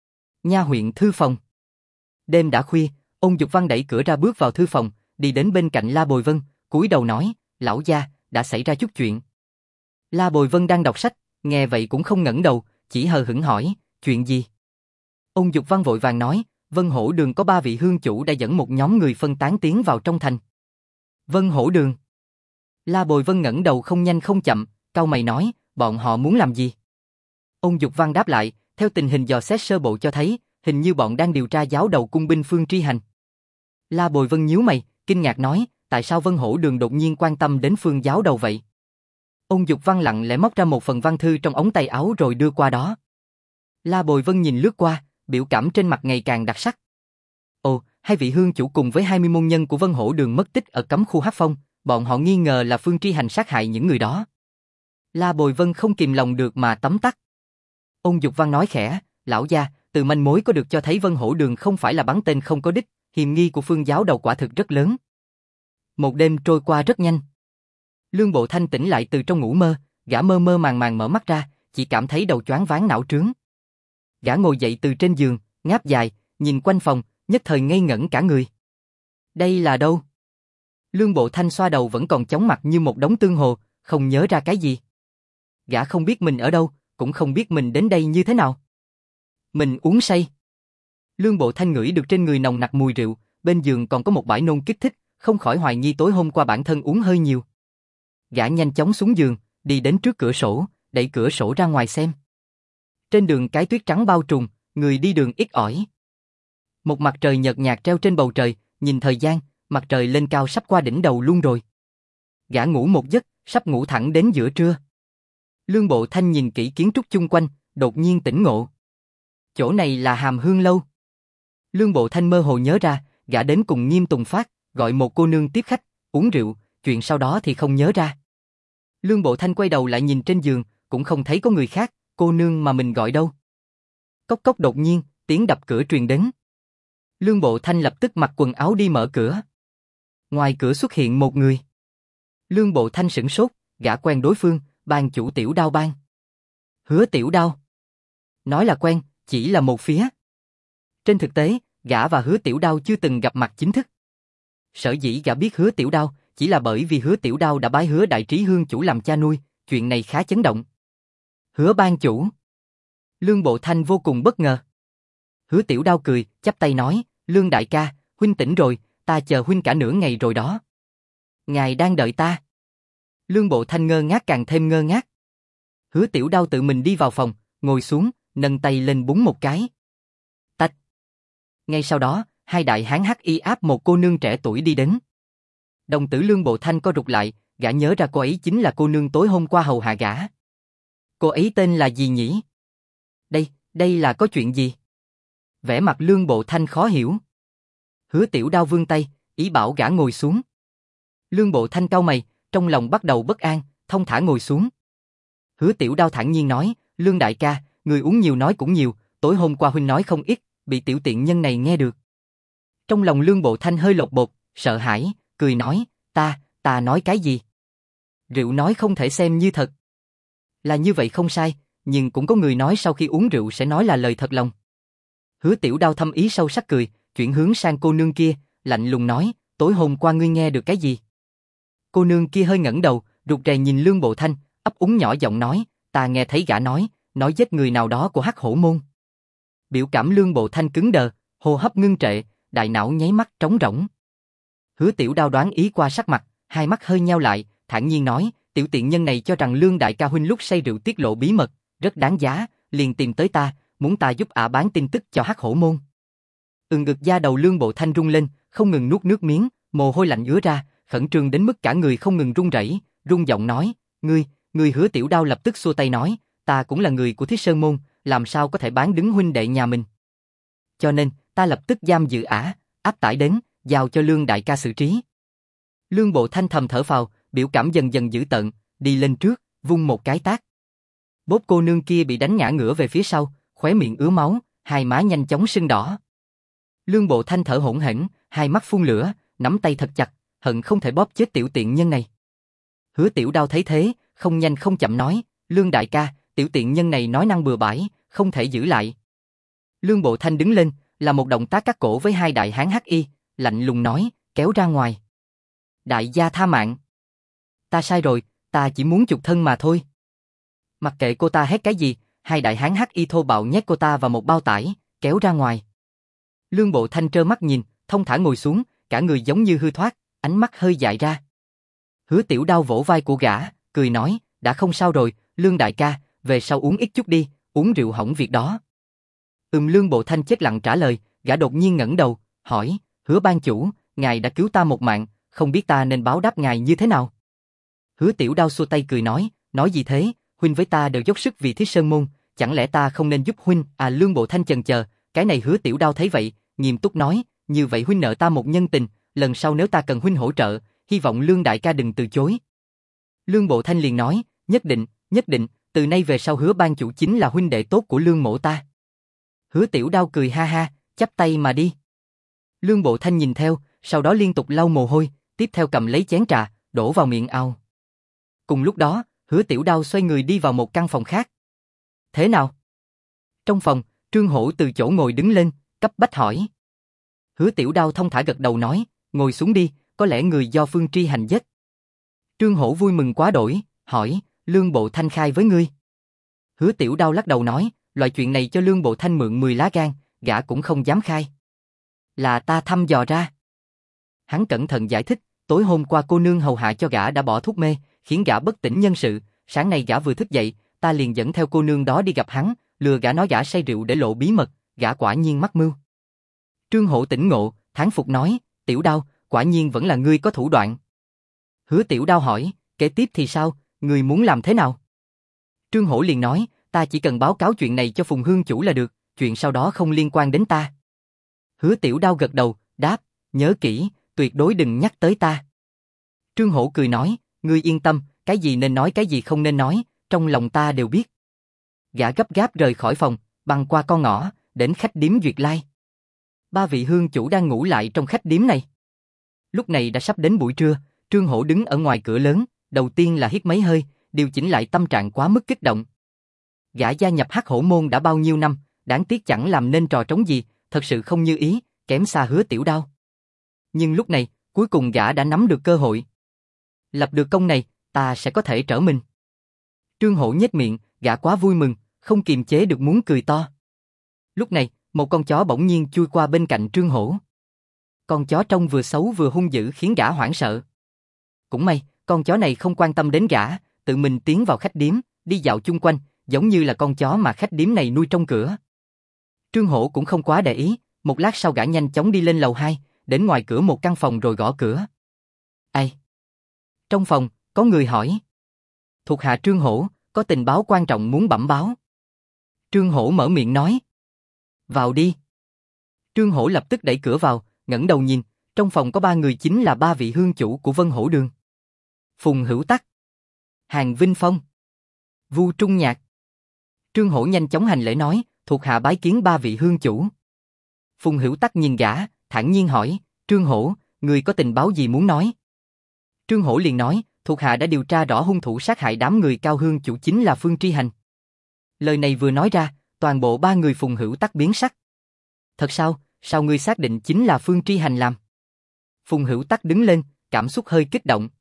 Nha huyện thư phòng. Đêm đã khuya, Ôn Dục Văn đẩy cửa ra bước vào thư phòng, đi đến bên cạnh La Bồi Vân, cúi đầu nói, lão gia, đã xảy ra chút chuyện. La Bồi Vân đang đọc sách, nghe vậy cũng không ngẩng đầu, chỉ hờ hững hỏi, chuyện gì? Ôn Dục Văn vội vàng nói, Vân Hổ Đường có 3 vị hương chủ đã dẫn một nhóm người phân tán tiến vào trong thành. Vân Hổ Đường. La Bồi Vân ngẩng đầu không nhanh không chậm, cau mày nói, bọn họ muốn làm gì? Ôn Dục Văn đáp lại, theo tình hình dò xét sơ bộ cho thấy, hình như bọn đang điều tra giáo đầu cung binh Phương Tri Hành. La Bồi Vân nhíu mày, kinh ngạc nói, tại sao Vân Hổ Đường đột nhiên quan tâm đến Phương giáo đầu vậy? Ôn Dục Văn lặng lẽ móc ra một phần văn thư trong ống tay áo rồi đưa qua đó. La Bồi Vân nhìn lướt qua, biểu cảm trên mặt ngày càng đặc sắc. Ồ, 2 vị hương chủ cùng với 20 môn nhân của Vân Hổ Đường mất tích ở cấm khu Hắc Phong, bọn họ nghi ngờ là Phương Tri Hành sát hại những người đó. La Bồi Vân không kìm lòng được mà tấm tắc. Ôn Dục Văn nói khẽ, lão gia, từ manh mối có được cho thấy Vân Hổ Đường không phải là bắn tên không có đích, hiềm nghi của Phương giáo đầu quả thực rất lớn. Một đêm trôi qua rất nhanh. Lương Bộ Thanh tỉnh lại từ trong ngủ mơ, gã mơ mơ màng màng mở mắt ra, chỉ cảm thấy đầu choáng váng não trướng. Gã ngồi dậy từ trên giường, ngáp dài, nhìn quanh phòng, nhất thời ngây ngẩn cả người. Đây là đâu? Lương Bộ Thanh xoa đầu vẫn còn chóng mặt như một đống tương hồ, không nhớ ra cái gì. Gã không biết mình ở đâu, cũng không biết mình đến đây như thế nào. Mình uống say. Lương Bộ Thanh ngửi được trên người nồng nặc mùi rượu, bên giường còn có một bãi nôn kích thích, không khỏi hoài nghi tối hôm qua bản thân uống hơi nhiều. Gã nhanh chóng xuống giường, đi đến trước cửa sổ, đẩy cửa sổ ra ngoài xem. Trên đường cái tuyết trắng bao trùm, người đi đường ít ỏi. Một mặt trời nhợt nhạt treo trên bầu trời, nhìn thời gian, mặt trời lên cao sắp qua đỉnh đầu luôn rồi. Gã ngủ một giấc, sắp ngủ thẳng đến giữa trưa. Lương Bộ Thanh nhìn kỹ kiến trúc chung quanh, đột nhiên tỉnh ngộ. Chỗ này là Hàm Hương Lâu. Lương Bộ Thanh mơ hồ nhớ ra, gã đến cùng Nghiêm Tùng Phát, gọi một cô nương tiếp khách, uống rượu, chuyện sau đó thì không nhớ ra. Lương Bộ Thanh quay đầu lại nhìn trên giường, cũng không thấy có người khác, cô nương mà mình gọi đâu. Cốc cốc đột nhiên, tiếng đập cửa truyền đến. Lương Bộ Thanh lập tức mặc quần áo đi mở cửa. Ngoài cửa xuất hiện một người. Lương Bộ Thanh sửng sốt, gã quen đối phương, ban chủ Tiểu Đao Bang. Hứa Tiểu Đao. Nói là quen, chỉ là một phía. Trên thực tế, gã và Hứa Tiểu Đao chưa từng gặp mặt chính thức. Sở dĩ gã biết Hứa Tiểu Đao, chỉ là bởi vì Hứa Tiểu Đao đã bái Hứa Đại Trí Hương chủ làm cha nuôi, chuyện này khá chấn động. Hứa ban chủ. Lương Bộ Thanh vô cùng bất ngờ. Hứa Tiểu Đao cười, chắp tay nói, Lương đại ca, huynh tỉnh rồi, ta chờ huynh cả nửa ngày rồi đó. Ngài đang đợi ta. Lương Bộ Thanh ngơ ngác càng thêm ngơ ngác. Hứa Tiểu Đao tự mình đi vào phòng, ngồi xuống, nâng tay lên búng một cái. Tạch. Ngay sau đó, hai đại hán hắc y áp một cô nương trẻ tuổi đi đến. Đồng tử Lương Bộ Thanh co rụt lại, gã nhớ ra cô ấy chính là cô nương tối hôm qua hầu hạ gã. Cô ấy tên là gì nhỉ? Đây là có chuyện gì? Vẻ mặt Lương Bộ Thanh khó hiểu. Hứa Tiểu Đao vươn tay, ý bảo gã ngồi xuống. Lương Bộ Thanh cau mày, trong lòng bắt đầu bất an, thong thả ngồi xuống. Hứa Tiểu Đao thản nhiên nói, Lương đại ca, người uống nhiều nói cũng nhiều, tối hôm qua huynh nói không ít, bị tiểu tiện nhân này nghe được. Trong lòng Lương Bộ Thanh hơi lột bột, sợ hãi, cười nói, ta nói cái gì? Rượu nói không thể xem như thật. Là như vậy không sai, nhưng cũng có người nói sau khi uống rượu sẽ nói là lời thật lòng. Hứa Tiểu Đao thâm ý sâu sắc cười, chuyển hướng sang cô nương kia, lạnh lùng nói, tối hôm qua ngươi nghe được cái gì? Cô nương kia hơi ngẩng đầu, rụt rè nhìn Lương Bộ Thanh, ấp úng nhỏ giọng nói, ta nghe thấy gã nói giết người nào đó của Hắc Hổ môn. Biểu cảm Lương Bộ Thanh cứng đờ, hô hấp ngưng trệ, đại não nháy mắt trống rỗng. Hứa Tiểu Đao đoán ý qua sắc mặt, hai mắt hơi nheo lại, thản nhiên nói, tiểu tiện nhân này cho rằng Lương đại ca huynh lúc say rượu tiết lộ bí mật, rất đáng giá, liền tìm tới ta, muốn ta giúp ả bán tin tức cho Hắc Hổ môn. Ngực da đầu Lương Bộ Thanh rung lên, không ngừng nuốt nước miếng, mồ hôi lạnh ứa ra, khẩn trương đến mức cả người không ngừng run rẩy, run giọng nói, ngươi. Hứa Tiểu Đao lập tức xua tay nói, ta cũng là người của Thiết Sơn môn, làm sao có thể bán đứng huynh đệ nhà mình. Cho nên, ta lập tức giam giữ ả, áp tải đến, giao cho Lương đại ca xử trí. Lương Bộ Thanh thầm thở phào, biểu cảm dần dần dữ tợn, đi lên trước, vung một cái tát. Bốp cô nương kia bị đánh ngã ngửa về phía sau, khóe miệng ứa máu, hai má nhanh chóng sưng đỏ. Lương Bộ Thanh thở hổn hển, hai mắt phun lửa, nắm tay thật chặt, hận không thể bóp chết tiểu tiện nhân này. Hứa Tiểu Đao thấy thế, không nhanh không chậm nói, Lương đại ca, tiểu tiện nhân này nói năng bừa bãi, không thể giữ lại. Lương Bộ Thanh đứng lên, làm một động tác cắt cổ với hai đại hán hắc y, lạnh lùng nói, kéo ra ngoài. Đại gia tha mạng. Ta sai rồi, ta chỉ muốn chuộc thân mà thôi. Mặc kệ cô ta hét cái gì, hai đại hán hắc y thô bạo nhét cô ta vào một bao tải, kéo ra ngoài. Lương Bộ Thanh trơ mắt nhìn, thông thả ngồi xuống, cả người giống như hư thoát, ánh mắt hơi dại ra. Hứa Tiểu Đao vỗ vai của gã, cười nói, đã không sao rồi, Lương đại ca, về sau uống ít chút đi, uống rượu hỏng việc đó. Lương Bộ Thanh chết lặng trả lời, gã đột nhiên ngẩng đầu, hỏi, Hứa ban chủ, ngài đã cứu ta một mạng, không biết ta nên báo đáp ngài như thế nào? Hứa Tiểu Đao xua tay cười nói gì thế, huynh với ta đều dốc sức vì Thiết Sơn môn, chẳng lẽ ta không nên giúp huynh? Lương Bộ Thanh chần chờ, cái này Hứa Tiểu Đao thấy vậy, nghiêm túc nói, như vậy huynh nợ ta một nhân tình, lần sau nếu ta cần huynh hỗ trợ, hy vọng Lương đại ca đừng từ chối. Lương Bộ Thanh liền nói, nhất định, từ nay về sau Hứa ban chủ chính là huynh đệ tốt của Lương mỗ ta. Hứa Tiểu Đao cười ha ha, chắp tay mà đi. Lương Bộ Thanh nhìn theo, sau đó liên tục lau mồ hôi, tiếp theo cầm lấy chén trà, đổ vào miệng ao. Cùng lúc đó, Hứa Tiểu Đao xoay người đi vào một căn phòng khác. Thế nào? Trong phòng, Trương Hổ từ chỗ ngồi đứng lên, cấp bách hỏi. Hứa Tiểu Đao thông thả gật đầu nói, ngồi xuống đi, có lẽ người do Phương Tri Hành giết. Trương Hổ vui mừng quá đổi, hỏi, Lương Bộ Thanh khai với ngươi. Hứa Tiểu Đao lắc đầu nói, loại chuyện này cho Lương Bộ Thanh mượn 10 lá gan, gã cũng không dám khai. Là ta thăm dò ra. Hắn cẩn thận giải thích, tối hôm qua cô nương hầu hạ cho gã đã bỏ thuốc mê, khiến gã bất tỉnh nhân sự, sáng nay gã vừa thức dậy, ta liền dẫn theo cô nương đó đi gặp hắn, lừa gã nói gã say rượu để lộ bí mật, gã quả nhiên mắc mưu. Trương Hổ tỉnh ngộ, thán phục nói, Tiểu Đao, quả nhiên vẫn là ngươi có thủ đoạn. Hứa Tiểu Đao hỏi, kế tiếp thì sao, ngươi muốn làm thế nào? Trương Hổ liền nói, ta chỉ cần báo cáo chuyện này cho Phùng Hương chủ là được, chuyện sau đó không liên quan đến ta. Hứa Tiểu Đao gật đầu, đáp, nhớ kỹ, tuyệt đối đừng nhắc tới ta. Trương Hổ cười nói, ngươi yên tâm, cái gì nên nói cái gì không nên nói, trong lòng ta đều biết. Gã gấp gáp rời khỏi phòng, băng qua con ngõ, đến khách điếm Duyệt Lai. Ba vị hương chủ đang ngủ lại trong khách điếm này. Lúc này đã sắp đến buổi trưa, Trương Hổ đứng ở ngoài cửa lớn, đầu tiên là hít mấy hơi, điều chỉnh lại tâm trạng quá mức kích động. Gã gia nhập Hắc Hổ môn đã bao nhiêu năm, đáng tiếc chẳng làm nên trò trống gì, thật sự không như ý, kém xa Hứa Tiểu Đao. Nhưng lúc này, cuối cùng gã đã nắm được cơ hội. Lập được công này, ta sẽ có thể trở mình. Trương Hổ nhếch miệng, gã quá vui mừng, không kiềm chế được muốn cười to. Lúc này, một con chó bỗng nhiên chui qua bên cạnh Trương Hổ. Con chó trông vừa xấu vừa hung dữ khiến gã hoảng sợ. Cũng may, con chó này không quan tâm đến gã, tự mình tiến vào khách điếm, đi dạo chung quanh, giống như là con chó mà khách điếm này nuôi trong cửa. Trương Hổ cũng không quá để ý, một lát sau gã nhanh chóng đi lên lầu 2, đến ngoài cửa một căn phòng rồi gõ cửa. Ai? Trong phòng, có người hỏi. Thuộc hạ Trương Hổ, có tình báo quan trọng muốn bẩm báo. Trương Hổ mở miệng nói. Vào đi. Trương Hổ lập tức đẩy cửa vào, ngẩng đầu nhìn, trong phòng có 3 người chính là 3 vị hương chủ của Vân Hổ Đường. Phùng Hữu Tắc, Hàn Vinh Phong, Vu Trung Nhạc. Trương Hổ nhanh chóng hành lễ nói, thuộc hạ bái kiến 3 vị hương chủ. Phùng Hữu Tắc nhìn gã, thản nhiên hỏi, Trương Hổ, người có tình báo gì muốn nói? Trương Hổ liền nói, thuộc hạ đã điều tra rõ hung thủ sát hại đám người Cao hương chủ chính là Phương Tri Hành. Lời này vừa nói ra, toàn bộ 3 người Phùng Hữu Tắc biến sắc. Thật sao, sao ngươi xác định chính là Phương Tri Hành làm? Phùng Hữu Tắc đứng lên, cảm xúc hơi kích động.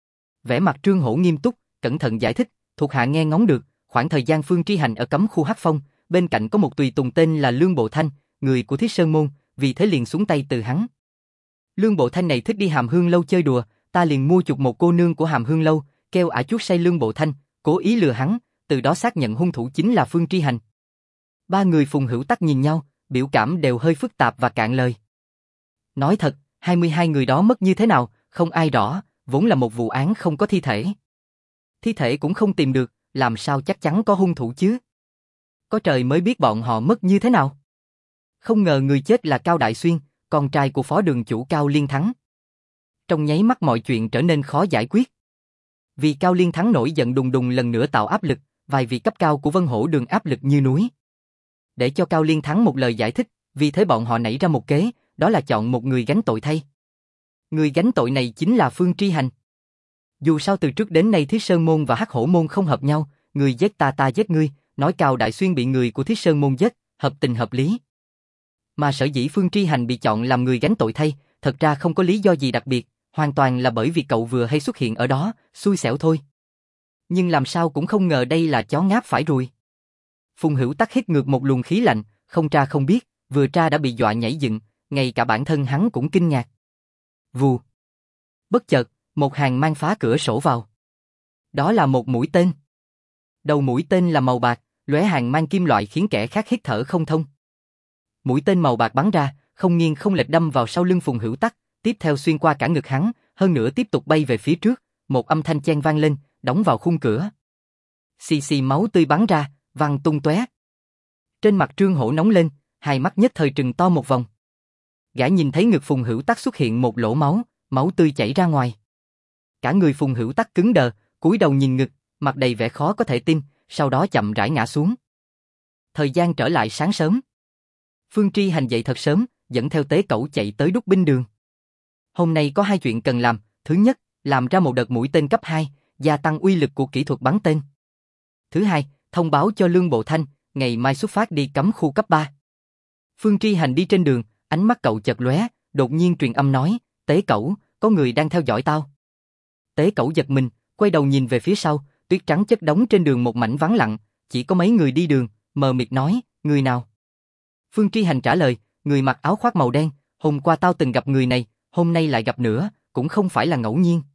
Vẻ mặt Trương Hổ nghiêm túc, cẩn thận giải thích, thuộc hạ nghe ngóng được, khoảng thời gian Phương Tri Hành ở cấm khu Hắc Phong, bên cạnh có một tùy tùng tên là Lương Bộ Thanh, người của Thiết Sơn môn, vì thế liền xuống tay từ hắn. Lương Bộ Thanh này thích đi Hàm Hương lâu chơi đùa, ta liền mua chuộc một cô nương của Hàm Hương lâu, kêu ả chuốt say Lương Bộ Thanh, cố ý lừa hắn, từ đó xác nhận hung thủ chính là Phương Tri Hành. 3 người Phùng Hữu Tắc nhìn nhau, biểu cảm đều hơi phức tạp và cạn lời. Nói thật, 22 người đó mất như thế nào, không ai rõ, vốn là một vụ án không có thi thể. Thi thể cũng không tìm được, làm sao chắc chắn có hung thủ chứ? Có trời mới biết bọn họ mất như thế nào. Không ngờ người chết là Cao Đại Xuyên, con trai của phó đường chủ Cao Liên Thắng. Trong nháy mắt mọi chuyện trở nên khó giải quyết. Vì Cao Liên Thắng nổi giận đùng đùng lần nữa tạo áp lực, vài vị cấp cao của Vân Hổ Đường áp lực như núi. Để cho Cao Liên Thắng một lời giải thích, vì thế bọn họ nảy ra một kế, đó là chọn một người gánh tội thay. Người gánh tội này chính là Phương Tri Hành. Dù sao từ trước đến nay Thiết Sơn môn và Hắc Hổ môn không hợp nhau, người giết ta ta giết ngươi, nói Cao Đại Xuyên bị người của Thiết Sơn môn giết, hợp tình hợp lý. Mà sở dĩ Phương Tri Hành bị chọn làm người gánh tội thay, thật ra không có lý do gì đặc biệt, hoàn toàn là bởi vì cậu vừa hay xuất hiện ở đó, xui xẻo thôi. Nhưng làm sao cũng không ngờ đây là chó ngáp phải ruồi. Phùng Hữu Tắc hít ngược một luồng khí lạnh, không tra không biết, vừa tra đã bị dọa nhảy dựng, ngay cả bản thân hắn cũng kinh ngạc. Vù. Bất chợt, một hàng mang phá cửa sổ vào. Đó là một mũi tên. Đầu mũi tên là màu bạc, lóe hàng mang kim loại khiến kẻ khác hít thở không thông. Mũi tên màu bạc bắn ra, không nghiêng không lệch đâm vào sau lưng Phùng Hữu Tắc, tiếp theo xuyên qua cả ngực hắn, hơn nữa tiếp tục bay về phía trước, một âm thanh chen vang lên, đóng vào khung cửa. Xì xì máu tươi bắn ra, văng tung tóe. Trên mặt Trương Hổ nóng lên, hai mắt nhất thời trừng to một vòng. Gã nhìn thấy ngực Phùng Hữu Tắc xuất hiện một lỗ máu, máu tươi chảy ra ngoài. Cả người Phùng Hữu Tắc cứng đờ, cúi đầu nhìn ngực, mặt đầy vẻ khó có thể tin, sau đó chậm rãi ngã xuống. Thời gian trở lại sáng sớm. Phương Tri Hành dậy thật sớm, dẫn theo Tế Cẩu chạy tới đúc binh đường. Hôm nay có hai chuyện cần làm, thứ nhất, làm ra một đợt mũi tên cấp 2, gia tăng uy lực của kỹ thuật bắn tên. Thứ hai, thông báo cho Lương Bộ Thanh, ngày mai xuất phát đi cấm khu cấp 3. Phương Tri Hành đi trên đường, ánh mắt cậu chợt lóe, đột nhiên truyền âm nói, Tế Cẩu, có người đang theo dõi tao. Tế Cẩu giật mình, quay đầu nhìn về phía sau, tuyết trắng chất đống trên đường một mảnh vắng lặng, chỉ có mấy người đi đường, mờ mịt nói, người nào? Phương Tri Hành trả lời, người mặc áo khoác màu đen, hôm qua tao từng gặp người này, hôm nay lại gặp nữa, cũng không phải là ngẫu nhiên.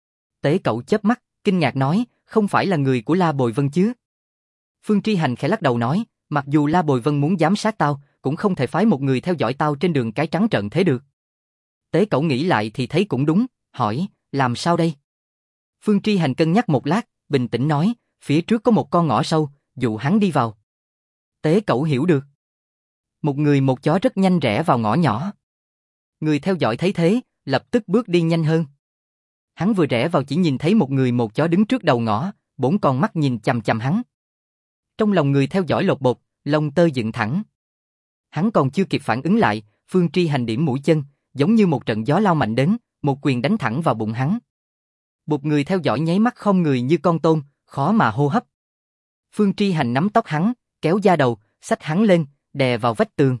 Tế Cẩu chớp mắt, kinh ngạc nói, không phải là người của La Bồi Vân chứ? Phương Tri Hành khẽ lắc đầu nói, mặc dù La Bồi Vân muốn giám sát tao, cũng không thể phái một người theo dõi tao trên đường cái trắng trợn thế được. Tế Cẩu nghĩ lại thì thấy cũng đúng, hỏi, làm sao đây? Phương Tri Hành cân nhắc một lát, bình tĩnh nói, phía trước có một con ngõ sâu, dụ hắn đi vào. Tế Cẩu hiểu được. Một người một chó rất nhanh rẽ vào ngõ nhỏ. Người theo dõi thấy thế, lập tức bước đi nhanh hơn. Hắn vừa rẽ vào chỉ nhìn thấy một người một chó đứng trước đầu ngõ, 4 con mắt nhìn chằm chằm hắn. Trong lòng người theo dõi lột bột, lông tơ dựng thẳng. Hắn còn chưa kịp phản ứng lại, Phương Tri Hành điểm mũi chân, giống như một trận gió lao mạnh đến, một quyền đánh thẳng vào bụng hắn. Một người theo dõi nháy mắt không người như con tôm, khó mà hô hấp. Phương Tri Hành nắm tóc hắn, kéo da đầu, xách hắn lên, đè vào vách tường.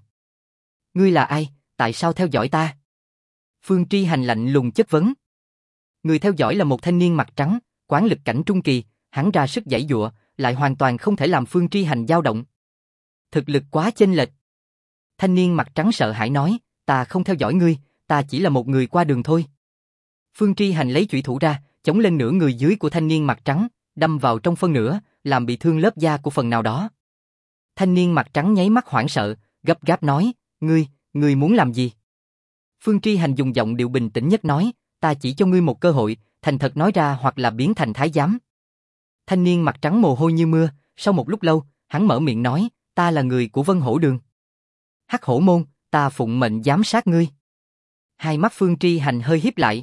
Ngươi là ai, tại sao theo dõi ta? Phương Tri Hành lạnh lùng chất vấn. Người theo dõi là một thanh niên mặt trắng, quán lực cảnh trung kỳ, hắn ra sức giãy giụa, lại hoàn toàn không thể làm Phương Tri Hành dao động. Thực lực quá chênh lệch. Thanh niên mặt trắng sợ hãi nói, ta không theo dõi ngươi, ta chỉ là một người qua đường thôi. Phương Tri Hành lấy chủy thủ ra, chống lên nửa người dưới của thanh niên mặt trắng, đâm vào trong phân nửa, làm bị thương lớp da của phần nào đó. Thanh niên mặt trắng nháy mắt hoảng sợ, gấp gáp nói, ngươi muốn làm gì? Phương Tri Hành dùng giọng điệu bình tĩnh nhất nói, ta chỉ cho ngươi một cơ hội, thành thật nói ra hoặc là biến thành thái giám. Thanh niên mặt trắng mồ hôi như mưa, sau một lúc lâu, hắn mở miệng nói, ta là người của Vân Hổ Đường. Hắc Hổ Môn, ta phụng mệnh giám sát ngươi. Hai mắt Phương Tri Hành hơi híp lại.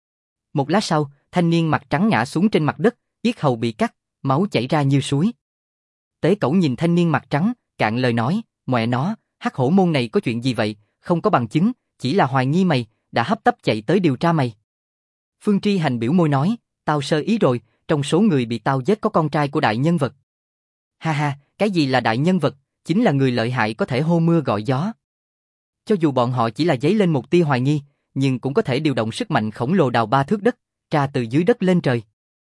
Một lát sau, thanh niên mặt trắng ngã xuống trên mặt đất, yết hầu bị cắt, máu chảy ra như suối. Tế Cẩu nhìn thanh niên mặt trắng, cạn lời nói, mẹ nó, Hắc Hổ Môn này có chuyện gì vậy, không có bằng chứng, chỉ là hoài nghi mày, đã hấp tấp chạy tới điều tra mày. Phương Tri Hành biểu môi nói, tao sơ ý rồi, trong số người bị tao giết có con trai của đại nhân vật. Ha ha, cái gì là đại nhân vật, chính là người lợi hại có thể hô mưa gọi gió. Cho dù bọn họ chỉ là dấy lên một tia hoài nghi, nhưng cũng có thể điều động sức mạnh khổng lồ đào 3 thước đất, tra từ dưới đất lên trời.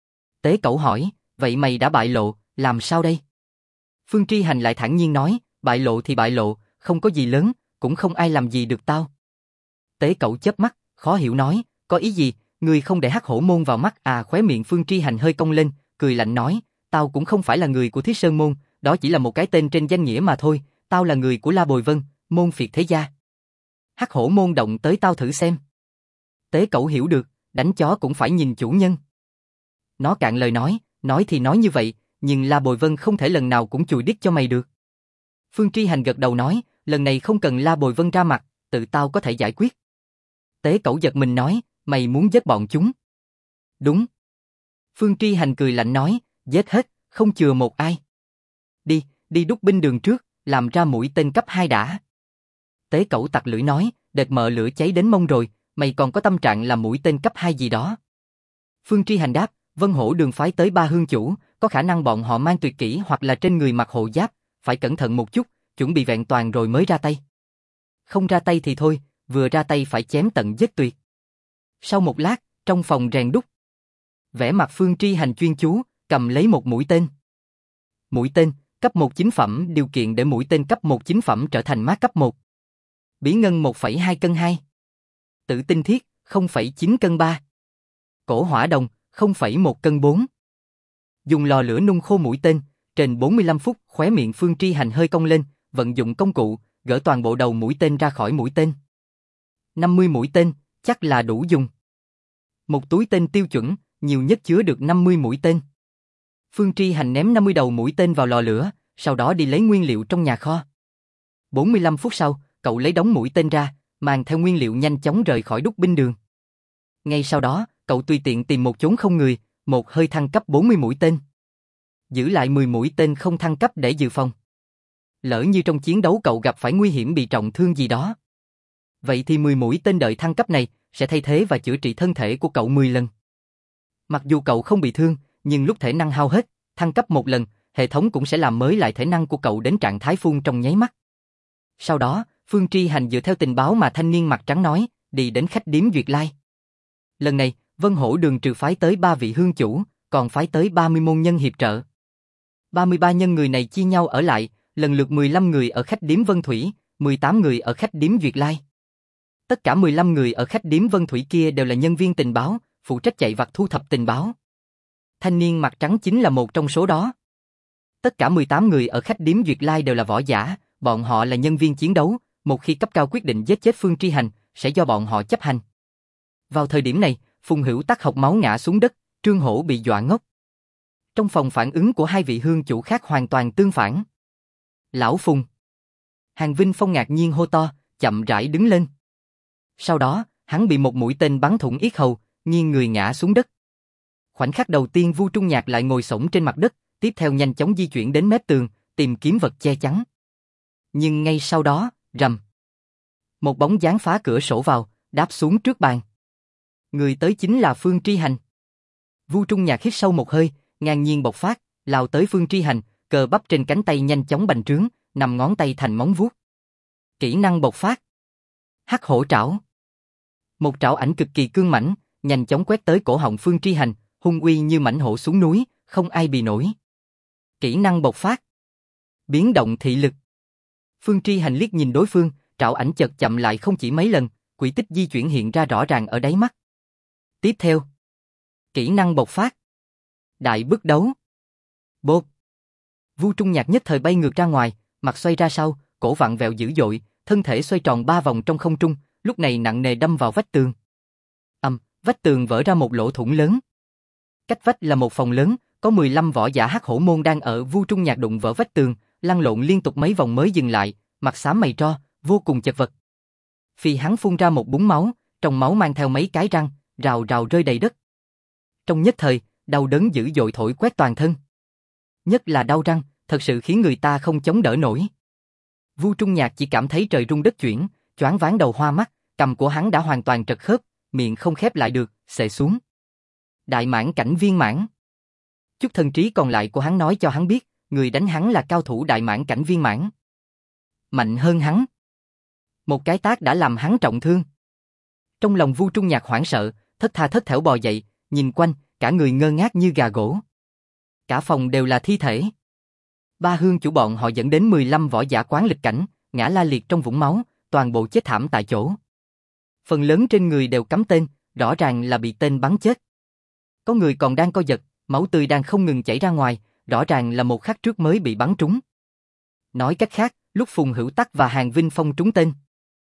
Tế Cẩu hỏi, vậy mày đã bại lộ, làm sao đây? Phương Tri Hành lại thản nhiên nói, bại lộ thì bại lộ, không có gì lớn, cũng không ai làm gì được tao. Tế Cẩu chớp mắt, khó hiểu nói, có ý gì, ngươi không để Hắc Hổ Môn vào mắt à? Khóe miệng Phương Tri Hành hơi cong lên, cười lạnh nói, tao cũng không phải là người của Thiết Sơn Môn, đó chỉ là một cái tên trên danh nghĩa mà thôi, tao là người của La Bồi Vân, môn phiệt thế gia. Hắc Hổ Môn động tới tao thử xem. Tế Cẩu hiểu được, đánh chó cũng phải nhìn chủ nhân. Nó cạn lời nói thì nói như vậy, nhưng La Bồi Vân không thể lần nào cũng chùi đít cho mày được. Phương Tri Hành gật đầu nói, lần này không cần La Bồi Vân ra mặt, tự tao có thể giải quyết. Tế Cẩu giật mình nói, mày muốn giết bọn chúng? Đúng. Phương Tri Hành cười lạnh nói, giết hết, không chừa một ai. Đi đúc binh đường trước, làm ra mũi tên cấp 2 đã. Tế Cẩu tặc lưỡi nói, đệt mợ lửa cháy đến mông rồi, mày còn có tâm trạng làm mũi tên cấp 2 gì đó. Phương Tri Hành đáp, Vân Hổ Đường phái tới 3 hương chủ, có khả năng bọn họ mang tuyệt kỹ hoặc là trên người mặc hộ giáp, phải cẩn thận một chút, chuẩn bị vẹn toàn rồi mới ra tay. Không ra tay thì thôi, vừa ra tay phải chém tận giết tuyệt. Sau một lát, trong phòng rèn đúc, vẻ mặt Phương Tri Hành chuyên chú, cầm lấy một mũi tên. Mũi tên, cấp 1 chính phẩm, điều kiện để mũi tên cấp 1 chính phẩm trở thành mát cấp 1. Bí ngân 1,2 cân 2. Tử tinh thiết, 0,9 cân 3. Cổ hỏa đồng, 0,1 cân 4. Dùng lò lửa nung khô mũi tên, trên 45 phút, khóe miệng Phương Tri Hành hơi cong lên, vận dụng công cụ, gỡ toàn bộ đầu mũi tên ra khỏi mũi tên. 50 mũi tên, chắc là đủ dùng. Một túi tên tiêu chuẩn, nhiều nhất chứa được 50 mũi tên. Phương Tri Hành ném 50 đầu mũi tên vào lò lửa, sau đó đi lấy nguyên liệu trong nhà kho. 45 phút sau, cậu lấy đống mũi tên ra, mang theo nguyên liệu nhanh chóng rời khỏi đúc binh đường. Ngay sau đó, cậu tùy tiện tìm một chốn không người, một hơi thăng cấp 40 mũi tên. giữ lại 10 mũi tên không thăng cấp để dự phòng. Lỡ như trong chiến đấu cậu gặp phải nguy hiểm bị trọng thương gì đó. Vậy thì 10 mũi tên đợi thăng cấp này sẽ thay thế và chữa trị thân thể của cậu 10 lần. Mặc dù cậu không bị thương, nhưng lúc thể năng hao hết, thăng cấp một lần, hệ thống cũng sẽ làm mới lại thể năng của cậu đến trạng thái full trong nháy mắt. Sau đó, Phương Tri Hành dựa theo tình báo mà thanh niên mặt trắng nói, đi đến khách điếm Duyệt Lai. Lần này, Vân Hổ Đường trừ phái tới 3 vị hương chủ, còn phái tới 30 môn nhân hiệp trợ. 33 nhân người này chia nhau ở lại, lần lượt 15 người ở khách điếm Vân Thủy, 18 người ở khách điếm Duyệt Lai. Tất cả 15 người ở khách điếm Vân Thủy kia đều là nhân viên tình báo, phụ trách chạy vặt thu thập tình báo. Thanh niên mặt trắng chính là một trong số đó. Tất cả 18 người ở khách điếm Duyệt Lai đều là võ giả, bọn họ là nhân viên chiến đấu, một khi cấp cao quyết định giết chết Phương Tri Hành, sẽ do bọn họ chấp hành. Vào thời điểm này, Phùng Hữu Tắc hộc máu ngã xuống đất, Trương Hổ bị dọa ngốc. Trong phòng phản ứng của hai vị hương chủ khác hoàn toàn tương phản. Lão Phùng. Hàng Vinh Phong ngạc nhiên hô to, chậm rãi đứng lên. Sau đó, hắn bị một mũi tên bắn thủng yết hầu, nghiêng người ngã xuống đất. Khoảnh khắc đầu tiên Vu Trung Nhạc lại ngồi xổm trên mặt đất, tiếp theo nhanh chóng di chuyển đến mép tường, tìm kiếm vật che chắn. Nhưng ngay sau đó, rầm. Một bóng dáng phá cửa sổ vào, đáp xuống trước bàn. Người tới chính là Phương Tri Hành. Vu Trung Nhạc hít sâu một hơi, ngang nhiên bộc phát, lao tới Phương Tri Hành, cơ bắp trên cánh tay nhanh chóng bành trướng, nằm ngón tay thành móng vuốt. Kỹ năng bộc phát. Hắc hổ trảo. Một trảo ảnh cực kỳ cương mãnh, nhanh chóng quét tới cổ họng Phương Tri Hành, hung uy như mãnh hổ xuống núi, không ai bì nổi. Kỹ năng bộc phát. Biến động thị lực. Phương Tri Hành liếc nhìn đối phương, trảo ảnh chợt chậm lại không chỉ mấy lần, quỹ tích di chuyển hiện ra rõ ràng ở đáy mắt. Tiếp theo. Kỹ năng bộc phát. Đại bức đấu. Bộp. Vu Trung Nhạc nhất thời bay ngược ra ngoài, mặt xoay ra sau, cổ vặn vẹo dữ dội, thân thể xoay tròn 3 vòng trong không trung, lúc này nặng nề đâm vào vách tường. Vách tường vỡ ra một lỗ thủng lớn. Cách vách là một phòng lớn, có 15 võ giả Hắc Hổ môn đang ở. Vu Trung Nhạc đụng vỡ vách tường, lăn lộn liên tục mấy vòng mới dừng lại, mặt xám mày tro, vô cùng chật vật. Vì hắn phun ra một búng máu, trong máu mang theo mấy cái răng, rào rào rơi đầy đất. Trong nhất thời, đau đớn dữ dội thổi quét toàn thân. Nhất là đau răng, thật sự khiến người ta không chống đỡ nổi. Vu Trung Nhạc chỉ cảm thấy trời rung đất chuyển, choáng váng đầu hoa mắt, cằm của hắn đã hoàn toàn trật khớp, miệng không khép lại được, xệ xuống. Đại mãn cảnh viên mãn. Chút thần trí còn lại của hắn nói cho hắn biết, người đánh hắn là cao thủ đại mãn cảnh viên mãn. Mạnh hơn hắn. Một cái tát đã làm hắn trọng thương. Trong lòng Vu Trung Nhạc hoảng sợ, thất tha thất thểu bò dậy, nhìn quanh, cả người ngơ ngác như gà gỗ. Cả phòng đều là thi thể. 3 hương chủ bọn họ dẫn đến 15 võ giả quán lịch cảnh, ngã la liệt trong vũng máu, toàn bộ chết thảm tại chỗ. Phần lớn trên người đều cắm tên, rõ ràng là bị tên bắn chết. Có người còn đang co giật, máu tươi đang không ngừng chảy ra ngoài, rõ ràng là một khắc trước mới bị bắn trúng. Nói cách khác, lúc Phùng Hữu Tắc và Hàng Vinh Phong trúng tên,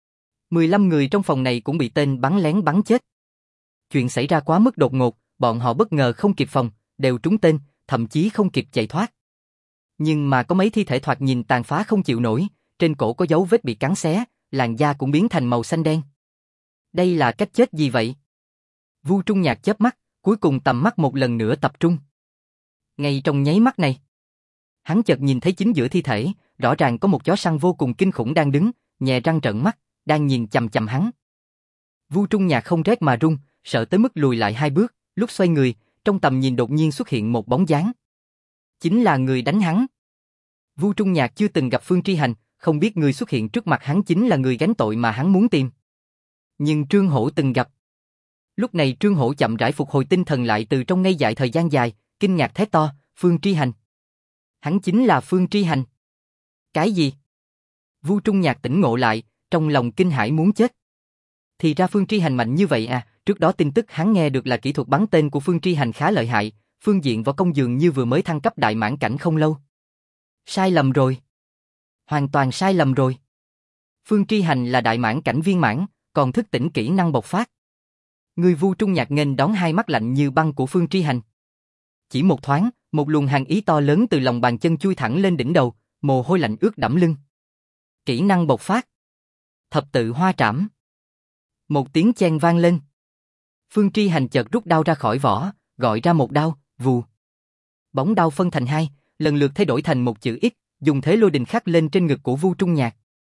15 người trong phòng này cũng bị tên bắn lén bắn chết. Chuyện xảy ra quá mức đột ngột, bọn họ bất ngờ không kịp phòng, đều trúng tên, thậm chí không kịp chạy thoát. Nhưng mà có mấy thi thể thoạt nhìn tàn phá không chịu nổi, trên cổ có dấu vết bị cắn xé, làn da cũng biến thành màu xanh đen. Đây là cách chết gì vậy? Vu Trung Nhạc chớp mắt, cuối cùng tầm mắt một lần nữa tập trung. Ngay trong nháy mắt này, hắn chợt nhìn thấy chính giữa thi thể, rõ ràng có một chó săn vô cùng kinh khủng đang đứng, nhè răng trợn mắt, đang nhìn chằm chằm hắn. Vu Trung Nhạc không rét mà run, sợ tới mức lùi lại 2 bước, lúc xoay người, trong tầm nhìn đột nhiên xuất hiện một bóng dáng. Chính là người đánh hắn. Vu Trung Nhạc chưa từng gặp Phương Tri Hành, không biết người xuất hiện trước mặt hắn chính là người gánh tội mà hắn muốn tìm. Nhưng Trương Hổ từng gặp. Lúc này Trương Hổ chậm rãi phục hồi tinh thần lại từ trong ngây dại thời gian dài, kinh ngạc thét to, Phương Tri Hành. Hắn chính là Phương Tri Hành. Cái gì? Vu Trung Nhạc tỉnh ngộ lại, trong lòng kinh hãi muốn chết. Thì ra Phương Tri Hành mạnh như vậy à, trước đó tin tức hắn nghe được là kỹ thuật bắn tên của Phương Tri Hành khá lợi hại, phương diện võ công dường như vừa mới thăng cấp đại mãn cảnh không lâu. Sai lầm rồi. Hoàn toàn sai lầm rồi. Phương Tri Hành là đại mãn cảnh viên mãn, còn thức tỉnh kỹ năng bộc phát. Người Vu Trung Nhạc nghênh đón hai mắt lạnh như băng của Phương Tri Hành. Chỉ một thoáng, một luồng hàn ý to lớn từ lòng bàn chân chui thẳng lên đỉnh đầu, mồ hôi lạnh ướt đẫm lưng. Kỹ năng bộc phát. Thập tự hoa trảm. Một tiếng chen vang lên. Phương Tri Hành chợt rút đao ra khỏi vỏ, gọi ra một đao, vù. Bóng đao phân thành hai, lần lượt thay đổi thành một chữ X, dùng thế lôi đình khắc lên trên ngực của Vu Trung Nhạc.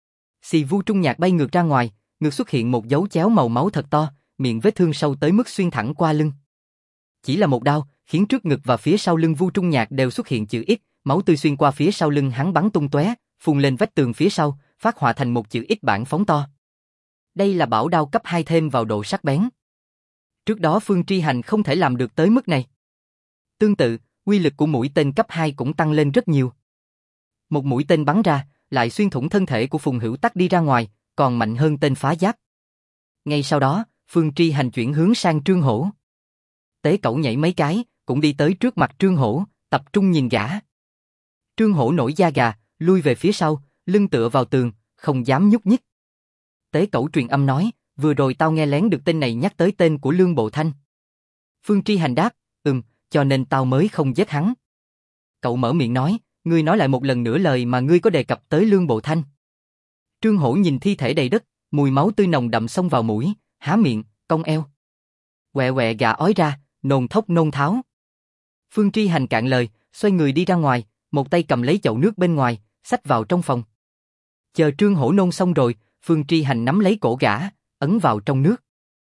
Xì, Vu Trung Nhạc bay ngược ra ngoài, ngực xuất hiện một dấu chéo màu máu thật to, miệng vết thương sâu tới mức xuyên thẳng qua lưng. Chỉ là một đao, khiến trước ngực và phía sau lưng Vu Trung Nhạc đều xuất hiện chữ X, máu tươi xuyên qua phía sau lưng hắn bắn tung tóe, phun lên vách tường phía sau, phát họa thành một chữ X bản phóng to. Đây là bảo đao cấp 2 thêm vào độ sắc bén. Trước đó Phương Tri Hành không thể làm được tới mức này. Tương tự, uy lực của mũi tên cấp 2 cũng tăng lên rất nhiều. Một mũi tên bắn ra, lại xuyên thủng thân thể của Phùng Hữu Tắc đi ra ngoài, còn mạnh hơn tên phá giáp. Ngay sau đó, Phương Tri Hành chuyển hướng sang Trương Hổ. Tế Cẩu nhảy mấy cái, cũng đi tới trước mặt Trương Hổ, tập trung nhìn gã. Trương Hổ nổi da gà, lui về phía sau, lưng tựa vào tường, không dám nhúc nhích. Tế Cẩu truyền âm nói, vừa rồi tao nghe lén được tên này nhắc tới tên của Lương Bộ Thanh. Phương Tri Hành đáp, cho nên tao mới không giết hắn. Cậu mở miệng nói, ngươi nói lại một lần nữa lời mà ngươi có đề cập tới Lương Bộ Thanh. Trương Hổ nhìn thi thể đầy đất, mùi máu tươi nồng đậm xông vào mũi, há miệng, cong eo. Quẹ quẹ gà ói ra, nôn thốc nôn tháo. Phương Tri Hành cạn lời, xoay người đi ra ngoài, một tay cầm lấy chậu nước bên ngoài, xách vào trong phòng. Chờ Trương Hổ nôn xong rồi, Phương Tri Hành nắm lấy cổ gã, ấn vào trong nước.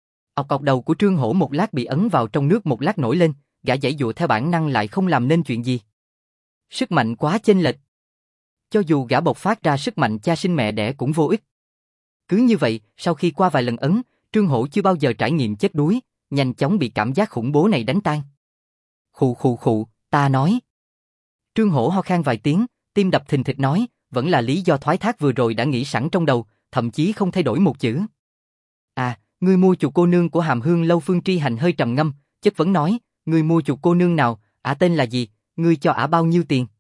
Ọc ọc đầu của Trương Hổ một lát bị ấn vào trong nước một lát nổi lên, gã giãy giụa theo bản năng lại không làm nên chuyện gì. Sức mạnh quá chênh lệch. Cho dù gã bộc phát ra sức mạnh cha sinh mẹ đẻ cũng vô ích. Cứ như vậy, sau khi qua vài lần ấn, Trương Hổ chưa bao giờ trải nghiệm chết đuối, nhanh chóng bị cảm giác khủng bố này đánh tan. Khụ khụ khụ, ta nói. Trương Hổ ho khan vài tiếng, tim đập thình thịch nói, vẫn là lý do thoái thác vừa rồi đã nghĩ sẵn trong đầu, thậm chí không thay đổi một chữ. À, ngươi mua chuột cô nương của Hàm Hương lâu. Phương Tri Hành hơi trầm ngâm, chất vấn nói, ngươi mua chuột cô nương nào, ả tên là gì, ngươi cho ả bao nhiêu tiền?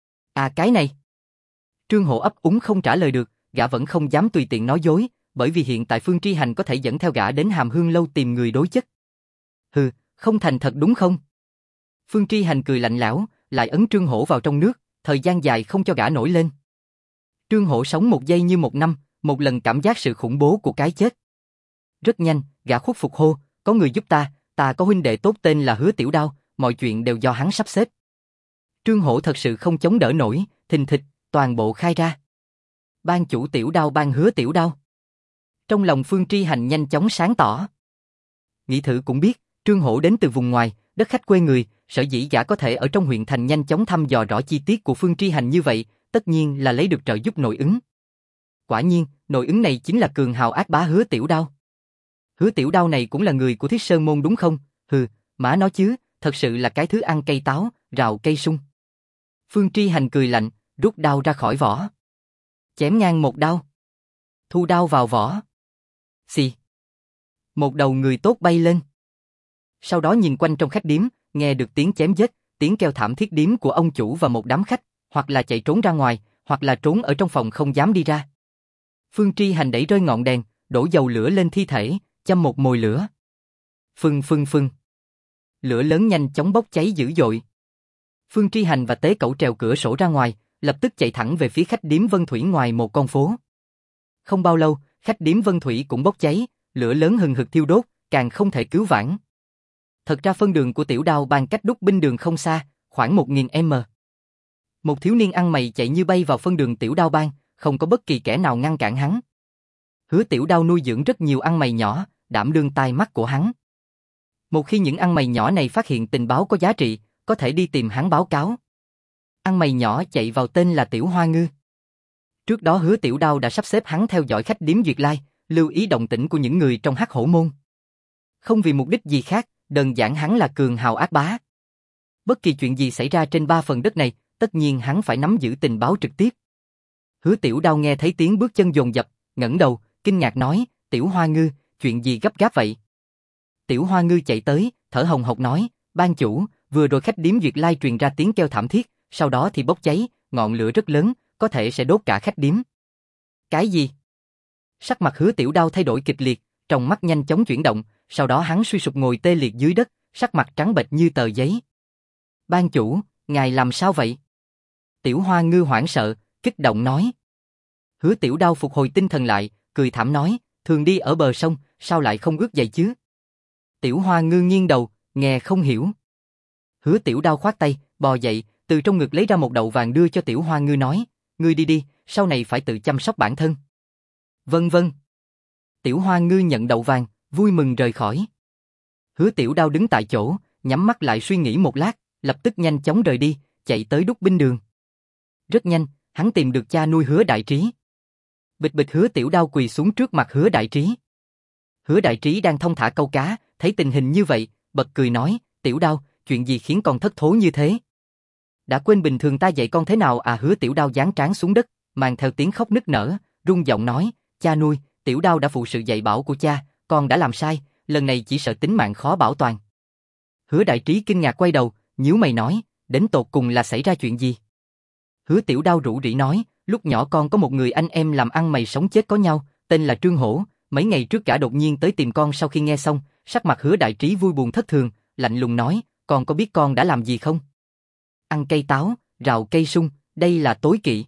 À cái này. Trương Hổ ấp úng không trả lời được, gã vẫn không dám tùy tiện nói dối, bởi vì hiện tại Phương Tri Hành có thể dẫn theo gã đến Hàm Hương lâu tìm người đối chất. Hừ, không thành thật đúng không? Phương Tri Hành cười lạnh lẽo, lại ấn Trương Hổ vào trong nước, thời gian dài không cho gã nổi lên. Trương Hổ sống một giây như một năm, một lần cảm giác sự khủng bố của cái chết. Rất nhanh, gã khuất phục hô, có người giúp ta có huynh đệ tốt tên là Hứa Tiểu Đao, mọi chuyện đều do hắn sắp xếp. Trương Hổ thật sự không chống đỡ nổi, thình thịch, toàn bộ khai ra. Ban chủ Tiểu Đao ban Hứa Tiểu Đao. Trong lòng Phương Tri Hành nhanh chóng sáng tỏ. Nghĩ thử cũng biết, Trương Hổ đến từ vùng ngoài, đất khách quê người, sở dĩ gã có thể ở trong huyện thành nhanh chóng thăm dò rõ chi tiết của Phương Tri Hành như vậy, tất nhiên là lấy được trợ giúp nội ứng. Quả nhiên, nội ứng này chính là cường hào ác bá Hứa Tiểu Đao. Hứa Tiểu Đao này cũng là người của Thiết Sơn môn đúng không? Hừ, má nó chứ, thật sự là cái thứ ăn cây táo, rào cây sung. Phương Tri Hành cười lạnh, rút đao ra khỏi vỏ. Chém ngang một đao. Thu đao vào vỏ. Xì. Một đầu người tốt bay lên. Sau đó nhìn quanh trong khách điếm, nghe được tiếng chém giết, tiếng kêu thảm thiết điếm của ông chủ và một đám khách, hoặc là chạy trốn ra ngoài, hoặc là trốn ở trong phòng không dám đi ra. Phương Tri Hành đẩy rơi ngọn đèn, đổ dầu lửa lên thi thể, châm một mồi lửa. Phừng phừng phừng. Lửa lớn nhanh chóng bốc cháy dữ dội. Phương Tri Hành và Tế Cẩu trèo cửa sổ ra ngoài, lập tức chạy thẳng về phía khách điếm Vân Thủy ngoài một con phố. Không bao lâu, khách điếm Vân Thủy cũng bốc cháy, lửa lớn hừng hực thiêu đốt, càng không thể cứu vãn. Thật ra phân đường của Tiểu Đao ban cách đúc binh đường không xa, khoảng 1000m. Một thiếu niên ăn mày chạy như bay vào phân đường Tiểu Đao ban, không có bất kỳ kẻ nào ngăn cản hắn. Hứa Tiểu Đao nuôi dưỡng rất nhiều ăn mày nhỏ, đảm đương tai mắt của hắn. Một khi những ăn mày nhỏ này phát hiện tình báo có giá trị, có thể đi tìm hắn báo cáo. Ăn mày nhỏ chạy vào tên là Tiểu Hoa Ngư. Trước đó Hứa Tiểu Đao đã sắp xếp hắn theo dõi khách điếm Duyệt Lai, lưu ý động tĩnh của những người trong Hắc Hổ môn. Không vì mục đích gì khác, đơn giản hắn là cường hào ác bá. Bất kỳ chuyện gì xảy ra trên 3 phần đất này, tất nhiên hắn phải nắm giữ tình báo trực tiếp. Hứa Tiểu Đao nghe thấy tiếng bước chân dồn dập, ngẩng đầu, kinh ngạc nói, Tiểu Hoa Ngư, chuyện gì gấp gáp vậy? Tiểu Hoa Ngư chạy tới, thở hồng hộc nói, ban chủ, vừa rồi khách điếm Duyệt Lai truyền ra tiếng kêu thảm thiết, sau đó thì bốc cháy, ngọn lửa rất lớn, có thể sẽ đốt cả khách điếm. Cái gì? Sắc mặt Hứa Tiểu Đao thay đổi kịch liệt, trong mắt nhanh chóng chuyển động, sau đó hắn suy sụp ngồi tê liệt dưới đất, sắc mặt trắng bệch như tờ giấy. Ban chủ, ngài làm sao vậy? Tiểu Hoa Ngư hoảng sợ, kích động nói. Hứa Tiểu Đao phục hồi tinh thần lại, cười thảm nói, thường đi ở bờ sông, sao lại không ướt giày chứ? Tiểu Hoa Ngư nghiêng đầu, nghe không hiểu. Hứa Tiểu Đao khoát tay, bò dậy, từ trong ngực lấy ra một đậu vàng đưa cho Tiểu Hoa Ngư nói, ngươi đi đi, sau này phải tự chăm sóc bản thân. Vâng vâng. Tiểu Hoa Ngư nhận đậu vàng, vui mừng rời khỏi. Hứa Tiểu Đao đứng tại chỗ, nhắm mắt lại suy nghĩ một lát, lập tức nhanh chóng rời đi, chạy tới Đúc Binh Đường. Rất nhanh, hắn tìm được cha nuôi Hứa Đại Trí. Bịch bịch Hứa Tiểu Đao quỳ xuống trước mặt Hứa Đại Trí. Hứa Đại Trí đang thong thả câu cá, thấy tình hình như vậy, bật cười nói, Tiểu Đao, chuyện gì khiến con thất thố như thế? Đã quên bình thường ta dạy con thế nào à? Hứa Tiểu Đao giáng trán xuống đất, mang theo tiếng khóc nức nở, run giọng nói, cha nuôi, Tiểu Đao đã phụ sự dạy bảo của cha, con đã làm sai, lần này chỉ sợ tính mạng khó bảo toàn. Hứa Đại Trí kinh ngạc quay đầu, nhíu mày nói, đến tột cùng là xảy ra chuyện gì? Hứa Tiểu Đao rủ rỉ nói, lúc nhỏ con có một người anh em làm ăn mày sống chết có nhau, tên là Trương Hổ, mấy ngày trước cả đột nhiên tới tìm con. Sau khi nghe xong, sắc mặt Hứa Đại Trí vui buồn thất thường, lạnh lùng nói, con có biết con đã làm gì không? Ăn cây táo, rào cây sung, đây là tối kỵ.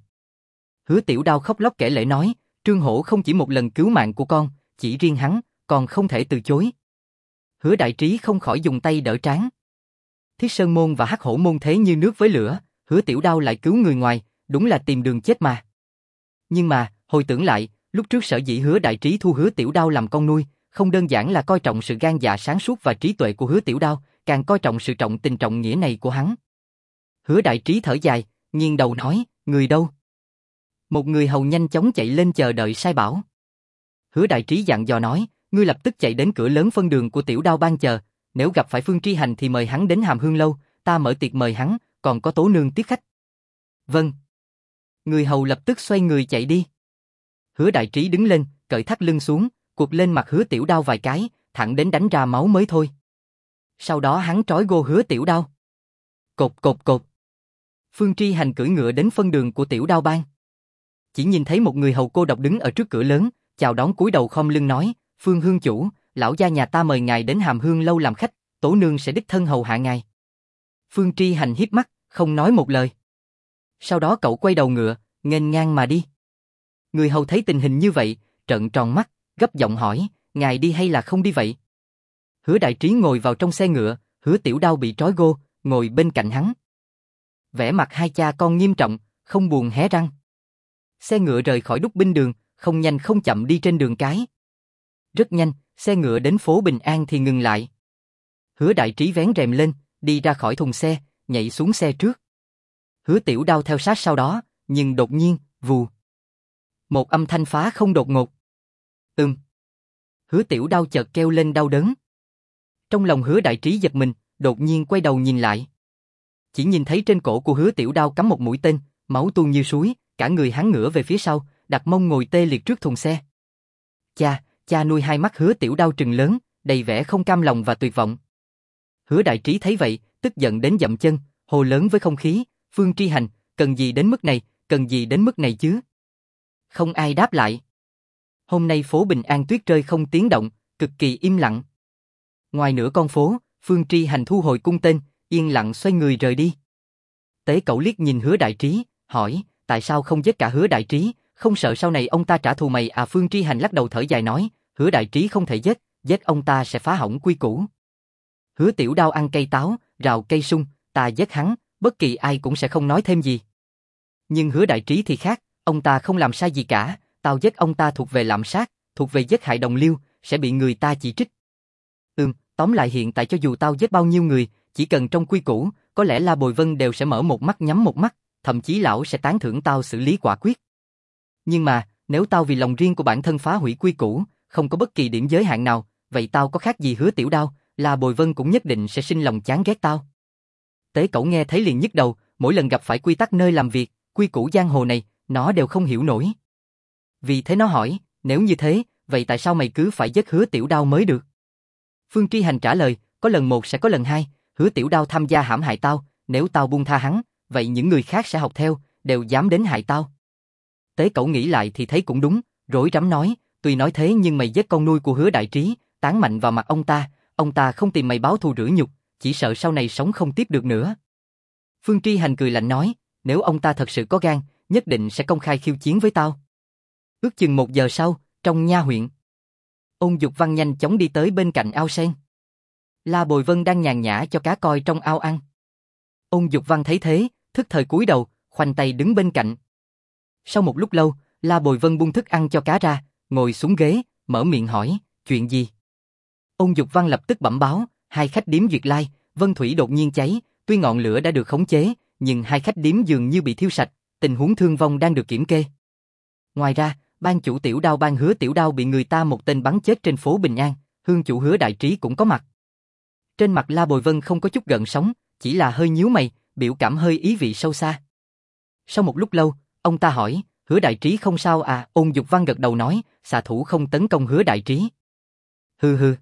Hứa Tiểu Đao khóc lóc kể lể nói, Trương Hổ không chỉ một lần cứu mạng của con, chỉ riêng hắn, còn không thể từ chối. Hứa Đại Trí không khỏi dùng tay đỡ trán. Thiết Sơn Môn và Hắc Hổ Môn thế như nước với lửa, Hứa Tiểu Đao lại cứu người ngoài, đúng là tìm đường chết mà. Nhưng mà, hồi tưởng lại, lúc trước sở dĩ Hứa Đại Trí thu Hứa Tiểu Đao làm con nuôi, không đơn giản là coi trọng sự gan dạ sáng suốt và trí tuệ của Hứa Tiểu Đao, càng coi trọng sự trọng tình trọng nghĩa này của hắn. Hứa Đại Trí thở dài, nghiêng đầu nói, người đâu? Một người hầu nhanh chóng chạy lên chờ đợi sai bảo. Hứa Đại Trí dặn dò nói, ngươi lập tức chạy đến cửa lớn phân đường của Tiểu Đao Bang chờ, nếu gặp phải Phương Tri Hành thì mời hắn đến Hàm Hương Lâu, ta mở tiệc mời hắn, còn có Tố Nương tiếp khách. Vâng. Người hầu lập tức xoay người chạy đi. Hứa Đại Trí đứng lên, cởi thắt lưng xuống, quật lên mặt Hứa Tiểu Đao vài cái, thẳng đến đánh ra máu mới thôi. Sau đó hắn trói gô Hứa Tiểu Đao. Cột cột cột. Phương Tri Hành cưỡi ngựa đến phân đường của Tiểu Đao Bang. Chỉ nhìn thấy một người hầu cô độc đứng ở trước cửa lớn, chào đón cúi đầu khom lưng nói, Phương Hương chủ, lão gia nhà ta mời ngài đến Hàm Hương Lâu làm khách, Tố Nương sẽ đích thân hầu hạ ngài. Phương Tri Hành híp mắt, không nói một lời. Sau đó cậu quay đầu ngựa, nghênh ngang mà đi. Người hầu thấy tình hình như vậy, trợn tròn mắt, gấp giọng hỏi, ngài đi hay là không đi vậy? Hứa Đại Trí ngồi vào trong xe ngựa, Hứa Tiểu Đao bị trói gô, ngồi bên cạnh hắn. Vẻ mặt hai cha con nghiêm trọng, không buồn hé răng. Xe ngựa rời khỏi Đúc Binh Đường, không nhanh không chậm đi trên đường cái. Rất nhanh, xe ngựa đến phố Bình An thì ngừng lại. Hứa Đại Trí vén rèm lên, đi ra khỏi thùng xe, nhảy xuống xe trước. Hứa Tiểu Đao theo sát sau đó, nhưng đột nhiên, vù. Một âm thanh phá không đột ngột. Hứa Tiểu Đao chợt kêu lên đau đớn. Trong lòng Hứa Đại Trí giật mình, đột nhiên quay đầu nhìn lại. Chỉ nhìn thấy trên cổ của Hứa Tiểu Đao cắm một mũi tên, máu tuôn như suối, cả người hắn ngửa về phía sau, đặt mông ngồi tê liệt trước thùng xe. Cha nuôi hai mắt Hứa Tiểu Đao trừng lớn, đầy vẻ không cam lòng và tuyệt vọng. Hứa Đại Trí thấy vậy, tức giận đến dậm chân, hô lớn với không khí, Phương Tri Hành, cần gì đến mức này chứ? Không ai đáp lại. Hôm nay phố Bình An tuyết rơi không tiếng động, cực kỳ im lặng. Ngoài nửa con phố, Phương Tri Hành thu hồi cung tên, yên lặng xoay người rời đi. Tế Cẩu liếc nhìn Hứa Đại Trí, hỏi, tại sao không giết cả Hứa Đại Trí, không sợ sau này ông ta trả thù mày à? Phương Tri Hành lắc đầu thở dài nói, Hứa Đại Trí không thể giết ông ta sẽ phá hỏng quy củ. Hứa Tiểu Đao ăn cây táo, rào cây sung, ta giết hắn, bất kỳ ai cũng sẽ không nói thêm gì. Nhưng Hứa Đại Trí thì khác, ông ta không làm sai gì cả, tao giết ông ta thuộc về lạm sát, thuộc về giết hại đồng liêu, sẽ bị người ta chỉ trích. Tóm lại hiện tại cho dù tao giết bao nhiêu người, chỉ cần trong quy củ, có lẽ La Bồi Vân đều sẽ mở một mắt nhắm một mắt, thậm chí lão sẽ tán thưởng tao xử lý quả quyết. Nhưng mà, nếu tao vì lòng riêng của bản thân phá hủy quy củ, không có bất kỳ điểm giới hạn nào, vậy tao có khác gì Hứa Tiểu Đao, La Bồi Vân cũng nhất định sẽ sinh lòng chán ghét tao. Tế Cẩu nghe thấy liền nhức đầu, mỗi lần gặp phải quy tắc nơi làm việc, quy củ giang hồ này, nó đều không hiểu nổi. Vì thế nó hỏi, nếu như thế, vậy tại sao mày cứ phải giết Hứa Tiểu Đao mới được? Phương Tri Hành trả lời, có lần một sẽ có lần hai, Hứa Tiểu Đao tham gia hãm hại tao, nếu tao buông tha hắn, vậy những người khác sẽ học theo, đều dám đến hại tao. Tế Cẩu nghĩ lại thì thấy cũng đúng, rối rắm nói, tuy nói thế nhưng mày giết con nuôi của Hứa Đại Trí, tán mạnh vào mặt ông ta không tìm mày báo thù rửa nhục, chỉ sợ sau này sống không tiếp được nữa. Phương Tri Hành cười lạnh nói, nếu ông ta thật sự có gan, nhất định sẽ công khai khiêu chiến với tao. Ước chừng 1 giờ sau, trong nha huyện, Ôn Dục Văn nhanh chóng đi tới bên cạnh ao sen. La Bồi Vân đang nhàn nhã cho cá coi trong ao ăn. Ôn Dục Văn thấy thế, thức thời cúi đầu, khoanh tay đứng bên cạnh. Sau một lúc lâu, La Bồi Vân buông thức ăn cho cá ra, ngồi xuống ghế, mở miệng hỏi, chuyện gì? Ôn Dục Văn lập tức bẩm báo, hai khách điếm Duyệt Lai, Vân Thủy đột nhiên cháy, tuy ngọn lửa đã được khống chế, nhưng hai khách điếm dường như bị thiêu sạch, tình huống thương vong đang được kiểm kê. Ngoài ra, ban chủ Tiểu Đao ban Hứa Tiểu Đao bị người ta một tên bắn chết trên phố Bình An, hương chủ Hứa Đại Trí cũng có mặt. Trên mặt La Bồi Vân không có chút gợn sóng, chỉ là hơi nhíu mày, biểu cảm hơi ý vị sâu xa. Sau một lúc lâu, ông ta hỏi, Hứa Đại Trí không sao à? Ôn Dục Văn gật đầu nói, xạ thủ không tấn công Hứa Đại Trí. Hừ hừ.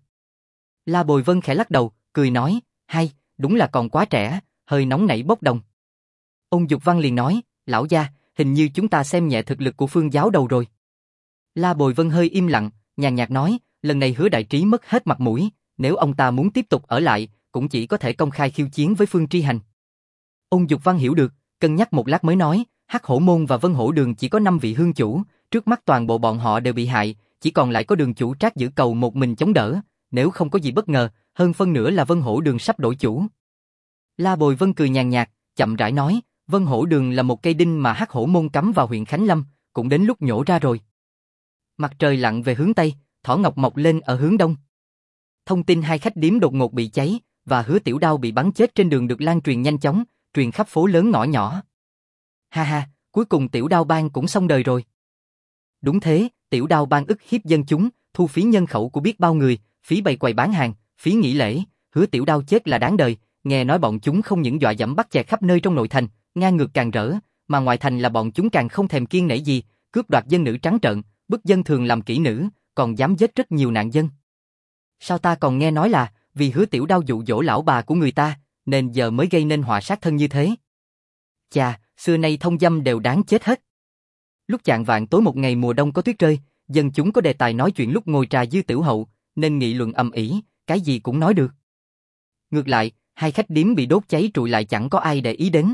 La Bồi Vân khẽ lắc đầu, cười nói, hay, đúng là còn quá trẻ, hơi nóng nảy bốc đồng. Ôn Dục Văn liền nói, lão gia, hình như chúng ta xem nhẹ thực lực của Phương giáo đầu rồi. La Bồi Vân hơi im lặng, nhàn nhạt nói, lần này Hứa Đại Trí mất hết mặt mũi, nếu ông ta muốn tiếp tục ở lại, cũng chỉ có thể công khai khiêu chiến với Phương Tri Hành. Ôn Dục Văn hiểu được, cân nhắc một lát mới nói, Hắc Hổ Môn và Vân Hổ Đường chỉ có 5 vị hương chủ, trước mắt toàn bộ bọn họ đều bị hại, chỉ còn lại có đường chủ Trác Giữ Cầu một mình chống đỡ, nếu không có gì bất ngờ, hơn phân nửa là Vân Hổ Đường sắp đổi chủ. La Bồi Vân cười nhàn nhạt, chậm rãi nói, Vân Hổ Đường là một cây đinh mà Hắc Hổ Môn cắm vào huyện Khánh Lâm, cũng đến lúc nhổ ra rồi. Mặt trời lặn về hướng Tây, Thỏ Ngọc mọc lên ở hướng Đông. Thông tin hai khách điếm đột ngột bị cháy, và Hứa Tiểu Đao bị bắn chết trên đường được lan truyền nhanh chóng, truyền khắp phố lớn ngõ nhỏ. Ha ha, cuối cùng Tiểu Đao Bang cũng xong đời rồi. Đúng thế, Tiểu Đao Bang ức hiếp dân chúng, thu phí nhân khẩu của biết bao người, phí bày quầy bán hàng, phí nghỉ lễ, Hứa Tiểu Đao chết là đáng đời, nghe nói bọn chúng không những dọa dẫm bắt chẹt khắp nơi trong nội thành, ngang ngược càng rỡ, mà ngoài thành là bọn chúng càng không thèm kiêng nể gì, cướp đoạt dân nữ trắng trợn, bức dân thường làm kỹ nữ, còn dám giết rất nhiều nạn dân. Sao ta còn nghe nói là, vì Hứa Tiểu Đao dụ dỗ lão bà của người ta, nên giờ mới gây nên họa sát thân như thế. Chà, xưa nay thông dâm đều đáng chết hết. Lúc chạng vạng tối một ngày mùa đông có tuyết rơi, dân chúng có đề tài nói chuyện lúc ngồi trà dư tiểu hậu, nên nghị luận ầm ĩ, cái gì cũng nói được. Ngược lại, hai khách điếm bị đốt cháy trụi lại chẳng có ai để ý đến.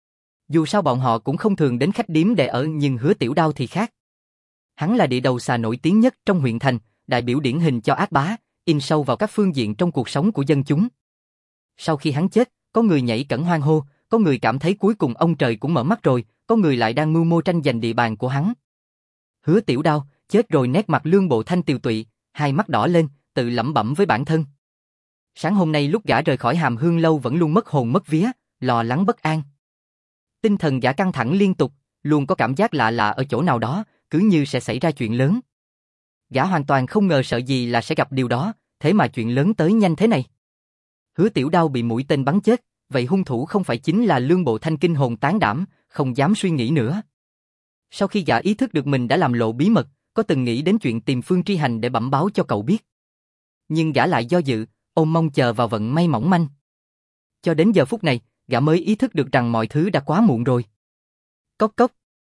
Dù sao bọn họ cũng không thường đến khách điếm để ở, nhưng Hứa Tiểu Đao thì khác. Hắn là địa đầu xà nổi tiếng nhất trong huyện thành, đại biểu điển hình cho ác bá, in sâu vào các phương diện trong cuộc sống của dân chúng. Sau khi hắn chết, có người nhảy cẫng hoan hô, có người cảm thấy cuối cùng ông trời cũng mở mắt rồi, có người lại đang mưu mô tranh giành địa bàn của hắn. Hứa Tiểu Đao chết rồi, nét mặt Lương Bộ Thanh tiều tụy, hai mắt đỏ lên, tự lẩm bẩm với bản thân. Sáng hôm nay lúc gã rời khỏi Hàm Hương lâu vẫn luôn mất hồn mất vía, lo lắng bất an. Tinh thần gã căng thẳng liên tục, luôn có cảm giác lạ lạ ở chỗ nào đó, cứ như sẽ xảy ra chuyện lớn. Gã hoàn toàn không ngờ sợ gì là sẽ gặp điều đó, thế mà chuyện lớn tới nhanh thế này. Hứa Tiểu Đao bị mũi tên bắn chết, vậy hung thủ không phải chính là Lương Bộ Thanh? Kinh hồn tán đảm, không dám suy nghĩ nữa. Sau khi gã ý thức được mình đã làm lộ bí mật, có từng nghĩ đến chuyện tìm Phương Tri Hành để bẩm báo cho cậu biết. Nhưng gã lại do dự, ôm mong chờ vào vận may mỏng manh. Cho đến giờ phút này, gã mới ý thức được rằng mọi thứ đã quá muộn rồi. Cốc cốc.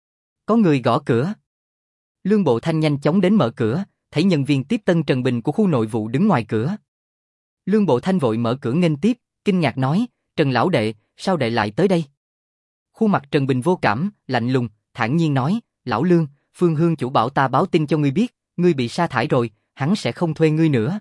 Có người gõ cửa. Lương Bộ Thanh nhanh chóng đến mở cửa, thấy nhân viên tiếp tân Trần Bình của khu nội vụ đứng ngoài cửa. Lương Bộ Thanh vội mở cửa nghênh tiếp, kinh ngạc nói, Trần lão đệ, sao đệ lại tới đây? Khuôn mặt Trần Bình vô cảm, lạnh lùng, thản nhiên nói, lão Lương, Phương Hương chủ bảo ta báo tin cho ngươi biết, ngươi bị sa thải rồi, hắn sẽ không thuê ngươi nữa.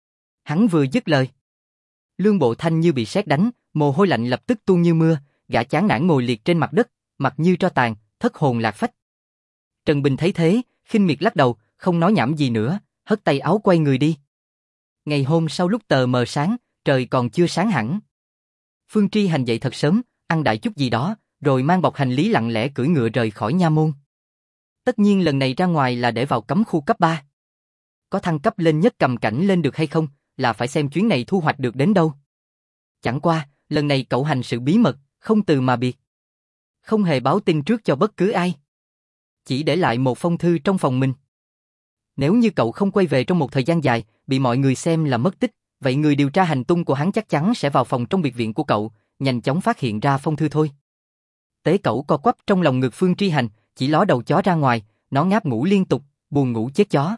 Hắn vừa dứt lời, Lương Bộ Thanh như bị sét đánh, mồ hôi lạnh lập tức tuôn như mưa, gã chán nản ngồi liệt trên mặt đất, mặt như tro tàn, thất hồn lạc phách. Trần Bình thấy thế, khinh miệt lắc đầu, không nói nhảm gì nữa, hất tay áo quay người đi. Ngày hôm sau lúc tờ mờ sáng, trời còn chưa sáng hẳn. Phương Tri Hành dậy thật sớm, ăn đại chút gì đó, rồi mang bọc hành lý lặng lẽ cưỡi ngựa rời khỏi nha môn. Tất nhiên lần này ra ngoài là để vào cấm khu cấp 3. Có thăng cấp lên nhất cầm cảnh lên được hay không, là phải xem chuyến này thu hoạch được đến đâu. Chẳng qua, lần này cậu hành sự bí mật, không từ mà biệt. Không hề báo tin trước cho bất cứ ai. Chỉ để lại một phong thư trong phòng mình. Nếu như cậu không quay về trong một thời gian dài, bị mọi người xem là mất tích, vậy người điều tra hành tung của hắn chắc chắn sẽ vào phòng trong biệt viện của cậu, nhanh chóng phát hiện ra phong thư thôi. Tế Cẩu co quắp trong lòng ngực Phương Tri Hành, chỉ ló đầu chó ra ngoài, nó ngáp ngủ liên tục, buồn ngủ chết chó.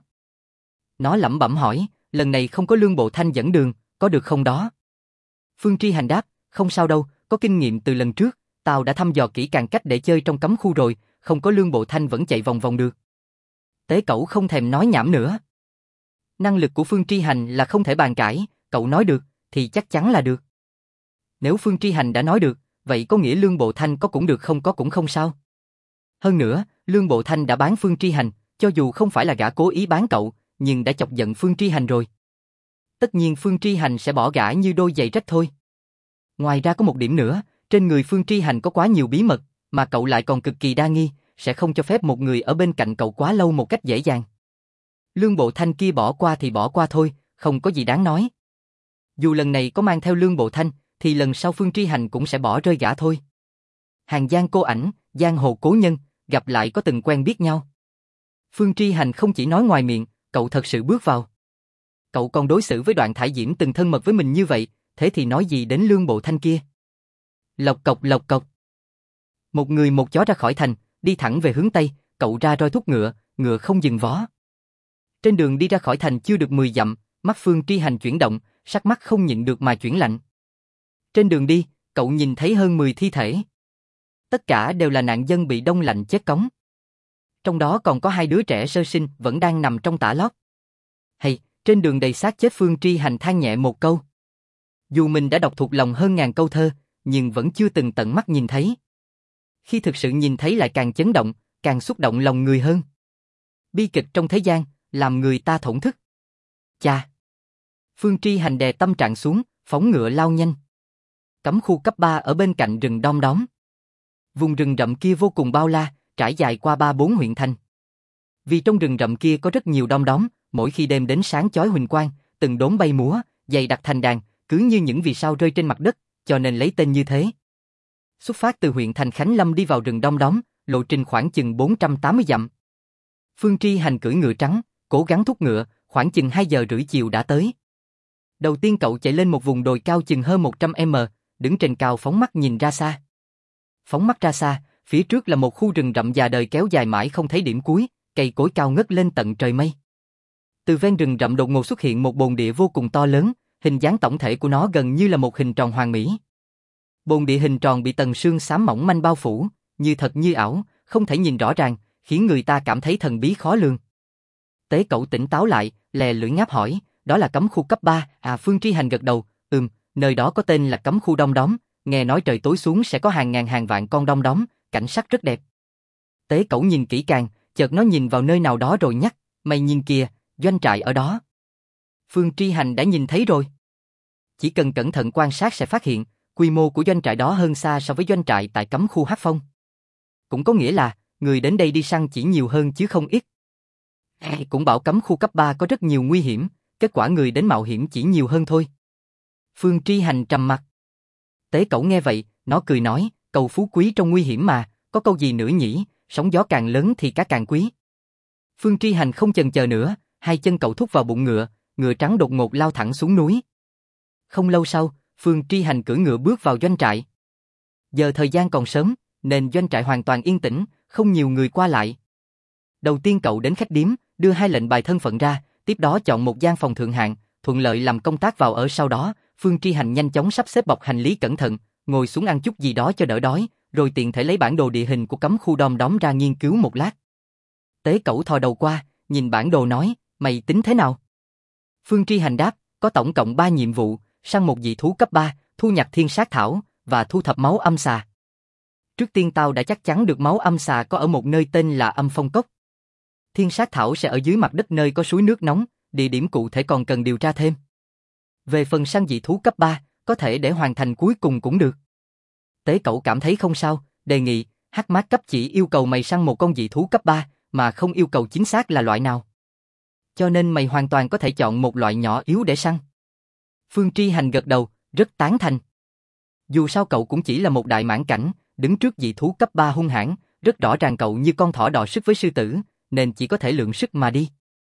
Nó lẩm bẩm hỏi, lần này không có Lương Bộ Thanh dẫn đường, có được không đó? Phương Tri Hành đáp, không sao đâu, có kinh nghiệm từ lần trước, tao đã thăm dò kỹ càng cách để chơi trong cấm khu rồi, không có Lương Bộ Thanh vẫn chạy vòng vòng được. Tế Cẩu không thèm nói nhảm nữa. Năng lực của Phương Tri Hành là không thể bàn cãi, cậu nói được, thì chắc chắn là được. Nếu Phương Tri Hành đã nói được, vậy có nghĩa Lương Bộ Thanh có cũng được không có cũng không sao. Hơn nữa, Lương Bộ Thanh đã bán Phương Tri Hành, cho dù không phải là gã cố ý bán cậu, nhưng đã chọc giận Phương Tri Hành rồi. Tất nhiên Phương Tri Hành sẽ bỏ gã như đôi giày rách thôi. Ngoài ra có một điểm nữa, trên người Phương Tri Hành có quá nhiều bí mật, mà cậu lại còn cực kỳ đa nghi, sẽ không cho phép một người ở bên cạnh cậu quá lâu một cách dễ dàng. Lương Bộ Thanh kia bỏ qua thì bỏ qua thôi, không có gì đáng nói. Dù lần này có mang theo Lương Bộ Thanh, thì lần sau Phương Tri Hành cũng sẽ bỏ rơi gã thôi. Hàng Giang cô ảnh, giang hồ cố nhân, gặp lại có từng quen biết nhau. Phương Tri Hành không chỉ nói ngoài miệng, cậu thật sự bước vào. Cậu còn đối xử với Đoạn Thải Diễm từng thân mật với mình như vậy, thế thì nói gì đến Lương Bộ Thanh kia. Lộc cộc lộc cộc. Một người một chó ra khỏi thành, đi thẳng về hướng Tây, cậu ra roi thúc ngựa, ngựa không dừng vó. Trên đường đi ra khỏi thành chưa được 10 dặm, mắt Phương Tri Hành chuyển động, sắc mắt không nhịn được mà chuyển lạnh. Trên đường đi, cậu nhìn thấy hơn 10 thi thể. Tất cả đều là nạn dân bị đông lạnh chết cóng. Trong đó còn có 2 đứa trẻ sơ sinh vẫn đang nằm trong tả lót. Hay, trên đường đầy xác chết, Phương Tri Hành than nhẹ một câu. Dù mình đã đọc thuộc lòng hơn ngàn câu thơ, nhưng vẫn chưa từng tận mắt nhìn thấy. Khi thực sự nhìn thấy lại càng chấn động, càng xúc động lòng người hơn. Bi kịch trong thế gian, làm người ta thổn thức. Chà! Phương Tri Hành đè tâm trạng xuống, phóng ngựa lao nhanh. Cấm khu cấp 3 ở bên cạnh rừng Đom Đóm. Vùng rừng rậm kia vô cùng bao la, trải dài qua 3-4 huyện thành. Vì trong rừng rậm kia có rất nhiều đom đóm, mỗi khi đêm đến sáng chói huỳnh quang, từng đốm bay múa, dày đặc thành đàn, cứ như những vì sao rơi trên mặt đất, cho nên lấy tên như thế. Xuất phát từ huyện thành Khánh Lâm đi vào rừng Đom Đóm, lộ trình khoảng chừng 480 dặm. Phương Tri Hành cưỡi ngựa trắng, cố gắng thúc ngựa, khoảng chừng 2 giờ rưỡi chiều đã tới. Đầu tiên cậu chạy lên một vùng đồi cao chừng hơn 100m, đứng trên cao phóng mắt nhìn ra xa. Phóng mắt ra xa, phía trước là một khu rừng rậm già đời kéo dài mãi không thấy điểm cuối, cây cối cao ngất lên tận trời mây. Từ ven rừng rậm đột ngột xuất hiện một bồn địa vô cùng to lớn, hình dáng tổng thể của nó gần như là một hình tròn hoàn mỹ. Bồn địa hình tròn bị tầng sương xám mỏng manh bao phủ, như thật như ảo, không thể nhìn rõ ràng, khiến người ta cảm thấy thần bí khó lường. Tế Cẩu tỉnh táo lại, lè lưỡi ngáp hỏi, đó là cấm khu cấp 3, Phương Tri Hành gật đầu, nơi đó có tên là cấm khu Đom Đóm, nghe nói trời tối xuống sẽ có hàng ngàn hàng vạn con đom đóm, cảnh sắc rất đẹp. Tế Cẩu nhìn kỹ càng, chợt nó nhìn vào nơi nào đó rồi nhắc, mày nhìn kìa, doanh trại ở đó. Phương Tri Hành đã nhìn thấy rồi. Chỉ cần cẩn thận quan sát sẽ phát hiện, quy mô của doanh trại đó hơn xa so với doanh trại tại cấm khu Hắc Phong. Cũng có nghĩa là, người đến đây đi săn chỉ nhiều hơn chứ không ít. Cũng bảo cấm khu cấp 3 có rất nhiều nguy hiểm, kết quả người đến mạo hiểm chỉ nhiều hơn thôi. Phương Tri Hành trầm mặt. Tế Cẩu nghe vậy, nó cười nói, cầu phú quý trong nguy hiểm mà, có câu gì nữa nhỉ, sóng gió càng lớn thì cá càng quý. Phương Tri Hành không chần chờ nữa, 2 chân cậu thúc vào bụng ngựa, ngựa trắng đột ngột lao thẳng xuống núi. Không lâu sau, Phương Tri Hành cưỡi ngựa bước vào doanh trại. Giờ thời gian còn sớm, nên doanh trại hoàn toàn yên tĩnh, không nhiều người qua lại. Đầu tiên cậu đến khách điếm, đưa 2 lệnh bài thân phận ra, tiếp đó chọn một gian phòng thượng hạng, thuận lợi làm công tác vào ở. Sau đó, Phương Tri Hành nhanh chóng sắp xếp bọc hành lý cẩn thận, ngồi xuống ăn chút gì đó cho đỡ đói, rồi tiện thể lấy bản đồ địa hình của cấm khu Đom Đóm ra nghiên cứu một lát. Tế Cẩu thò đầu qua, nhìn bản đồ nói, mày tính thế nào? Phương Tri Hành đáp, có tổng cộng 3 nhiệm vụ, săn một dị thú cấp 3, thu nhặt thiên sát thảo, và thu thập máu âm xà. Trước tiên tao đã chắc chắn được máu âm xà có ở một nơi tên là Âm Phong Cốc. Thiên sát thảo sẽ ở dưới mặt đất nơi có suối nước nóng, địa điểm cụ thể còn cần điều tra thêm. Về phần săn dị thú cấp 3, có thể để hoàn thành cuối cùng cũng được. Tế Cẩu cảm thấy không sao, đề nghị, Hắc Mát cấp chỉ yêu cầu mày săn một con dị thú cấp 3, mà không yêu cầu chính xác là loại nào. Cho nên mày hoàn toàn có thể chọn một loại nhỏ yếu để săn. Phương Tri Hành gật đầu, rất tán thành. Dù sao cậu cũng chỉ là một đại mãn cảnh, đứng trước dị thú cấp 3 hung hãn, rất rõ ràng cậu như con thỏ đọ sức với sư tử, nên chỉ có thể lượng sức mà đi.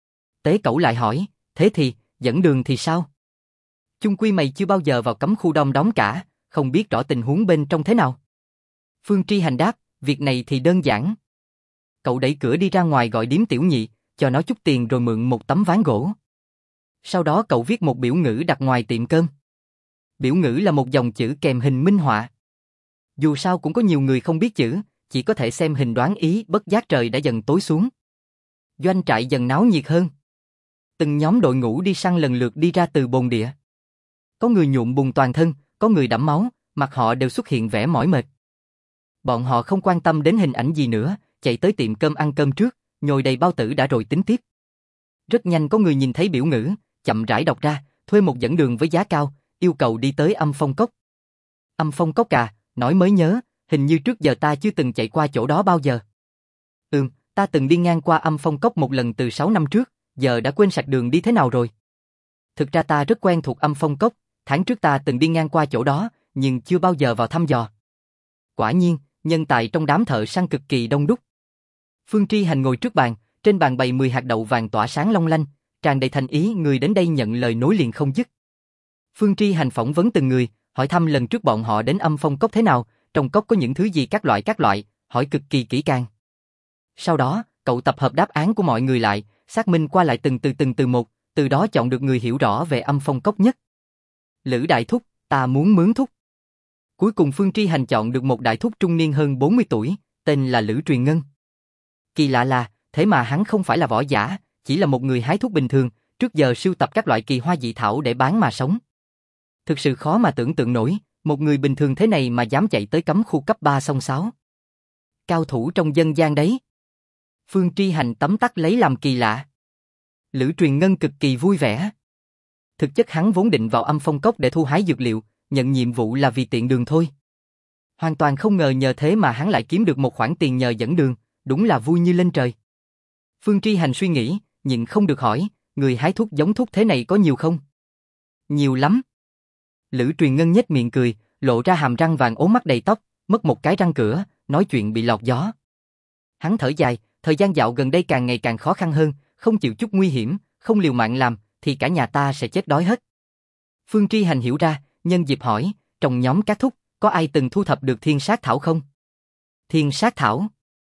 Tế Cẩu lại hỏi, thế thì, dẫn đường thì sao? Chung quy mày chưa bao giờ vào cấm khu Đom Đóm cả, không biết rõ tình huống bên trong thế nào. Phương Tri Hành đáp, việc này thì đơn giản. Cậu đẩy cửa đi ra ngoài gọi điếm tiểu nhị, cho nó chút tiền rồi mượn một tấm ván gỗ. Sau đó cậu viết một biểu ngữ đặt ngoài tiệm cơm. Biểu ngữ là một dòng chữ kèm hình minh họa. Dù sao cũng có nhiều người không biết chữ, chỉ có thể xem hình đoán ý. Bất giác trời đã dần tối xuống. Doanh trại dần náo nhiệt hơn. Từng nhóm đội ngũ đi săn lần lượt đi ra từ bồn địa. Có người nhuộm bùn toàn thân, có người đẫm máu, mặt họ đều xuất hiện vẻ mỏi mệt. Bọn họ không quan tâm đến hình ảnh gì nữa, chạy tới tiệm cơm ăn cơm trước, nhồi đầy bao tử đã rồi tính tiếp. Rất nhanh có người nhìn thấy biểu ngữ, chậm rãi đọc ra, thuê một dẫn đường với giá cao, yêu cầu đi tới Âm Phong Cốc. Âm Phong Cốc à, nói mới nhớ, hình như trước giờ ta chưa từng chạy qua chỗ đó bao giờ. Ta từng đi ngang qua Âm Phong Cốc một lần từ 6 năm trước, giờ đã quên sạch đường đi thế nào rồi. Thực ra ta rất quen thuộc Âm Phong Cốc, tháng trước ta từng đi ngang qua chỗ đó, nhưng chưa bao giờ vào thăm dò. Quả nhiên, nhân tài trong đám thợ săn cực kỳ đông đúc. Phương Tri Hành ngồi trước bàn, trên bàn bày 10 hạt đậu vàng tỏa sáng long lanh, tràn đầy thành ý người đến đây nhận lời nối liền không dứt. Phương Tri Hành phỏng vấn từng người, hỏi thăm lần trước bọn họ đến Âm Phong Cốc thế nào, trong cốc có những thứ gì các loại, hỏi cực kỳ kỹ càng. Sau đó, cậu tập hợp đáp án của mọi người lại, xác minh qua lại từng từ một, từ đó chọn được người hiểu rõ về Âm Phong Cốc nhất. Lữ đại thúc, ta muốn mướn thúc. Cuối cùng Phương Tri Hành chọn được một đại thúc trung niên hơn 40 tuổi, tên là Lữ Truyền Ngân. Kỳ lạ là, thế mà hắn không phải là võ giả, chỉ là một người hái thuốc bình thường, trước giờ sưu tập các loại kỳ hoa dị thảo để bán mà sống. Thực sự khó mà tưởng tượng nổi, một người bình thường thế này mà dám chạy tới cấm khu cấp 3 sông sáo. Cao thủ trong dân gian đấy. Phương Tri Hành tấm tắc lấy làm kỳ lạ. Lữ Truyền Ngân cực kỳ vui vẻ. Thực chất hắn vốn định vào Âm Phong Cốc để thu hái dược liệu, nhận nhiệm vụ là vì tiện đường thôi. Hoàn toàn không ngờ nhờ thế mà hắn lại kiếm được một khoản tiền nhờ dẫn đường, đúng là vui như lên trời. Phương Tri Hành suy nghĩ, nhịn không được hỏi, người hái thuốc giống thuốc thế này có nhiều không? Nhiều lắm. Lữ Truyền Ngân nhếch miệng cười, lộ ra hàm răng vàng ố mắt đầy tóc, mất một cái răng cửa, nói chuyện bị lọt gió. Hắn thở dài, thời gian dạo gần đây càng ngày càng khó khăn hơn, không chịu chút nguy hiểm, không liều mạng làm, thì cả nhà ta sẽ chết đói hết. Phương Tri Hành hiểu ra, nhân dịp hỏi, trong nhóm các thúc, có ai từng thu thập được thiên sát thảo không? Thiên sát thảo?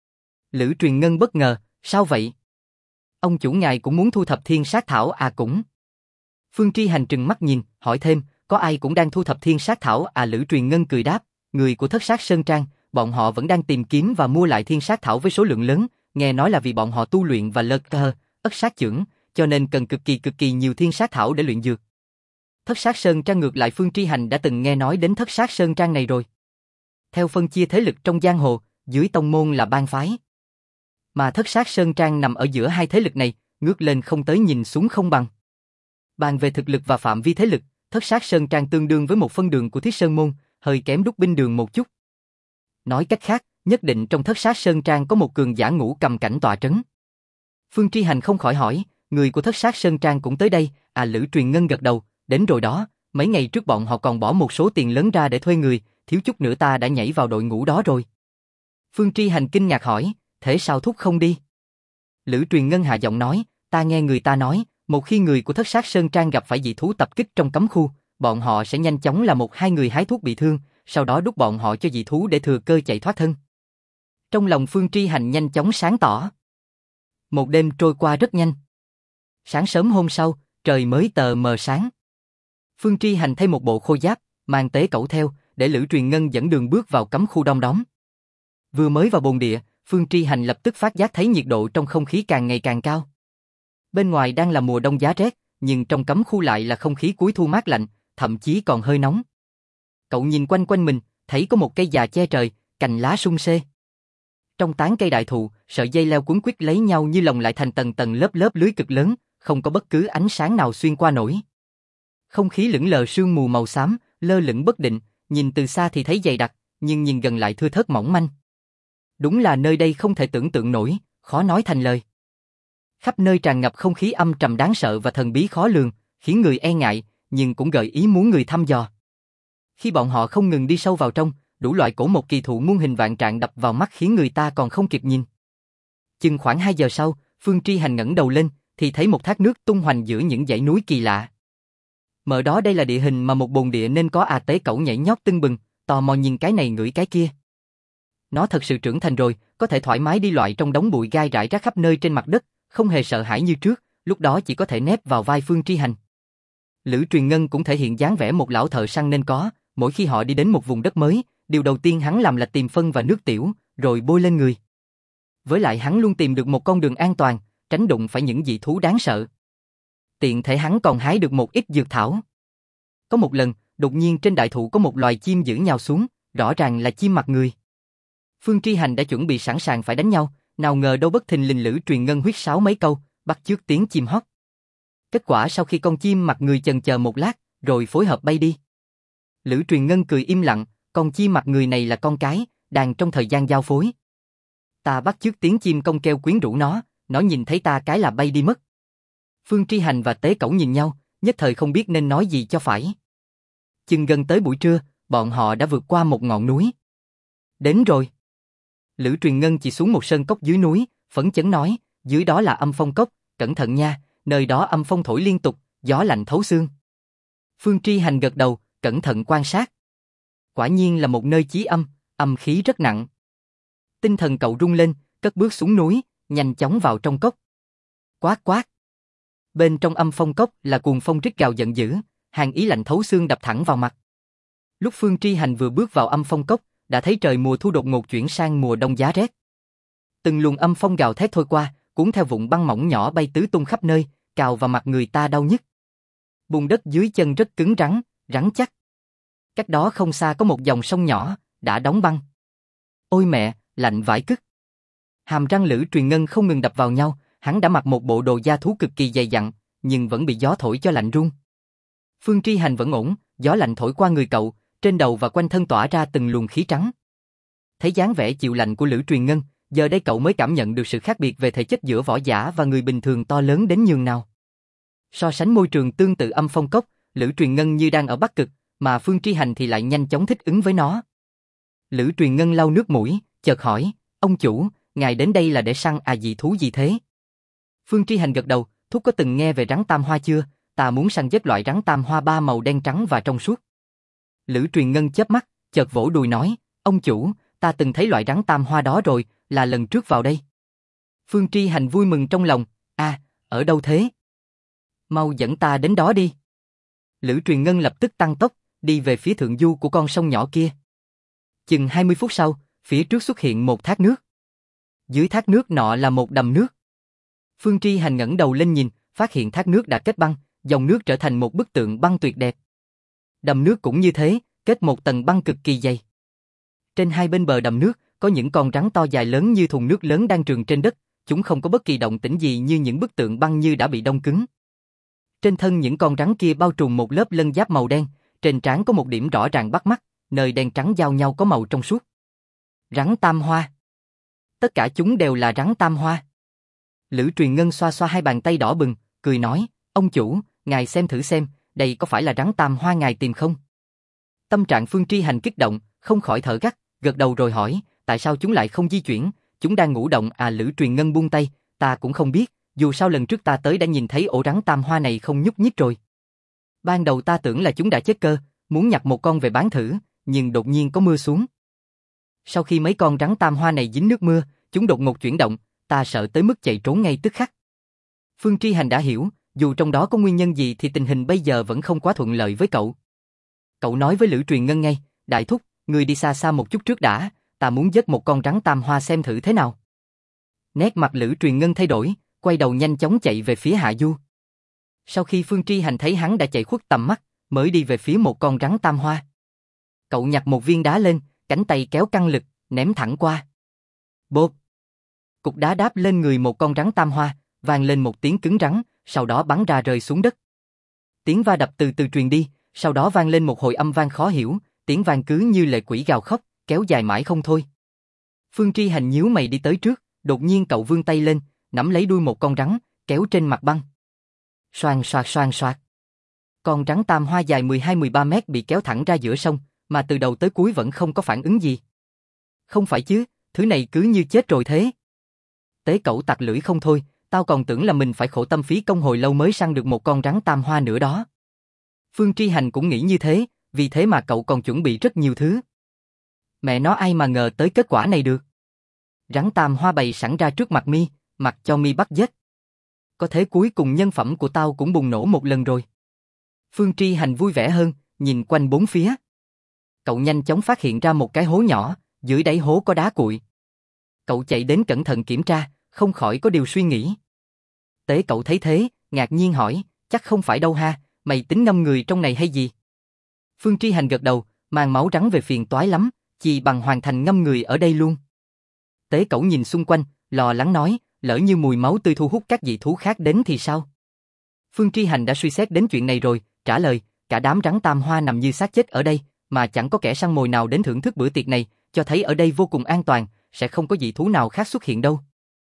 Lữ Truyền Ngân bất ngờ, sao vậy? Ông chủ ngài cũng muốn thu thập thiên sát thảo à cũng? Phương Tri Hành trừng mắt nhìn, hỏi thêm, có ai cũng đang thu thập thiên sát thảo à? Lữ Truyền Ngân cười đáp, người của Thất Sát Sơn Trang, bọn họ vẫn đang tìm kiếm và mua lại thiên sát thảo với số lượng lớn, nghe nói là vì bọn họ tu luyện và ất sát chưởng, cho nên cần cực kỳ nhiều thiên sát thảo để luyện dược. Thất Sát Sơn Trang ngược lại Phương Tri Hành đã từng nghe nói đến Thất Sát Sơn Trang này rồi. Theo phân chia thế lực trong giang hồ, dưới tông môn là bang phái. Mà Thất Sát Sơn Trang nằm ở giữa hai thế lực này, ngước lên không tới nhìn xuống không bằng. Bàn về thực lực và phạm vi thế lực, Thất Sát Sơn Trang tương đương với một phân đường của Thiết Sơn Môn, hơi kém Đúc Binh Đường một chút. Nói cách khác, nhất định trong Thất Sát Sơn Trang có một cường giả ngũ cầm cảnh tọa trấn. Phương Tri Hành không khỏi hỏi, người của Thất Sát Sơn Trang cũng tới đây, à? Lữ Truyền Ngân gật đầu, đến rồi đó, mấy ngày trước bọn họ còn bỏ một số tiền lớn ra để thuê người, thiếu chút nữa ta đã nhảy vào đội ngũ đó rồi. Phương Tri Hành kinh ngạc hỏi, thế sao thúc không đi? Lữ Truyền Ngân hạ giọng nói, ta nghe người ta nói, một khi người của Thất Sát Sơn Trang gặp phải dị thú tập kích trong cấm khu, bọn họ sẽ nhanh chóng là một hai người hái thuốc bị thương, sau đó đút bọn họ cho dị thú để thừa cơ chạy thoát thân. Trong lòng Phương Tri Hành nhanh chóng sáng tỏ. Một đêm trôi qua rất nhanh. Sáng sớm hôm sau, trời mới tờ mờ sáng. Phương Tri Hành thay một bộ khôi giáp, mang tế cẩu theo, để Lữ Truyền Ngân dẫn đường bước vào cấm khu đông đóm. Vừa mới vào bồn địa, Phương Tri Hành lập tức phát giác thấy nhiệt độ trong không khí càng ngày càng cao. Bên ngoài đang là mùa đông giá rét, nhưng trong cấm khu lại là không khí cuối thu mát lạnh, thậm chí còn hơi nóng. Cậu nhìn quanh quanh mình, thấy có một cây già che trời, cành lá sum xê. Trong tán cây đại thụ, sợi dây leo quấn quýt lấy nhau như lồng lại thành tầng tầng lớp lưới cực lớn, không có bất cứ ánh sáng nào xuyên qua nổi. Không khí lững lờ sương mù màu xám, lơ lửng bất định, nhìn từ xa thì thấy dày đặc, nhưng nhìn gần lại thưa thớt mỏng manh. Đúng là nơi đây không thể tưởng tượng nổi, khó nói thành lời. Khắp nơi tràn ngập không khí âm trầm đáng sợ và thần bí khó lường, khiến người e ngại, nhưng cũng gợi ý muốn người thăm dò. Khi bọn họ không ngừng đi sâu vào trong, đủ loại cổ một kỳ thụ muôn hình vạn trạng đập vào mắt khiến người ta còn không kịp nhìn. Chừng khoảng 2 giờ sau, Phương Tri Hành ngẩng đầu lên, thì thấy một thác nước tung hoành giữa những dãy núi kỳ lạ. Mở đó đây là địa hình mà một bồn địa nên có, à? Tế cẩu nhảy nhót tưng bừng, tò mò nhìn cái này ngửi cái kia. Nó thật sự trưởng thành rồi, có thể thoải mái đi loại trong đống bụi gai rải rác khắp nơi trên mặt đất, không hề sợ hãi như trước, lúc đó chỉ có thể nép vào vai Phương Tri Hành. Lữ Truyền Ngân cũng thể hiện dáng vẻ một lão thợ săn nên có, mỗi khi họ đi đến một vùng đất mới, điều đầu tiên hắn làm là tìm phân và nước tiểu, rồi bôi lên người. Với lại hắn luôn tìm được một con đường an toàn, tránh đụng phải những dị thú đáng sợ. Tiện thể hắn còn hái được một ít dược thảo. Có một lần, đột nhiên trên đại thụ có một loài chim dữ nhào xuống, rõ ràng là chim mặt người. Phương Tri Hành đã chuẩn bị sẵn sàng phải đánh nhau, nào ngờ đâu bất thình lình Lữ Truyền Ngân huýt sáo mấy câu, bắt chước tiếng chim hót. Kết quả sau khi con chim mặt người chần chờ một lát, rồi phối hợp bay đi. Lữ Truyền Ngân cười im lặng, con chim mặt người này là con cái, đang trong thời gian giao phối. Ta bắt chước tiếng chim công kêu quyến rũ nó nhìn thấy ta cái là bay đi mất. Phương Tri Hành và Tế Cẩu nhìn nhau, nhất thời không biết nên nói gì cho phải. Chừng gần tới buổi trưa, bọn họ đã vượt qua một ngọn núi. Đến rồi. Lữ Truyền Ngân chỉ xuống một sơn cốc dưới núi, phấn chấn nói, dưới đó là Âm Phong Cốc, cẩn thận nha, nơi đó âm phong thổi liên tục, gió lạnh thấu xương. Phương Tri Hành gật đầu, cẩn thận quan sát. Quả nhiên là một nơi chí âm, âm khí rất nặng. Tinh thần cậu rung lên, cất bước xuống núi, nhanh chóng vào trong cốc. Quát quát. Bên trong Âm Phong Cốc là cuồng phong rít gào giận dữ, hàn ý lạnh thấu xương đập thẳng vào mặt. Lúc Phương Tri Hành vừa bước vào Âm Phong Cốc, đã thấy trời mùa thu đột ngột chuyển sang mùa đông giá rét. Từng luồng âm phong gào thét thôi qua, cuốn theo vụn băng mỏng nhỏ bay tứ tung khắp nơi, cào vào mặt người ta đau nhức. Bùn đất dưới chân rất cứng rắn, rắn chắc. Cách đó không xa có một dòng sông nhỏ, đã đóng băng. Ôi mẹ, lạnh vãi cứt. Hàm răng Lữ Truyền Ngân không ngừng đập vào nhau, hắn đã mặc một bộ đồ da thú cực kỳ dày dặn, nhưng vẫn bị gió thổi cho lạnh run. Phương Tri Hành vẫn ổn, gió lạnh thổi qua người cậu, trên đầu và quanh thân tỏa ra từng luồng khí trắng. Thấy dáng vẻ chịu lạnh của Lữ Truyền Ngân, giờ đây cậu mới cảm nhận được sự khác biệt về thể chất giữa võ giả và người bình thường to lớn đến nhường nào. So sánh môi trường tương tự Âm Phong Cốc, Lữ Truyền Ngân như đang ở Bắc Cực, mà Phương Tri Hành thì lại nhanh chóng thích ứng với nó. Lữ Truyền Ngân lau nước mũi, chợt hỏi, ông chủ, ngài đến đây là để săn dị thú gì thế? Phương Tri Hành gật đầu, thúc có từng nghe về rắn tam hoa chưa? Ta muốn săn giết loại rắn tam hoa ba màu đen trắng và trong suốt. Lữ Truyền Ngân chớp mắt, chợt vỗ đùi nói, ông chủ, ta từng thấy loại rắn tam hoa đó rồi, là lần trước vào đây. Phương Tri Hành vui mừng trong lòng, ở đâu thế? Mau dẫn ta đến đó đi. Lữ Truyền Ngân lập tức tăng tốc, đi về phía thượng du của con sông nhỏ kia. Chừng 20 phút sau, phía trước xuất hiện một thác nước. Dưới thác nước nọ là một đầm nước. Phương Tri Hành ngẩng đầu lên nhìn, phát hiện thác nước đã kết băng, dòng nước trở thành một bức tượng băng tuyệt đẹp. Đầm nước cũng như thế, kết một tầng băng cực kỳ dày. Trên hai bên bờ đầm nước, có những con rắn to dài lớn như thùng nước lớn đang trườn trên đất, chúng không có bất kỳ động tĩnh gì như những bức tượng băng như đã bị đông cứng. Trên thân những con rắn kia bao trùm một lớp lân giáp màu đen, trên trán có một điểm rõ ràng bắt mắt, nơi đen trắng giao nhau có màu trong suốt. Rắn tam hoa. Tất cả chúng đều là rắn tam hoa. Lữ Truyền Ngân xoa xoa hai bàn tay đỏ bừng, cười nói, ông chủ, ngài xem thử xem, đây có phải là rắn tam hoa ngài tìm không? Tâm trạng Phương Tri Hành kích động, không khỏi thở gắt, gật đầu rồi hỏi, tại sao chúng lại không di chuyển, chúng đang ngủ động Lữ Truyền Ngân buông tay, ta cũng không biết, dù sao lần trước ta tới đã nhìn thấy ổ rắn tam hoa này không nhúc nhích rồi. Ban đầu ta tưởng là chúng đã chết cơ, muốn nhặt một con về bán thử, nhưng đột nhiên có mưa xuống. Sau khi mấy con rắn tam hoa này dính nước mưa, chúng đột ngột chuyển động, ta sợ tới mức chạy trốn ngay tức khắc. Phương Tri Hành đã hiểu, dù trong đó có nguyên nhân gì thì tình hình bây giờ vẫn không quá thuận lợi với cậu. Cậu nói với Lữ Truyền Ngân ngay, đại thúc, người đi xa xa một chút trước đã, ta muốn giết một con rắn tam hoa xem thử thế nào. Nét mặt Lữ Truyền Ngân thay đổi, quay đầu nhanh chóng chạy về phía hạ du. Sau khi Phương Tri Hành thấy hắn đã chạy khuất tầm mắt, mới đi về phía một con rắn tam hoa. Cậu nhặt một viên đá lên, cánh tay kéo căng lực, ném thẳng qua. Bộp! Cục đá đáp lên người một con rắn tam hoa, vang lên một tiếng cứng rắn, sau đó bắn ra rơi xuống đất. Tiếng va đập từ từ truyền đi, sau đó vang lên một hồi âm vang khó hiểu, tiếng vang cứ như lệ quỷ gào khóc, kéo dài mãi không thôi. Phương Tri Hành nhíu mày đi tới trước, đột nhiên cậu vươn tay lên, nắm lấy đuôi một con rắn, kéo trên mặt băng. Xoàng xoạc xoàng xoạc. Con rắn tam hoa dài 12-13 mét bị kéo thẳng ra giữa sông, mà từ đầu tới cuối vẫn không có phản ứng gì. Không phải chứ, thứ này cứ như chết rồi thế. Tế Cẩu tặc lưỡi không thôi, tao còn tưởng là mình phải khổ tâm phí công hồi lâu mới săn được một con rắn tam hoa nữa đó. Phương Tri Hành cũng nghĩ như thế, vì thế mà cậu còn chuẩn bị rất nhiều thứ. Mẹ nó ai mà ngờ tới kết quả này được. Rắn tam hoa bày sẵn ra trước mặt mi, mặc cho mi bắt giết. Có thế cuối cùng nhân phẩm của tao cũng bùng nổ một lần rồi. Phương Tri Hành vui vẻ hơn, nhìn quanh bốn phía. Cậu nhanh chóng phát hiện ra một cái hố nhỏ, dưới đáy hố có đá cuội. Cậu chạy đến cẩn thận kiểm tra, không khỏi có điều suy nghĩ. Tế Cậu thấy thế, ngạc nhiên hỏi, chắc không phải đâu ha, mày tính ngâm người trong này hay gì? Phương Tri Hành gật đầu, mang máu rắn về phiền toái lắm, chỉ bằng hoàn thành ngâm người ở đây luôn. Tế Cẩu nhìn xung quanh, lo lắng nói, lỡ như mùi máu tươi thu hút các dị thú khác đến thì sao? Phương Tri Hành đã suy xét đến chuyện này rồi, trả lời, cả đám rắn tam hoa nằm như xác chết ở đây, mà chẳng có kẻ săn mồi nào đến thưởng thức bữa tiệc này, cho thấy ở đây vô cùng an toàn, sẽ không có dị thú nào khác xuất hiện đâu.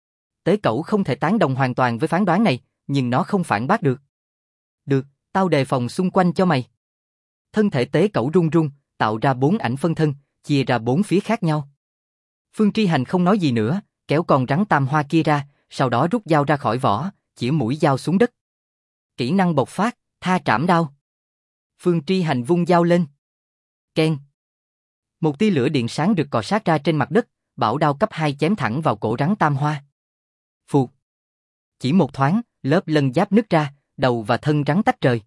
Tế Cẩu không thể tán đồng hoàn toàn với phán đoán này, nhưng nó không phản bác được. Được, tao đề phòng xung quanh cho mày. Thân thể Tế Cẩu run run, tạo ra 4 ảnh phân thân, chia ra 4 phía khác nhau. Phương Tri Hành không nói gì nữa, kéo con rắn tam hoa kia ra, sau đó rút dao ra khỏi vỏ, chĩa mũi dao xuống đất. Kỹ năng bộc phát, tha trảm đao. Phương Tri Hành vung dao lên. Keng. Một tia lửa điện sáng rực cọ sát ra trên mặt đất, bảo đao cấp 2 chém thẳng vào cổ rắn tam hoa. Phụt. Chỉ một thoáng, lớp lân giáp nứt ra, đầu và thân rắn tách rời.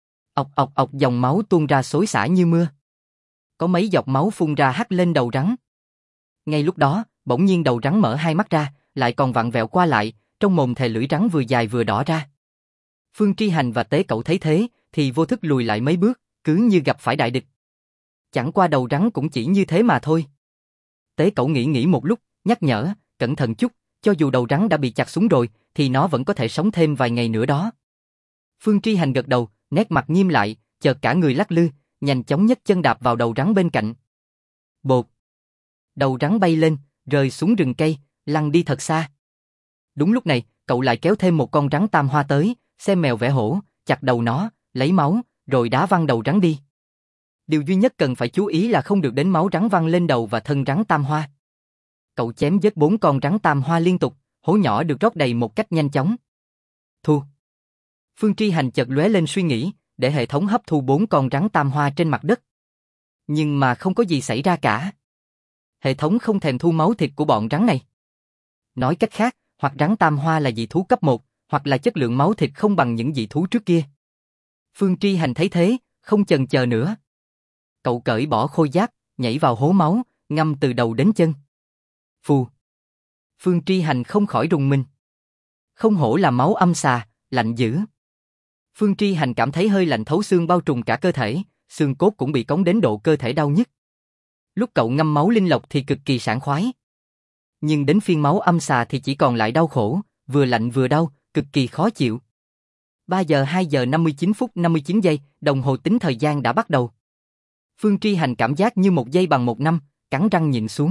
Ọc ọc ọc, dòng máu tuôn ra xối xả như mưa. Có mấy giọt máu phun ra hắt lên đầu rắn. Ngay lúc đó, bỗng nhiên đầu rắn mở hai mắt ra, lại còn vặn vẹo qua lại, trong mồm thè lưỡi rắn vừa dài vừa đỏ ra. Phương Tri Hành và Tế Cẩu thấy thế, thì vô thức lùi lại mấy bước, cứ như gặp phải đại địch. Chẳng qua đầu rắn cũng chỉ như thế mà thôi. Tế Cẩu nghĩ một lúc, nhắc nhở, cẩn thận chút, cho dù đầu rắn đã bị chặt xuống rồi, thì nó vẫn có thể sống thêm vài ngày nữa đó. Phương Tri Hành gật đầu, nét mặt nghiêm lại, chợt cả người lắc lư, nhanh chóng nhấc chân đạp vào đầu rắn bên cạnh. Bột. Đầu rắn bay lên, rơi xuống rừng cây, lăn đi thật xa. Đúng lúc này, cậu lại kéo thêm một con rắn tam hoa tới, xem mèo vẽ hổ, chặt đầu nó, lấy máu, rồi đá văng đầu rắn đi. Điều duy nhất cần phải chú ý là không được đến máu rắn văng lên đầu và thân rắn tam hoa. Cậu chém giết 4 con rắn tam hoa liên tục, hố nhỏ được rót đầy một cách nhanh chóng. Thu. Phương Tri Hành chợt lóe lên suy nghĩ, để hệ thống hấp thu 4 con rắn tam hoa trên mặt đất. Nhưng mà không có gì xảy ra cả. Hệ thống không thèm thu máu thịt của bọn rắn này. Nói cách khác, hoặc rắn tam hoa là dị thú cấp 1, hoặc là chất lượng máu thịt không bằng những dị thú trước kia. Phương Tri Hành thấy thế, không chần chờ nữa. Cậu cởi bỏ khôi giáp, nhảy vào hố máu, ngâm từ đầu đến chân. Phù. Phương Tri Hành không khỏi rùng mình. Không hổ là máu âm xà, lạnh dữ. Phương Tri Hành cảm thấy hơi lạnh thấu xương bao trùm cả cơ thể, xương cốt cũng bị cống đến độ cơ thể đau nhức. Lúc cậu ngâm máu linh lộc thì cực kỳ sảng khoái. Nhưng đến phiên máu âm xà thì chỉ còn lại đau khổ, vừa lạnh vừa đau, cực kỳ khó chịu. 3 giờ 2 giờ 59 phút 59 giây, đồng hồ tính thời gian đã bắt đầu. Phương Tri Hành cảm giác như 1 giây bằng 1 năm, cắn răng nhịn xuống.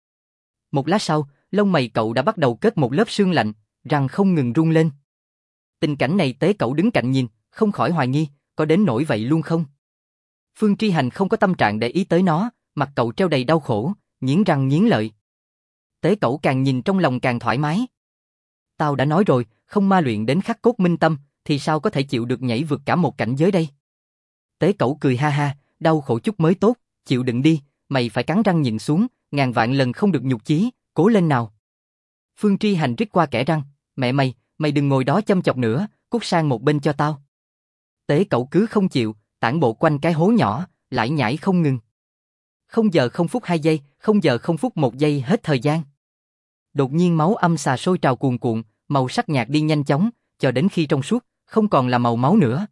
Một lát sau, lông mày cậu đã bắt đầu kết một lớp sương lạnh, răng không ngừng rung lên. Tình cảnh này Tế Cẩu đứng cạnh nhìn, không khỏi hoài nghi, có đến nỗi vậy luôn không? Phương Tri Hành không có tâm trạng để ý tới nó, mặt cậu treo đầy đau khổ, nghiến răng nghiến lợi. Tế Cẩu càng nhìn trong lòng càng thoải mái. Tao đã nói rồi, không ma luyện đến khắc cốt minh tâm, thì sao có thể chịu được nhảy vượt cả một cảnh giới đây? Tế Cẩu cười ha ha, đau khổ chút mới tốt, chịu đựng đi, mày phải cắn răng nhịn xuống, ngàn vạn lần không được nhục chí, cố lên nào. Phương Tri Hành rít qua kẽ răng, mẹ mày đừng ngồi đó châm chọc nữa, cút sang một bên cho tao. Tế Cẩu cứ không chịu, tản bộ quanh cái hố nhỏ, lải nhải không ngừng. 0 giờ 0 phút 2 giây, 0 giờ 0 phút 1 giây hết thời gian. Đột nhiên máu âm xà sôi trào cuồn cuộn, màu sắc nhạt đi nhanh chóng, cho đến khi trong suốt, không còn là màu máu nữa.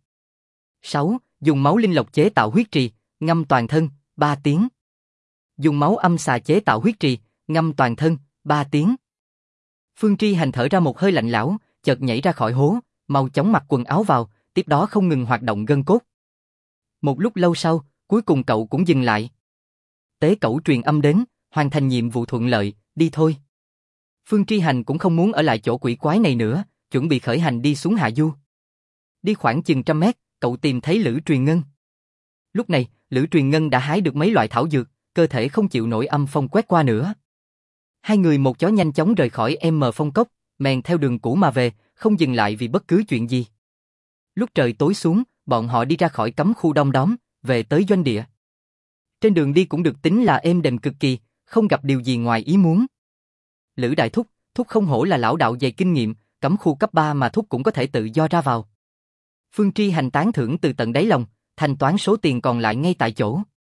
6. Dùng máu linh lộc chế tạo huyết trì, ngâm toàn thân, 3 tiếng. Dùng máu âm xà chế tạo huyết trì, ngâm toàn thân, 3 tiếng. Phương Tri Hành thở ra một hơi lạnh lẽo, chợt nhảy ra khỏi hố, mau chóng mặc quần áo vào, tiếp đó không ngừng hoạt động gân cốt. Một lúc lâu sau, cuối cùng cậu cũng dừng lại. Tế Cẩu truyền âm đến, hoàn thành nhiệm vụ thuận lợi, đi thôi. Phương Tri Hành cũng không muốn ở lại chỗ quỷ quái này nữa, chuẩn bị khởi hành đi xuống hạ du. Đi khoảng chừng 100 mét, cậu tìm thấy Lữ Truyền Ngân. Lúc này, Lữ Truyền Ngân đã hái được mấy loại thảo dược, cơ thể không chịu nổi âm phong quét qua nữa. Hai người một chó nhanh chóng rời khỏi Phong Cốc, men theo đường cũ mà về, không dừng lại vì bất cứ chuyện gì. Lúc trời tối xuống, bọn họ đi ra khỏi cấm khu đông đóm, về tới doanh địa. Trên đường đi cũng được tính là êm đềm cực kỳ, không gặp điều gì ngoài ý muốn. Lữ đại thúc không hổ là lão đạo dày kinh nghiệm, cấm khu cấp 3 mà thúc cũng có thể tự do ra vào. Phương Tri Hành tán thưởng từ tận đáy lòng, thanh toán số tiền còn lại ngay tại chỗ.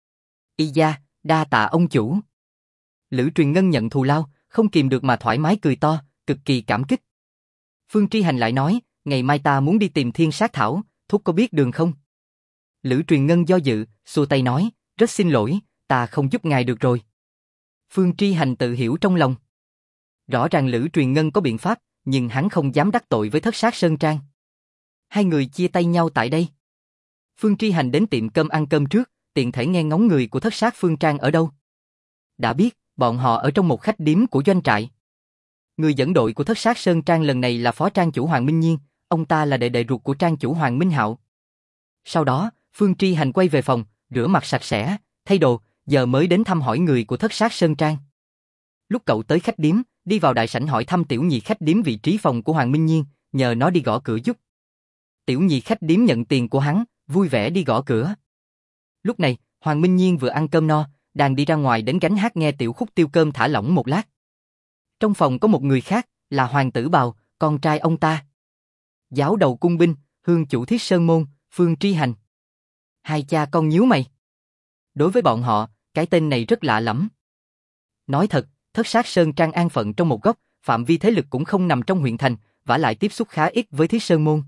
Y da, đa tạ ông chủ. Lữ Truyền Ngân nhận thù lao, không kìm được mà thoải mái cười to, cực kỳ cảm kích. Phương Tri Hành lại nói, ngày mai ta muốn đi tìm thiên sát thảo, thúc có biết đường không? Lữ Truyền Ngân do dự, xua tay nói, rất xin lỗi, ta không giúp ngài được rồi. Phương Tri Hành tự hiểu trong lòng. Rõ ràng Lữ Truyền Ngân có biện pháp, nhưng hắn không dám đắc tội với Thất Sát Sơn Trang. Hai người chia tay nhau tại đây. Phương Tri Hành đến tiệm cơm ăn cơm trước, tiện thể nghe ngóng người của Thất Sát Phương Trang ở đâu. Đã biết, bọn họ ở trong một khách điếm của doanh trại. Người dẫn đội của Thất Sát Sơn Trang lần này là phó trang chủ Hoàng Minh Nhiên, ông ta là đệ đệ ruột của trang chủ Hoàng Minh Hạo. Sau đó, Phương Tri Hành quay về phòng, rửa mặt sạch sẽ, thay đồ, giờ mới đến thăm hỏi người của Thất Sát Sơn Trang. Lúc cậu tới khách điếm, đi vào đại sảnh hỏi thăm tiểu nhị khách điếm vị trí phòng của Hoàng Minh Nhiên, nhờ nó đi gõ cửa giúp. Tiểu nhị khách điếm nhận tiền của hắn, vui vẻ đi gõ cửa. Lúc này, Hoàng Minh Nhiên vừa ăn cơm no, đang đi ra ngoài đến gánh hát nghe tiểu khúc tiêu cơm thả lỏng một lát. Trong phòng có một người khác, là Hoàng Tử Bào, con trai ông ta. Giáo đầu cung binh, hương chủ Thiết Sơn Môn, Phương Tri Hành. Hai cha con nhíu mày. Đối với bọn họ, cái tên này rất lạ lẫm. Nói thật, Thất Sát Sơn Trang an phận trong một góc, phạm vi thế lực cũng không nằm trong huyện thành, vả lại tiếp xúc khá ít với Thiết Sơn Môn.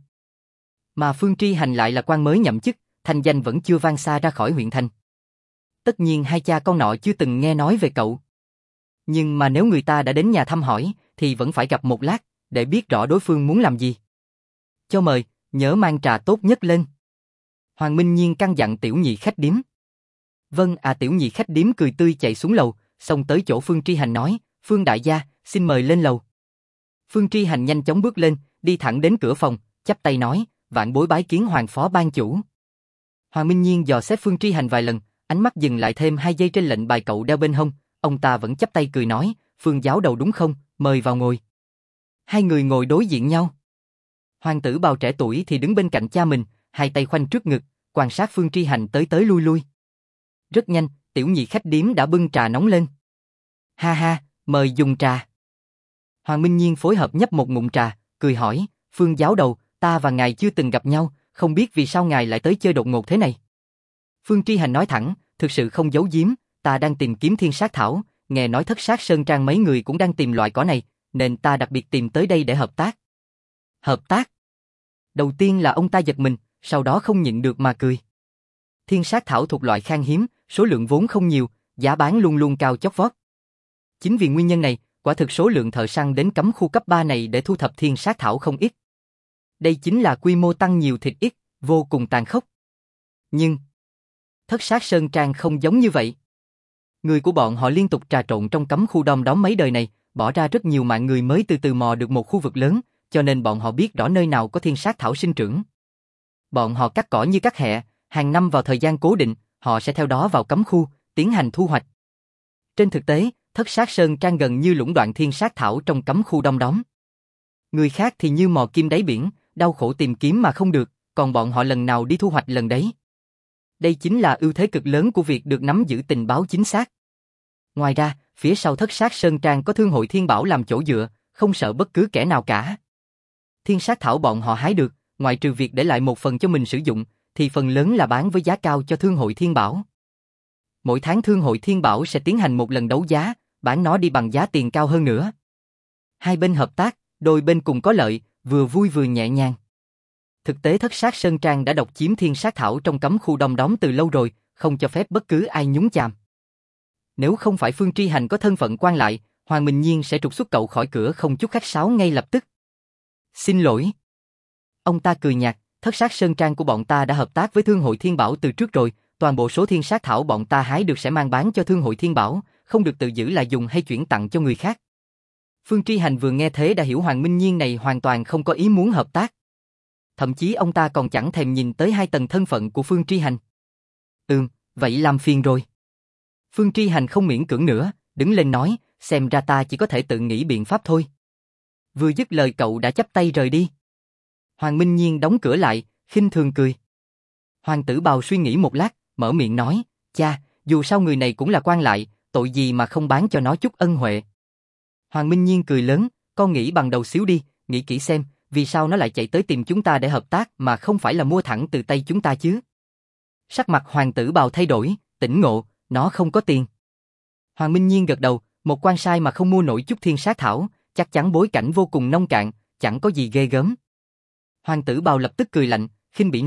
Mà Phương Tri Hành lại là quan mới nhậm chức, thanh danh vẫn chưa vang xa ra khỏi huyện thành. Tất nhiên hai cha con nọ chưa từng nghe nói về cậu. Nhưng mà nếu người ta đã đến nhà thăm hỏi, thì vẫn phải gặp một lát, để biết rõ đối phương muốn làm gì. Cho mời, nhớ mang trà tốt nhất lên. Hoàng Minh Nhiên căn dặn tiểu nhị khách điếm. Vâng à, tiểu nhị khách điếm cười tươi chạy xuống lầu, xông tới chỗ Phương Tri Hành nói, Phương đại gia, xin mời lên lầu. Phương Tri Hành nhanh chóng bước lên, đi thẳng đến cửa phòng, chắp tay nói, vạn bối bái kiến Hoàng phó ban chủ. Hoàng Minh Nhiên dò xét Phương Tri Hành vài lần, ánh mắt dừng lại thêm 2 giây trên lệnh bài cậu đeo bên hông, ông ta vẫn chắp tay cười nói, Phương giáo đầu đúng không, mời vào ngồi. Hai người ngồi đối diện nhau. Hoàng Tử Bào trẻ tuổi thì đứng bên cạnh cha mình, hai tay khoanh trước ngực, quan sát Phương Tri Hành tới tới lui lui. Rất nhanh, tiểu nhị khách điếm đã bưng trà nóng lên. Ha ha, mời dùng trà. Hoàng Minh Nhiên phối hợp nhấp một ngụm trà, cười hỏi, Phương giáo đầu, ta và ngài chưa từng gặp nhau, không biết vì sao ngài lại tới chơi đột ngột thế này. Phương Tri Hành nói thẳng, thực sự không giấu giếm, ta đang tìm kiếm thiên sát thảo, nghe nói Thất Sát Sơn Trang mấy người cũng đang tìm loại cỏ này, nên ta đặc biệt tìm tới đây để hợp tác. Hợp tác? Đầu tiên là ông ta giật mình, sau đó không nhịn được mà cười. Thiên sát thảo thuộc loại khan hiếm, số lượng vốn không nhiều, giá bán luôn luôn cao chót vót. Chính vì nguyên nhân này, quả thực số lượng thợ săn đến cấm khu cấp 3 này để thu thập thiên sát thảo không ít. Đây chính là quy mô tăng nhiều thịt ít, vô cùng tàn khốc. Nhưng Thất Sát Sơn Trang không giống như vậy. Người của bọn họ liên tục trà trộn trong cấm khu đom đóm mấy đời này, bỏ ra rất nhiều mạng người mới từ từ mò được một khu vực lớn, cho nên bọn họ biết rõ nơi nào có thiên sát thảo sinh trưởng. Bọn họ cắt cỏ như cắt hẹ, hàng năm vào thời gian cố định, họ sẽ theo đó vào cấm khu, tiến hành thu hoạch. Trên thực tế, Thất Sát Sơn Trang gần như lũng đoạn thiên sát thảo trong cấm khu đom đóm. Người khác thì như mò kim đáy biển, đau khổ tìm kiếm mà không được, còn bọn họ lần nào đi thu hoạch lần đấy. Đây chính là ưu thế cực lớn của việc được nắm giữ tình báo chính xác. Ngoài ra, phía sau Thất Sát Sơn Trang có Thương hội Thiên Bảo làm chỗ dựa, không sợ bất cứ kẻ nào cả. Thiên sát thảo bọn họ hái được, ngoại trừ việc để lại một phần cho mình sử dụng, thì phần lớn là bán với giá cao cho Thương hội Thiên Bảo. Mỗi tháng Thương hội Thiên Bảo sẽ tiến hành một lần đấu giá, bán nó đi bằng giá tiền cao hơn nữa. Hai bên hợp tác, đôi bên cùng có lợi, vừa vui vừa nhẹ nhàng. Thực tế Thất Sát Sơn Trang đã độc chiếm thiên sát thảo trong cấm khu đom đóm từ lâu rồi, không cho phép bất cứ ai nhúng chàm. Nếu không phải Phương Tri Hành có thân phận quan lại, Hoàng Minh Nhiên sẽ trục xuất cậu khỏi cửa không chút khách sáo ngay lập tức. Xin lỗi. Ông ta cười nhạt, Thất Sát Sơn Trang của bọn ta đã hợp tác với Thương hội Thiên Bảo từ trước rồi, toàn bộ số thiên sát thảo bọn ta hái được sẽ mang bán cho Thương hội Thiên Bảo, không được tự giữ lại dùng hay chuyển tặng cho người khác. Phương Tri Hành vừa nghe thế đã hiểu Hoàng Minh Nhiên này hoàn toàn không có ý muốn hợp tác. Thậm chí ông ta còn chẳng thèm nhìn tới 2 tầng thân phận của Phương Tri Hành. Vậy làm phiền rồi. Phương Tri Hành không miễn cưỡng nữa, đứng lên nói, xem ra ta chỉ có thể tự nghĩ biện pháp thôi. Vừa dứt lời cậu đã chắp tay rời đi. Hoàng Minh Nhiên đóng cửa lại, khinh thường cười. Hoàng Tử Bào suy nghĩ một lát, mở miệng nói, cha, dù sao người này cũng là quan lại, tội gì mà không bán cho nó chút ân huệ. Hoàng Minh Nhiên cười lớn, con nghĩ bằng đầu xíu đi, nghĩ kỹ xem, vì sao nó lại chạy tới tìm chúng ta để hợp tác mà không phải là mua thẳng từ tay chúng ta chứ. Sắc mặt Hoàng Tử Bào thay đổi, tỉnh ngộ, nó không có tiền. Hoàng Minh Nhiên gật đầu, một quan sai mà không mua nổi chút thiên sát thảo, chắc chắn bối cảnh vô cùng nông cạn, chẳng có gì ghê gớm. Hoàng Tử Bào lập tức cười lạnh, khinh bỉ nói,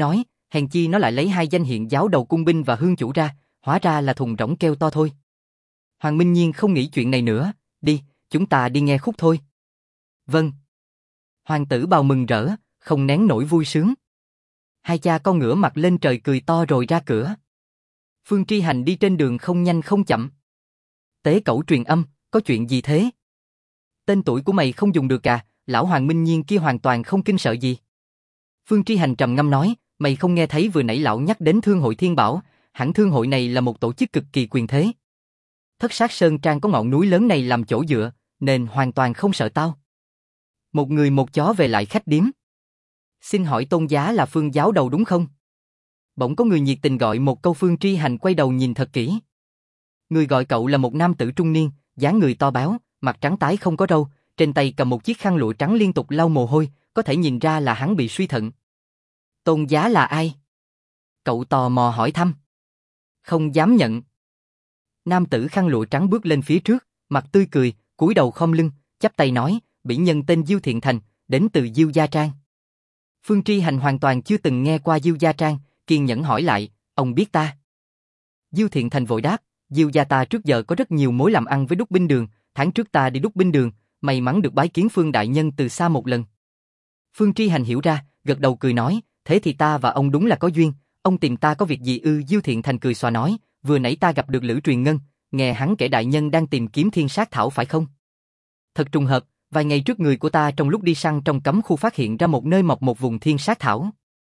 Hèn chi nó lại lấy hai danh hiện giáo đầu cung binh và hương chủ ra, hóa ra là thùng rỗng keo to thôi. Hoàng Minh Nhiên không nghĩ chuyện này nữa, đi, chúng ta đi nghe khúc thôi. Vâng. Hoàng tử bào mừng rỡ, không nén nổi vui sướng. Hai cha con ngửa mặt lên trời cười to rồi ra cửa. Phương Tri Hành đi trên đường không nhanh không chậm. Tế Cẩu truyền âm, có chuyện gì thế? Tên tuổi của mày không dùng được à, lão Hoàng Minh Nhiên kia hoàn toàn không kinh sợ gì. Phương Tri Hành trầm ngâm nói, mày không nghe thấy vừa nãy lão nhắc đến Thương hội Thiên Bảo, hẳn thương hội này là một tổ chức cực kỳ quyền thế. Thất Sát Sơn Trang có ngọn núi lớn này làm chỗ dựa, nên hoàn toàn không sợ tao. Một người một chó về lại khách điếm. Xin hỏi tôn giá là Phương giáo đầu đúng không? Bỗng có người nhiệt tình gọi một câu. Phương Tri Hành quay đầu nhìn thật kỹ. Người gọi cậu là một nam tử trung niên, dáng người to béo, mặt trắng tái không có râu, trên tay cầm một chiếc khăn lụa trắng liên tục lau mồ hôi, có thể nhìn ra là hắn bị suy thận. Tôn giá là ai? Cậu tò mò hỏi thăm. Không dám nhận. Nam tử khăn lụa trắng bước lên phía trước, mặt tươi cười, cúi đầu khom lưng, chắp tay nói, bỉ nhân tên Diêu Thiện Thành, đến từ Diêu Gia Trang. Phương Tri Hành hoàn toàn chưa từng nghe qua Diêu Gia Trang, kiên nhẫn hỏi lại, ông biết ta? Diêu Thiện Thành vội đáp, Diêu gia ta trước giờ có rất nhiều mối làm ăn với Đúc Binh Đường, tháng trước ta đi Đúc Binh Đường, may mắn được bái kiến Phương đại nhân từ xa một lần. Phương Tri Hành hiểu ra, gật đầu cười nói, thế thì ta và ông đúng là có duyên, ông tìm ta có việc gì ư? Diêu Thiện Thành cười xòa nói, vừa nãy ta gặp được Lữ Truyền Ngân, nghe hắn kể đại nhân đang tìm kiếm thiên sát thảo phải không? Thật trùng hợp, vài ngày trước người của ta trong lúc đi săn trong cấm khu phát hiện ra một nơi mọc một vùng thiên sát thảo.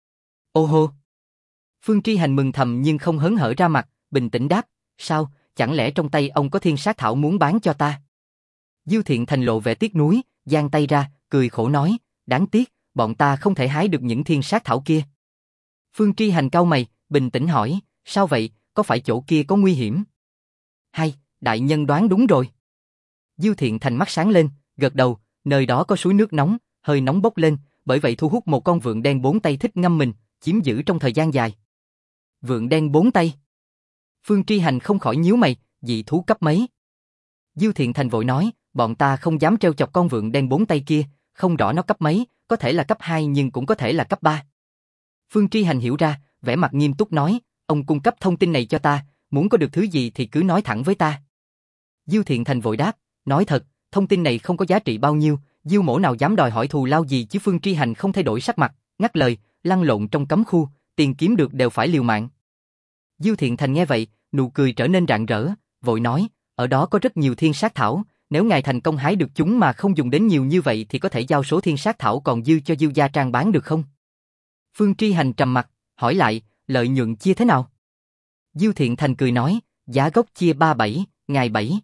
Ô hô! Phương Tri Hành mừng thầm nhưng không hớn hở ra mặt, bình tĩnh đáp, sao, chẳng lẽ trong tay ông có thiên sát thảo muốn bán cho ta? Diêu Thiện Thành lộ vẻ tiếc nuối, giang tay ra, cười khổ nói, đáng tiếc, bọn ta không thể hái được những thiên sát thảo kia. Phương Tri Hành cau mày, bình tĩnh hỏi, sao vậy, có phải chỗ kia có nguy hiểm? Hay, đại nhân đoán đúng rồi. Diêu Thiện Thành mắt sáng lên, gật đầu, nơi đó có suối nước nóng, hơi nóng bốc lên, bởi vậy thu hút một con vượn đen bốn tay thích ngâm mình, chiếm giữ trong thời gian dài. Vượn đen bốn tay. Phương Tri Hành không khỏi nhíu mày, dị thú cấp mấy? Diêu Thiện Thành vội nói, bọn ta không dám trêu chọc con vượn đen bốn tay kia, không rõ nó cấp mấy, có thể là cấp 2 nhưng cũng có thể là cấp 3. Phương Tri Hành hiểu ra, vẻ mặt nghiêm túc nói, ông cung cấp thông tin này cho ta, muốn có được thứ gì thì cứ nói thẳng với ta. Diêu Thiện Thành vội đáp, nói thật, thông tin này không có giá trị bao nhiêu, Diêu mỗ nào dám đòi hỏi thù lao gì chứ. Phương Tri Hành không thay đổi sắc mặt, ngắt lời, lăn lộn trong cấm khu, tiền kiếm được đều phải liều mạng. Diêu Thiện Thành nghe vậy, nụ cười trở nên rạng rỡ, vội nói, ở đó có rất nhiều thiên sát thảo, nếu ngài thành công hái được chúng mà không dùng đến nhiều như vậy thì có thể giao số thiên sát thảo còn dư cho Diêu Gia Trang bán được không? Phương Tri Hành trầm mặt, hỏi lại, lợi nhuận chia thế nào? Diêu Thiện Thành cười nói, giá gốc chia 3/7, ngài 7.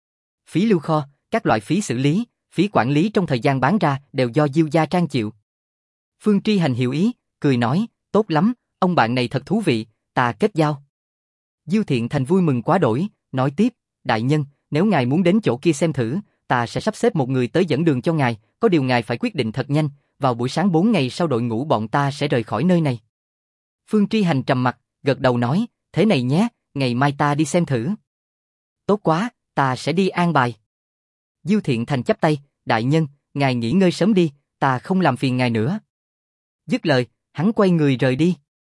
Phí lưu kho, các loại phí xử lý, phí quản lý trong thời gian bán ra đều do Diêu Gia Trang chịu. Phương Tri Hành hiểu ý, cười nói, tốt lắm, ông bạn này thật thú vị, ta kết giao. Diêu Thiện Thành vui mừng quá đổi, nói tiếp, đại nhân, nếu ngài muốn đến chỗ kia xem thử, ta sẽ sắp xếp một người tới dẫn đường cho ngài, có điều ngài phải quyết định thật nhanh, vào buổi sáng 4 ngày sau đội ngũ bọn ta sẽ rời khỏi nơi này. Phương Tri Hành trầm mặt, gật đầu nói, thế này nhé, ngày mai ta đi xem thử. Tốt quá, ta sẽ đi an bài. Diêu Thiện Thành chắp tay, đại nhân, ngài nghỉ ngơi sớm đi, ta không làm phiền ngài nữa. Dứt lời, hắn quay người rời đi.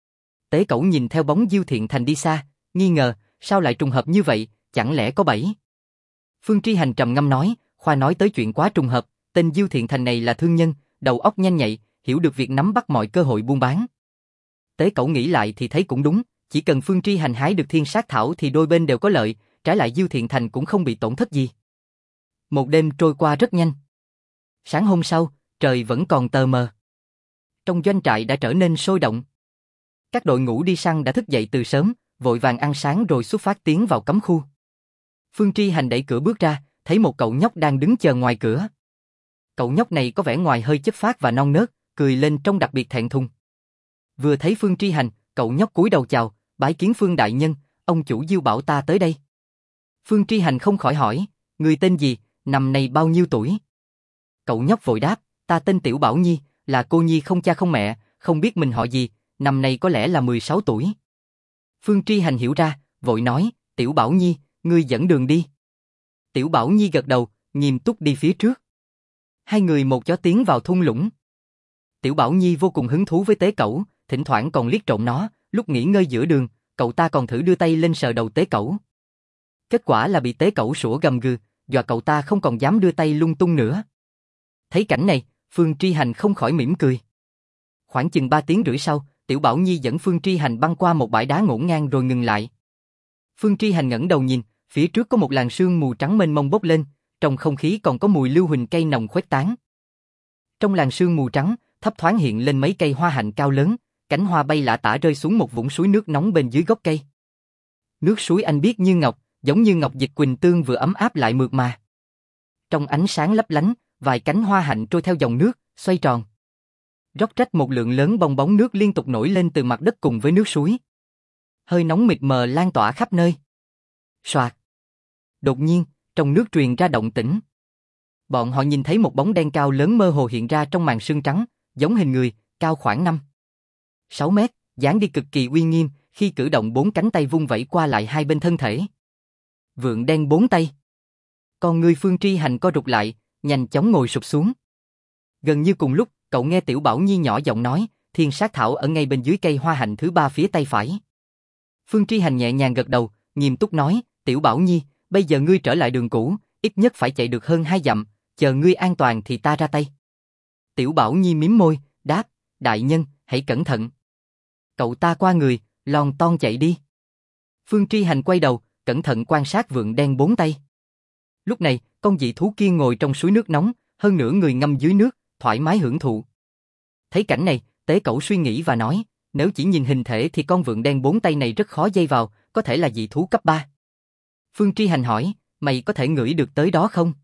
Tế Cẩu nhìn theo bóng Diêu Thiện Thành đi xa, nghi ngờ, sao lại trùng hợp như vậy, chẳng lẽ có bẫy? Phương Tri Hành trầm ngâm nói, khoa nói tới chuyện quá trùng hợp, tên Diêu Thiện Thành này là thương nhân, đầu óc nhanh nhạy, hiểu được việc nắm bắt mọi cơ hội buôn bán. Tế Cẩu nghĩ lại thì thấy cũng đúng, chỉ cần Phương Tri Hành hái được thiên sát thảo thì đôi bên đều có lợi, trái lại Diêu Thiện Thành cũng không bị tổn thất gì. Một đêm trôi qua rất nhanh. Sáng hôm sau, trời vẫn còn tờ mờ. Trong doanh trại đã trở nên sôi động. Các đội ngũ đi săn đã thức dậy từ sớm, vội vàng ăn sáng rồi xuất phát tiến vào cấm khu. Phương Tri Hành đẩy cửa bước ra, thấy một cậu nhóc đang đứng chờ ngoài cửa. Cậu nhóc này có vẻ ngoài hơi chất phác và non nớt, cười lên trông đặc biệt thẹn thùng. Vừa thấy Phương Tri Hành, cậu nhóc cúi đầu chào, bái kiến Phương đại nhân, ông chủ Diêu bảo ta tới đây. Phương Tri Hành không khỏi hỏi, người tên gì, năm nay bao nhiêu tuổi? Cậu nhóc vội đáp, ta tên Tiểu Bảo Nhi, là cô nhi không cha không mẹ, không biết mình họ gì, năm nay có lẽ là 16 tuổi. Phương Tri Hành hiểu ra, vội nói, Tiểu Bảo Nhi, ngươi dẫn đường đi. Tiểu Bảo Nhi gật đầu, nghiêm túc đi phía trước. Hai người một chó tiến vào thung lũng. Tiểu Bảo Nhi vô cùng hứng thú với Tế Cẩu, thỉnh thoảng còn liếc trộm nó, lúc nghỉ ngơi giữa đường, cậu ta còn thử đưa tay lên sờ đầu tế cẩu. Kết quả là bị tế cẩu sủa gầm gừ, dọa cậu ta không còn dám đưa tay lung tung nữa. Thấy cảnh này, Phương Tri Hành không khỏi mỉm cười. Khoảng chừng 3 tiếng rưỡi sau, Tiểu Bảo Nhi dẫn Phương Tri Hành băng qua một bãi đá ngổn ngang rồi ngừng lại. Phương Tri Hành ngẩng đầu nhìn, phía trước có một làn sương mù trắng mênh mông bốc lên, trong không khí còn có mùi lưu huỳnh cây nồng khuếch tán. Trong làn sương mù trắng, thấp thoáng hiện lên mấy cây hoa hạnh cao lớn, cánh hoa bay lả tả rơi xuống một vũng suối nước nóng bên dưới gốc cây. Nước suối anh biếc như ngọc, giống như ngọc dịch quỳnh tương vừa ấm áp lại mượt mà. Trong ánh sáng lấp lánh, vài cánh hoa hạnh trôi theo dòng nước, xoay tròn. Róc rách một lượng lớn bong bóng nước liên tục nổi lên từ mặt đất cùng với nước suối. Hơi nóng mịt mờ lan tỏa khắp nơi. Soạt. Đột nhiên, trong nước truyền ra động tĩnh. Bọn họ nhìn thấy một bóng đen cao lớn mơ hồ hiện ra trong màn sương trắng, giống hình người, cao khoảng 5-6 mét, dáng đi cực kỳ uy nghiêm, khi cử động 4 cánh tay vung vẩy qua lại hai bên thân thể. Vượn đen 4 tay. Con người Phương Tri Hành co rụt lại, nhanh chóng ngồi sụp xuống. Gần như cùng lúc, cậu nghe Tiểu Bảo Nhi nhỏ giọng nói, thiên sát thảo ở ngay bên dưới cây hoa hạnh thứ 3 phía tay phải. Phương Tri Hành nhẹ nhàng gật đầu, nghiêm túc nói, Tiểu Bảo Nhi, bây giờ ngươi trở lại đường cũ, ít nhất phải chạy được hơn 2 dặm, chờ ngươi an toàn thì ta ra tay. Tiểu Bảo Nhi mím môi, đáp, đại nhân, hãy cẩn thận. Cậu ta qua người, lon ton chạy đi. Phương Tri Hành quay đầu, cẩn thận quan sát vượn đen 4 tay. Lúc này, con dị thú kia ngồi trong suối nước nóng, hơn nửa người ngâm dưới nước, thoải mái hưởng thụ. Thấy cảnh này, Tế Cẩu suy nghĩ và nói, nếu chỉ nhìn hình thể thì con vượn đen 4 tay này rất khó dây vào, có thể là dị thú cấp 3. Phương Tri Hành hỏi, mày có thể ngửi được tới đó không?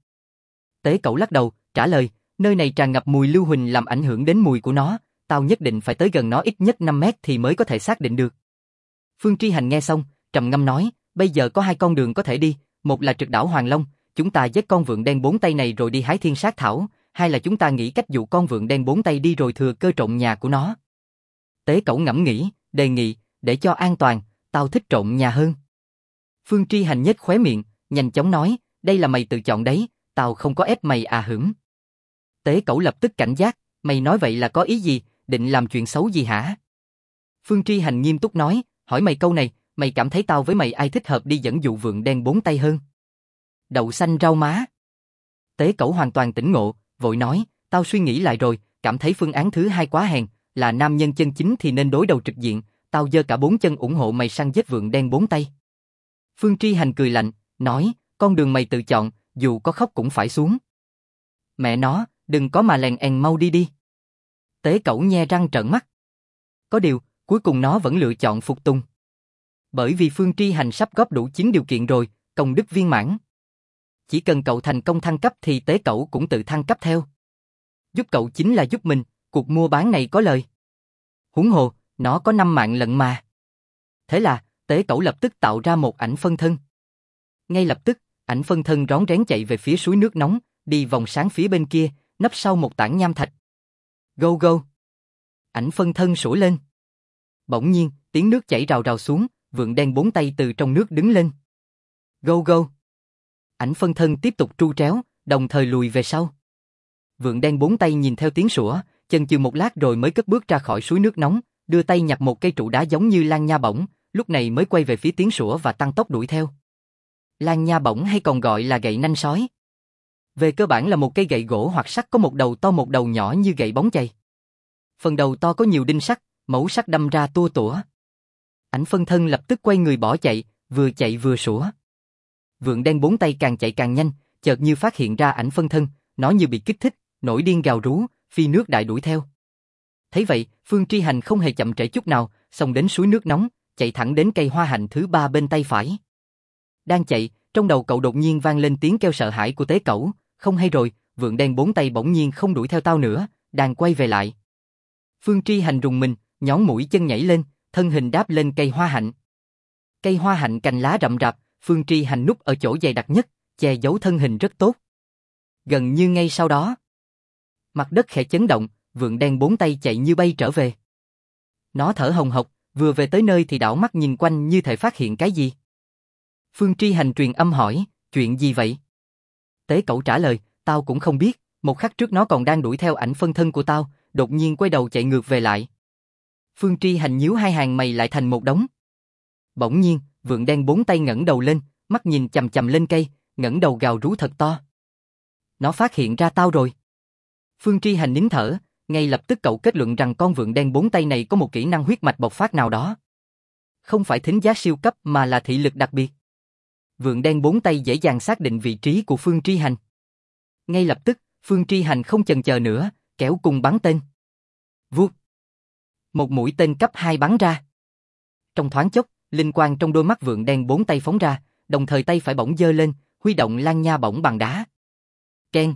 Tế Cẩu lắc đầu, trả lời, nơi này tràn ngập mùi lưu huỳnh làm ảnh hưởng đến mùi của nó, tao nhất định phải tới gần nó ít nhất 5 mét thì mới có thể xác định được. Phương Tri Hành nghe xong, trầm ngâm nói, bây giờ có 2 con đường có thể đi, một là trực đảo Hoàng Long, chúng ta giết con vượn đen 4 tay này rồi đi hái thiên sát thảo, hay là chúng ta nghĩ cách dụ con vượn đen 4 tay đi rồi thừa cơ trộm nhà của nó. Tế Cẩu ngẫm nghĩ, đề nghị, để cho an toàn, tao thích trộm nhà hơn. Phương Tri Hành nhếch khóe miệng, nhanh chóng nói, đây là mày tự chọn đấy, tao không có ép mày à hửng. Tế Cẩu lập tức cảnh giác, mày nói vậy là có ý gì, định làm chuyện xấu gì hả? Phương Tri Hành nghiêm túc nói, hỏi mày câu này, mày cảm thấy tao với mày ai thích hợp đi dẫn dụ vượn đen 4 tay hơn? Đậu xanh rau má. Tế Cẩu hoàn toàn tỉnh ngộ, vội nói, tao suy nghĩ lại rồi, cảm thấy phương án thứ 2 quá hèn, là nam nhân chân chính thì nên đối đầu trực diện, tao giơ cả 4 chân ủng hộ mày săn giết vượn đen 4 tay. Phương Tri Hành cười lạnh, nói, con đường mày tự chọn, dù có khóc cũng phải xuống. Mẹ nó, đừng có mà lèn èn mau đi đi. Tế Cẩu nhe răng trợn mắt. Có điều, cuối cùng nó vẫn lựa chọn phục tùng. Bởi vì Phương Tri Hành sắp góp đủ 9 điều kiện rồi, công đức viên mãn. Chỉ cần cậu thành công thăng cấp thì Tế Cẩu cũng tự thăng cấp theo. Giúp cậu chính là giúp mình, cuộc mua bán này có lời. Huống hồ, nó có 5 mạng lận mà. Thế là, Tế Cẩu lập tức tạo ra một ảnh phân thân. Ngay lập tức, ảnh phân thân rón rén chạy về phía suối nước nóng, đi vòng sáng phía bên kia, nấp sau một tảng nham thạch. Go go! Ảnh phân thân sủa lên. Bỗng nhiên, tiếng nước chảy rào rào xuống, vượn đen 4 tay từ trong nước đứng lên. Go go! Ảnh phân thân tiếp tục tru tréo, đồng thời lùi về sau. Vượn đen 4 tay nhìn theo tiếng sủa, chần chừ một lát rồi mới cất bước ra khỏi suối nước nóng, đưa tay nhặt một cây trụ đá giống như lan nha bổng, lúc này mới quay về phía tiếng sủa và tăng tốc đuổi theo. Lan nha bổng hay còn gọi là gậy nanh sói. Về cơ bản là một cây gậy gỗ hoặc sắt có một đầu to một đầu nhỏ như gậy bóng chày. Phần đầu to có nhiều đinh sắt, mẩu sắt đâm ra tua tủa. Ảnh phân thân lập tức quay người bỏ chạy vừa sủa. Vượn đen 4 tay càng chạy càng nhanh, chợt như phát hiện ra ảnh phân thân, nó như bị kích thích, nổi điên gào rú, phi nước đại đuổi theo. Thấy vậy, Phương Tri Hành không hề chậm trễ chút nào, xông đến suối nước nóng, chạy thẳng đến cây hoa hạnh thứ 3 bên tay phải. Đang chạy, trong đầu cậu đột nhiên vang lên tiếng kêu sợ hãi của Tế Cẩu, không hay rồi, vượn đen 4 tay bỗng nhiên không đuổi theo tao nữa, đang quay về lại. Phương Tri Hành rùng mình, nhón mũi chân nhảy lên, thân hình đáp lên cây hoa hạnh. Cây hoa hạnh cành lá rậm rạp, Phương Tri Hành núp ở chỗ dày đặc nhất, che giấu thân hình rất tốt. Gần như ngay sau đó, mặt đất khẽ chấn động, vượn đen 4 tay chạy như bay trở về. Nó thở hồng hộc, vừa về tới nơi thì đảo mắt nhìn quanh như thể phát hiện cái gì. Phương Tri Hành truyền âm hỏi, chuyện gì vậy? Tế Cẩu trả lời, tao cũng không biết, một khắc trước nó còn đang đuổi theo ảnh phân thân của tao, đột nhiên quay đầu chạy ngược về lại. Phương Tri Hành nhíu hai hàng mày lại thành một đống. Bỗng nhiên, vượn đen bốn tay ngẩng đầu lên, mắt nhìn chằm chằm lên cây, ngẩng đầu gào rú thật to. Nó phát hiện ra tao rồi. Phương Tri Hành nín thở, ngay lập tức cậu kết luận rằng con vượn đen bốn tay này có một kỹ năng huyết mạch bộc phát nào đó. Không phải thính giác siêu cấp mà là thị lực đặc biệt. Vượn đen bốn tay dễ dàng xác định vị trí của Phương Tri Hành. Ngay lập tức, Phương Tri Hành không chần chờ nữa, kéo cung bắn tên. Vuốt. Một mũi tên cấp 2 bắn ra. Trong thoáng chốc, linh quang trong đôi mắt vượn đen bốn tay phóng ra, đồng thời tay phải bỗng giơ lên, huy động lan nha bổng bằng đá. Keng.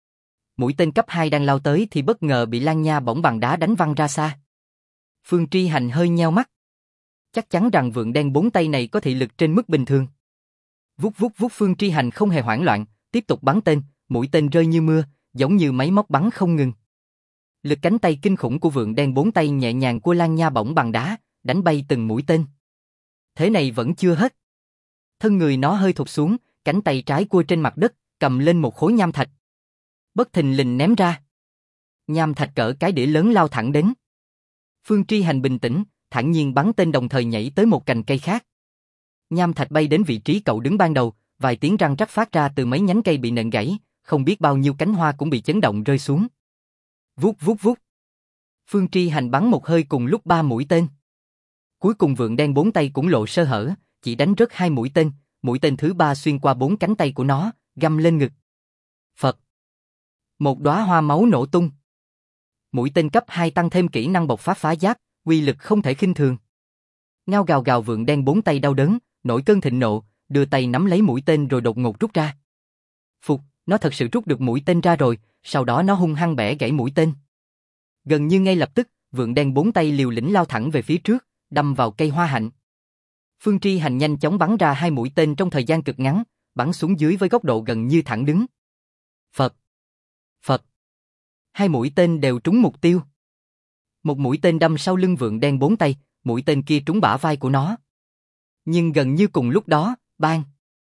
Mũi tên cấp 2 đang lao tới thì bất ngờ bị lan nha bổng bằng đá đánh văng ra xa. Phương Tri Hành hơi nheo mắt. Chắc chắn rằng vượn đen bốn tay này có thị lực trên mức bình thường. Vút vút vút, Phương Tri Hành không hề hoảng loạn, tiếp tục bắn tên, mũi tên rơi như mưa, giống như máy móc bắn không ngừng. Lực cánh tay kinh khủng của vượn đen bốn tay nhẹ nhàng của lan nha bổng bằng đá, đánh bay từng mũi tên. Thế này vẫn chưa hết. Thân người nó hơi thụt xuống, cánh tay trái cua trên mặt đất, cầm lên một khối nham thạch. Bất thình lình ném ra. Nham thạch cỡ cái đĩa lớn lao thẳng đến. Phương Tri Hành bình tĩnh, thản nhiên bắn tên đồng thời nhảy tới một cành cây khác. Nham thạch bay đến vị trí cậu đứng ban đầu, vài tiếng răng rắc phát ra từ mấy nhánh cây bị nện gãy, không biết bao nhiêu cánh hoa cũng bị chấn động rơi xuống. Vút vút vút. Phương Tri Hành bắn một hơi cùng lúc 3 mũi tên. Cuối cùng vượn đen bốn tay cũng lộ sơ hở, chỉ đánh rớt 2 mũi tên thứ 3 xuyên qua 4 cánh tay của nó, găm lên ngực. Phật. Một đóa hoa máu nổ tung. Mũi tên cấp 2 tăng thêm kỹ năng bộc phát phá giáp, uy lực không thể khinh thường. Ngao gào gào, vượn đen bốn tay đau đớn, nổi cơn thịnh nộ, đưa tay nắm lấy mũi tên rồi đột ngột rút ra. Phục, nó thật sự rút được mũi tên ra rồi, sau đó nó hung hăng bẻ gãy mũi tên. Gần như ngay lập tức, vượn đen bốn tay liều lĩnh lao thẳng về phía trước, đâm vào cây hoa hạnh. Phương Tri Hành nhanh chóng bắn ra 2 mũi tên trong thời gian cực ngắn, bắn xuống dưới với góc độ gần như thẳng đứng. Phật. Phật. 2 mũi tên đều trúng mục tiêu. Một mũi tên đâm sau lưng vượn đen bốn tay, mũi tên kia trúng bả vai của nó. Nhưng gần như cùng lúc đó, bang.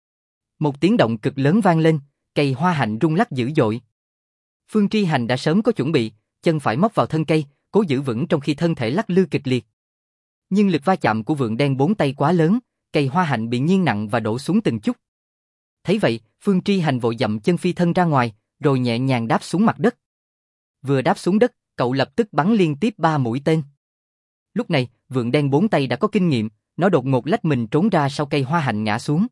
Một tiếng động cực lớn vang lên, cây hoa hạnh rung lắc dữ dội. Phương Tri Hành đã sớm có chuẩn bị, chân phải móc vào thân cây, cố giữ vững trong khi thân thể lắc lư kịch liệt. Nhưng lực va chạm của vượn đen bốn tay quá lớn, cây hoa hạnh bị nghiêng nặng và đổ xuống từng chút. Thấy vậy, Phương Tri Hành vội dậm chân phi thân ra ngoài, rồi nhẹ nhàng đáp xuống mặt đất. Vừa đáp xuống đất, cậu lập tức bắn liên tiếp 3 mũi tên. Lúc này, vượn đen bốn tay đã có kinh nghiệm, nó đột ngột lách mình trốn ra sau cây hoa hạnh ngã xuống.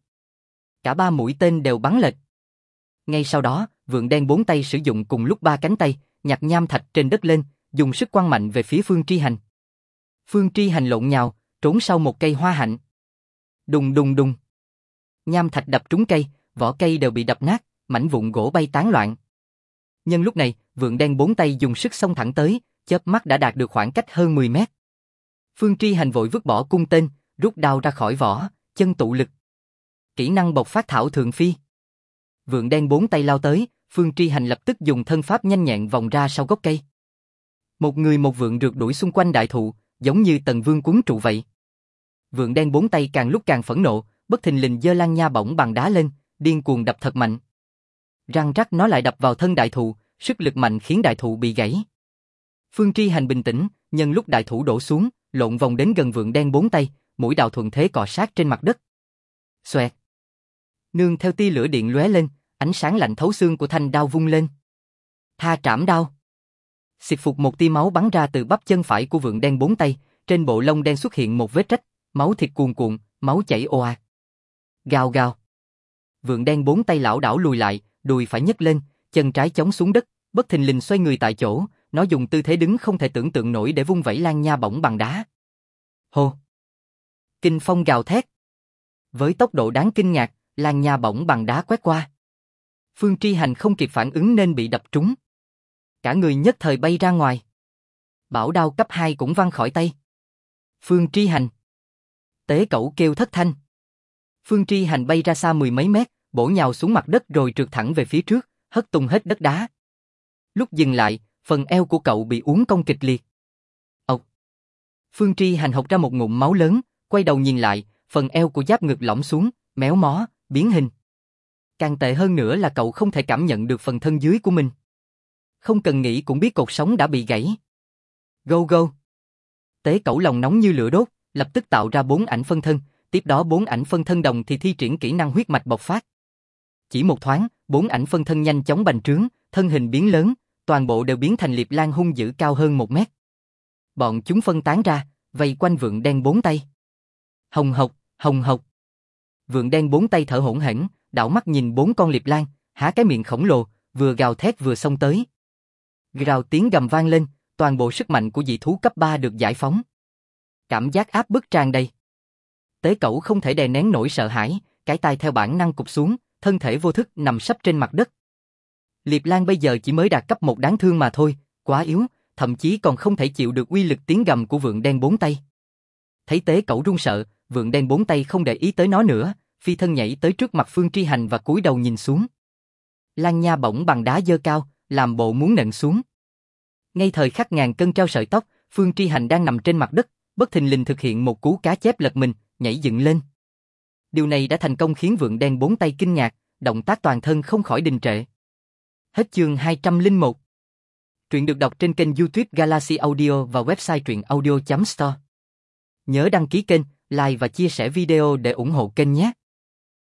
Cả 3 mũi tên đều bắn lệch. Ngay sau đó, vượn đen bốn tay sử dụng cùng lúc 3 cánh tay, nhặt nham thạch trên đất lên, dùng sức quăng mạnh về phía Phương Tri Hành. Phương Tri Hành lộn nhào, trốn sau một cây hoa hạnh. Đùng đùng đùng. Nham thạch đập trúng cây, vỏ cây đều bị đập nát, mảnh vụn gỗ bay tán loạn. Nhân lúc này, vượn đen bốn tay dùng sức xông thẳng tới, chớp mắt đã đạt được khoảng cách hơn 10 mét. Phương Tri Hành vội vứt bỏ cung tên, rút đao ra khỏi vỏ, chân tụ lực. Kỹ năng bộc phát thảo thượng phi. Vượn đen bốn tay lao tới, Phương Tri Hành lập tức dùng thân pháp nhanh nhẹn vòng ra sau gốc cây. Một người một vượn rượt đuổi xung quanh đại thụ, giống như Tần Vương quấn trụ vậy. Vượn đen bốn tay càng lúc càng phẫn nộ, bất thình lình giơ lan nha bổng bằng đá lên, điên cuồng đập thật mạnh. Răng rắc nó lại đập vào thân đại thụ, sức lực mạnh khiến đại thụ bị gãy. Phương Tri Hành bình tĩnh, nhân lúc đại thụ đổ xuống, lộn vòng đến gần vượn đen bốn tay, mũi đao thuận thế cọ sát trên mặt đất. Xoẹt. Nương theo tia lửa điện lóe lên, ánh sáng lạnh thấu xương của thanh đao vung lên. Tha trảm đao. Xịt phục, một tia máu bắn ra từ bắp chân phải của vượn đen bốn tay, trên bộ lông đen xuất hiện một vết rách, máu thịt cuồn cuộn, máu chảy ồ ạt. Gào gào. Vượn đen bốn tay lảo đảo lùi lại, đùi phải nhấc lên, chân trái chống xuống đất, bất thình lình xoay người tại chỗ, nó dùng tư thế đứng không thể tưởng tượng nổi để vung vẩy lan nha bổng bằng đá. Hô. Kinh phong gào thét. Với tốc độ đáng kinh ngạc, lan nha bổng bằng đá quét qua. Phương Tri Hành không kịp phản ứng nên bị đập trúng. Cả người nhất thời bay ra ngoài. Bảo đao cấp 2 cũng văng khỏi tay. Phương Tri Hành. Tế cẩu kêu thất thanh. Phương Tri Hành bay ra xa 10 mấy mét, bổ nhào xuống mặt đất rồi trượt thẳng về phía trước, hất tung hết đất đá. Lúc dừng lại, phần eo của cậu bị uốn cong kịch liệt. Ộc. Phương Tri Hành hộc ra một ngụm máu lớn, quay đầu nhìn lại, phần eo của giáp ngực lõm xuống, méo mó, biến hình. Càng tệ hơn nữa là cậu không thể cảm nhận được phần thân dưới của mình. Không cần nghĩ cũng biết cột sống đã bị gãy. Go go. Tế Cẩu lòng nóng như lửa đốt, lập tức tạo ra 4 ảnh phân thân, tiếp đó 4 ảnh phân thân đồng thì thi triển kỹ năng huyết mạch bộc phát. Chỉ một thoáng, 4 ảnh phân thân nhanh chóng bành trướng, thân hình biến lớn, toàn bộ đều biến thành Liệp Lang hung dữ cao hơn 1 mét. Bọn chúng phân tán ra, vây quanh Vượn Đen 4 tay. Hồng hộc, hồng hộc. Vượn Đen 4 tay thở hổn hển, đảo mắt nhìn 4 con Liệp Lang, há cái miệng khổng lồ, vừa gào thét vừa xông tới. Gào tiếng gầm vang lên, toàn bộ sức mạnh của dị thú cấp 3 được giải phóng. Cảm giác áp bức tràn đầy. Tế Cẩu không thể đè nén nổi sợ hãi, cái tai theo bản năng cụp xuống, thân thể vô thức nằm sấp trên mặt đất. Liệp Lang bây giờ chỉ mới đạt cấp 1 đáng thương mà thôi, quá yếu, thậm chí còn không thể chịu được uy lực tiếng gầm của Vượn Đen 4 tay. Thấy Tế Cẩu run sợ, Vượn Đen 4 tay không để ý tới nó nữa, phi thân nhảy tới trước mặt Phương Tri Hành và cúi đầu nhìn xuống. Lan nha bổng bằng đá giơ cao, làm bộ muốn nện xuống. Ngay thời khắc ngàn cân treo sợi tóc, Phương Tri Hành đang nằm trên mặt đất, bất thình lình thực hiện một cú cá chép lật mình, nhảy dựng lên. Điều này đã thành công khiến Vượn Đen 4 tay kinh ngạc, động tác toàn thân không khỏi đình trệ. Hết chương 201. Truyện được đọc trên kênh YouTube Galaxy Audio và website truyệnaudio.store. Nhớ đăng ký kênh, like và chia sẻ video để ủng hộ kênh nhé.